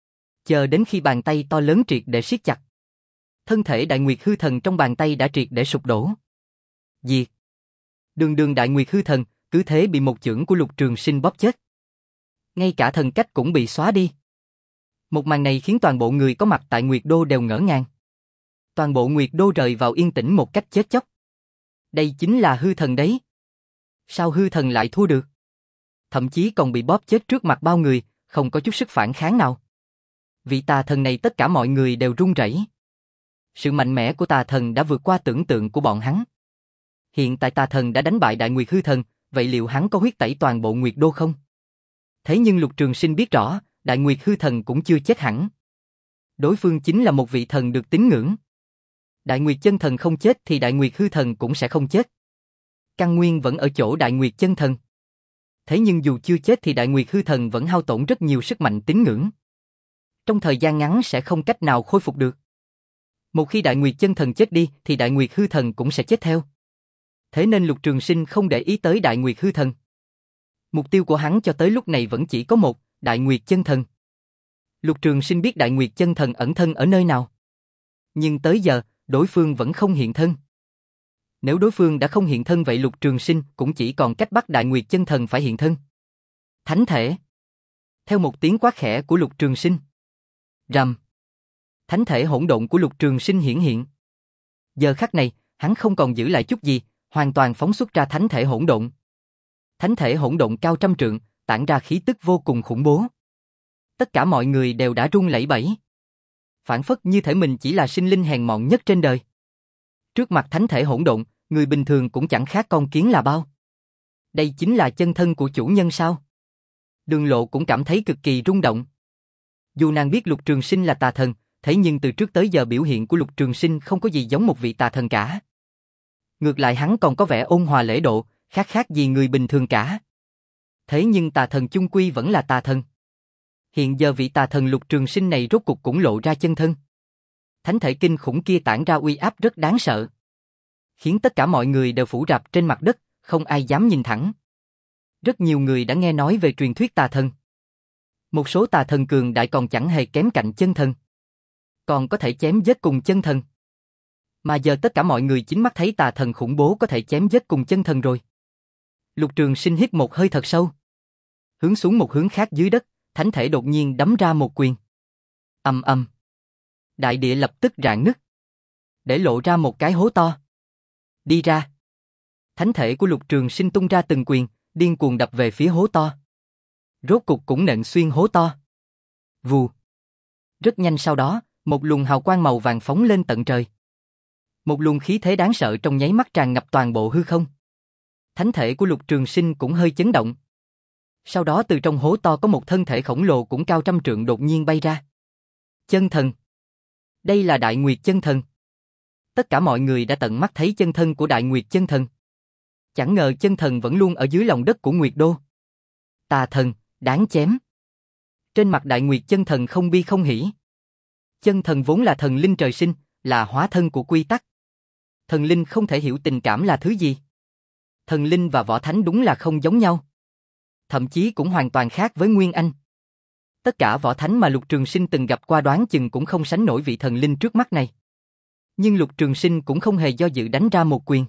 Chờ đến khi bàn tay to lớn triệt để siết chặt. Thân thể Đại Nguyệt Hư Thần trong bàn tay đã triệt để sụp đổ. Diệt. Đường đường Đại Nguyệt hư thần, cứ thế bị một chưởng của Lục Trường Sinh bóp chết. Ngay cả thần cách cũng bị xóa đi. Một màn này khiến toàn bộ người có mặt tại Nguyệt Đô đều ngỡ ngàng. Toàn bộ Nguyệt Đô rời vào yên tĩnh một cách chết chóc. Đây chính là hư thần đấy. Sao hư thần lại thua được? Thậm chí còn bị bóp chết trước mặt bao người, không có chút sức phản kháng nào. Vị tà thần này tất cả mọi người đều run rẩy. Sự mạnh mẽ của tà thần đã vượt qua tưởng tượng của bọn hắn. Hiện tại tà thần đã đánh bại Đại Nguyệt hư thần, vậy liệu hắn có huyết tẩy toàn bộ Nguyệt Đô không? Thế nhưng Lục Trường Sinh biết rõ, Đại Nguyệt hư thần cũng chưa chết hẳn. Đối phương chính là một vị thần được tín ngưỡng. Đại Nguyệt chân thần không chết thì Đại Nguyệt hư thần cũng sẽ không chết. Căn nguyên vẫn ở chỗ Đại Nguyệt chân thần. Thế nhưng dù chưa chết thì Đại Nguyệt hư thần vẫn hao tổn rất nhiều sức mạnh tín ngưỡng. Trong thời gian ngắn sẽ không cách nào khôi phục được. Một khi Đại Nguyệt chân thần chết đi thì Đại Nguyệt hư thần cũng sẽ chết theo. Thế nên Lục Trường Sinh không để ý tới Đại Nguyệt hư thần. Mục tiêu của hắn cho tới lúc này vẫn chỉ có một, Đại Nguyệt chân thần. Lục Trường Sinh biết Đại Nguyệt chân thần ẩn thân ở nơi nào. Nhưng tới giờ, đối phương vẫn không hiện thân. Nếu đối phương đã không hiện thân vậy Lục Trường Sinh cũng chỉ còn cách bắt Đại Nguyệt chân thần phải hiện thân. Thánh thể. Theo một tiếng quát khẽ của Lục Trường Sinh. Rầm. Thánh thể hỗn độn của Lục Trường Sinh hiển hiện. Giờ khắc này, hắn không còn giữ lại chút gì, hoàn toàn phóng xuất ra thánh thể hỗn độn. Thánh thể hỗn độn cao trăm trượng, tản ra khí tức vô cùng khủng bố. Tất cả mọi người đều đã run lẩy bẩy. Phản phất như thể mình chỉ là sinh linh hèn mọn nhất trên đời. Trước mặt thánh thể hỗn độn, người bình thường cũng chẳng khác con kiến là bao. Đây chính là chân thân của chủ nhân sao? Đường Lộ cũng cảm thấy cực kỳ rung động. Dù nàng biết Lục Trường Sinh là tà thần, thế nhưng từ trước tới giờ biểu hiện của Lục Trường Sinh không có gì giống một vị tà thần cả. Ngược lại hắn còn có vẻ ôn hòa lễ độ, khác khác gì người bình thường cả. Thế nhưng tà thần chung quy vẫn là tà thần. Hiện giờ vị tà thần Lục Trường Sinh này rốt cục cũng lộ ra chân thân. Thánh thể kinh khủng kia tản ra uy áp rất đáng sợ. Khiến tất cả mọi người đều phủ rạp trên mặt đất, không ai dám nhìn thẳng. Rất nhiều người đã nghe nói về truyền thuyết tà thần. Một số tà thần cường đại còn chẳng hề kém cạnh chân thần. Còn có thể chém giết cùng chân thần. Mà giờ tất cả mọi người chính mắt thấy tà thần khủng bố có thể chém giết cùng chân thần rồi. Lục Trường Sinh hít một hơi thật sâu. Hướng xuống một hướng khác dưới đất, thánh thể đột nhiên đấm ra một quyền. Ầm ầm. Đại địa lập tức rạn nứt. Để lộ ra một cái hố to. Đi ra. Thánh thể của Lục Trường Sinh tung ra từng quyền, điên cuồng đập về phía hố to. Rốt cục cũng nện xuyên hố to. Vù. Rất nhanh sau đó, một luồng hào quang màu vàng phóng lên tận trời. Một luồng khí thế đáng sợ trong nháy mắt tràn ngập toàn bộ hư không. Thánh thể của Lục Trường Sinh cũng hơi chấn động. Sau đó từ trong hố to có một thân thể khổng lồ cũng cao trăm trượng đột nhiên bay ra. Chân thần. Đây là Đại Nguyệt chân thần. Tất cả mọi người đã tận mắt thấy chân thân của Đại Nguyệt chân thần. Chẳng ngờ chân thần vẫn luôn ở dưới lòng đất của Nguyệt Đô. Tà thần, đáng chém. Trên mặt Đại Nguyệt chân thần không bi không hỉ. Chân thần vốn là thần linh trời sinh, là hóa thân của quy tắc. Thần linh không thể hiểu tình cảm là thứ gì. Thần linh và võ thánh đúng là không giống nhau. Thậm chí cũng hoàn toàn khác với Nguyên Anh. Tất cả võ thánh mà Lục Trường Sinh từng gặp qua đoán chừng cũng không sánh nổi vị thần linh trước mắt này. Nhưng Lục Trường Sinh cũng không hề do dự đánh ra một quyền.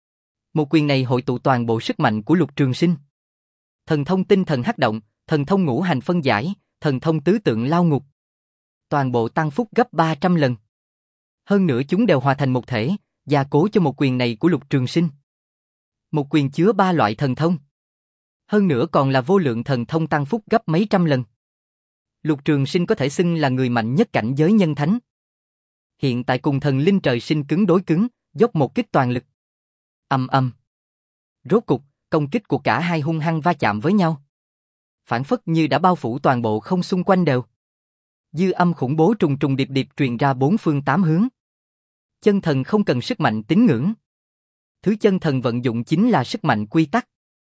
Một quyền này hội tụ toàn bộ sức mạnh của Lục Trường Sinh. Thần thông tinh thần hắc động, thần thông ngũ hành phân giải, thần thông tứ tượng lao ngục. Toàn bộ tăng phúc gấp ba trăm lần. Hơn nữa chúng đều hòa thành một thể, gia cố cho một quyền này của Lục Trường Sinh. Một quyền chứa ba loại thần thông. Hơn nữa còn là vô lượng thần thông tăng phúc gấp mấy trăm lần. Lục Trường Sinh có thể xưng là người mạnh nhất cảnh giới nhân thánh. Hiện tại cùng thần linh trời sinh cứng đối cứng, dốc một kích toàn lực. Ầm ầm. Rốt cục, công kích của cả hai hung hăng va chạm với nhau. Phản phất như đã bao phủ toàn bộ không xung quanh đều. Dư âm khủng bố trùng trùng điệp điệp truyền ra bốn phương tám hướng. Chân thần không cần sức mạnh tín ngưỡng. Thứ chân thần vận dụng chính là sức mạnh quy tắc.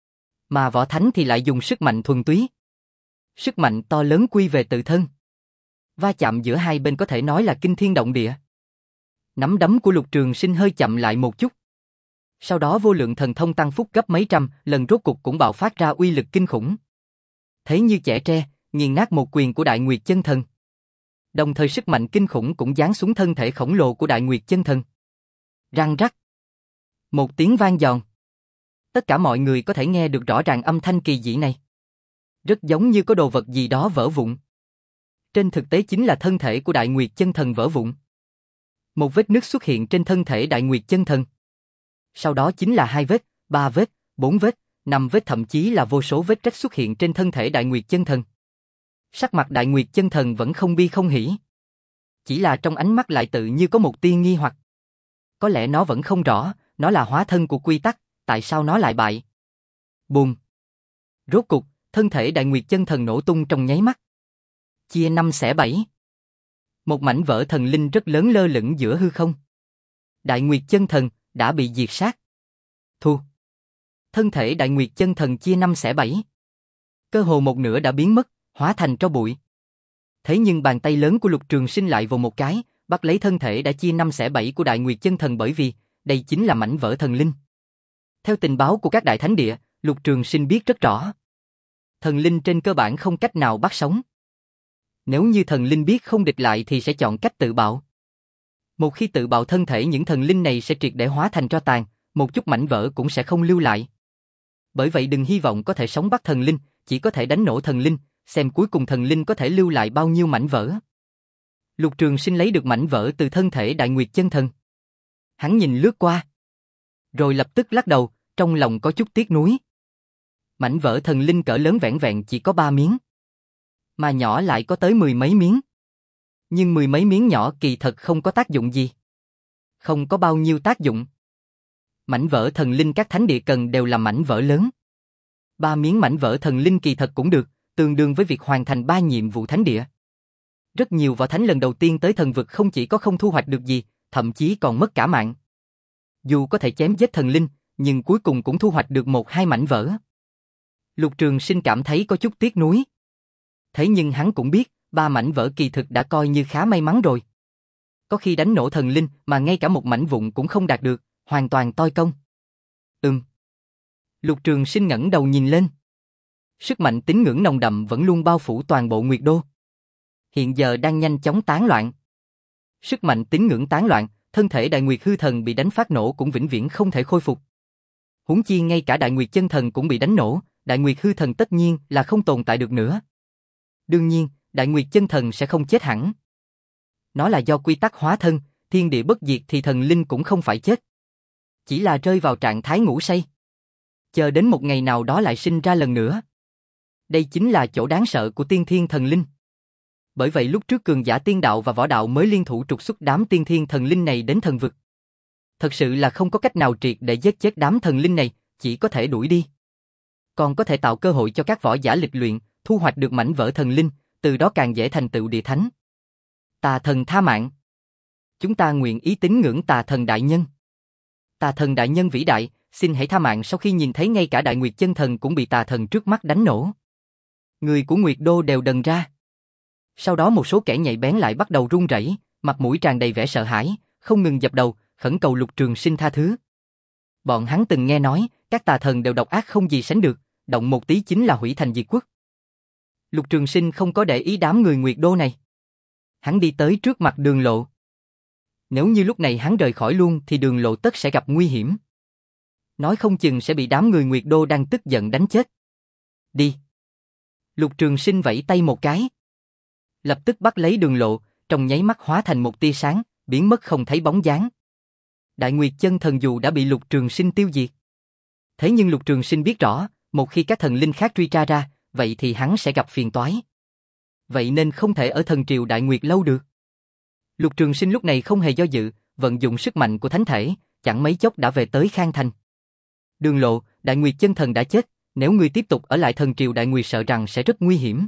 Mà võ thánh thì lại dùng sức mạnh thuần túy. Sức mạnh to lớn quy về tự thân. Va chạm giữa hai bên có thể nói là kinh thiên động địa. Nắm đấm của Lục Trường Sinh hơi chậm lại một chút. Sau đó vô lượng thần thông tăng phúc gấp mấy trăm lần rốt cục cũng bạo phát ra uy lực kinh khủng. Thế như chẻ tre, nghiền nát một quyền của Đại Nguyệt chân thần. Đồng thời sức mạnh kinh khủng cũng giáng xuống thân thể khổng lồ của Đại Nguyệt chân thần. Răng rắc. Một tiếng vang giòn. tất cả mọi người có thể nghe được rõ ràng âm thanh kỳ dị này. Rất giống như có đồ vật gì đó vỡ vụn. Trên thực tế chính là thân thể của Đại Nguyệt Chân Thần vỡ vụn. Một vết nứt xuất hiện trên thân thể Đại Nguyệt Chân Thần. Sau đó chính là hai vết, ba vết, bốn vết, năm vết, thậm chí là vô số vết rách xuất hiện trên thân thể Đại Nguyệt Chân Thần. Sắc mặt Đại Nguyệt Chân Thần vẫn không bi không hỉ. Chỉ là trong ánh mắt lại tự như có một tia nghi hoặc. Có lẽ nó vẫn không rõ, nó là hóa thân của quy tắc, tại sao nó lại bại. Bùm. Rốt cục, thân thể Đại Nguyệt Chân Thần nổ tung trong nháy mắt. Chia năm xẻ bảy. Một mảnh vỡ thần linh rất lớn lơ lửng giữa hư không. Đại Nguyệt Chân Thần đã bị diệt sát. Thu. Thân thể Đại Nguyệt Chân Thần chia năm xẻ bảy. Cơ hồ một nửa đã biến mất, hóa thành tro bụi. Thế nhưng bàn tay lớn của Lục Trường Sinh lại vồ một cái, bắt lấy thân thể đã chia năm xẻ bảy của Đại Nguyệt Chân Thần, bởi vì đây chính là mảnh vỡ thần linh. Theo tình báo của các đại thánh địa, Lục Trường Sinh biết rất rõ. Thần linh trên cơ bản không cách nào bắt sống. Nếu như thần linh biết không địch lại thì sẽ chọn cách tự bạo. Một khi tự bạo thân thể, những thần linh này sẽ triệt để hóa thành tro tàn, một chút mảnh vỡ cũng sẽ không lưu lại. Bởi vậy đừng hy vọng có thể sống bắt thần linh, chỉ có thể đánh nổ thần linh, xem cuối cùng thần linh có thể lưu lại bao nhiêu mảnh vỡ. Lục Trường Sinh lấy được mảnh vỡ từ thân thể Đại Nguyệt Chân Thần. Hắn nhìn lướt qua, rồi lập tức lắc đầu, trong lòng có chút tiếc nuối. Mảnh vỡ thần linh cỡ lớn vẻn vẹn chỉ có ba miếng, mà nhỏ lại có tới mười mấy miếng. Nhưng mười mấy miếng nhỏ kỳ thật không có tác dụng gì. Không có bao nhiêu tác dụng. Mảnh vỡ thần linh các thánh địa cần đều là mảnh vỡ lớn. Ba miếng mảnh vỡ thần linh kỳ thật cũng được, tương đương với việc hoàn thành ba nhiệm vụ thánh địa. Rất nhiều võ thánh lần đầu tiên tới thần vực không chỉ có không thu hoạch được gì, thậm chí còn mất cả mạng. Dù có thể chém giết thần linh, nhưng cuối cùng cũng thu hoạch được một hai mảnh vỡ. Lục Trường Sinh cảm thấy có chút tiếc nuối. Thế nhưng hắn cũng biết, ba mảnh vỡ kỳ thực đã coi như khá may mắn rồi. Có khi đánh nổ thần linh mà ngay cả một mảnh vụn cũng không đạt được, hoàn toàn toi công. Ừm. Lục Trường Sinh ngẩng đầu nhìn lên. Sức mạnh tín ngưỡng nồng đậm vẫn luôn bao phủ toàn bộ Nguyệt Đô. Hiện giờ đang nhanh chóng tán loạn. Sức mạnh tín ngưỡng tán loạn, thân thể Đại Nguyệt hư thần bị đánh phát nổ cũng vĩnh viễn không thể khôi phục. Huống chi ngay cả Đại Nguyệt Chân Thần cũng bị đánh nổ, Đại Nguyệt hư thần tất nhiên là không tồn tại được nữa. Đương nhiên, Đại Nguyệt Chân Thần sẽ không chết hẳn. Nó là do quy tắc hóa thân, thiên địa bất diệt thì thần linh cũng không phải chết. Chỉ là rơi vào trạng thái ngủ say. Chờ đến một ngày nào đó lại sinh ra lần nữa. Đây chính là chỗ đáng sợ của tiên thiên thần linh. Bởi vậy lúc trước cường giả tiên đạo và võ đạo mới liên thủ trục xuất đám tiên thiên thần linh này đến thần vực. Thật sự là không có cách nào triệt để giết chết đám thần linh này, chỉ có thể đuổi đi. Còn có thể tạo cơ hội cho các võ giả lịch luyện, thu hoạch được mảnh vỡ thần linh, từ đó càng dễ thành tựu địa thánh. Tà thần tha mạng. Chúng ta nguyện ý tín ngưỡng tà thần đại nhân. Tà thần đại nhân vĩ đại, xin hãy tha mạng. Sau khi nhìn thấy ngay cả Đại Nguyệt Chân Thần cũng bị tà thần trước mắt đánh nổ, người của Nguyệt Đô đều đần ra. Sau đó một số kẻ nhạy bén lại bắt đầu run rẩy, mặt mũi tràn đầy vẻ sợ hãi, không ngừng dập đầu, khẩn cầu Lục Trường Sinh tha thứ. Bọn hắn từng nghe nói, các tà thần đều độc ác không gì sánh được, động một tí chính là hủy thành diệt quốc. Lục Trường Sinh không có để ý đám người Nguyệt Đô này. Hắn đi tới trước mặt Đường Lộ. Nếu như lúc này hắn rời khỏi luôn thì Đường Lộ tất sẽ gặp nguy hiểm. Nói không chừng sẽ bị đám người Nguyệt Đô đang tức giận đánh chết. Đi. Lục Trường Sinh vẫy tay một cái. Lập tức bắt lấy Đường Lộ, trong nháy mắt hóa thành một tia sáng, biến mất không thấy bóng dáng. Đại Nguyệt Chân Thần dù đã bị Lục Trường Sinh tiêu diệt. Thế nhưng Lục Trường Sinh biết rõ, một khi các thần linh khác truy tra ra, vậy thì hắn sẽ gặp phiền toái. Vậy nên không thể ở thần triều Đại Nguyệt lâu được. Lục Trường Sinh lúc này không hề do dự, vận dụng sức mạnh của thánh thể, chẳng mấy chốc đã về tới Khang Thành. Đường Lộ, Đại Nguyệt Chân Thần đã chết, nếu ngươi tiếp tục ở lại thần triều Đại Nguyệt sợ rằng sẽ rất nguy hiểm.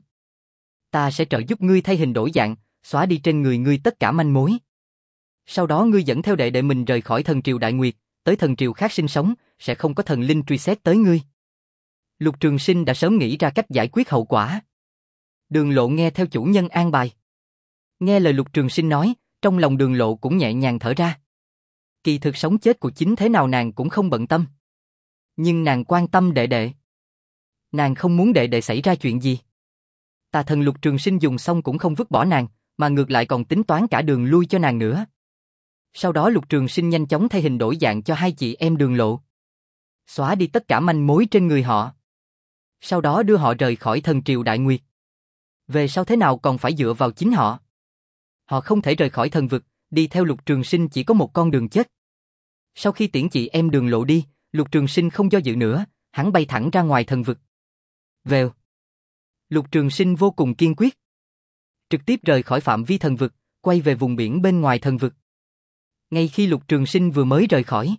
Ta sẽ trợ giúp ngươi thay hình đổi dạng, xóa đi trên người ngươi tất cả manh mối. Sau đó ngươi dẫn theo đệ đệ mình rời khỏi thần triều Đại Nguyệt, tới thần triều khác sinh sống, sẽ không có thần linh truy xét tới ngươi. Lục Trường Sinh đã sớm nghĩ ra cách giải quyết hậu quả. Đường Lộ nghe theo chủ nhân an bài. Nghe lời Lục Trường Sinh nói, trong lòng Đường Lộ cũng nhẹ nhàng thở ra. Kỳ thực sống chết của chính thế nào nàng cũng không bận tâm. Nhưng nàng quan tâm đệ đệ. Nàng không muốn đệ đệ xảy ra chuyện gì. Tà thần Lục Trường Sinh dùng xong cũng không vứt bỏ nàng, mà ngược lại còn tính toán cả đường lui cho nàng nữa. Sau đó Lục Trường Sinh nhanh chóng thay hình đổi dạng cho hai chị em Đường Lộ. xóa đi tất cả manh mối trên người họ. Sau đó đưa họ rời khỏi thần triều Đại Nguyệt. Về sau thế nào còn phải dựa vào chính họ. Họ không thể rời khỏi thần vực, đi theo Lục Trường Sinh chỉ có một con đường chết. Sau khi tiễn chị em Đường Lộ đi, Lục Trường Sinh không do dự nữa, hắn bay thẳng ra ngoài thần vực. Vèo. Lục Trường Sinh vô cùng kiên quyết. Trực tiếp rời khỏi phạm vi thần vực, quay về vùng biển bên ngoài thần vực. Ngay khi Lục Trường Sinh vừa mới rời khỏi,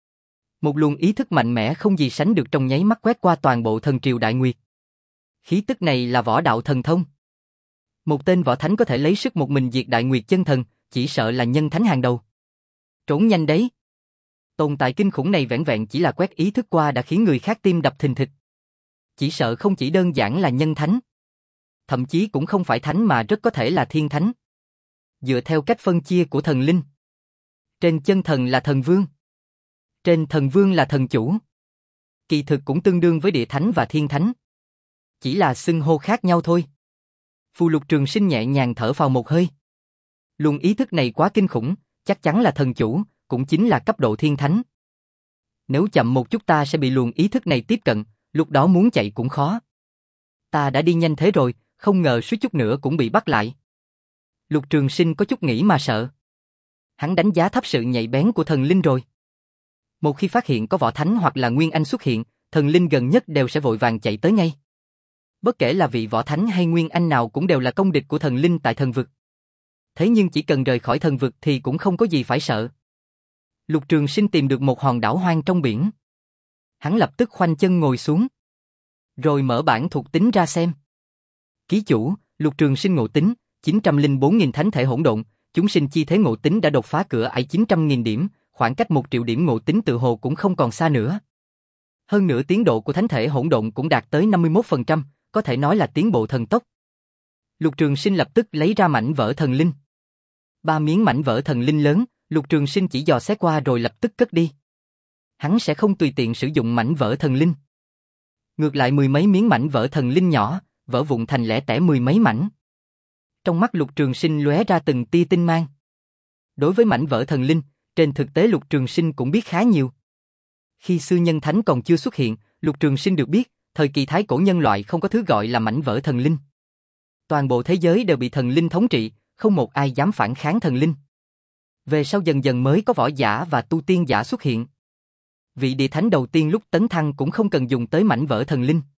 một luồng ý thức mạnh mẽ không gì sánh được trong nháy mắt quét qua toàn bộ thần triều Đại Nguyệt. Khí tức này là võ đạo thần thông. Một tên võ thánh có thể lấy sức một mình diệt Đại Nguyệt chân thần, chỉ sợ là nhân thánh hàng đầu. Trốn nhanh đấy. Tồn tại kinh khủng này vẻn vẹn chỉ là quét ý thức qua đã khiến người khác tim đập thình thịch. Chỉ sợ không chỉ đơn giản là nhân thánh, thậm chí cũng không phải thánh mà rất có thể là thiên thánh. Dựa theo cách phân chia của thần linh, trên chân thần là thần vương, trên thần vương là thần chủ. Kỳ thực cũng tương đương với địa thánh và thiên thánh, chỉ là xưng hô khác nhau thôi. Phù Lục Trường Sinh nhẹ nhàng thở phào một hơi. Luồng ý thức này quá kinh khủng, chắc chắn là thần chủ, cũng chính là cấp độ thiên thánh. Nếu chậm một chút ta sẽ bị luồng ý thức này tiếp cận, lúc đó muốn chạy cũng khó. Ta đã đi nhanh thế rồi, không ngờ suýt chút nữa cũng bị bắt lại. Lục Trường Sinh có chút nghĩ mà sợ. Hắn đánh giá thấp sự nhạy bén của thần linh rồi. Một khi phát hiện có võ thánh hoặc là nguyên anh xuất hiện, thần linh gần nhất đều sẽ vội vàng chạy tới ngay. Bất kể là vị võ thánh hay nguyên anh nào cũng đều là công địch của thần linh tại thần vực. Thế nhưng chỉ cần rời khỏi thần vực thì cũng không có gì phải sợ. Lục Trường Sinh tìm được một hòn đảo hoang trong biển. Hắn lập tức khoanh chân ngồi xuống, rồi mở bản thuộc tính ra xem. Ký chủ, Lục Trường Sinh ngộ tính, chín trăm lẻ bốn nghìn thánh thể hỗn độn, chúng sinh chi thế ngộ tính đã đột phá cửa ải chín trăm nghìn điểm, khoảng cách một triệu điểm ngộ tính tự hồ cũng không còn xa nữa. Hơn nữa tiến độ của thánh thể hỗn độn cũng đạt tới năm mươi mốt phần trăm, có thể nói là tiến bộ thần tốc. Lục Trường Sinh lập tức lấy ra mảnh vỡ thần linh. Ba miếng mảnh vỡ thần linh lớn, Lục Trường Sinh chỉ dò xét qua rồi lập tức cất đi. Hắn sẽ không tùy tiện sử dụng mảnh vỡ thần linh. Ngược lại mười mấy miếng mảnh vỡ thần linh nhỏ, vỡ vụn thành lẻ tẻ mười mấy mảnh. Trong mắt Lục Trường Sinh lóe ra từng tia tinh mang. Đối với mảnh vỡ thần linh, trên thực tế Lục Trường Sinh cũng biết khá nhiều. Khi sư nhân thánh còn chưa xuất hiện, Lục Trường Sinh được biết, thời kỳ thái cổ nhân loại không có thứ gọi là mảnh vỡ thần linh. Toàn bộ thế giới đều bị thần linh thống trị, không một ai dám phản kháng thần linh. Về sau dần dần mới có võ giả và tu tiên giả xuất hiện. Vị địa thánh đầu tiên lúc tấn thăng cũng không cần dùng tới mảnh vỡ thần linh,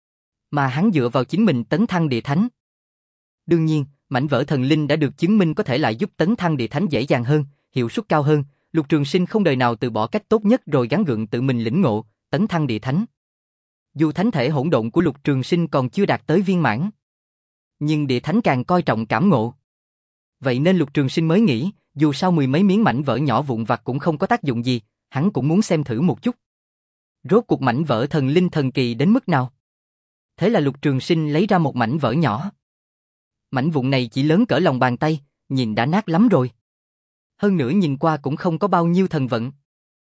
mà hắn dựa vào chính mình tấn thăng địa thánh. Đương nhiên, mảnh vỡ thần linh đã được chứng minh có thể lại giúp tấn thăng địa thánh dễ dàng hơn, hiệu suất cao hơn. Lục Trường Sinh không đời nào từ bỏ cách tốt nhất rồi gắng gượng tự mình lĩnh ngộ, tấn thăng địa thánh. Dù thánh thể hỗn độn của Lục Trường Sinh còn chưa đạt tới viên mãn, nhưng địa thánh càng coi trọng cảm ngộ. Vậy nên Lục Trường Sinh mới nghĩ, dù sao mười mấy miếng mảnh vỡ nhỏ vụn vặt cũng không có tác dụng gì, hắn cũng muốn xem thử một chút. Rốt cuộc mảnh vỡ thần linh thần kỳ đến mức nào? Thế là Lục Trường Sinh lấy ra một mảnh vỡ nhỏ. Mảnh vụn này chỉ lớn cỡ lòng bàn tay, nhìn đã nát lắm rồi. Hơn nữa nhìn qua cũng không có bao nhiêu thần vận.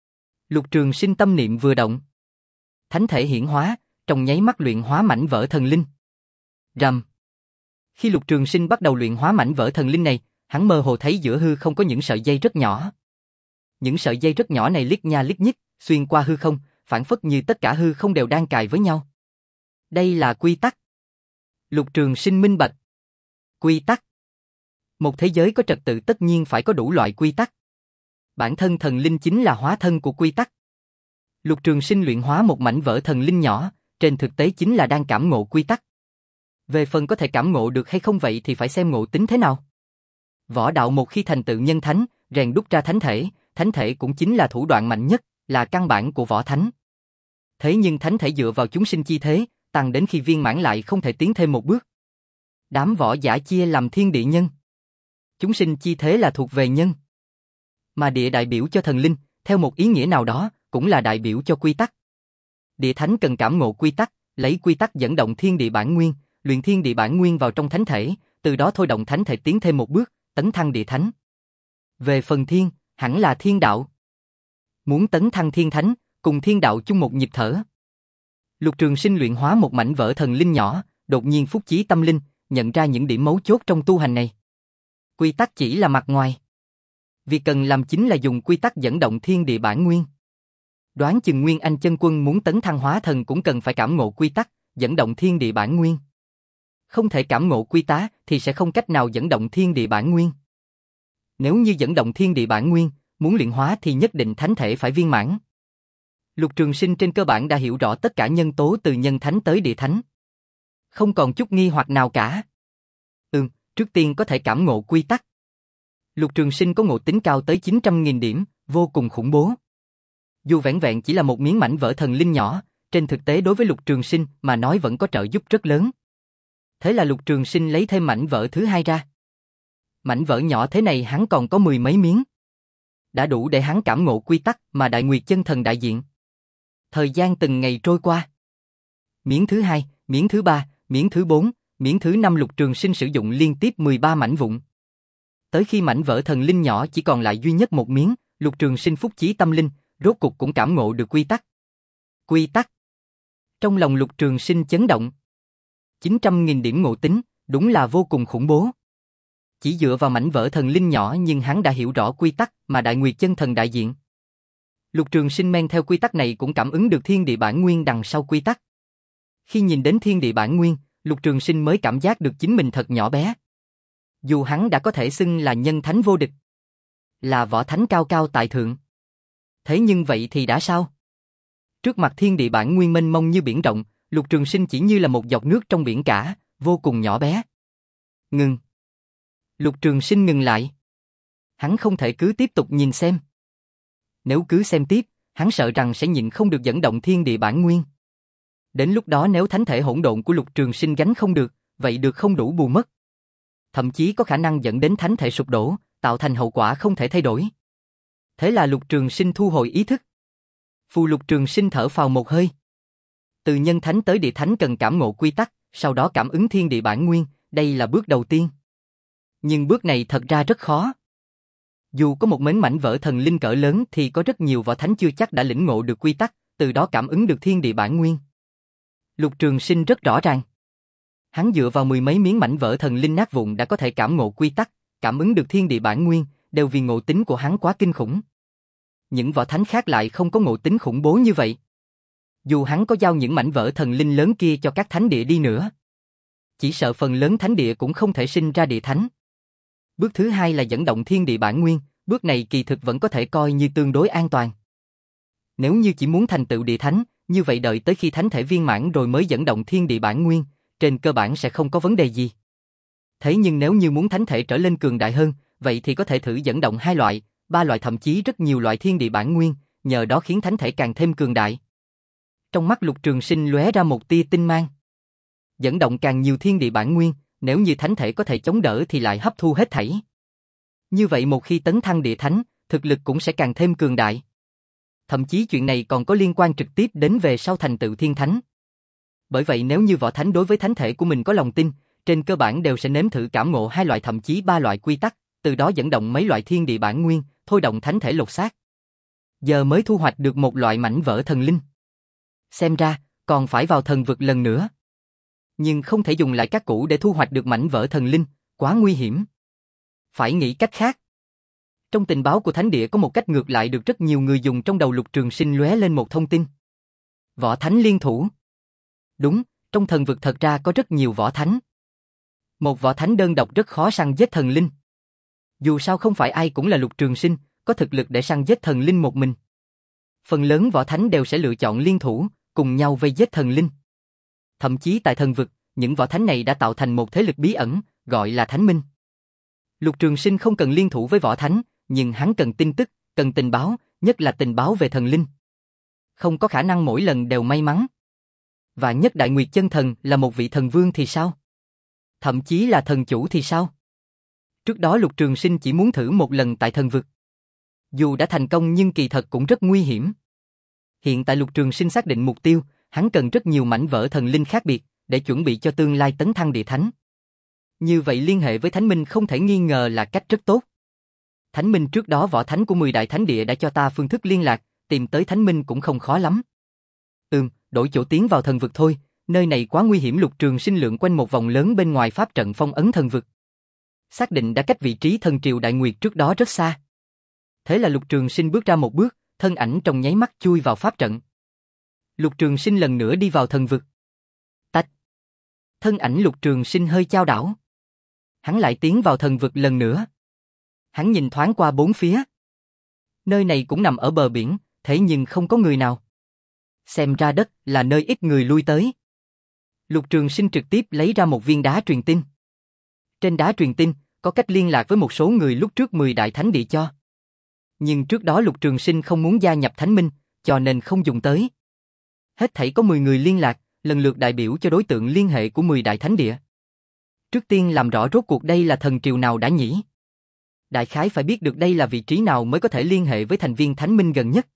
Lục Trường Sinh tâm niệm vừa động, thánh thể hiển hóa, trong nháy mắt luyện hóa mảnh vỡ thần linh. Rầm. Khi Lục Trường Sinh bắt đầu luyện hóa mảnh vỡ thần linh này, hắn mơ hồ thấy giữa hư không có những sợi dây rất nhỏ. Những sợi dây rất nhỏ này liếc nha liếc nhích, xuyên qua hư không, phản phất như tất cả hư không đều đang cài với nhau. Đây là quy tắc. Lục Trường Sinh minh bạch. Quy tắc. Một thế giới có trật tự tất nhiên phải có đủ loại quy tắc. Bản thân thần linh chính là hóa thân của quy tắc. Lục Trường Sinh luyện hóa một mảnh vỡ thần linh nhỏ, trên thực tế chính là đang cảm ngộ quy tắc. Về phần có thể cảm ngộ được hay không vậy thì phải xem ngộ tính thế nào. Võ đạo một khi thành tựu nhân thánh, rèn đúc ra thánh thể, thánh thể cũng chính là thủ đoạn mạnh nhất, là căn bản của võ thánh. Thế nhưng thánh thể dựa vào chúng sinh chi thế, tăng đến khi viên mãn lại không thể tiến thêm một bước. Đám võ giả chia làm thiên địa nhân. Chúng sinh chi thế là thuộc về nhân. Mà địa đại biểu cho thần linh, theo một ý nghĩa nào đó, cũng là đại biểu cho quy tắc. Địa thánh cần cảm ngộ quy tắc, lấy quy tắc dẫn động thiên địa bản nguyên, luyện thiên địa bản nguyên vào trong thánh thể, từ đó thôi động thánh thể tiến thêm một bước, tấn thăng địa thánh. Về phần thiên, hẳn là thiên đạo. Muốn tấn thăng thiên thánh, cùng thiên đạo chung một nhịp thở. Lục Trường Sinh luyện hóa một mảnh vỡ thần linh nhỏ, đột nhiên phúc chí tâm linh, nhận ra những điểm mấu chốt trong tu hành này. Quy tắc chỉ là mặt ngoài. Việc cần làm chính là dùng quy tắc dẫn động thiên địa bản nguyên. Đoán chừng Nguyên Anh chân quân muốn tấn thăng hóa thần cũng cần phải cảm ngộ quy tắc, dẫn động thiên địa bản nguyên. Không thể cảm ngộ quy tá thì sẽ không cách nào dẫn động thiên địa bản nguyên. Nếu như dẫn động thiên địa bản nguyên, muốn luyện hóa thì nhất định thánh thể phải viên mãn. Lục Trường Sinh trên cơ bản đã hiểu rõ tất cả nhân tố từ nhân thánh tới địa thánh. Không còn chút nghi hoặc nào cả. Ừm, trước tiên có thể cảm ngộ quy tắc. Lục Trường Sinh có ngộ tính cao tới chín trăm nghìn điểm, vô cùng khủng bố. Dù vẻn vẹn chỉ là một miếng mảnh vỡ thần linh nhỏ, trên thực tế đối với Lục Trường Sinh mà nói vẫn có trợ giúp rất lớn. Thế là Lục Trường Sinh lấy thêm mảnh vỡ thứ hai ra. Mảnh vỡ nhỏ thế này hắn còn có mười mấy miếng. Đã đủ để hắn cảm ngộ quy tắc mà Đại Nguyệt Chân Thần đại diện. Thời gian từng ngày trôi qua. Miếng thứ hai, miếng thứ ba, miếng thứ bốn, miếng thứ năm Lục Trường Sinh sử dụng liên tiếp mười ba mảnh vụn. Tới khi mảnh vỡ thần linh nhỏ chỉ còn lại duy nhất một miếng, Lục Trường Sinh phúc chí tâm linh, rốt cục cũng cảm ngộ được quy tắc. Quy tắc. Trong lòng Lục Trường Sinh chấn động. chín trăm nghìn điểm ngộ tính, đúng là vô cùng khủng bố. Chỉ dựa vào mảnh vỡ thần linh nhỏ nhưng hắn đã hiểu rõ quy tắc mà Đại Nguyệt Chân Thần đại diện. Lục Trường Sinh men theo quy tắc này cũng cảm ứng được thiên địa bản nguyên đằng sau quy tắc. Khi nhìn đến thiên địa bản nguyên, Lục Trường Sinh mới cảm giác được chính mình thật nhỏ bé. Dù hắn đã có thể xưng là nhân thánh vô địch, là võ thánh cao cao tại thượng. Thế nhưng vậy thì đã sao? Trước mặt thiên địa bản nguyên mênh mông như biển rộng, Lục Trường Sinh chỉ như là một giọt nước trong biển cả, vô cùng nhỏ bé. Ngừng. Lục Trường Sinh ngừng lại. Hắn không thể cứ tiếp tục nhìn xem. Nếu cứ xem tiếp, hắn sợ rằng sẽ nhịn không được dẫn động thiên địa bản nguyên. Đến lúc đó nếu thánh thể hỗn độn của Lục Trường Sinh gánh không được, vậy được không đủ bù mất. Thậm chí có khả năng dẫn đến thánh thể sụp đổ, tạo thành hậu quả không thể thay đổi. Thế là Lục Trường Sinh thu hồi ý thức. Phù Lục Trường Sinh thở phào một hơi. Từ nhân thánh tới địa thánh cần cảm ngộ quy tắc, sau đó cảm ứng thiên địa bản nguyên, đây là bước đầu tiên. Nhưng bước này thật ra rất khó. Dù có một mếng mảnh vỡ thần linh cỡ lớn thì có rất nhiều võ thánh chưa chắc đã lĩnh ngộ được quy tắc, từ đó cảm ứng được thiên địa bản nguyên. Lục Trường Sinh rất rõ ràng. Hắn dựa vào mười mấy miếng mảnh vỡ thần linh nát vụn đã có thể cảm ngộ quy tắc, cảm ứng được thiên địa bản nguyên, đều vì ngộ tính của hắn quá kinh khủng. Những võ thánh khác lại không có ngộ tính khủng bố như vậy. Dù hắn có giao những mảnh vỡ thần linh lớn kia cho các thánh địa đi nữa, chỉ sợ phần lớn thánh địa cũng không thể sinh ra địa thánh. Bước thứ hai là dẫn động thiên địa bản nguyên, bước này kỳ thực vẫn có thể coi như tương đối an toàn. Nếu như chỉ muốn thành tựu địa thánh, như vậy đợi tới khi thánh thể viên mãn rồi mới dẫn động thiên địa bản nguyên, trên cơ bản sẽ không có vấn đề gì. Thế nhưng nếu như muốn thánh thể trở lên cường đại hơn, vậy thì có thể thử dẫn động hai loại, ba loại thậm chí rất nhiều loại thiên địa bản nguyên, nhờ đó khiến thánh thể càng thêm cường đại. Trong mắt Lục Trường Sinh lóe ra một tia tinh mang. Dẫn động càng nhiều thiên địa bản nguyên, nếu như thánh thể có thể chống đỡ thì lại hấp thu hết thảy. Như vậy một khi tấn thăng địa thánh, thực lực cũng sẽ càng thêm cường đại. Thậm chí chuyện này còn có liên quan trực tiếp đến về sau thành tựu thiên thánh. Bởi vậy nếu như võ thánh đối với thánh thể của mình có lòng tin, trên cơ bản đều sẽ nếm thử cảm ngộ hai loại thậm chí ba loại quy tắc, từ đó dẫn động mấy loại thiên địa bản nguyên, thôi động thánh thể lột xác. Giờ mới thu hoạch được một loại mảnh vỡ thần linh. Xem ra, còn phải vào thần vực lần nữa. Nhưng không thể dùng lại các cũ để thu hoạch được mảnh vỡ thần linh, quá nguy hiểm. Phải nghĩ cách khác. Trong tình báo của thánh địa có một cách ngược lại được rất nhiều người dùng, trong đầu Lục Trường Sinh lóe lên một thông tin. Võ thánh liên thủ. Đúng, trong thần vực thật ra có rất nhiều võ thánh. Một võ thánh đơn độc rất khó săn giết thần linh. Dù sao không phải ai cũng là Lục Trường Sinh, có thực lực để săn giết thần linh một mình. Phần lớn võ thánh đều sẽ lựa chọn liên thủ, cùng nhau vây giết thần linh. Thậm chí tại thần vực, những võ thánh này đã tạo thành một thế lực bí ẩn, gọi là Thánh Minh. Lục Trường Sinh không cần liên thủ với võ thánh, nhưng hắn cần tin tức, cần tình báo, nhất là tình báo về thần linh. Không có khả năng mỗi lần đều may mắn. Và nhất Đại Nguyệt Chân Thần là một vị thần vương thì sao? Thậm chí là thần chủ thì sao? Trước đó Lục Trường Sinh chỉ muốn thử một lần tại thần vực. Dù đã thành công nhưng kỳ thật cũng rất nguy hiểm. Hiện tại Lục Trường Sinh xác định mục tiêu, hắn cần rất nhiều mảnh vỡ thần linh khác biệt, để chuẩn bị cho tương lai tấn thăng địa thánh. Như vậy liên hệ với Thánh Minh không thể nghi ngờ là cách rất tốt. Thánh Minh trước đó võ thánh của mười đại thánh địa đã cho ta phương thức liên lạc, tìm tới Thánh Minh cũng không khó lắm. Ừm, đổi chỗ tiến vào thần vực thôi, nơi này quá nguy hiểm. Lục Trường Sinh lượn quanh một vòng lớn bên ngoài pháp trận phong ấn thần vực. Xác định đã cách vị trí thần triều Đại Nguyệt trước đó rất xa. Thế là Lục Trường Sinh bước ra một bước, thân ảnh trong nháy mắt chui vào pháp trận. Lục Trường Sinh lần nữa đi vào thần vực. Tách. Thân ảnh Lục Trường Sinh hơi chao đảo. Hắn lại tiến vào thần vực lần nữa. Hắn nhìn thoáng qua bốn phía. Nơi này cũng nằm ở bờ biển, thế nhưng không có người nào. Xem ra đất là nơi ít người lui tới. Lục Trường Sinh trực tiếp lấy ra một viên đá truyền tin. Trên đá truyền tin, có cách liên lạc với một số người lúc trước mười đại thánh địa cho. Nhưng trước đó Lục Trường Sinh không muốn gia nhập Thánh Minh, cho nên không dùng tới. Hết thảy có mười người liên lạc, lần lượt đại biểu cho đối tượng liên hệ của mười đại thánh địa. Trước tiên làm rõ rốt cuộc đây là thần triều nào đã nhỉ? Đại khái phải biết được đây là vị trí nào mới có thể liên hệ với thành viên Thánh Minh gần nhất.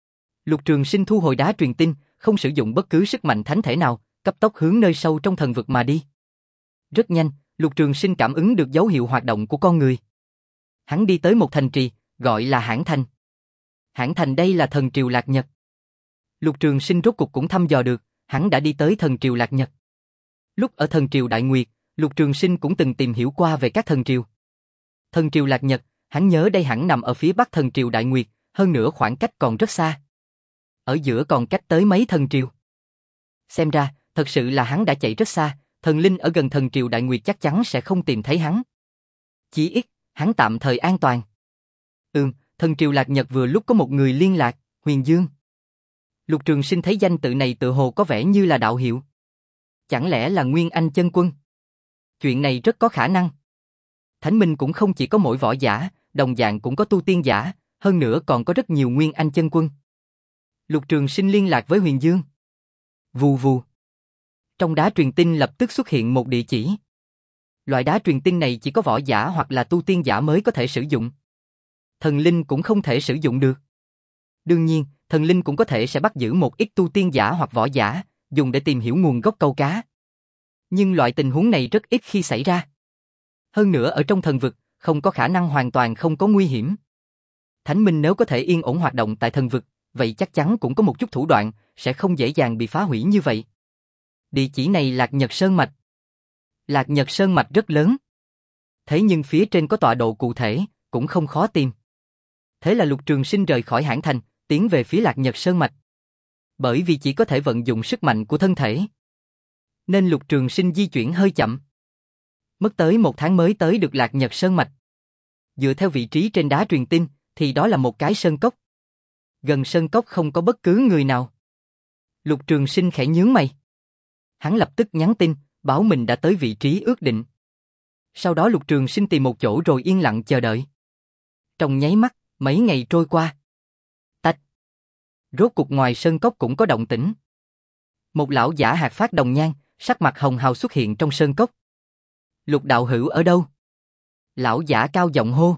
Lục Trường Sinh thu hồi đá truyền tin, không sử dụng bất cứ sức mạnh thánh thể nào, cấp tốc hướng nơi sâu trong thần vực mà đi. Rất nhanh, Lục Trường Sinh cảm ứng được dấu hiệu hoạt động của con người. Hắn đi tới một thành trì, gọi là Hãn Thành. Hãn Thành đây là thần triều Lạc Nhật. Lục Trường Sinh rốt cuộc cũng thăm dò được, hắn đã đi tới thần triều Lạc Nhật. Lúc ở thần triều Đại Nguyệt, Lục Trường Sinh cũng từng tìm hiểu qua về các thần triều. Thần triều Lạc Nhật, hắn nhớ đây hẳn nằm ở phía bắc thần triều Đại Nguyệt, hơn nữa khoảng cách còn rất xa. Ở giữa còn cách tới mấy thần triều. Xem ra, thật sự là hắn đã chạy rất xa, thần linh ở gần thần triều Đại Nguyệt chắc chắn sẽ không tìm thấy hắn. Chỉ ít, hắn tạm thời an toàn. Ừm, thần triều Lạc Nhật vừa lúc có một người liên lạc, Huyền Dương. Lục Trường Sinh thấy danh tự này tự hồ có vẻ như là đạo hiệu. Chẳng lẽ là Nguyên Anh chân quân? Chuyện này rất có khả năng. Thánh Minh cũng không chỉ có mỗi võ giả, đồng dạng cũng có tu tiên giả, hơn nữa còn có rất nhiều Nguyên Anh chân quân. Lục Trường Sinh liên lạc với Huyền Dương. Vù vù. Trong đá truyền tin lập tức xuất hiện một địa chỉ. Loại đá truyền tin này chỉ có võ giả hoặc là tu tiên giả mới có thể sử dụng. Thần linh cũng không thể sử dụng được. Đương nhiên, thần linh cũng có thể sẽ bắt giữ một ít tu tiên giả hoặc võ giả, dùng để tìm hiểu nguồn gốc câu cá. Nhưng loại tình huống này rất ít khi xảy ra. Hơn nữa ở trong thần vực, không có khả năng hoàn toàn không có nguy hiểm. Thánh Minh nếu có thể yên ổn hoạt động tại thần vực, vậy chắc chắn cũng có một chút thủ đoạn, sẽ không dễ dàng bị phá hủy như vậy. Địa chỉ này Lạc Nhật Sơn Mạch. Lạc Nhật Sơn Mạch rất lớn. Thế nhưng phía trên có tọa độ cụ thể, cũng không khó tìm. Thế là Lục Trường Sinh rời khỏi Hãn Thành, tiến về phía Lạc Nhật Sơn Mạch. Bởi vì chỉ có thể vận dụng sức mạnh của thân thể, nên Lục Trường Sinh di chuyển hơi chậm. Mất tới một tháng mới tới được Lạc Nhật Sơn Mạch. Dựa theo vị trí trên đá truyền tin, thì đó là một cái sơn cốc. Gần sơn cốc không có bất cứ người nào. Lục Trường Sinh khẽ nhướng mày. Hắn lập tức nhắn tin, báo mình đã tới vị trí ước định. Sau đó Lục Trường Sinh tìm một chỗ rồi yên lặng chờ đợi. Trong nháy mắt, mấy ngày trôi qua. Tách. Rốt cục ngoài sơn cốc cũng có động tĩnh. Một lão giả hạt phát đồng nhan, sắc mặt hồng hào xuất hiện trong sơn cốc. Lục đạo hữu ở đâu? Lão giả cao giọng hô.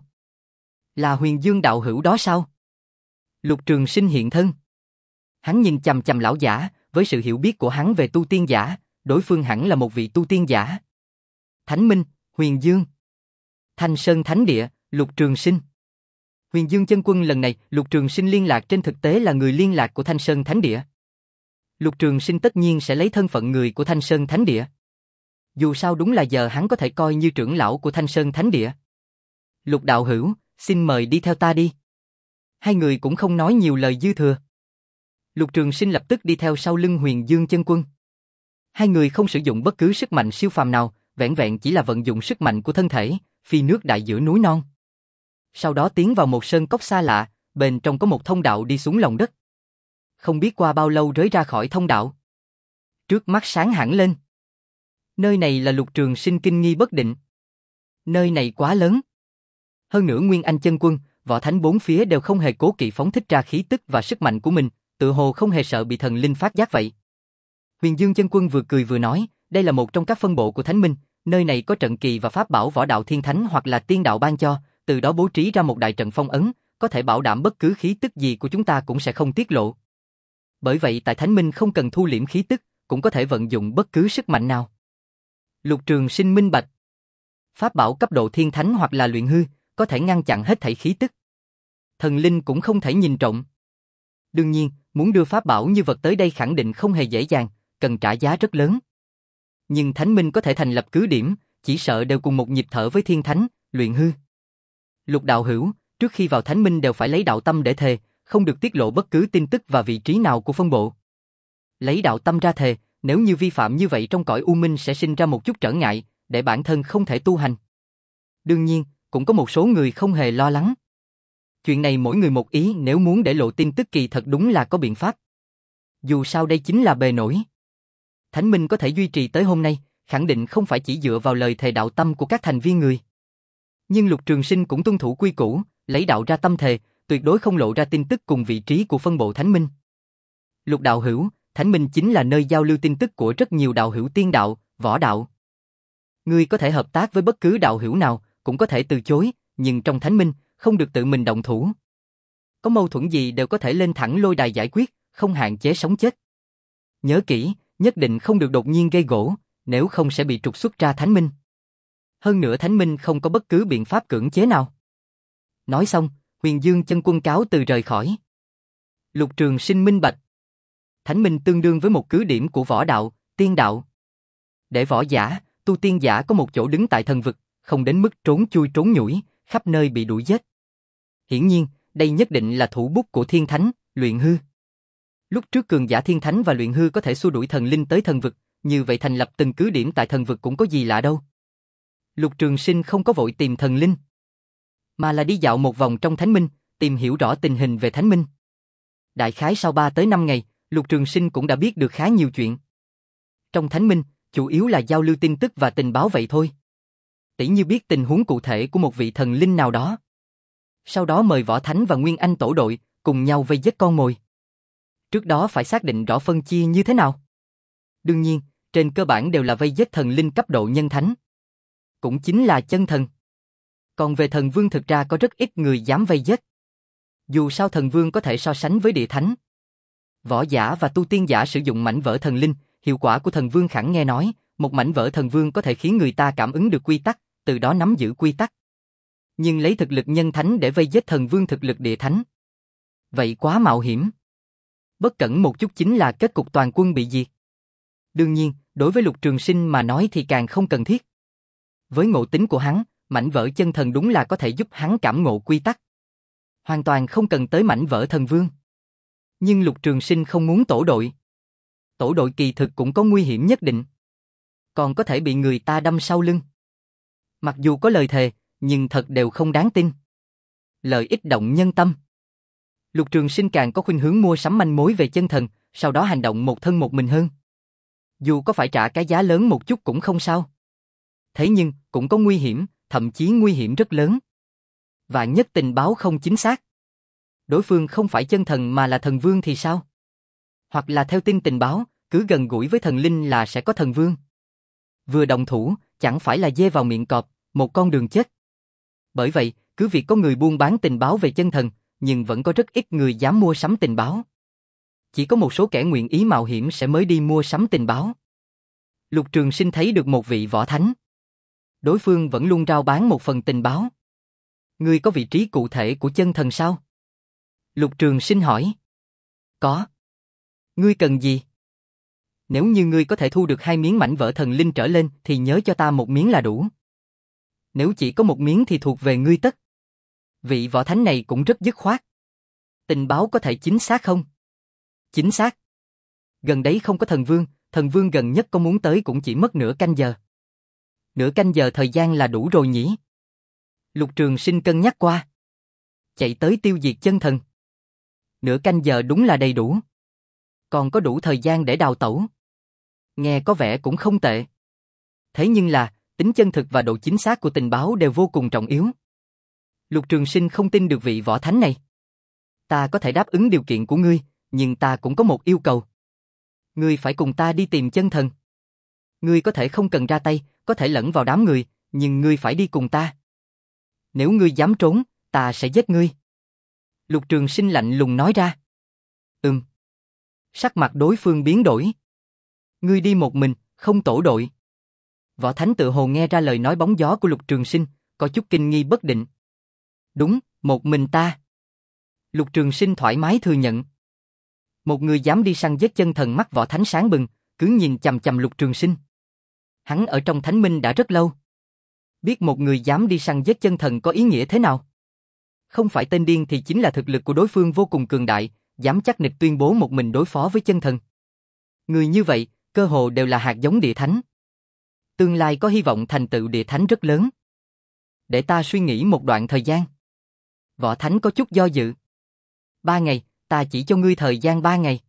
Là Huyền Dương đạo hữu đó sao? Lục Trường Sinh hiện thân. Hắn nhìn chằm chằm lão giả, với sự hiểu biết của hắn về tu tiên giả, đối phương hẳn là một vị tu tiên giả. Thánh Minh, Huyền Dương. Thanh Sơn Thánh Địa, Lục Trường Sinh. Huyền Dương chân quân lần này, Lục Trường Sinh liên lạc trên thực tế là người liên lạc của Thanh Sơn Thánh Địa. Lục Trường Sinh tất nhiên sẽ lấy thân phận người của Thanh Sơn Thánh Địa. Dù sao đúng là giờ hắn có thể coi như trưởng lão của Thanh Sơn Thánh Địa. Lục đạo hữu, xin mời đi theo ta đi. Hai người cũng không nói nhiều lời dư thừa. Lục Trường Sinh lập tức đi theo sau lưng Huyền Dương chân quân. Hai người không sử dụng bất cứ sức mạnh siêu phàm nào, vẻn vẹn chỉ là vận dụng sức mạnh của thân thể, phi nước đại giữa núi non. Sau đó tiến vào một sơn cốc xa lạ, bên trong có một thông đạo đi xuống lòng đất. Không biết qua bao lâu rơi ra khỏi thông đạo. Trước mắt sáng hẳn lên. Nơi này là Lục Trường Sinh kinh nghi bất định. Nơi này quá lớn. Hơn nữa Nguyên Anh chân quân, võ thánh bốn phía đều không hề cố kỵ phóng thích ra khí tức và sức mạnh của mình, tự hồ không hề sợ bị thần linh phát giác vậy. Huyền Dương chân quân vừa cười vừa nói, đây là một trong các phân bộ của Thánh Minh, nơi này có trận kỳ và pháp bảo võ đạo thiên thánh hoặc là tiên đạo ban cho, từ đó bố trí ra một đại trận phong ấn, có thể bảo đảm bất cứ khí tức gì của chúng ta cũng sẽ không tiết lộ. Bởi vậy tại Thánh Minh không cần thu liễm khí tức, cũng có thể vận dụng bất cứ sức mạnh nào. Lục Trường Sinh minh bạch. Pháp bảo cấp độ thiên thánh hoặc là luyện hư, có thể ngăn chặn hết thảy khí tức. Thần linh cũng không thể nhìn trộm. Đương nhiên, muốn đưa pháp bảo như vật tới đây khẳng định không hề dễ dàng, cần trả giá rất lớn. Nhưng Thánh Minh có thể thành lập cứ điểm, chỉ sợ đều cùng một nhịp thở với thiên thánh, luyện hư. Lục đạo hữu, trước khi vào Thánh Minh đều phải lấy đạo tâm để thề, không được tiết lộ bất cứ tin tức và vị trí nào của phân bộ. Lấy đạo tâm ra thề, nếu như vi phạm như vậy trong cõi u minh sẽ sinh ra một chút trở ngại, để bản thân không thể tu hành. Đương nhiên, cũng có một số người không hề lo lắng. Chuyện này mỗi người một ý, nếu muốn để lộ tin tức kỳ thật đúng là có biện pháp. Dù sao đây chính là bề nổi. Thánh Minh có thể duy trì tới hôm nay, khẳng định không phải chỉ dựa vào lời thề đạo tâm của các thành viên người. Nhưng Lục Trường Sinh cũng tuân thủ quy củ, lấy đạo ra tâm thề, tuyệt đối không lộ ra tin tức cùng vị trí của phân bộ Thánh Minh. Lục đạo hữu, Thánh Minh chính là nơi giao lưu tin tức của rất nhiều đạo hữu tiên đạo, võ đạo. Ngươi có thể hợp tác với bất cứ đạo hữu nào, cũng có thể từ chối, nhưng trong Thánh Minh, không được tự mình động thủ. Có mâu thuẫn gì đều có thể lên thẳng lôi đài giải quyết, không hạn chế sống chết. Nhớ kỹ, nhất định không được đột nhiên gây gổ, nếu không sẽ bị trục xuất ra Thánh Minh. Hơn nữa Thánh Minh không có bất cứ biện pháp cưỡng chế nào. Nói xong, Huyền Dương chân quân cáo từ rời khỏi. Lục Trường Sinh minh bạch. Thánh Minh tương đương với một cứ điểm của võ đạo, tiên đạo. Để võ giả, tu tiên giả có một chỗ đứng tại thần vực, không đến mức trốn chui trốn nhủi, khắp nơi bị đuổi giết. Hiển nhiên, đây nhất định là thủ bút của Thiên Thánh, Luyện Hư. Lúc trước cường giả Thiên Thánh và Luyện Hư có thể xua đuổi thần linh tới thần vực, như vậy thành lập từng cứ điểm tại thần vực cũng có gì lạ đâu. Lục Trường Sinh không có vội tìm thần linh, mà là đi dạo một vòng trong Thánh Minh, tìm hiểu rõ tình hình về Thánh Minh. Đại khái sau ba tới năm ngày, Lục Trường Sinh cũng đã biết được khá nhiều chuyện. Trong Thánh Minh, chủ yếu là giao lưu tin tức và tình báo vậy thôi. Tỉ như biết tình huống cụ thể của một vị thần linh nào đó. Sau đó mời Võ Thánh và Nguyên Anh tổ đội, cùng nhau vây giết con mồi. Trước đó phải xác định rõ phân chia như thế nào. Đương nhiên, trên cơ bản đều là vây giết thần linh cấp độ nhân thánh. Cũng chính là chân thần. Còn về thần vương thực ra có rất ít người dám vây giết. Dù sao thần vương có thể so sánh với địa thánh. Võ giả và tu tiên giả sử dụng mảnh vỡ thần linh, hiệu quả của thần vương khẳng nghe nói, một mảnh vỡ thần vương có thể khiến người ta cảm ứng được quy tắc, từ đó nắm giữ quy tắc. Nhưng lấy thực lực nhân thánh để vây giết thần vương thực lực địa thánh. Vậy quá mạo hiểm. Bất cẩn một chút chính là kết cục toàn quân bị diệt. Đương nhiên, đối với Lục Trường Sinh mà nói thì càng không cần thiết. Với ngộ tính của hắn, mảnh vỡ chân thần đúng là có thể giúp hắn cảm ngộ quy tắc. Hoàn toàn không cần tới mảnh vỡ thần vương. Nhưng Lục Trường Sinh không muốn tổ đội. Tổ đội kỳ thực cũng có nguy hiểm nhất định. Còn có thể bị người ta đâm sau lưng. Mặc dù có lời thề, nhưng thật đều không đáng tin. Lợi ích động nhân tâm. Lục Trường Sinh càng có khuynh hướng mua sắm manh mối về chân thần, sau đó hành động một thân một mình hơn. Dù có phải trả cái giá lớn một chút cũng không sao. Thế nhưng, cũng có nguy hiểm, thậm chí nguy hiểm rất lớn. Vạn nhất tình báo không chính xác. Đối phương không phải chân thần mà là thần vương thì sao? Hoặc là theo tin tình báo, cứ gần gũi với thần linh là sẽ có thần vương. Vừa động thủ, chẳng phải là dê vào miệng cọp, một con đường chết. Bởi vậy, cứ việc có người buôn bán tình báo về chân thần, nhưng vẫn có rất ít người dám mua sắm tình báo. Chỉ có một số kẻ nguyện ý mạo hiểm sẽ mới đi mua sắm tình báo. Lục Trường Sinh thấy được một vị võ thánh. Đối phương vẫn luôn rao bán một phần tình báo. Ngươi có vị trí cụ thể của chân thần sao? Lục Trường Sinh hỏi. Có. Ngươi cần gì? Nếu như ngươi có thể thu được hai miếng mảnh vỡ thần linh trở lên thì nhớ cho ta một miếng là đủ. Nếu chỉ có một miếng thì thuộc về ngươi tất. Vị võ thánh này cũng rất dứt khoát. Tình báo có thể chính xác không? Chính xác. Gần đấy không có thần vương, thần vương gần nhất có muốn tới cũng chỉ mất nửa canh giờ. Nửa canh giờ thời gian là đủ rồi nhỉ? Lục Trường Sinh cân nhắc qua. Chạy tới tiêu diệt chân thần. Nửa canh giờ đúng là đầy đủ. Còn có đủ thời gian để đào tẩu. Nghe có vẻ cũng không tệ. Thế nhưng là, tính chân thực và độ chính xác của tình báo đều vô cùng trọng yếu. Lục Trường Sinh không tin được vị võ thánh này. Ta có thể đáp ứng điều kiện của ngươi, nhưng ta cũng có một yêu cầu. Ngươi phải cùng ta đi tìm chân thần. Ngươi có thể không cần ra tay, có thể lẫn vào đám người, nhưng ngươi phải đi cùng ta. Nếu ngươi dám trốn, ta sẽ giết ngươi. Lục Trường Sinh lạnh lùng nói ra. Ừm. Sắc mặt đối phương biến đổi. Ngươi đi một mình, không tổ đội. Võ Thánh tự hồ nghe ra lời nói bóng gió của Lục Trường Sinh, có chút kinh nghi bất định. Đúng, một mình ta. Lục Trường Sinh thoải mái thừa nhận. Một người dám đi săn giết chân thần, mắt Võ Thánh sáng bừng, cứ nhìn chằm chằm Lục Trường Sinh. Hắn ở trong Thánh Minh đã rất lâu. Biết một người dám đi săn giết chân thần có ý nghĩa thế nào. Không phải tên điên thì chính là thực lực của đối phương vô cùng cường đại, dám chắc nịch tuyên bố một mình đối phó với chân thần. Người như vậy, cơ hồ đều là hạt giống địa thánh. Tương lai có hy vọng thành tựu địa thánh rất lớn. Để ta suy nghĩ một đoạn thời gian. Võ Thánh có chút do dự. Ba ngày, ta chỉ cho ngươi thời gian ba ngày.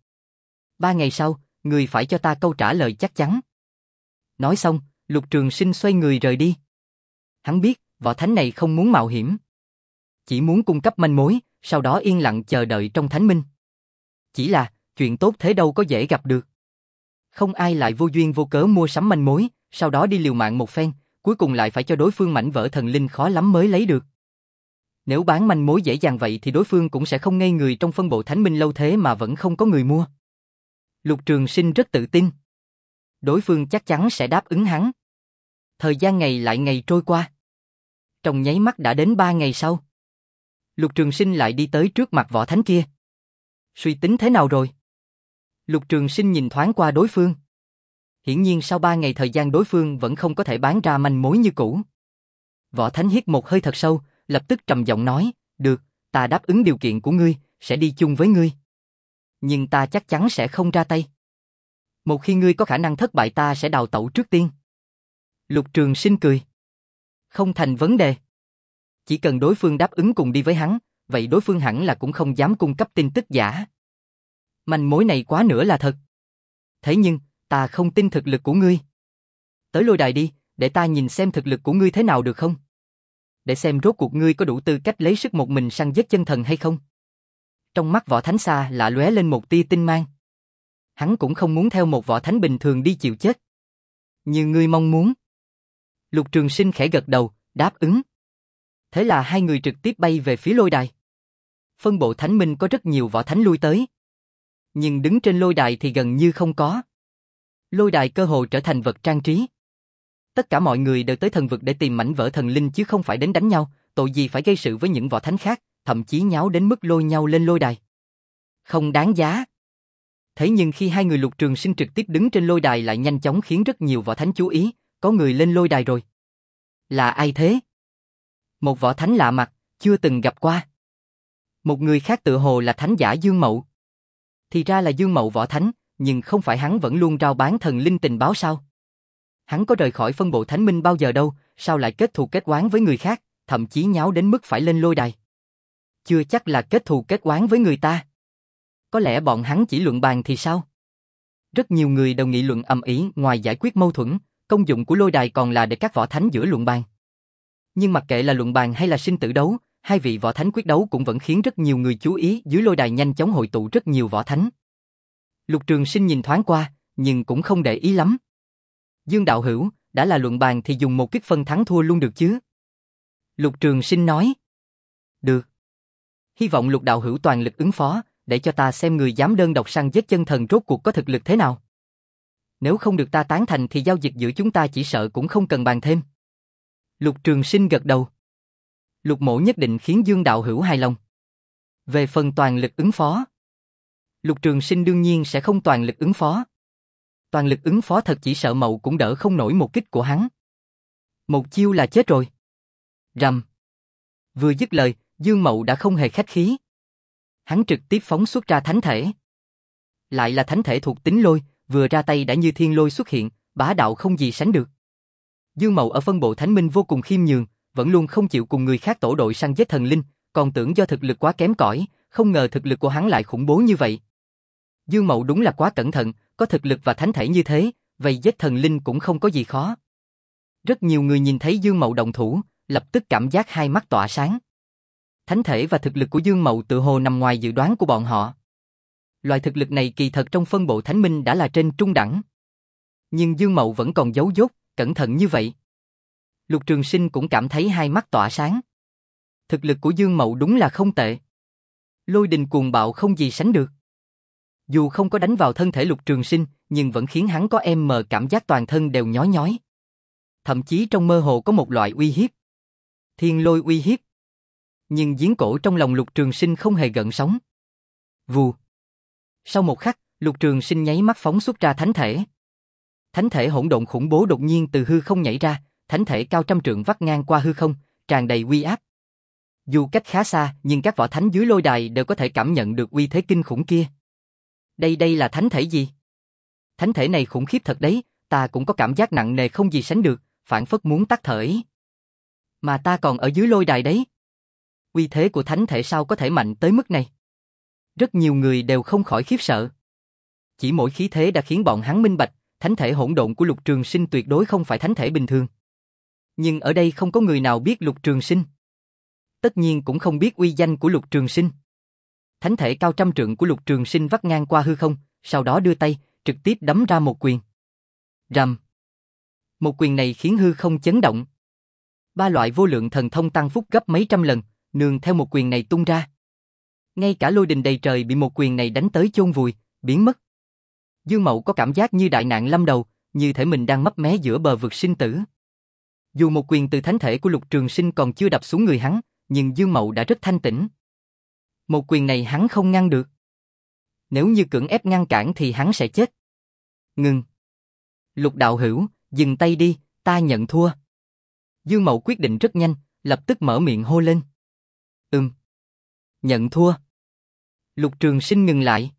Ba ngày sau, ngươi phải cho ta câu trả lời chắc chắn. Nói xong, Lục Trường Sinh xoay người rời đi. Hắn biết, Võ Thánh này không muốn mạo hiểm. Chỉ muốn cung cấp manh mối, sau đó yên lặng chờ đợi trong Thánh Minh. Chỉ là, chuyện tốt thế đâu có dễ gặp được. Không ai lại vô duyên vô cớ mua sắm manh mối, sau đó đi liều mạng một phen, cuối cùng lại phải cho đối phương mảnh vỡ thần linh khó lắm mới lấy được. Nếu bán manh mối dễ dàng vậy thì đối phương cũng sẽ không ngây người trong phân bộ Thánh Minh lâu thế mà vẫn không có người mua. Lục Trường Sinh rất tự tin. Đối phương chắc chắn sẽ đáp ứng hắn. Thời gian ngày lại ngày trôi qua. Trong nháy mắt đã đến ba ngày sau. Lục Trường Sinh lại đi tới trước mặt Võ Thánh kia. Suy tính thế nào rồi? Lục Trường Sinh nhìn thoáng qua đối phương. Hiển nhiên sau ba ngày thời gian đối phương vẫn không có thể bán ra manh mối như cũ. Võ Thánh hít một hơi thật sâu, lập tức trầm giọng nói, được, ta đáp ứng điều kiện của ngươi, sẽ đi chung với ngươi. Nhưng ta chắc chắn sẽ không ra tay. Một khi ngươi có khả năng thất bại ta sẽ đào tẩu trước tiên. Lục Trường Sinh cười. Không thành vấn đề. Chỉ cần đối phương đáp ứng cùng đi với hắn, vậy đối phương hẳn là cũng không dám cung cấp tin tức giả. Manh mối này quá nữa là thật. Thế nhưng, ta không tin thực lực của ngươi. Tới lôi đài đi, để ta nhìn xem thực lực của ngươi thế nào được không? Để xem rốt cuộc ngươi có đủ tư cách lấy sức một mình săn giết chân thần hay không? Trong mắt Võ Thánh xa lạ lóe lên một tia tinh mang. Hắn cũng không muốn theo một Võ Thánh bình thường đi chịu chết. Như ngươi mong muốn. Lục Trường Sinh khẽ gật đầu, đáp ứng. Thế là hai người trực tiếp bay về phía lôi đài. Phân bộ Thánh Minh có rất nhiều Võ Thánh lui tới. Nhưng đứng trên lôi đài thì gần như không có. Lôi đài cơ hồ trở thành vật trang trí. Tất cả mọi người đều tới thần vực để tìm mảnh vỡ thần linh chứ không phải đến đánh nhau, tội gì phải gây sự với những Võ Thánh khác, thậm chí nháo đến mức lôi nhau lên lôi đài. Không đáng giá. Thế nhưng khi hai người Lục Trường Sinh trực tiếp đứng trên lôi đài lại nhanh chóng khiến rất nhiều Võ Thánh chú ý, có người lên lôi đài rồi. Là ai thế? Một Võ Thánh lạ mặt, chưa từng gặp qua. Một người khác tự hồ là Thánh giả Dương Mậu. Thì ra là Dương Mậu Võ Thánh, nhưng không phải hắn vẫn luôn rao bán thần linh tình báo sao? Hắn có rời khỏi phân bộ Thánh Minh bao giờ đâu, sao lại kết thù kết oán với người khác, thậm chí nháo đến mức phải lên lôi đài. Chưa chắc là kết thù kết oán với người ta. Có lẽ bọn hắn chỉ luận bàn thì sao? Rất nhiều người đều nghị luận ầm ĩ, ngoài giải quyết mâu thuẫn, công dụng của lôi đài còn là để các Võ Thánh giữa luận bàn. Nhưng mặc kệ là luận bàn hay là sinh tử đấu, hai vị Võ Thánh quyết đấu cũng vẫn khiến rất nhiều người chú ý, dưới lôi đài nhanh chóng hội tụ rất nhiều Võ Thánh. Lục Trường Sinh nhìn thoáng qua, nhưng cũng không để ý lắm. Dương đạo hữu, đã là luận bàn thì dùng một kích phân thắng thua luôn được chứ? Lục Trường Sinh nói. Được. Hy vọng Lục đạo hữu toàn lực ứng phó, để cho ta xem người dám đơn độc săn giết chân thần rốt cuộc có thực lực thế nào. Nếu không được ta tán thành thì giao dịch giữa chúng ta chỉ sợ cũng không cần bàn thêm. Lục Trường Sinh gật đầu. Lục Mỗ nhất định khiến Dương đạo hữu hài lòng. Về phần toàn lực ứng phó, Lục Trường Sinh đương nhiên sẽ không toàn lực ứng phó. Toàn lực ứng phó thật chỉ sợ Mậu cũng đỡ không nổi một kích của hắn. Một chiêu là chết rồi. Rầm. Vừa dứt lời, Dương Mậu đã không hề khách khí. Hắn trực tiếp phóng xuất ra thánh thể. Lại là thánh thể thuộc tính lôi, vừa ra tay đã như thiên lôi xuất hiện, bá đạo không gì sánh được. Dương Mậu ở phân bộ Thánh Minh vô cùng khiêm nhường, vẫn luôn không chịu cùng người khác tổ đội săn giết thần linh, còn tưởng do thực lực quá kém cỏi, không ngờ thực lực của hắn lại khủng bố như vậy. Dương Mậu đúng là quá cẩn thận, có thực lực và thánh thể như thế, vậy giết thần linh cũng không có gì khó. Rất nhiều người nhìn thấy Dương Mậu động thủ, lập tức cảm giác hai mắt tỏa sáng. Thánh thể và thực lực của Dương Mậu tự hồ nằm ngoài dự đoán của bọn họ. Loại thực lực này kỳ thật trong phân bộ Thánh Minh đã là trên trung đẳng. Nhưng Dương Mậu vẫn còn giấu dốt, cẩn thận như vậy. Lục Trường Sinh cũng cảm thấy hai mắt tỏa sáng. Thực lực của Dương Mậu đúng là không tệ. Lôi đình cuồng bạo không gì sánh được. Dù không có đánh vào thân thể Lục Trường Sinh, nhưng vẫn khiến hắn có em mờ cảm giác toàn thân đều nhói nhói. Thậm chí trong mơ hồ có một loại uy hiếp. Thiên lôi uy hiếp. Nhưng giếng cổ trong lòng Lục Trường Sinh không hề gợn sóng. Vù. Sau một khắc, Lục Trường Sinh nháy mắt phóng xuất ra thánh thể. Thánh thể hỗn độn khủng bố đột nhiên từ hư không nhảy ra, thánh thể cao trăm trượng vắt ngang qua hư không, tràn đầy uy áp. Dù cách khá xa, nhưng các võ thánh dưới lôi đài đều có thể cảm nhận được uy thế kinh khủng kia. Đây đây là thánh thể gì? Thánh thể này khủng khiếp thật đấy, ta cũng có cảm giác nặng nề không gì sánh được, phảng phất muốn tắt thở ấy. Mà ta còn ở dưới lôi đài đấy. Uy thế của thánh thể sao có thể mạnh tới mức này? Rất nhiều người đều không khỏi khiếp sợ. Chỉ mỗi khí thế đã khiến bọn hắn minh bạch, thánh thể hỗn độn của Lục Trường Sinh tuyệt đối không phải thánh thể bình thường. Nhưng ở đây không có người nào biết Lục Trường Sinh. Tất nhiên cũng không biết uy danh của Lục Trường Sinh. Thánh thể cao trăm trượng của Lục Trường Sinh vắt ngang qua hư không, sau đó đưa tay, trực tiếp đấm ra một quyền. Rầm. Một quyền này khiến hư không chấn động. Ba loại vô lượng thần thông tăng phúc gấp mấy trăm lần, nương theo một quyền này tung ra. Ngay cả lôi đình đầy trời bị một quyền này đánh tới chôn vùi, biến mất. Dương Mậu có cảm giác như đại nạn lâm đầu, như thể mình đang mấp mé giữa bờ vực sinh tử. Dù một quyền từ thánh thể của Lục Trường Sinh còn chưa đập xuống người hắn, nhưng Dương Mậu đã rất thanh tĩnh. Một quyền này hắn không ngăn được. Nếu như cưỡng ép ngăn cản thì hắn sẽ chết. Ngừng. Lục đạo hữu, dừng tay đi, ta nhận thua. Dương Mậu quyết định rất nhanh, lập tức mở miệng hô lên. Ừm. Nhận thua. Lục Trường Sinh ngừng lại.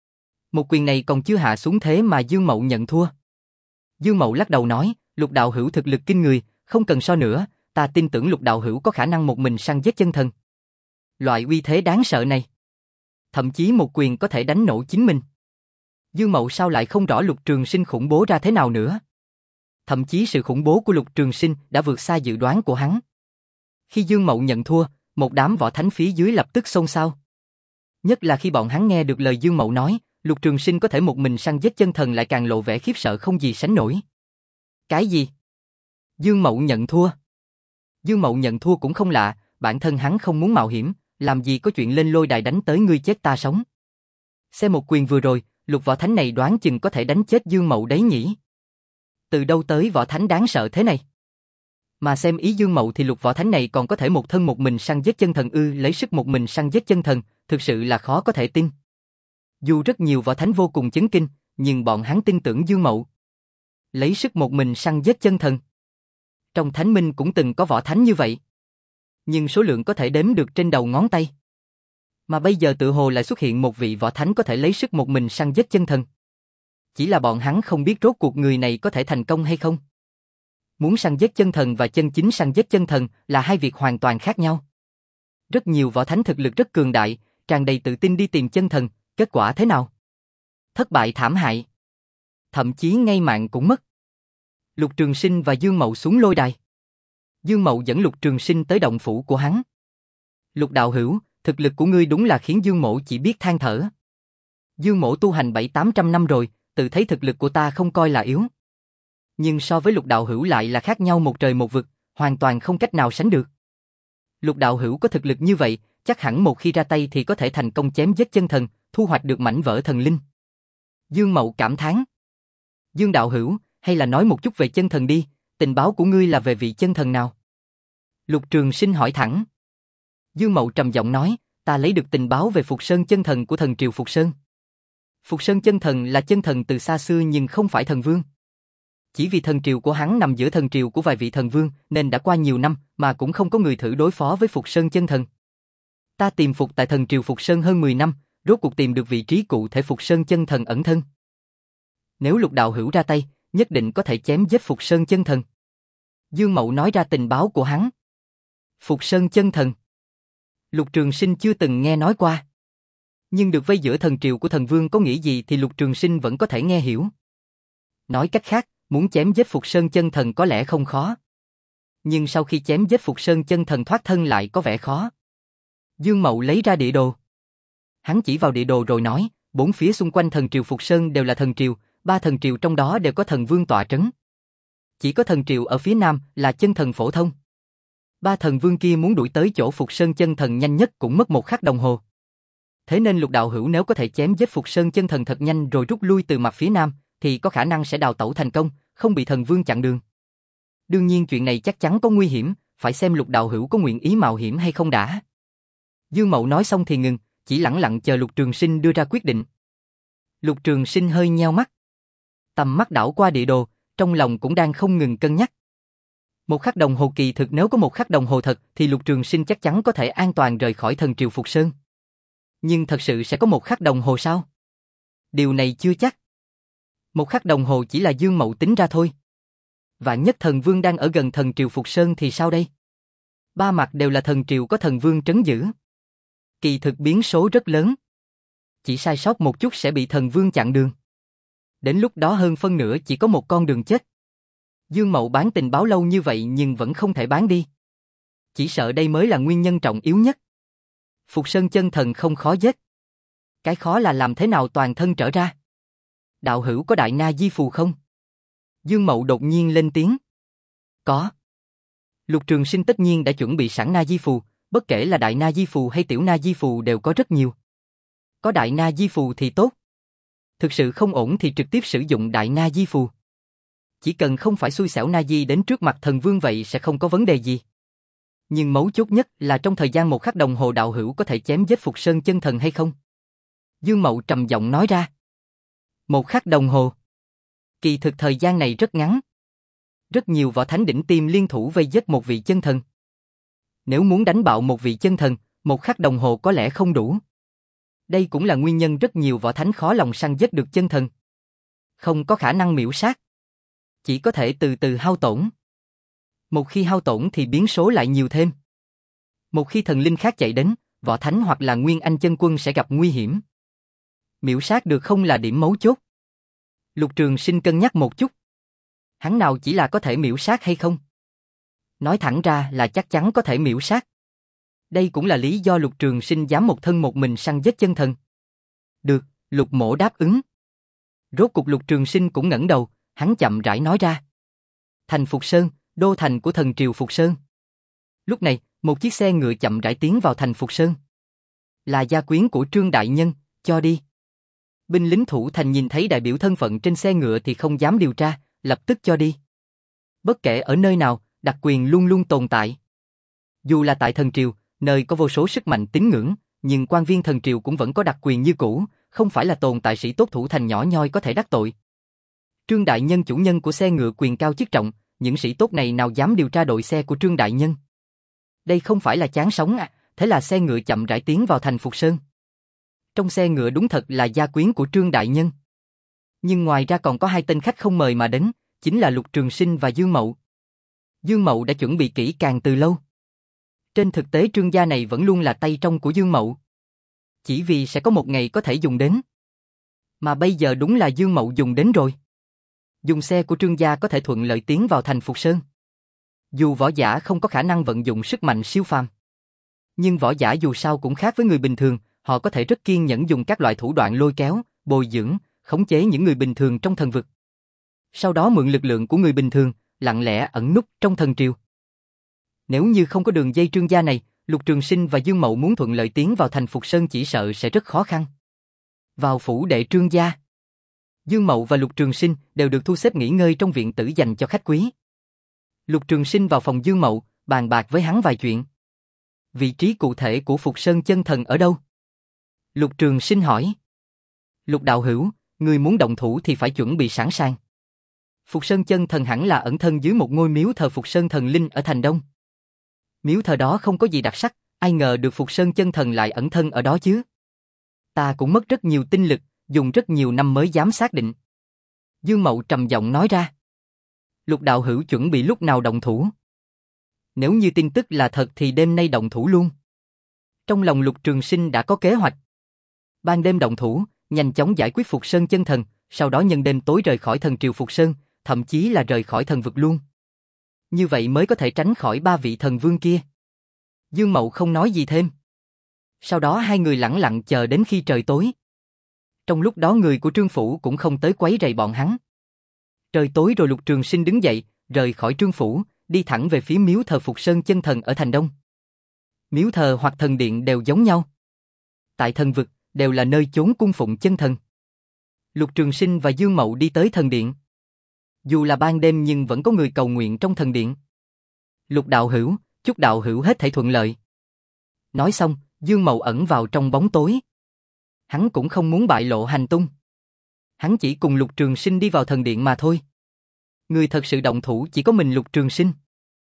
Một quyền này còn chưa hạ xuống thế mà Dương Mậu nhận thua. Dương Mậu lắc đầu nói, Lục đạo hữu thực lực kinh người, không cần so nữa, ta tin tưởng Lục đạo hữu có khả năng một mình săn giết chân thần. Loại uy thế đáng sợ này. Thậm chí một quyền có thể đánh nổ chính mình. Dương Mậu sao lại không rõ Lục Trường Sinh khủng bố ra thế nào nữa. Thậm chí sự khủng bố của Lục Trường Sinh đã vượt xa dự đoán của hắn. Khi Dương Mậu nhận thua, một đám võ thánh phía dưới lập tức xôn xao. Nhất là khi bọn hắn nghe được lời Dương Mậu nói, Lục Trường Sinh có thể một mình săn giết chân thần lại càng lộ vẻ khiếp sợ không gì sánh nổi. Cái gì? Dương Mậu nhận thua? Dương Mậu nhận thua cũng không lạ, bản thân hắn không muốn mạo hiểm, làm gì có chuyện lên lôi đài đánh tới ngươi chết ta sống. Xem một quyền vừa rồi, Lục võ thánh này đoán chừng có thể đánh chết Dương Mậu đấy nhỉ? Từ đâu tới võ thánh đáng sợ thế này? Mà xem ý Dương Mậu thì Lục võ thánh này còn có thể một thân một mình săn giết chân thần ư, lấy sức một mình săn giết chân thần, thực sự là khó có thể tin. Dù rất nhiều võ thánh vô cùng chấn kinh, nhưng bọn hắn tin tưởng Dương Mậu. Lấy sức một mình săn giết chân thần. Trong Thánh Minh cũng từng có võ thánh như vậy. Nhưng số lượng có thể đếm được trên đầu ngón tay. Mà bây giờ tự hồ lại xuất hiện một vị võ thánh có thể lấy sức một mình săn giết chân thần. Chỉ là bọn hắn không biết rốt cuộc người này có thể thành công hay không. Muốn săn giết chân thần và chân chính săn giết chân thần là hai việc hoàn toàn khác nhau. Rất nhiều võ thánh thực lực rất cường đại, tràn đầy tự tin đi tìm chân thần, kết quả thế nào? Thất bại thảm hại. Thậm chí ngay mạng cũng mất. Lục Trường Sinh và Dương Mậu xuống lôi đài. Dương Mậu dẫn Lục Trường Sinh tới động phủ của hắn. Lục đạo hữu, thực lực của ngươi đúng là khiến Dương Mỗ chỉ biết than thở. Dương Mỗ tu hành bảy tám trăm năm rồi, tự thấy thực lực của ta không coi là yếu. Nhưng so với Lục đạo hữu lại là khác nhau một trời một vực, hoàn toàn không cách nào sánh được. Lục đạo hữu có thực lực như vậy, chắc hẳn một khi ra tay thì có thể thành công chém giết chân thần, thu hoạch được mảnh vỡ thần linh. Dương Mậu cảm thán. Dương đạo hữu, hay là nói một chút về chân thần đi, tình báo của ngươi là về vị chân thần nào? Lục Trường Sinh hỏi thẳng. Dương Mậu trầm giọng nói, ta lấy được tình báo về Phục Sơn chân thần của thần triều Phục Sơn. Phục Sơn chân thần là chân thần từ xa xưa nhưng không phải thần vương. Chỉ vì thần triều của hắn nằm giữa thần triều của vài vị thần vương nên đã qua nhiều năm mà cũng không có người thử đối phó với Phục Sơn chân thần. Ta tìm phục tại thần triều Phục Sơn hơn mười năm, rốt cuộc tìm được vị trí cụ thể Phục Sơn chân thần ẩn thân. Nếu Lục đạo hữu ra tay, nhất định có thể chém giết Phục Sơn chân thần. Dương Mậu nói ra tình báo của hắn. Phục Sơn chân thần. Lục Trường Sinh chưa từng nghe nói qua. Nhưng được vây giữa thần triều của thần vương có nghĩa gì thì Lục Trường Sinh vẫn có thể nghe hiểu. Nói cách khác, muốn chém giết Phục Sơn chân thần có lẽ không khó. Nhưng sau khi chém giết Phục Sơn chân thần thoát thân lại có vẻ khó. Dương Mậu lấy ra địa đồ. Hắn chỉ vào địa đồ rồi nói, bốn phía xung quanh thần triều Phục Sơn đều là thần triều, ba thần triều trong đó đều có thần vương tọa trấn. Chỉ có thần triều ở phía nam là chân thần phổ thông. Ba thần vương kia muốn đuổi tới chỗ Phục Sơn chân thần nhanh nhất cũng mất một khắc đồng hồ. Thế nên Lục đạo hữu nếu có thể chém giết Phục Sơn chân thần thật nhanh rồi rút lui từ mặt phía nam, thì có khả năng sẽ đào tẩu thành công, không bị thần vương chặn đường. Đương nhiên chuyện này chắc chắn có nguy hiểm, phải xem Lục đạo hữu có nguyện ý mạo hiểm hay không đã. Dương Mậu nói xong thì ngừng, chỉ lẳng lặng chờ Lục Trường Sinh đưa ra quyết định. Lục Trường Sinh hơi nheo mắt. Tầm mắt đảo qua địa đồ, trong lòng cũng đang không ngừng cân nhắc. Một khắc đồng hồ kỳ thực nếu có một khắc đồng hồ thật thì Lục Trường Sinh chắc chắn có thể an toàn rời khỏi thần triều Phục Sơn. Nhưng thật sự sẽ có một khắc đồng hồ sao? Điều này chưa chắc. Một khắc đồng hồ chỉ là Dương Mậu tính ra thôi. Vạn nhất thần vương đang ở gần thần triều Phục Sơn thì sao đây? Ba mặt đều là thần triều có thần vương trấn giữ. Kỳ thực biến số rất lớn. Chỉ sai sót một chút sẽ bị thần vương chặn đường. Đến lúc đó hơn phân nửa chỉ có một con đường chết. Dương Mậu bán tình báo lâu như vậy nhưng vẫn không thể bán đi. Chỉ sợ đây mới là nguyên nhân trọng yếu nhất. Phục Sơn chân thần không khó giết. Cái khó là làm thế nào toàn thân trở ra. Đạo hữu có đại na di phù không? Dương Mậu đột nhiên lên tiếng. Có. Lục Trường Sinh tất nhiên đã chuẩn bị sẵn na di phù, bất kể là đại na di phù hay tiểu na di phù đều có rất nhiều. Có đại na di phù thì tốt. Thực sự không ổn thì trực tiếp sử dụng đại na di phù. Chỉ cần không phải xui xẻo na di đến trước mặt thần vương vậy sẽ không có vấn đề gì. Nhưng mấu chốt nhất là trong thời gian một khắc đồng hồ đạo hữu có thể chém giết Phục Sơn chân thần hay không? Dương Mậu trầm giọng nói ra. Một khắc đồng hồ. Kỳ thực thời gian này rất ngắn. Rất nhiều võ thánh đỉnh tiêm liên thủ vây giết một vị chân thần. Nếu muốn đánh bạo một vị chân thần, một khắc đồng hồ có lẽ không đủ. Đây cũng là nguyên nhân rất nhiều võ thánh khó lòng săn giết được chân thần. Không có khả năng miểu sát. Chỉ có thể từ từ hao tổn. Một khi hao tổn thì biến số lại nhiều thêm. Một khi thần linh khác chạy đến, võ thánh hoặc là nguyên anh chân quân sẽ gặp nguy hiểm. Miểu sát được không là điểm mấu chốt. Lục Trường Sinh cân nhắc một chút. Hắn nào chỉ là có thể miểu sát hay không? Nói thẳng ra là chắc chắn có thể miểu sát. Đây cũng là lý do Lục Trường Sinh dám một thân một mình săn giết chân thần. Được, Lục Mỗ đáp ứng. Rốt cục Lục Trường Sinh cũng ngẩng đầu, hắn chậm rãi nói ra. Thành Phục Sơn, đô thành của thần triều Phục Sơn. Lúc này, một chiếc xe ngựa chậm rãi tiến vào thành Phục Sơn. Là gia quyến của Trương Đại Nhân, cho đi. Binh lính thủ thành nhìn thấy đại biểu thân phận trên xe ngựa thì không dám điều tra, lập tức cho đi. Bất kể ở nơi nào, đặc quyền luôn luôn tồn tại. Dù là tại thần triều, nơi có vô số sức mạnh tín ngưỡng, nhưng quan viên thần triều cũng vẫn có đặc quyền như cũ, không phải là tồn tại sĩ tốt thủ thành nhỏ nhoi có thể đắc tội. Trương Đại Nhân chủ nhân của xe ngựa quyền cao chức trọng, những sĩ tốt này nào dám điều tra đội xe của Trương Đại Nhân. Đây không phải là chán sống à, thế là xe ngựa chậm rãi tiến vào thành Phục Sơn. Trong xe ngựa đúng thật là gia quyến của Trương Đại Nhân. Nhưng ngoài ra còn có hai tên khách không mời mà đến, chính là Lục Trường Sinh và Dương Mậu. Dương Mậu đã chuẩn bị kỹ càng từ lâu. Trên thực tế Trương gia này vẫn luôn là tay trong của Dương Mậu. Chỉ vì sẽ có một ngày có thể dùng đến. Mà bây giờ đúng là Dương Mậu dùng đến rồi. Dùng xe của Trương gia có thể thuận lợi tiến vào thành Phục Sơn. Dù võ giả không có khả năng vận dụng sức mạnh siêu phàm. Nhưng võ giả dù sao cũng khác với người bình thường, họ có thể rất kiên nhẫn dùng các loại thủ đoạn lôi kéo, bồi dưỡng, khống chế những người bình thường trong thần vực. Sau đó mượn lực lượng của người bình thường, lặng lẽ ẩn núp trong thần triều. Nếu như không có đường dây Trương gia này, Lục Trường Sinh và Dương Mậu muốn thuận lợi tiến vào thành Phục Sơn chỉ sợ sẽ rất khó khăn. Vào phủ đệ Trương gia, Dương Mậu và Lục Trường Sinh đều được thu xếp nghỉ ngơi trong viện tử dành cho khách quý. Lục Trường Sinh vào phòng Dương Mậu, bàn bạc với hắn vài chuyện. Vị trí cụ thể của Phục Sơn chân thần ở đâu? Lục Trường Sinh hỏi. Lục đạo hữu, người muốn động thủ thì phải chuẩn bị sẵn sàng. Phục Sơn chân thần hẳn là ẩn thân dưới một ngôi miếu thờ Phục Sơn thần linh ở thành Đông. Miếu thờ đó không có gì đặc sắc, ai ngờ được Phục Sơn chân thần lại ẩn thân ở đó chứ. Ta cũng mất rất nhiều tinh lực, dùng rất nhiều năm mới dám xác định. Dương Mậu trầm giọng nói ra. Lục đạo hữu chuẩn bị lúc nào động thủ? Nếu như tin tức là thật thì đêm nay động thủ luôn. Trong lòng Lục Trường Sinh đã có kế hoạch. Ban đêm động thủ, nhanh chóng giải quyết Phục Sơn chân thần, sau đó nhân đêm tối rời khỏi thần triều Phục Sơn, thậm chí là rời khỏi thần vực luôn. Như vậy mới có thể tránh khỏi ba vị thần vương kia. Dương Mậu không nói gì thêm. Sau đó hai người lẳng lặng chờ đến khi trời tối. Trong lúc đó người của Trương Phủ cũng không tới quấy rầy bọn hắn. Trời tối rồi Lục Trường Sinh đứng dậy, rời khỏi Trương Phủ, đi thẳng về phía miếu thờ Phục Sơn chân thần ở thành Đông. Miếu thờ hoặc thần điện đều giống nhau. Tại thần vực, đều là nơi chốn cung phụng chân thần. Lục Trường Sinh và Dương Mậu đi tới thần điện. Dù là ban đêm nhưng vẫn có người cầu nguyện trong thần điện. Lục đạo hữu, chúc đạo hữu hết thảy thuận lợi. Nói xong, Dương Mậu ẩn vào trong bóng tối. Hắn cũng không muốn bại lộ hành tung. Hắn chỉ cùng Lục Trường Sinh đi vào thần điện mà thôi. Người thật sự động thủ chỉ có mình Lục Trường Sinh.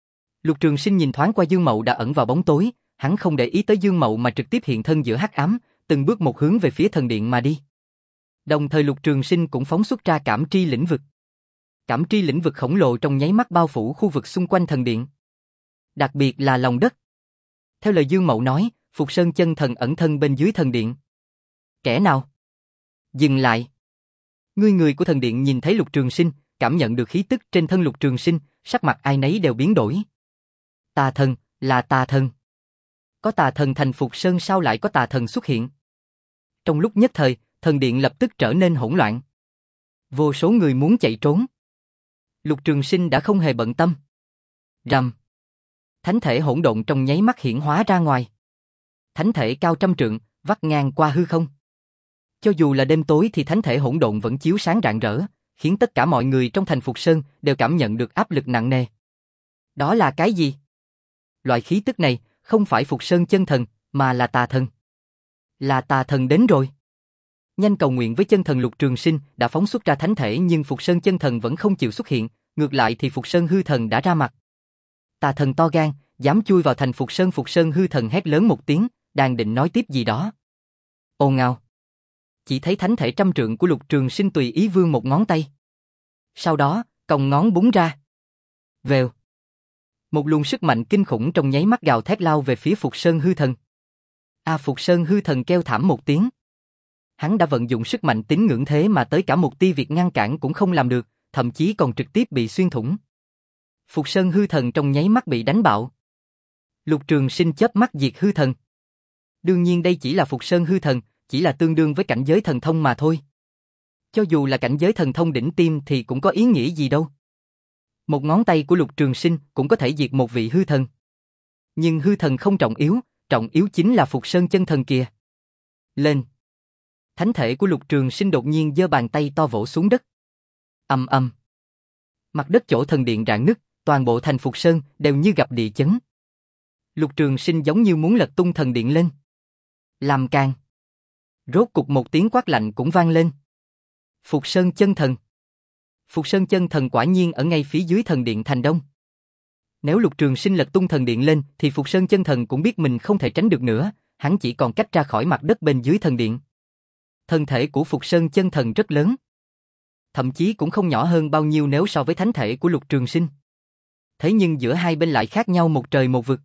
Lục Trường Sinh nhìn thoáng qua Dương Mậu đã ẩn vào bóng tối, hắn không để ý tới Dương Mậu mà trực tiếp hiện thân giữa hắc ám, từng bước một hướng về phía thần điện mà đi. Đồng thời Lục Trường Sinh cũng phóng xuất ra cảm tri lĩnh vực. Cảm tri lĩnh vực khổng lồ trong nháy mắt bao phủ khu vực xung quanh thần điện. Đặc biệt là lòng đất. Theo lời Dương Mậu nói, Phục Sơn chân thần ẩn thân bên dưới thần điện. Kẻ nào? Dừng lại. Ngươi người của thần điện nhìn thấy Lục Trường Sinh, cảm nhận được khí tức trên thân Lục Trường Sinh, sắc mặt ai nấy đều biến đổi. Tà thần, là tà thần. Có tà thần thành Phục Sơn sao lại có tà thần xuất hiện? Trong lúc nhất thời, thần điện lập tức trở nên hỗn loạn. Vô số người muốn chạy trốn. Lục Trường Sinh đã không hề bận tâm. Rầm. Thánh thể hỗn độn trong nháy mắt hiển hóa ra ngoài. Thánh thể cao trăm trượng, vắt ngang qua hư không. Cho dù là đêm tối thì thánh thể hỗn độn vẫn chiếu sáng rạng rỡ, khiến tất cả mọi người trong thành Phục Sơn đều cảm nhận được áp lực nặng nề. Đó là cái gì? Loại khí tức này không phải Phục Sơn chân thần, mà là tà thần. Là tà thần đến rồi. Nhanh cầu nguyện với chân thần Lục Trường Sinh đã phóng xuất ra thánh thể, nhưng Phục Sơn chân thần vẫn không chịu xuất hiện, ngược lại thì Phục Sơn hư thần đã ra mặt. Tà thần to gan, dám chui vào thành Phục Sơn. Phục Sơn hư thần hét lớn một tiếng, đang định nói tiếp gì đó. Ồn ào. Chỉ thấy thánh thể trăm trượng của Lục Trường Sinh tùy ý vươn một ngón tay. Sau đó, còng ngón búng ra. Vèo. Một luồng sức mạnh kinh khủng trong nháy mắt gào thét lao về phía Phục Sơn hư thần. A à, Phục Sơn hư thần kêu thảm một tiếng. Hắn đã vận dụng sức mạnh tín ngưỡng thế mà tới cả một tia việc ngăn cản cũng không làm được, thậm chí còn trực tiếp bị xuyên thủng. Phục Sơn hư thần trong nháy mắt bị đánh bạo. Lục Trường Sinh chớp mắt diệt hư thần. Đương nhiên đây chỉ là Phục Sơn hư thần, chỉ là tương đương với cảnh giới thần thông mà thôi. Cho dù là cảnh giới thần thông đỉnh tiêm thì cũng có ý nghĩa gì đâu. Một ngón tay của Lục Trường Sinh cũng có thể diệt một vị hư thần. Nhưng hư thần không trọng yếu, trọng yếu chính là Phục Sơn chân thần kìa. Lên. Thánh thể của Lục Trường Sinh đột nhiên giơ bàn tay to vỗ xuống đất. Ầm ầm. Mặt đất chỗ thần điện rạn nứt, toàn bộ thành Phục Sơn đều như gặp địa chấn. Lục Trường Sinh giống như muốn lật tung thần điện lên. Làm càng. Rốt cục một tiếng quát lạnh cũng vang lên. Phục Sơn chân thần. Phục Sơn chân thần quả nhiên ở ngay phía dưới thần điện thành đông. Nếu Lục Trường Sinh lật tung thần điện lên thì Phục Sơn chân thần cũng biết mình không thể tránh được nữa, hắn chỉ còn cách ra khỏi mặt đất bên dưới thần điện. Thân thể của Phục Sơn chân thần rất lớn. Thậm chí cũng không nhỏ hơn bao nhiêu nếu so với thánh thể của Lục Trường Sinh. Thế nhưng giữa hai bên lại khác nhau một trời một vực.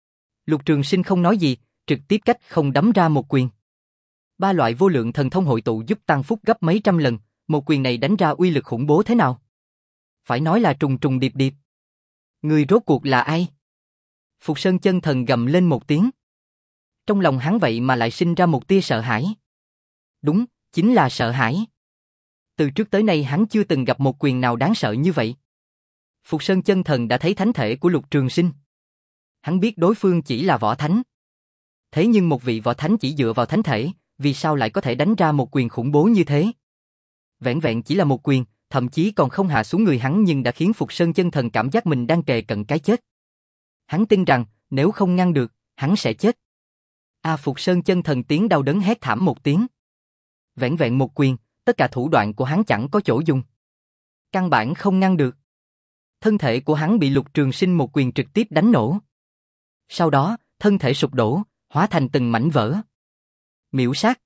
Lục Trường Sinh không nói gì, trực tiếp cách không đấm ra một quyền. Ba loại vô lượng thần thông hội tụ giúp tăng phúc gấp mấy trăm lần, một quyền này đánh ra uy lực khủng bố thế nào? Phải nói là trùng trùng điệp điệp. Người rốt cuộc là ai? Phục Sơn chân thần gầm lên một tiếng. Trong lòng hắn vậy mà lại sinh ra một tia sợ hãi. Đúng, chính là sợ hãi. Từ trước tới nay hắn chưa từng gặp một quyền nào đáng sợ như vậy. Phục Sơn chân thần đã thấy thánh thể của Lục Trường Sinh. Hắn biết đối phương chỉ là võ thánh. Thế nhưng một vị võ thánh chỉ dựa vào thánh thể, vì sao lại có thể đánh ra một quyền khủng bố như thế? Vẹn vẹn chỉ là một quyền, thậm chí còn không hạ xuống người hắn nhưng đã khiến Phục Sơn chân thần cảm giác mình đang kề cận cái chết. Hắn tin rằng, nếu không ngăn được, hắn sẽ chết. A à, Phục Sơn chân thần tiếng đau đớn hét thảm một tiếng. Vẹn vẹn một quyền, tất cả thủ đoạn của hắn chẳng có chỗ dùng. Căn bản không ngăn được. Thân thể của hắn bị Lục Trường Sinh một quyền trực tiếp đánh nổ. Sau đó, thân thể sụp đổ, hóa thành từng mảnh vỡ. Miểu sát.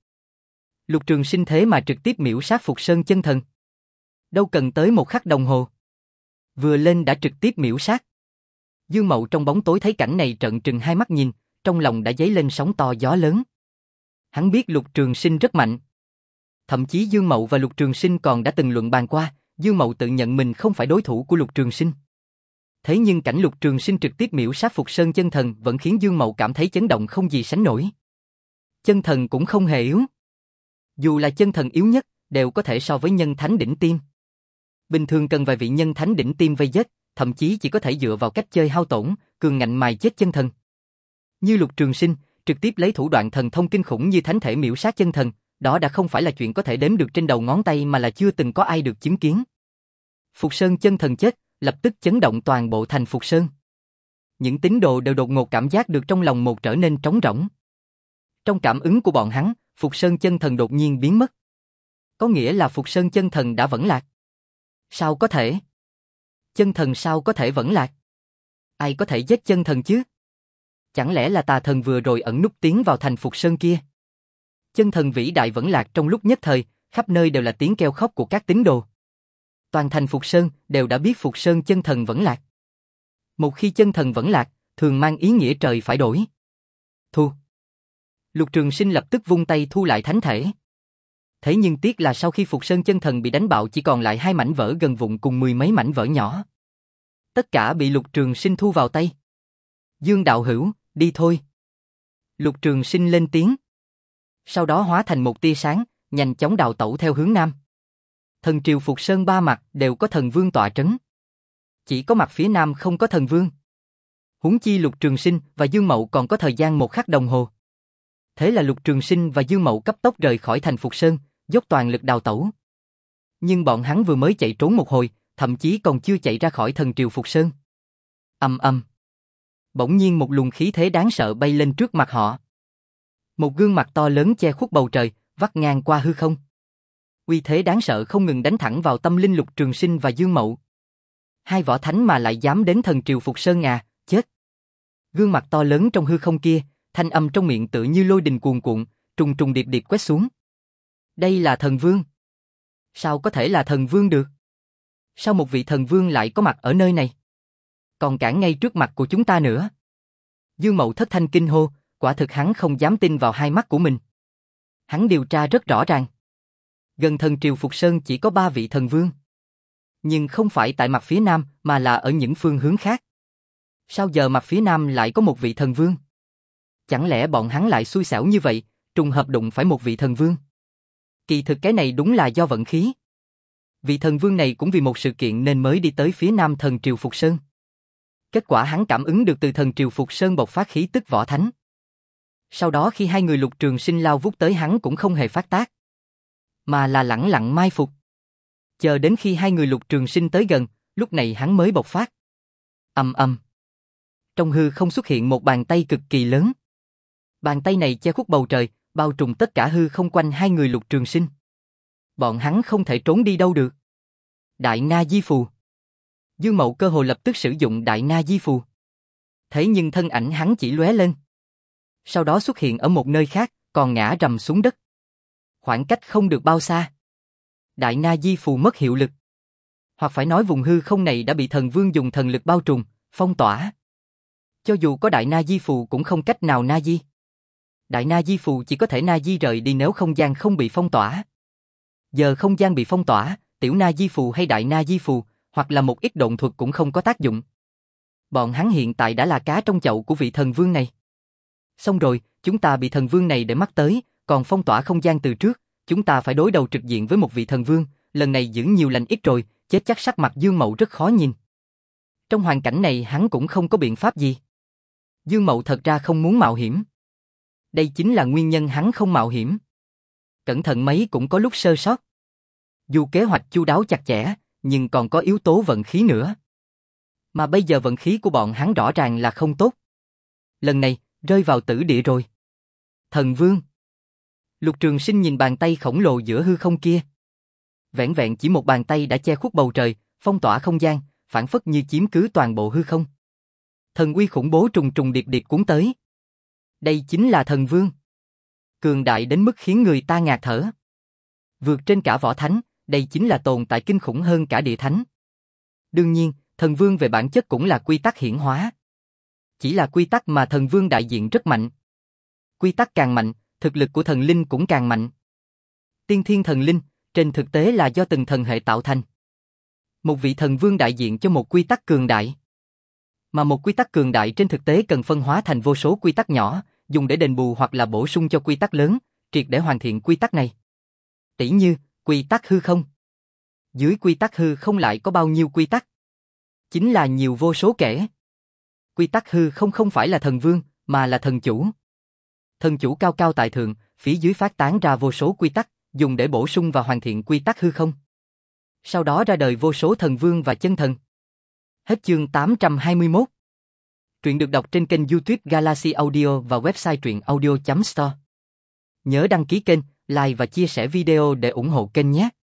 Lục Trường Sinh thế mà trực tiếp miểu sát Phục Sơn chân thần. Đâu cần tới một khắc đồng hồ. Vừa lên đã trực tiếp miểu sát. Dương Mậu trong bóng tối thấy cảnh này trợn trừng hai mắt nhìn, trong lòng đã dấy lên sóng to gió lớn. Hắn biết Lục Trường Sinh rất mạnh. Thậm chí Dương Mậu và Lục Trường Sinh còn đã từng luận bàn qua, Dương Mậu tự nhận mình không phải đối thủ của Lục Trường Sinh. Thế nhưng cảnh Lục Trường Sinh trực tiếp miểu sát Phục Sơn chân thần vẫn khiến Dương Mậu cảm thấy chấn động không gì sánh nổi. Chân thần cũng không hề yếu. Dù là chân thần yếu nhất, đều có thể so với nhân thánh đỉnh tiêm. Bình thường cần vài vị nhân thánh đỉnh tiêm vây giết, thậm chí chỉ có thể dựa vào cách chơi hao tổn, cường ngạnh mài chết chân thần. Như Lục Trường Sinh, trực tiếp lấy thủ đoạn thần thông kinh khủng như thánh thể miểu sát chân thần, đó đã không phải là chuyện có thể đếm được trên đầu ngón tay mà là chưa từng có ai được chứng kiến. Phục Sơn chân thần chết, lập tức chấn động toàn bộ thành Phục Sơn. Những tín đồ đều đột ngột cảm giác được trong lòng một trở nên trống rỗng. Trong cảm ứng của bọn hắn, Phục Sơn chân thần đột nhiên biến mất. Có nghĩa là Phục Sơn chân thần đã vẫn lạc. Sao có thể? Chân thần sao có thể vẫn lạc? Ai có thể giết chân thần chứ? Chẳng lẽ là tà thần vừa rồi ẩn núp tiến vào thành Phục Sơn kia? Chân thần vĩ đại vẫn lạc trong lúc nhất thời, khắp nơi đều là tiếng kêu khóc của các tín đồ. Toàn thành Phục Sơn đều đã biết Phục Sơn chân thần vẫn lạc. Một khi chân thần vẫn lạc, thường mang ý nghĩa trời phải đổi. Thu. Lục Trường Sinh lập tức vung tay thu lại thánh thể. Thế nhưng tiếc là sau khi Phục Sơn chân thần bị đánh bạo chỉ còn lại hai mảnh vỡ gần vụn cùng mười mấy mảnh vỡ nhỏ. Tất cả bị Lục Trường Sinh thu vào tay. Dương đạo hữu, đi thôi. Lục Trường Sinh lên tiếng. Sau đó hóa thành một tia sáng, nhanh chóng đào tẩu theo hướng nam. Thần triều Phục Sơn ba mặt đều có thần vương tọa trấn. Chỉ có mặt phía nam không có thần vương. Huống chi Lục Trường Sinh và Dương Mậu còn có thời gian một khắc đồng hồ. Thế là Lục Trường Sinh và Dương Mậu cấp tốc rời khỏi thành Phục Sơn, dốc toàn lực đào tẩu. Nhưng bọn hắn vừa mới chạy trốn một hồi, thậm chí còn chưa chạy ra khỏi thần triều Phục Sơn. Ầm ầm. Bỗng nhiên một luồng khí thế đáng sợ bay lên trước mặt họ. Một gương mặt to lớn che khuất bầu trời, vắt ngang qua hư không. Uy thế đáng sợ không ngừng đánh thẳng vào tâm linh Lục Trường Sinh và Dương Mậu. Hai võ thánh mà lại dám đến thần triều Phục Sơn à, chết. Gương mặt to lớn trong hư không kia, thanh âm trong miệng tựa như lôi đình cuồn cuộn, trùng trùng điệp điệp quét xuống. Đây là thần vương. Sao có thể là thần vương được? Sao một vị thần vương lại có mặt ở nơi này? Còn cản ngay trước mặt của chúng ta nữa. Dương Mậu thất thanh kinh hô, quả thực hắn không dám tin vào hai mắt của mình. Hắn điều tra rất rõ ràng. Gần thần triều Phục Sơn chỉ có ba vị thần vương. Nhưng không phải tại mặt phía nam mà là ở những phương hướng khác. Sao giờ mặt phía nam lại có một vị thần vương? Chẳng lẽ bọn hắn lại xui xẻo như vậy, trùng hợp đụng phải một vị thần vương? Kỳ thực cái này đúng là do vận khí. Vị thần vương này cũng vì một sự kiện nên mới đi tới phía nam thần triều Phục Sơn. Kết quả hắn cảm ứng được từ thần triều Phục Sơn bộc phát khí tức võ thánh. Sau đó khi hai người Lục Trường Sinh lao vút tới hắn cũng không hề phát tác, mà là lẳng lặng mai phục. Chờ đến khi hai người Lục Trường Sinh tới gần, lúc này hắn mới bộc phát. Ầm ầm. Trong hư không xuất hiện một bàn tay cực kỳ lớn. Bàn tay này che khuất bầu trời, bao trùm tất cả hư không quanh hai người Lục Trường Sinh. Bọn hắn không thể trốn đi đâu được. Đại Na Di Phù. Dương Mậu cơ hồ lập tức sử dụng Đại Na Di Phù. Thế nhưng thân ảnh hắn chỉ lóe lên. Sau đó xuất hiện ở một nơi khác, còn ngã rầm xuống đất. Khoảng cách không được bao xa. Đại Na Di Phù mất hiệu lực. Hoặc phải nói vùng hư không này đã bị thần vương dùng thần lực bao trùm, phong tỏa. Cho dù có Đại Na Di Phù cũng không cách nào Na Di. Đại Na Di Phù chỉ có thể Na Di rời đi nếu không gian không bị phong tỏa. Giờ không gian bị phong tỏa, Tiểu Na Di Phù hay Đại Na Di Phù, hoặc là một ít độn thuật cũng không có tác dụng. Bọn hắn hiện tại đã là cá trong chậu của vị thần vương này. Xong rồi, chúng ta bị thần vương này để mắt tới, còn phong tỏa không gian từ trước, chúng ta phải đối đầu trực diện với một vị thần vương, lần này giữ nhiều lành ít rồi, chết chắc sắc mặt Dương Mậu rất khó nhìn. Trong hoàn cảnh này hắn cũng không có biện pháp gì. Dương Mậu thật ra không muốn mạo hiểm. Đây chính là nguyên nhân hắn không mạo hiểm. Cẩn thận mấy cũng có lúc sơ sót. Dù kế hoạch chu đáo chặt chẽ, nhưng còn có yếu tố vận khí nữa. Mà bây giờ vận khí của bọn hắn rõ ràng là không tốt. Lần này, rơi vào tử địa rồi. Thần vương. Lục Trường Sinh nhìn bàn tay khổng lồ giữa hư không kia. Vẹn vẹn chỉ một bàn tay đã che khuất bầu trời, phong tỏa không gian, phản phất như chiếm cứ toàn bộ hư không. Thần uy khủng bố trùng trùng điệp điệp cuốn tới. Đây chính là thần vương. Cường đại đến mức khiến người ta ngạt thở. Vượt trên cả võ thánh, đây chính là tồn tại kinh khủng hơn cả địa thánh. Đương nhiên, thần vương về bản chất cũng là quy tắc hiển hóa. Chỉ là quy tắc mà thần vương đại diện rất mạnh. Quy tắc càng mạnh, thực lực của thần linh cũng càng mạnh. Tiên thiên thần linh, trên thực tế là do từng thần hệ tạo thành. Một vị thần vương đại diện cho một quy tắc cường đại. Mà một quy tắc cường đại trên thực tế cần phân hóa thành vô số quy tắc nhỏ, dùng để đền bù hoặc là bổ sung cho quy tắc lớn, triệt để hoàn thiện quy tắc này. Tỷ như, quy tắc hư không. Dưới quy tắc hư không lại có bao nhiêu quy tắc? Chính là nhiều vô số kể. Quy tắc hư không không phải là thần vương, mà là thần chủ. Thần chủ cao cao tại thượng, phía dưới phát tán ra vô số quy tắc, dùng để bổ sung và hoàn thiện quy tắc hư không. Sau đó ra đời vô số thần vương và chân thần. Hết chương tám trăm hai mươi mốt. Truyện được đọc trên kênh YouTube Galaxy Audio và website truyện audio chấm store. Nhớ đăng ký kênh, like và chia sẻ video để ủng hộ kênh nhé.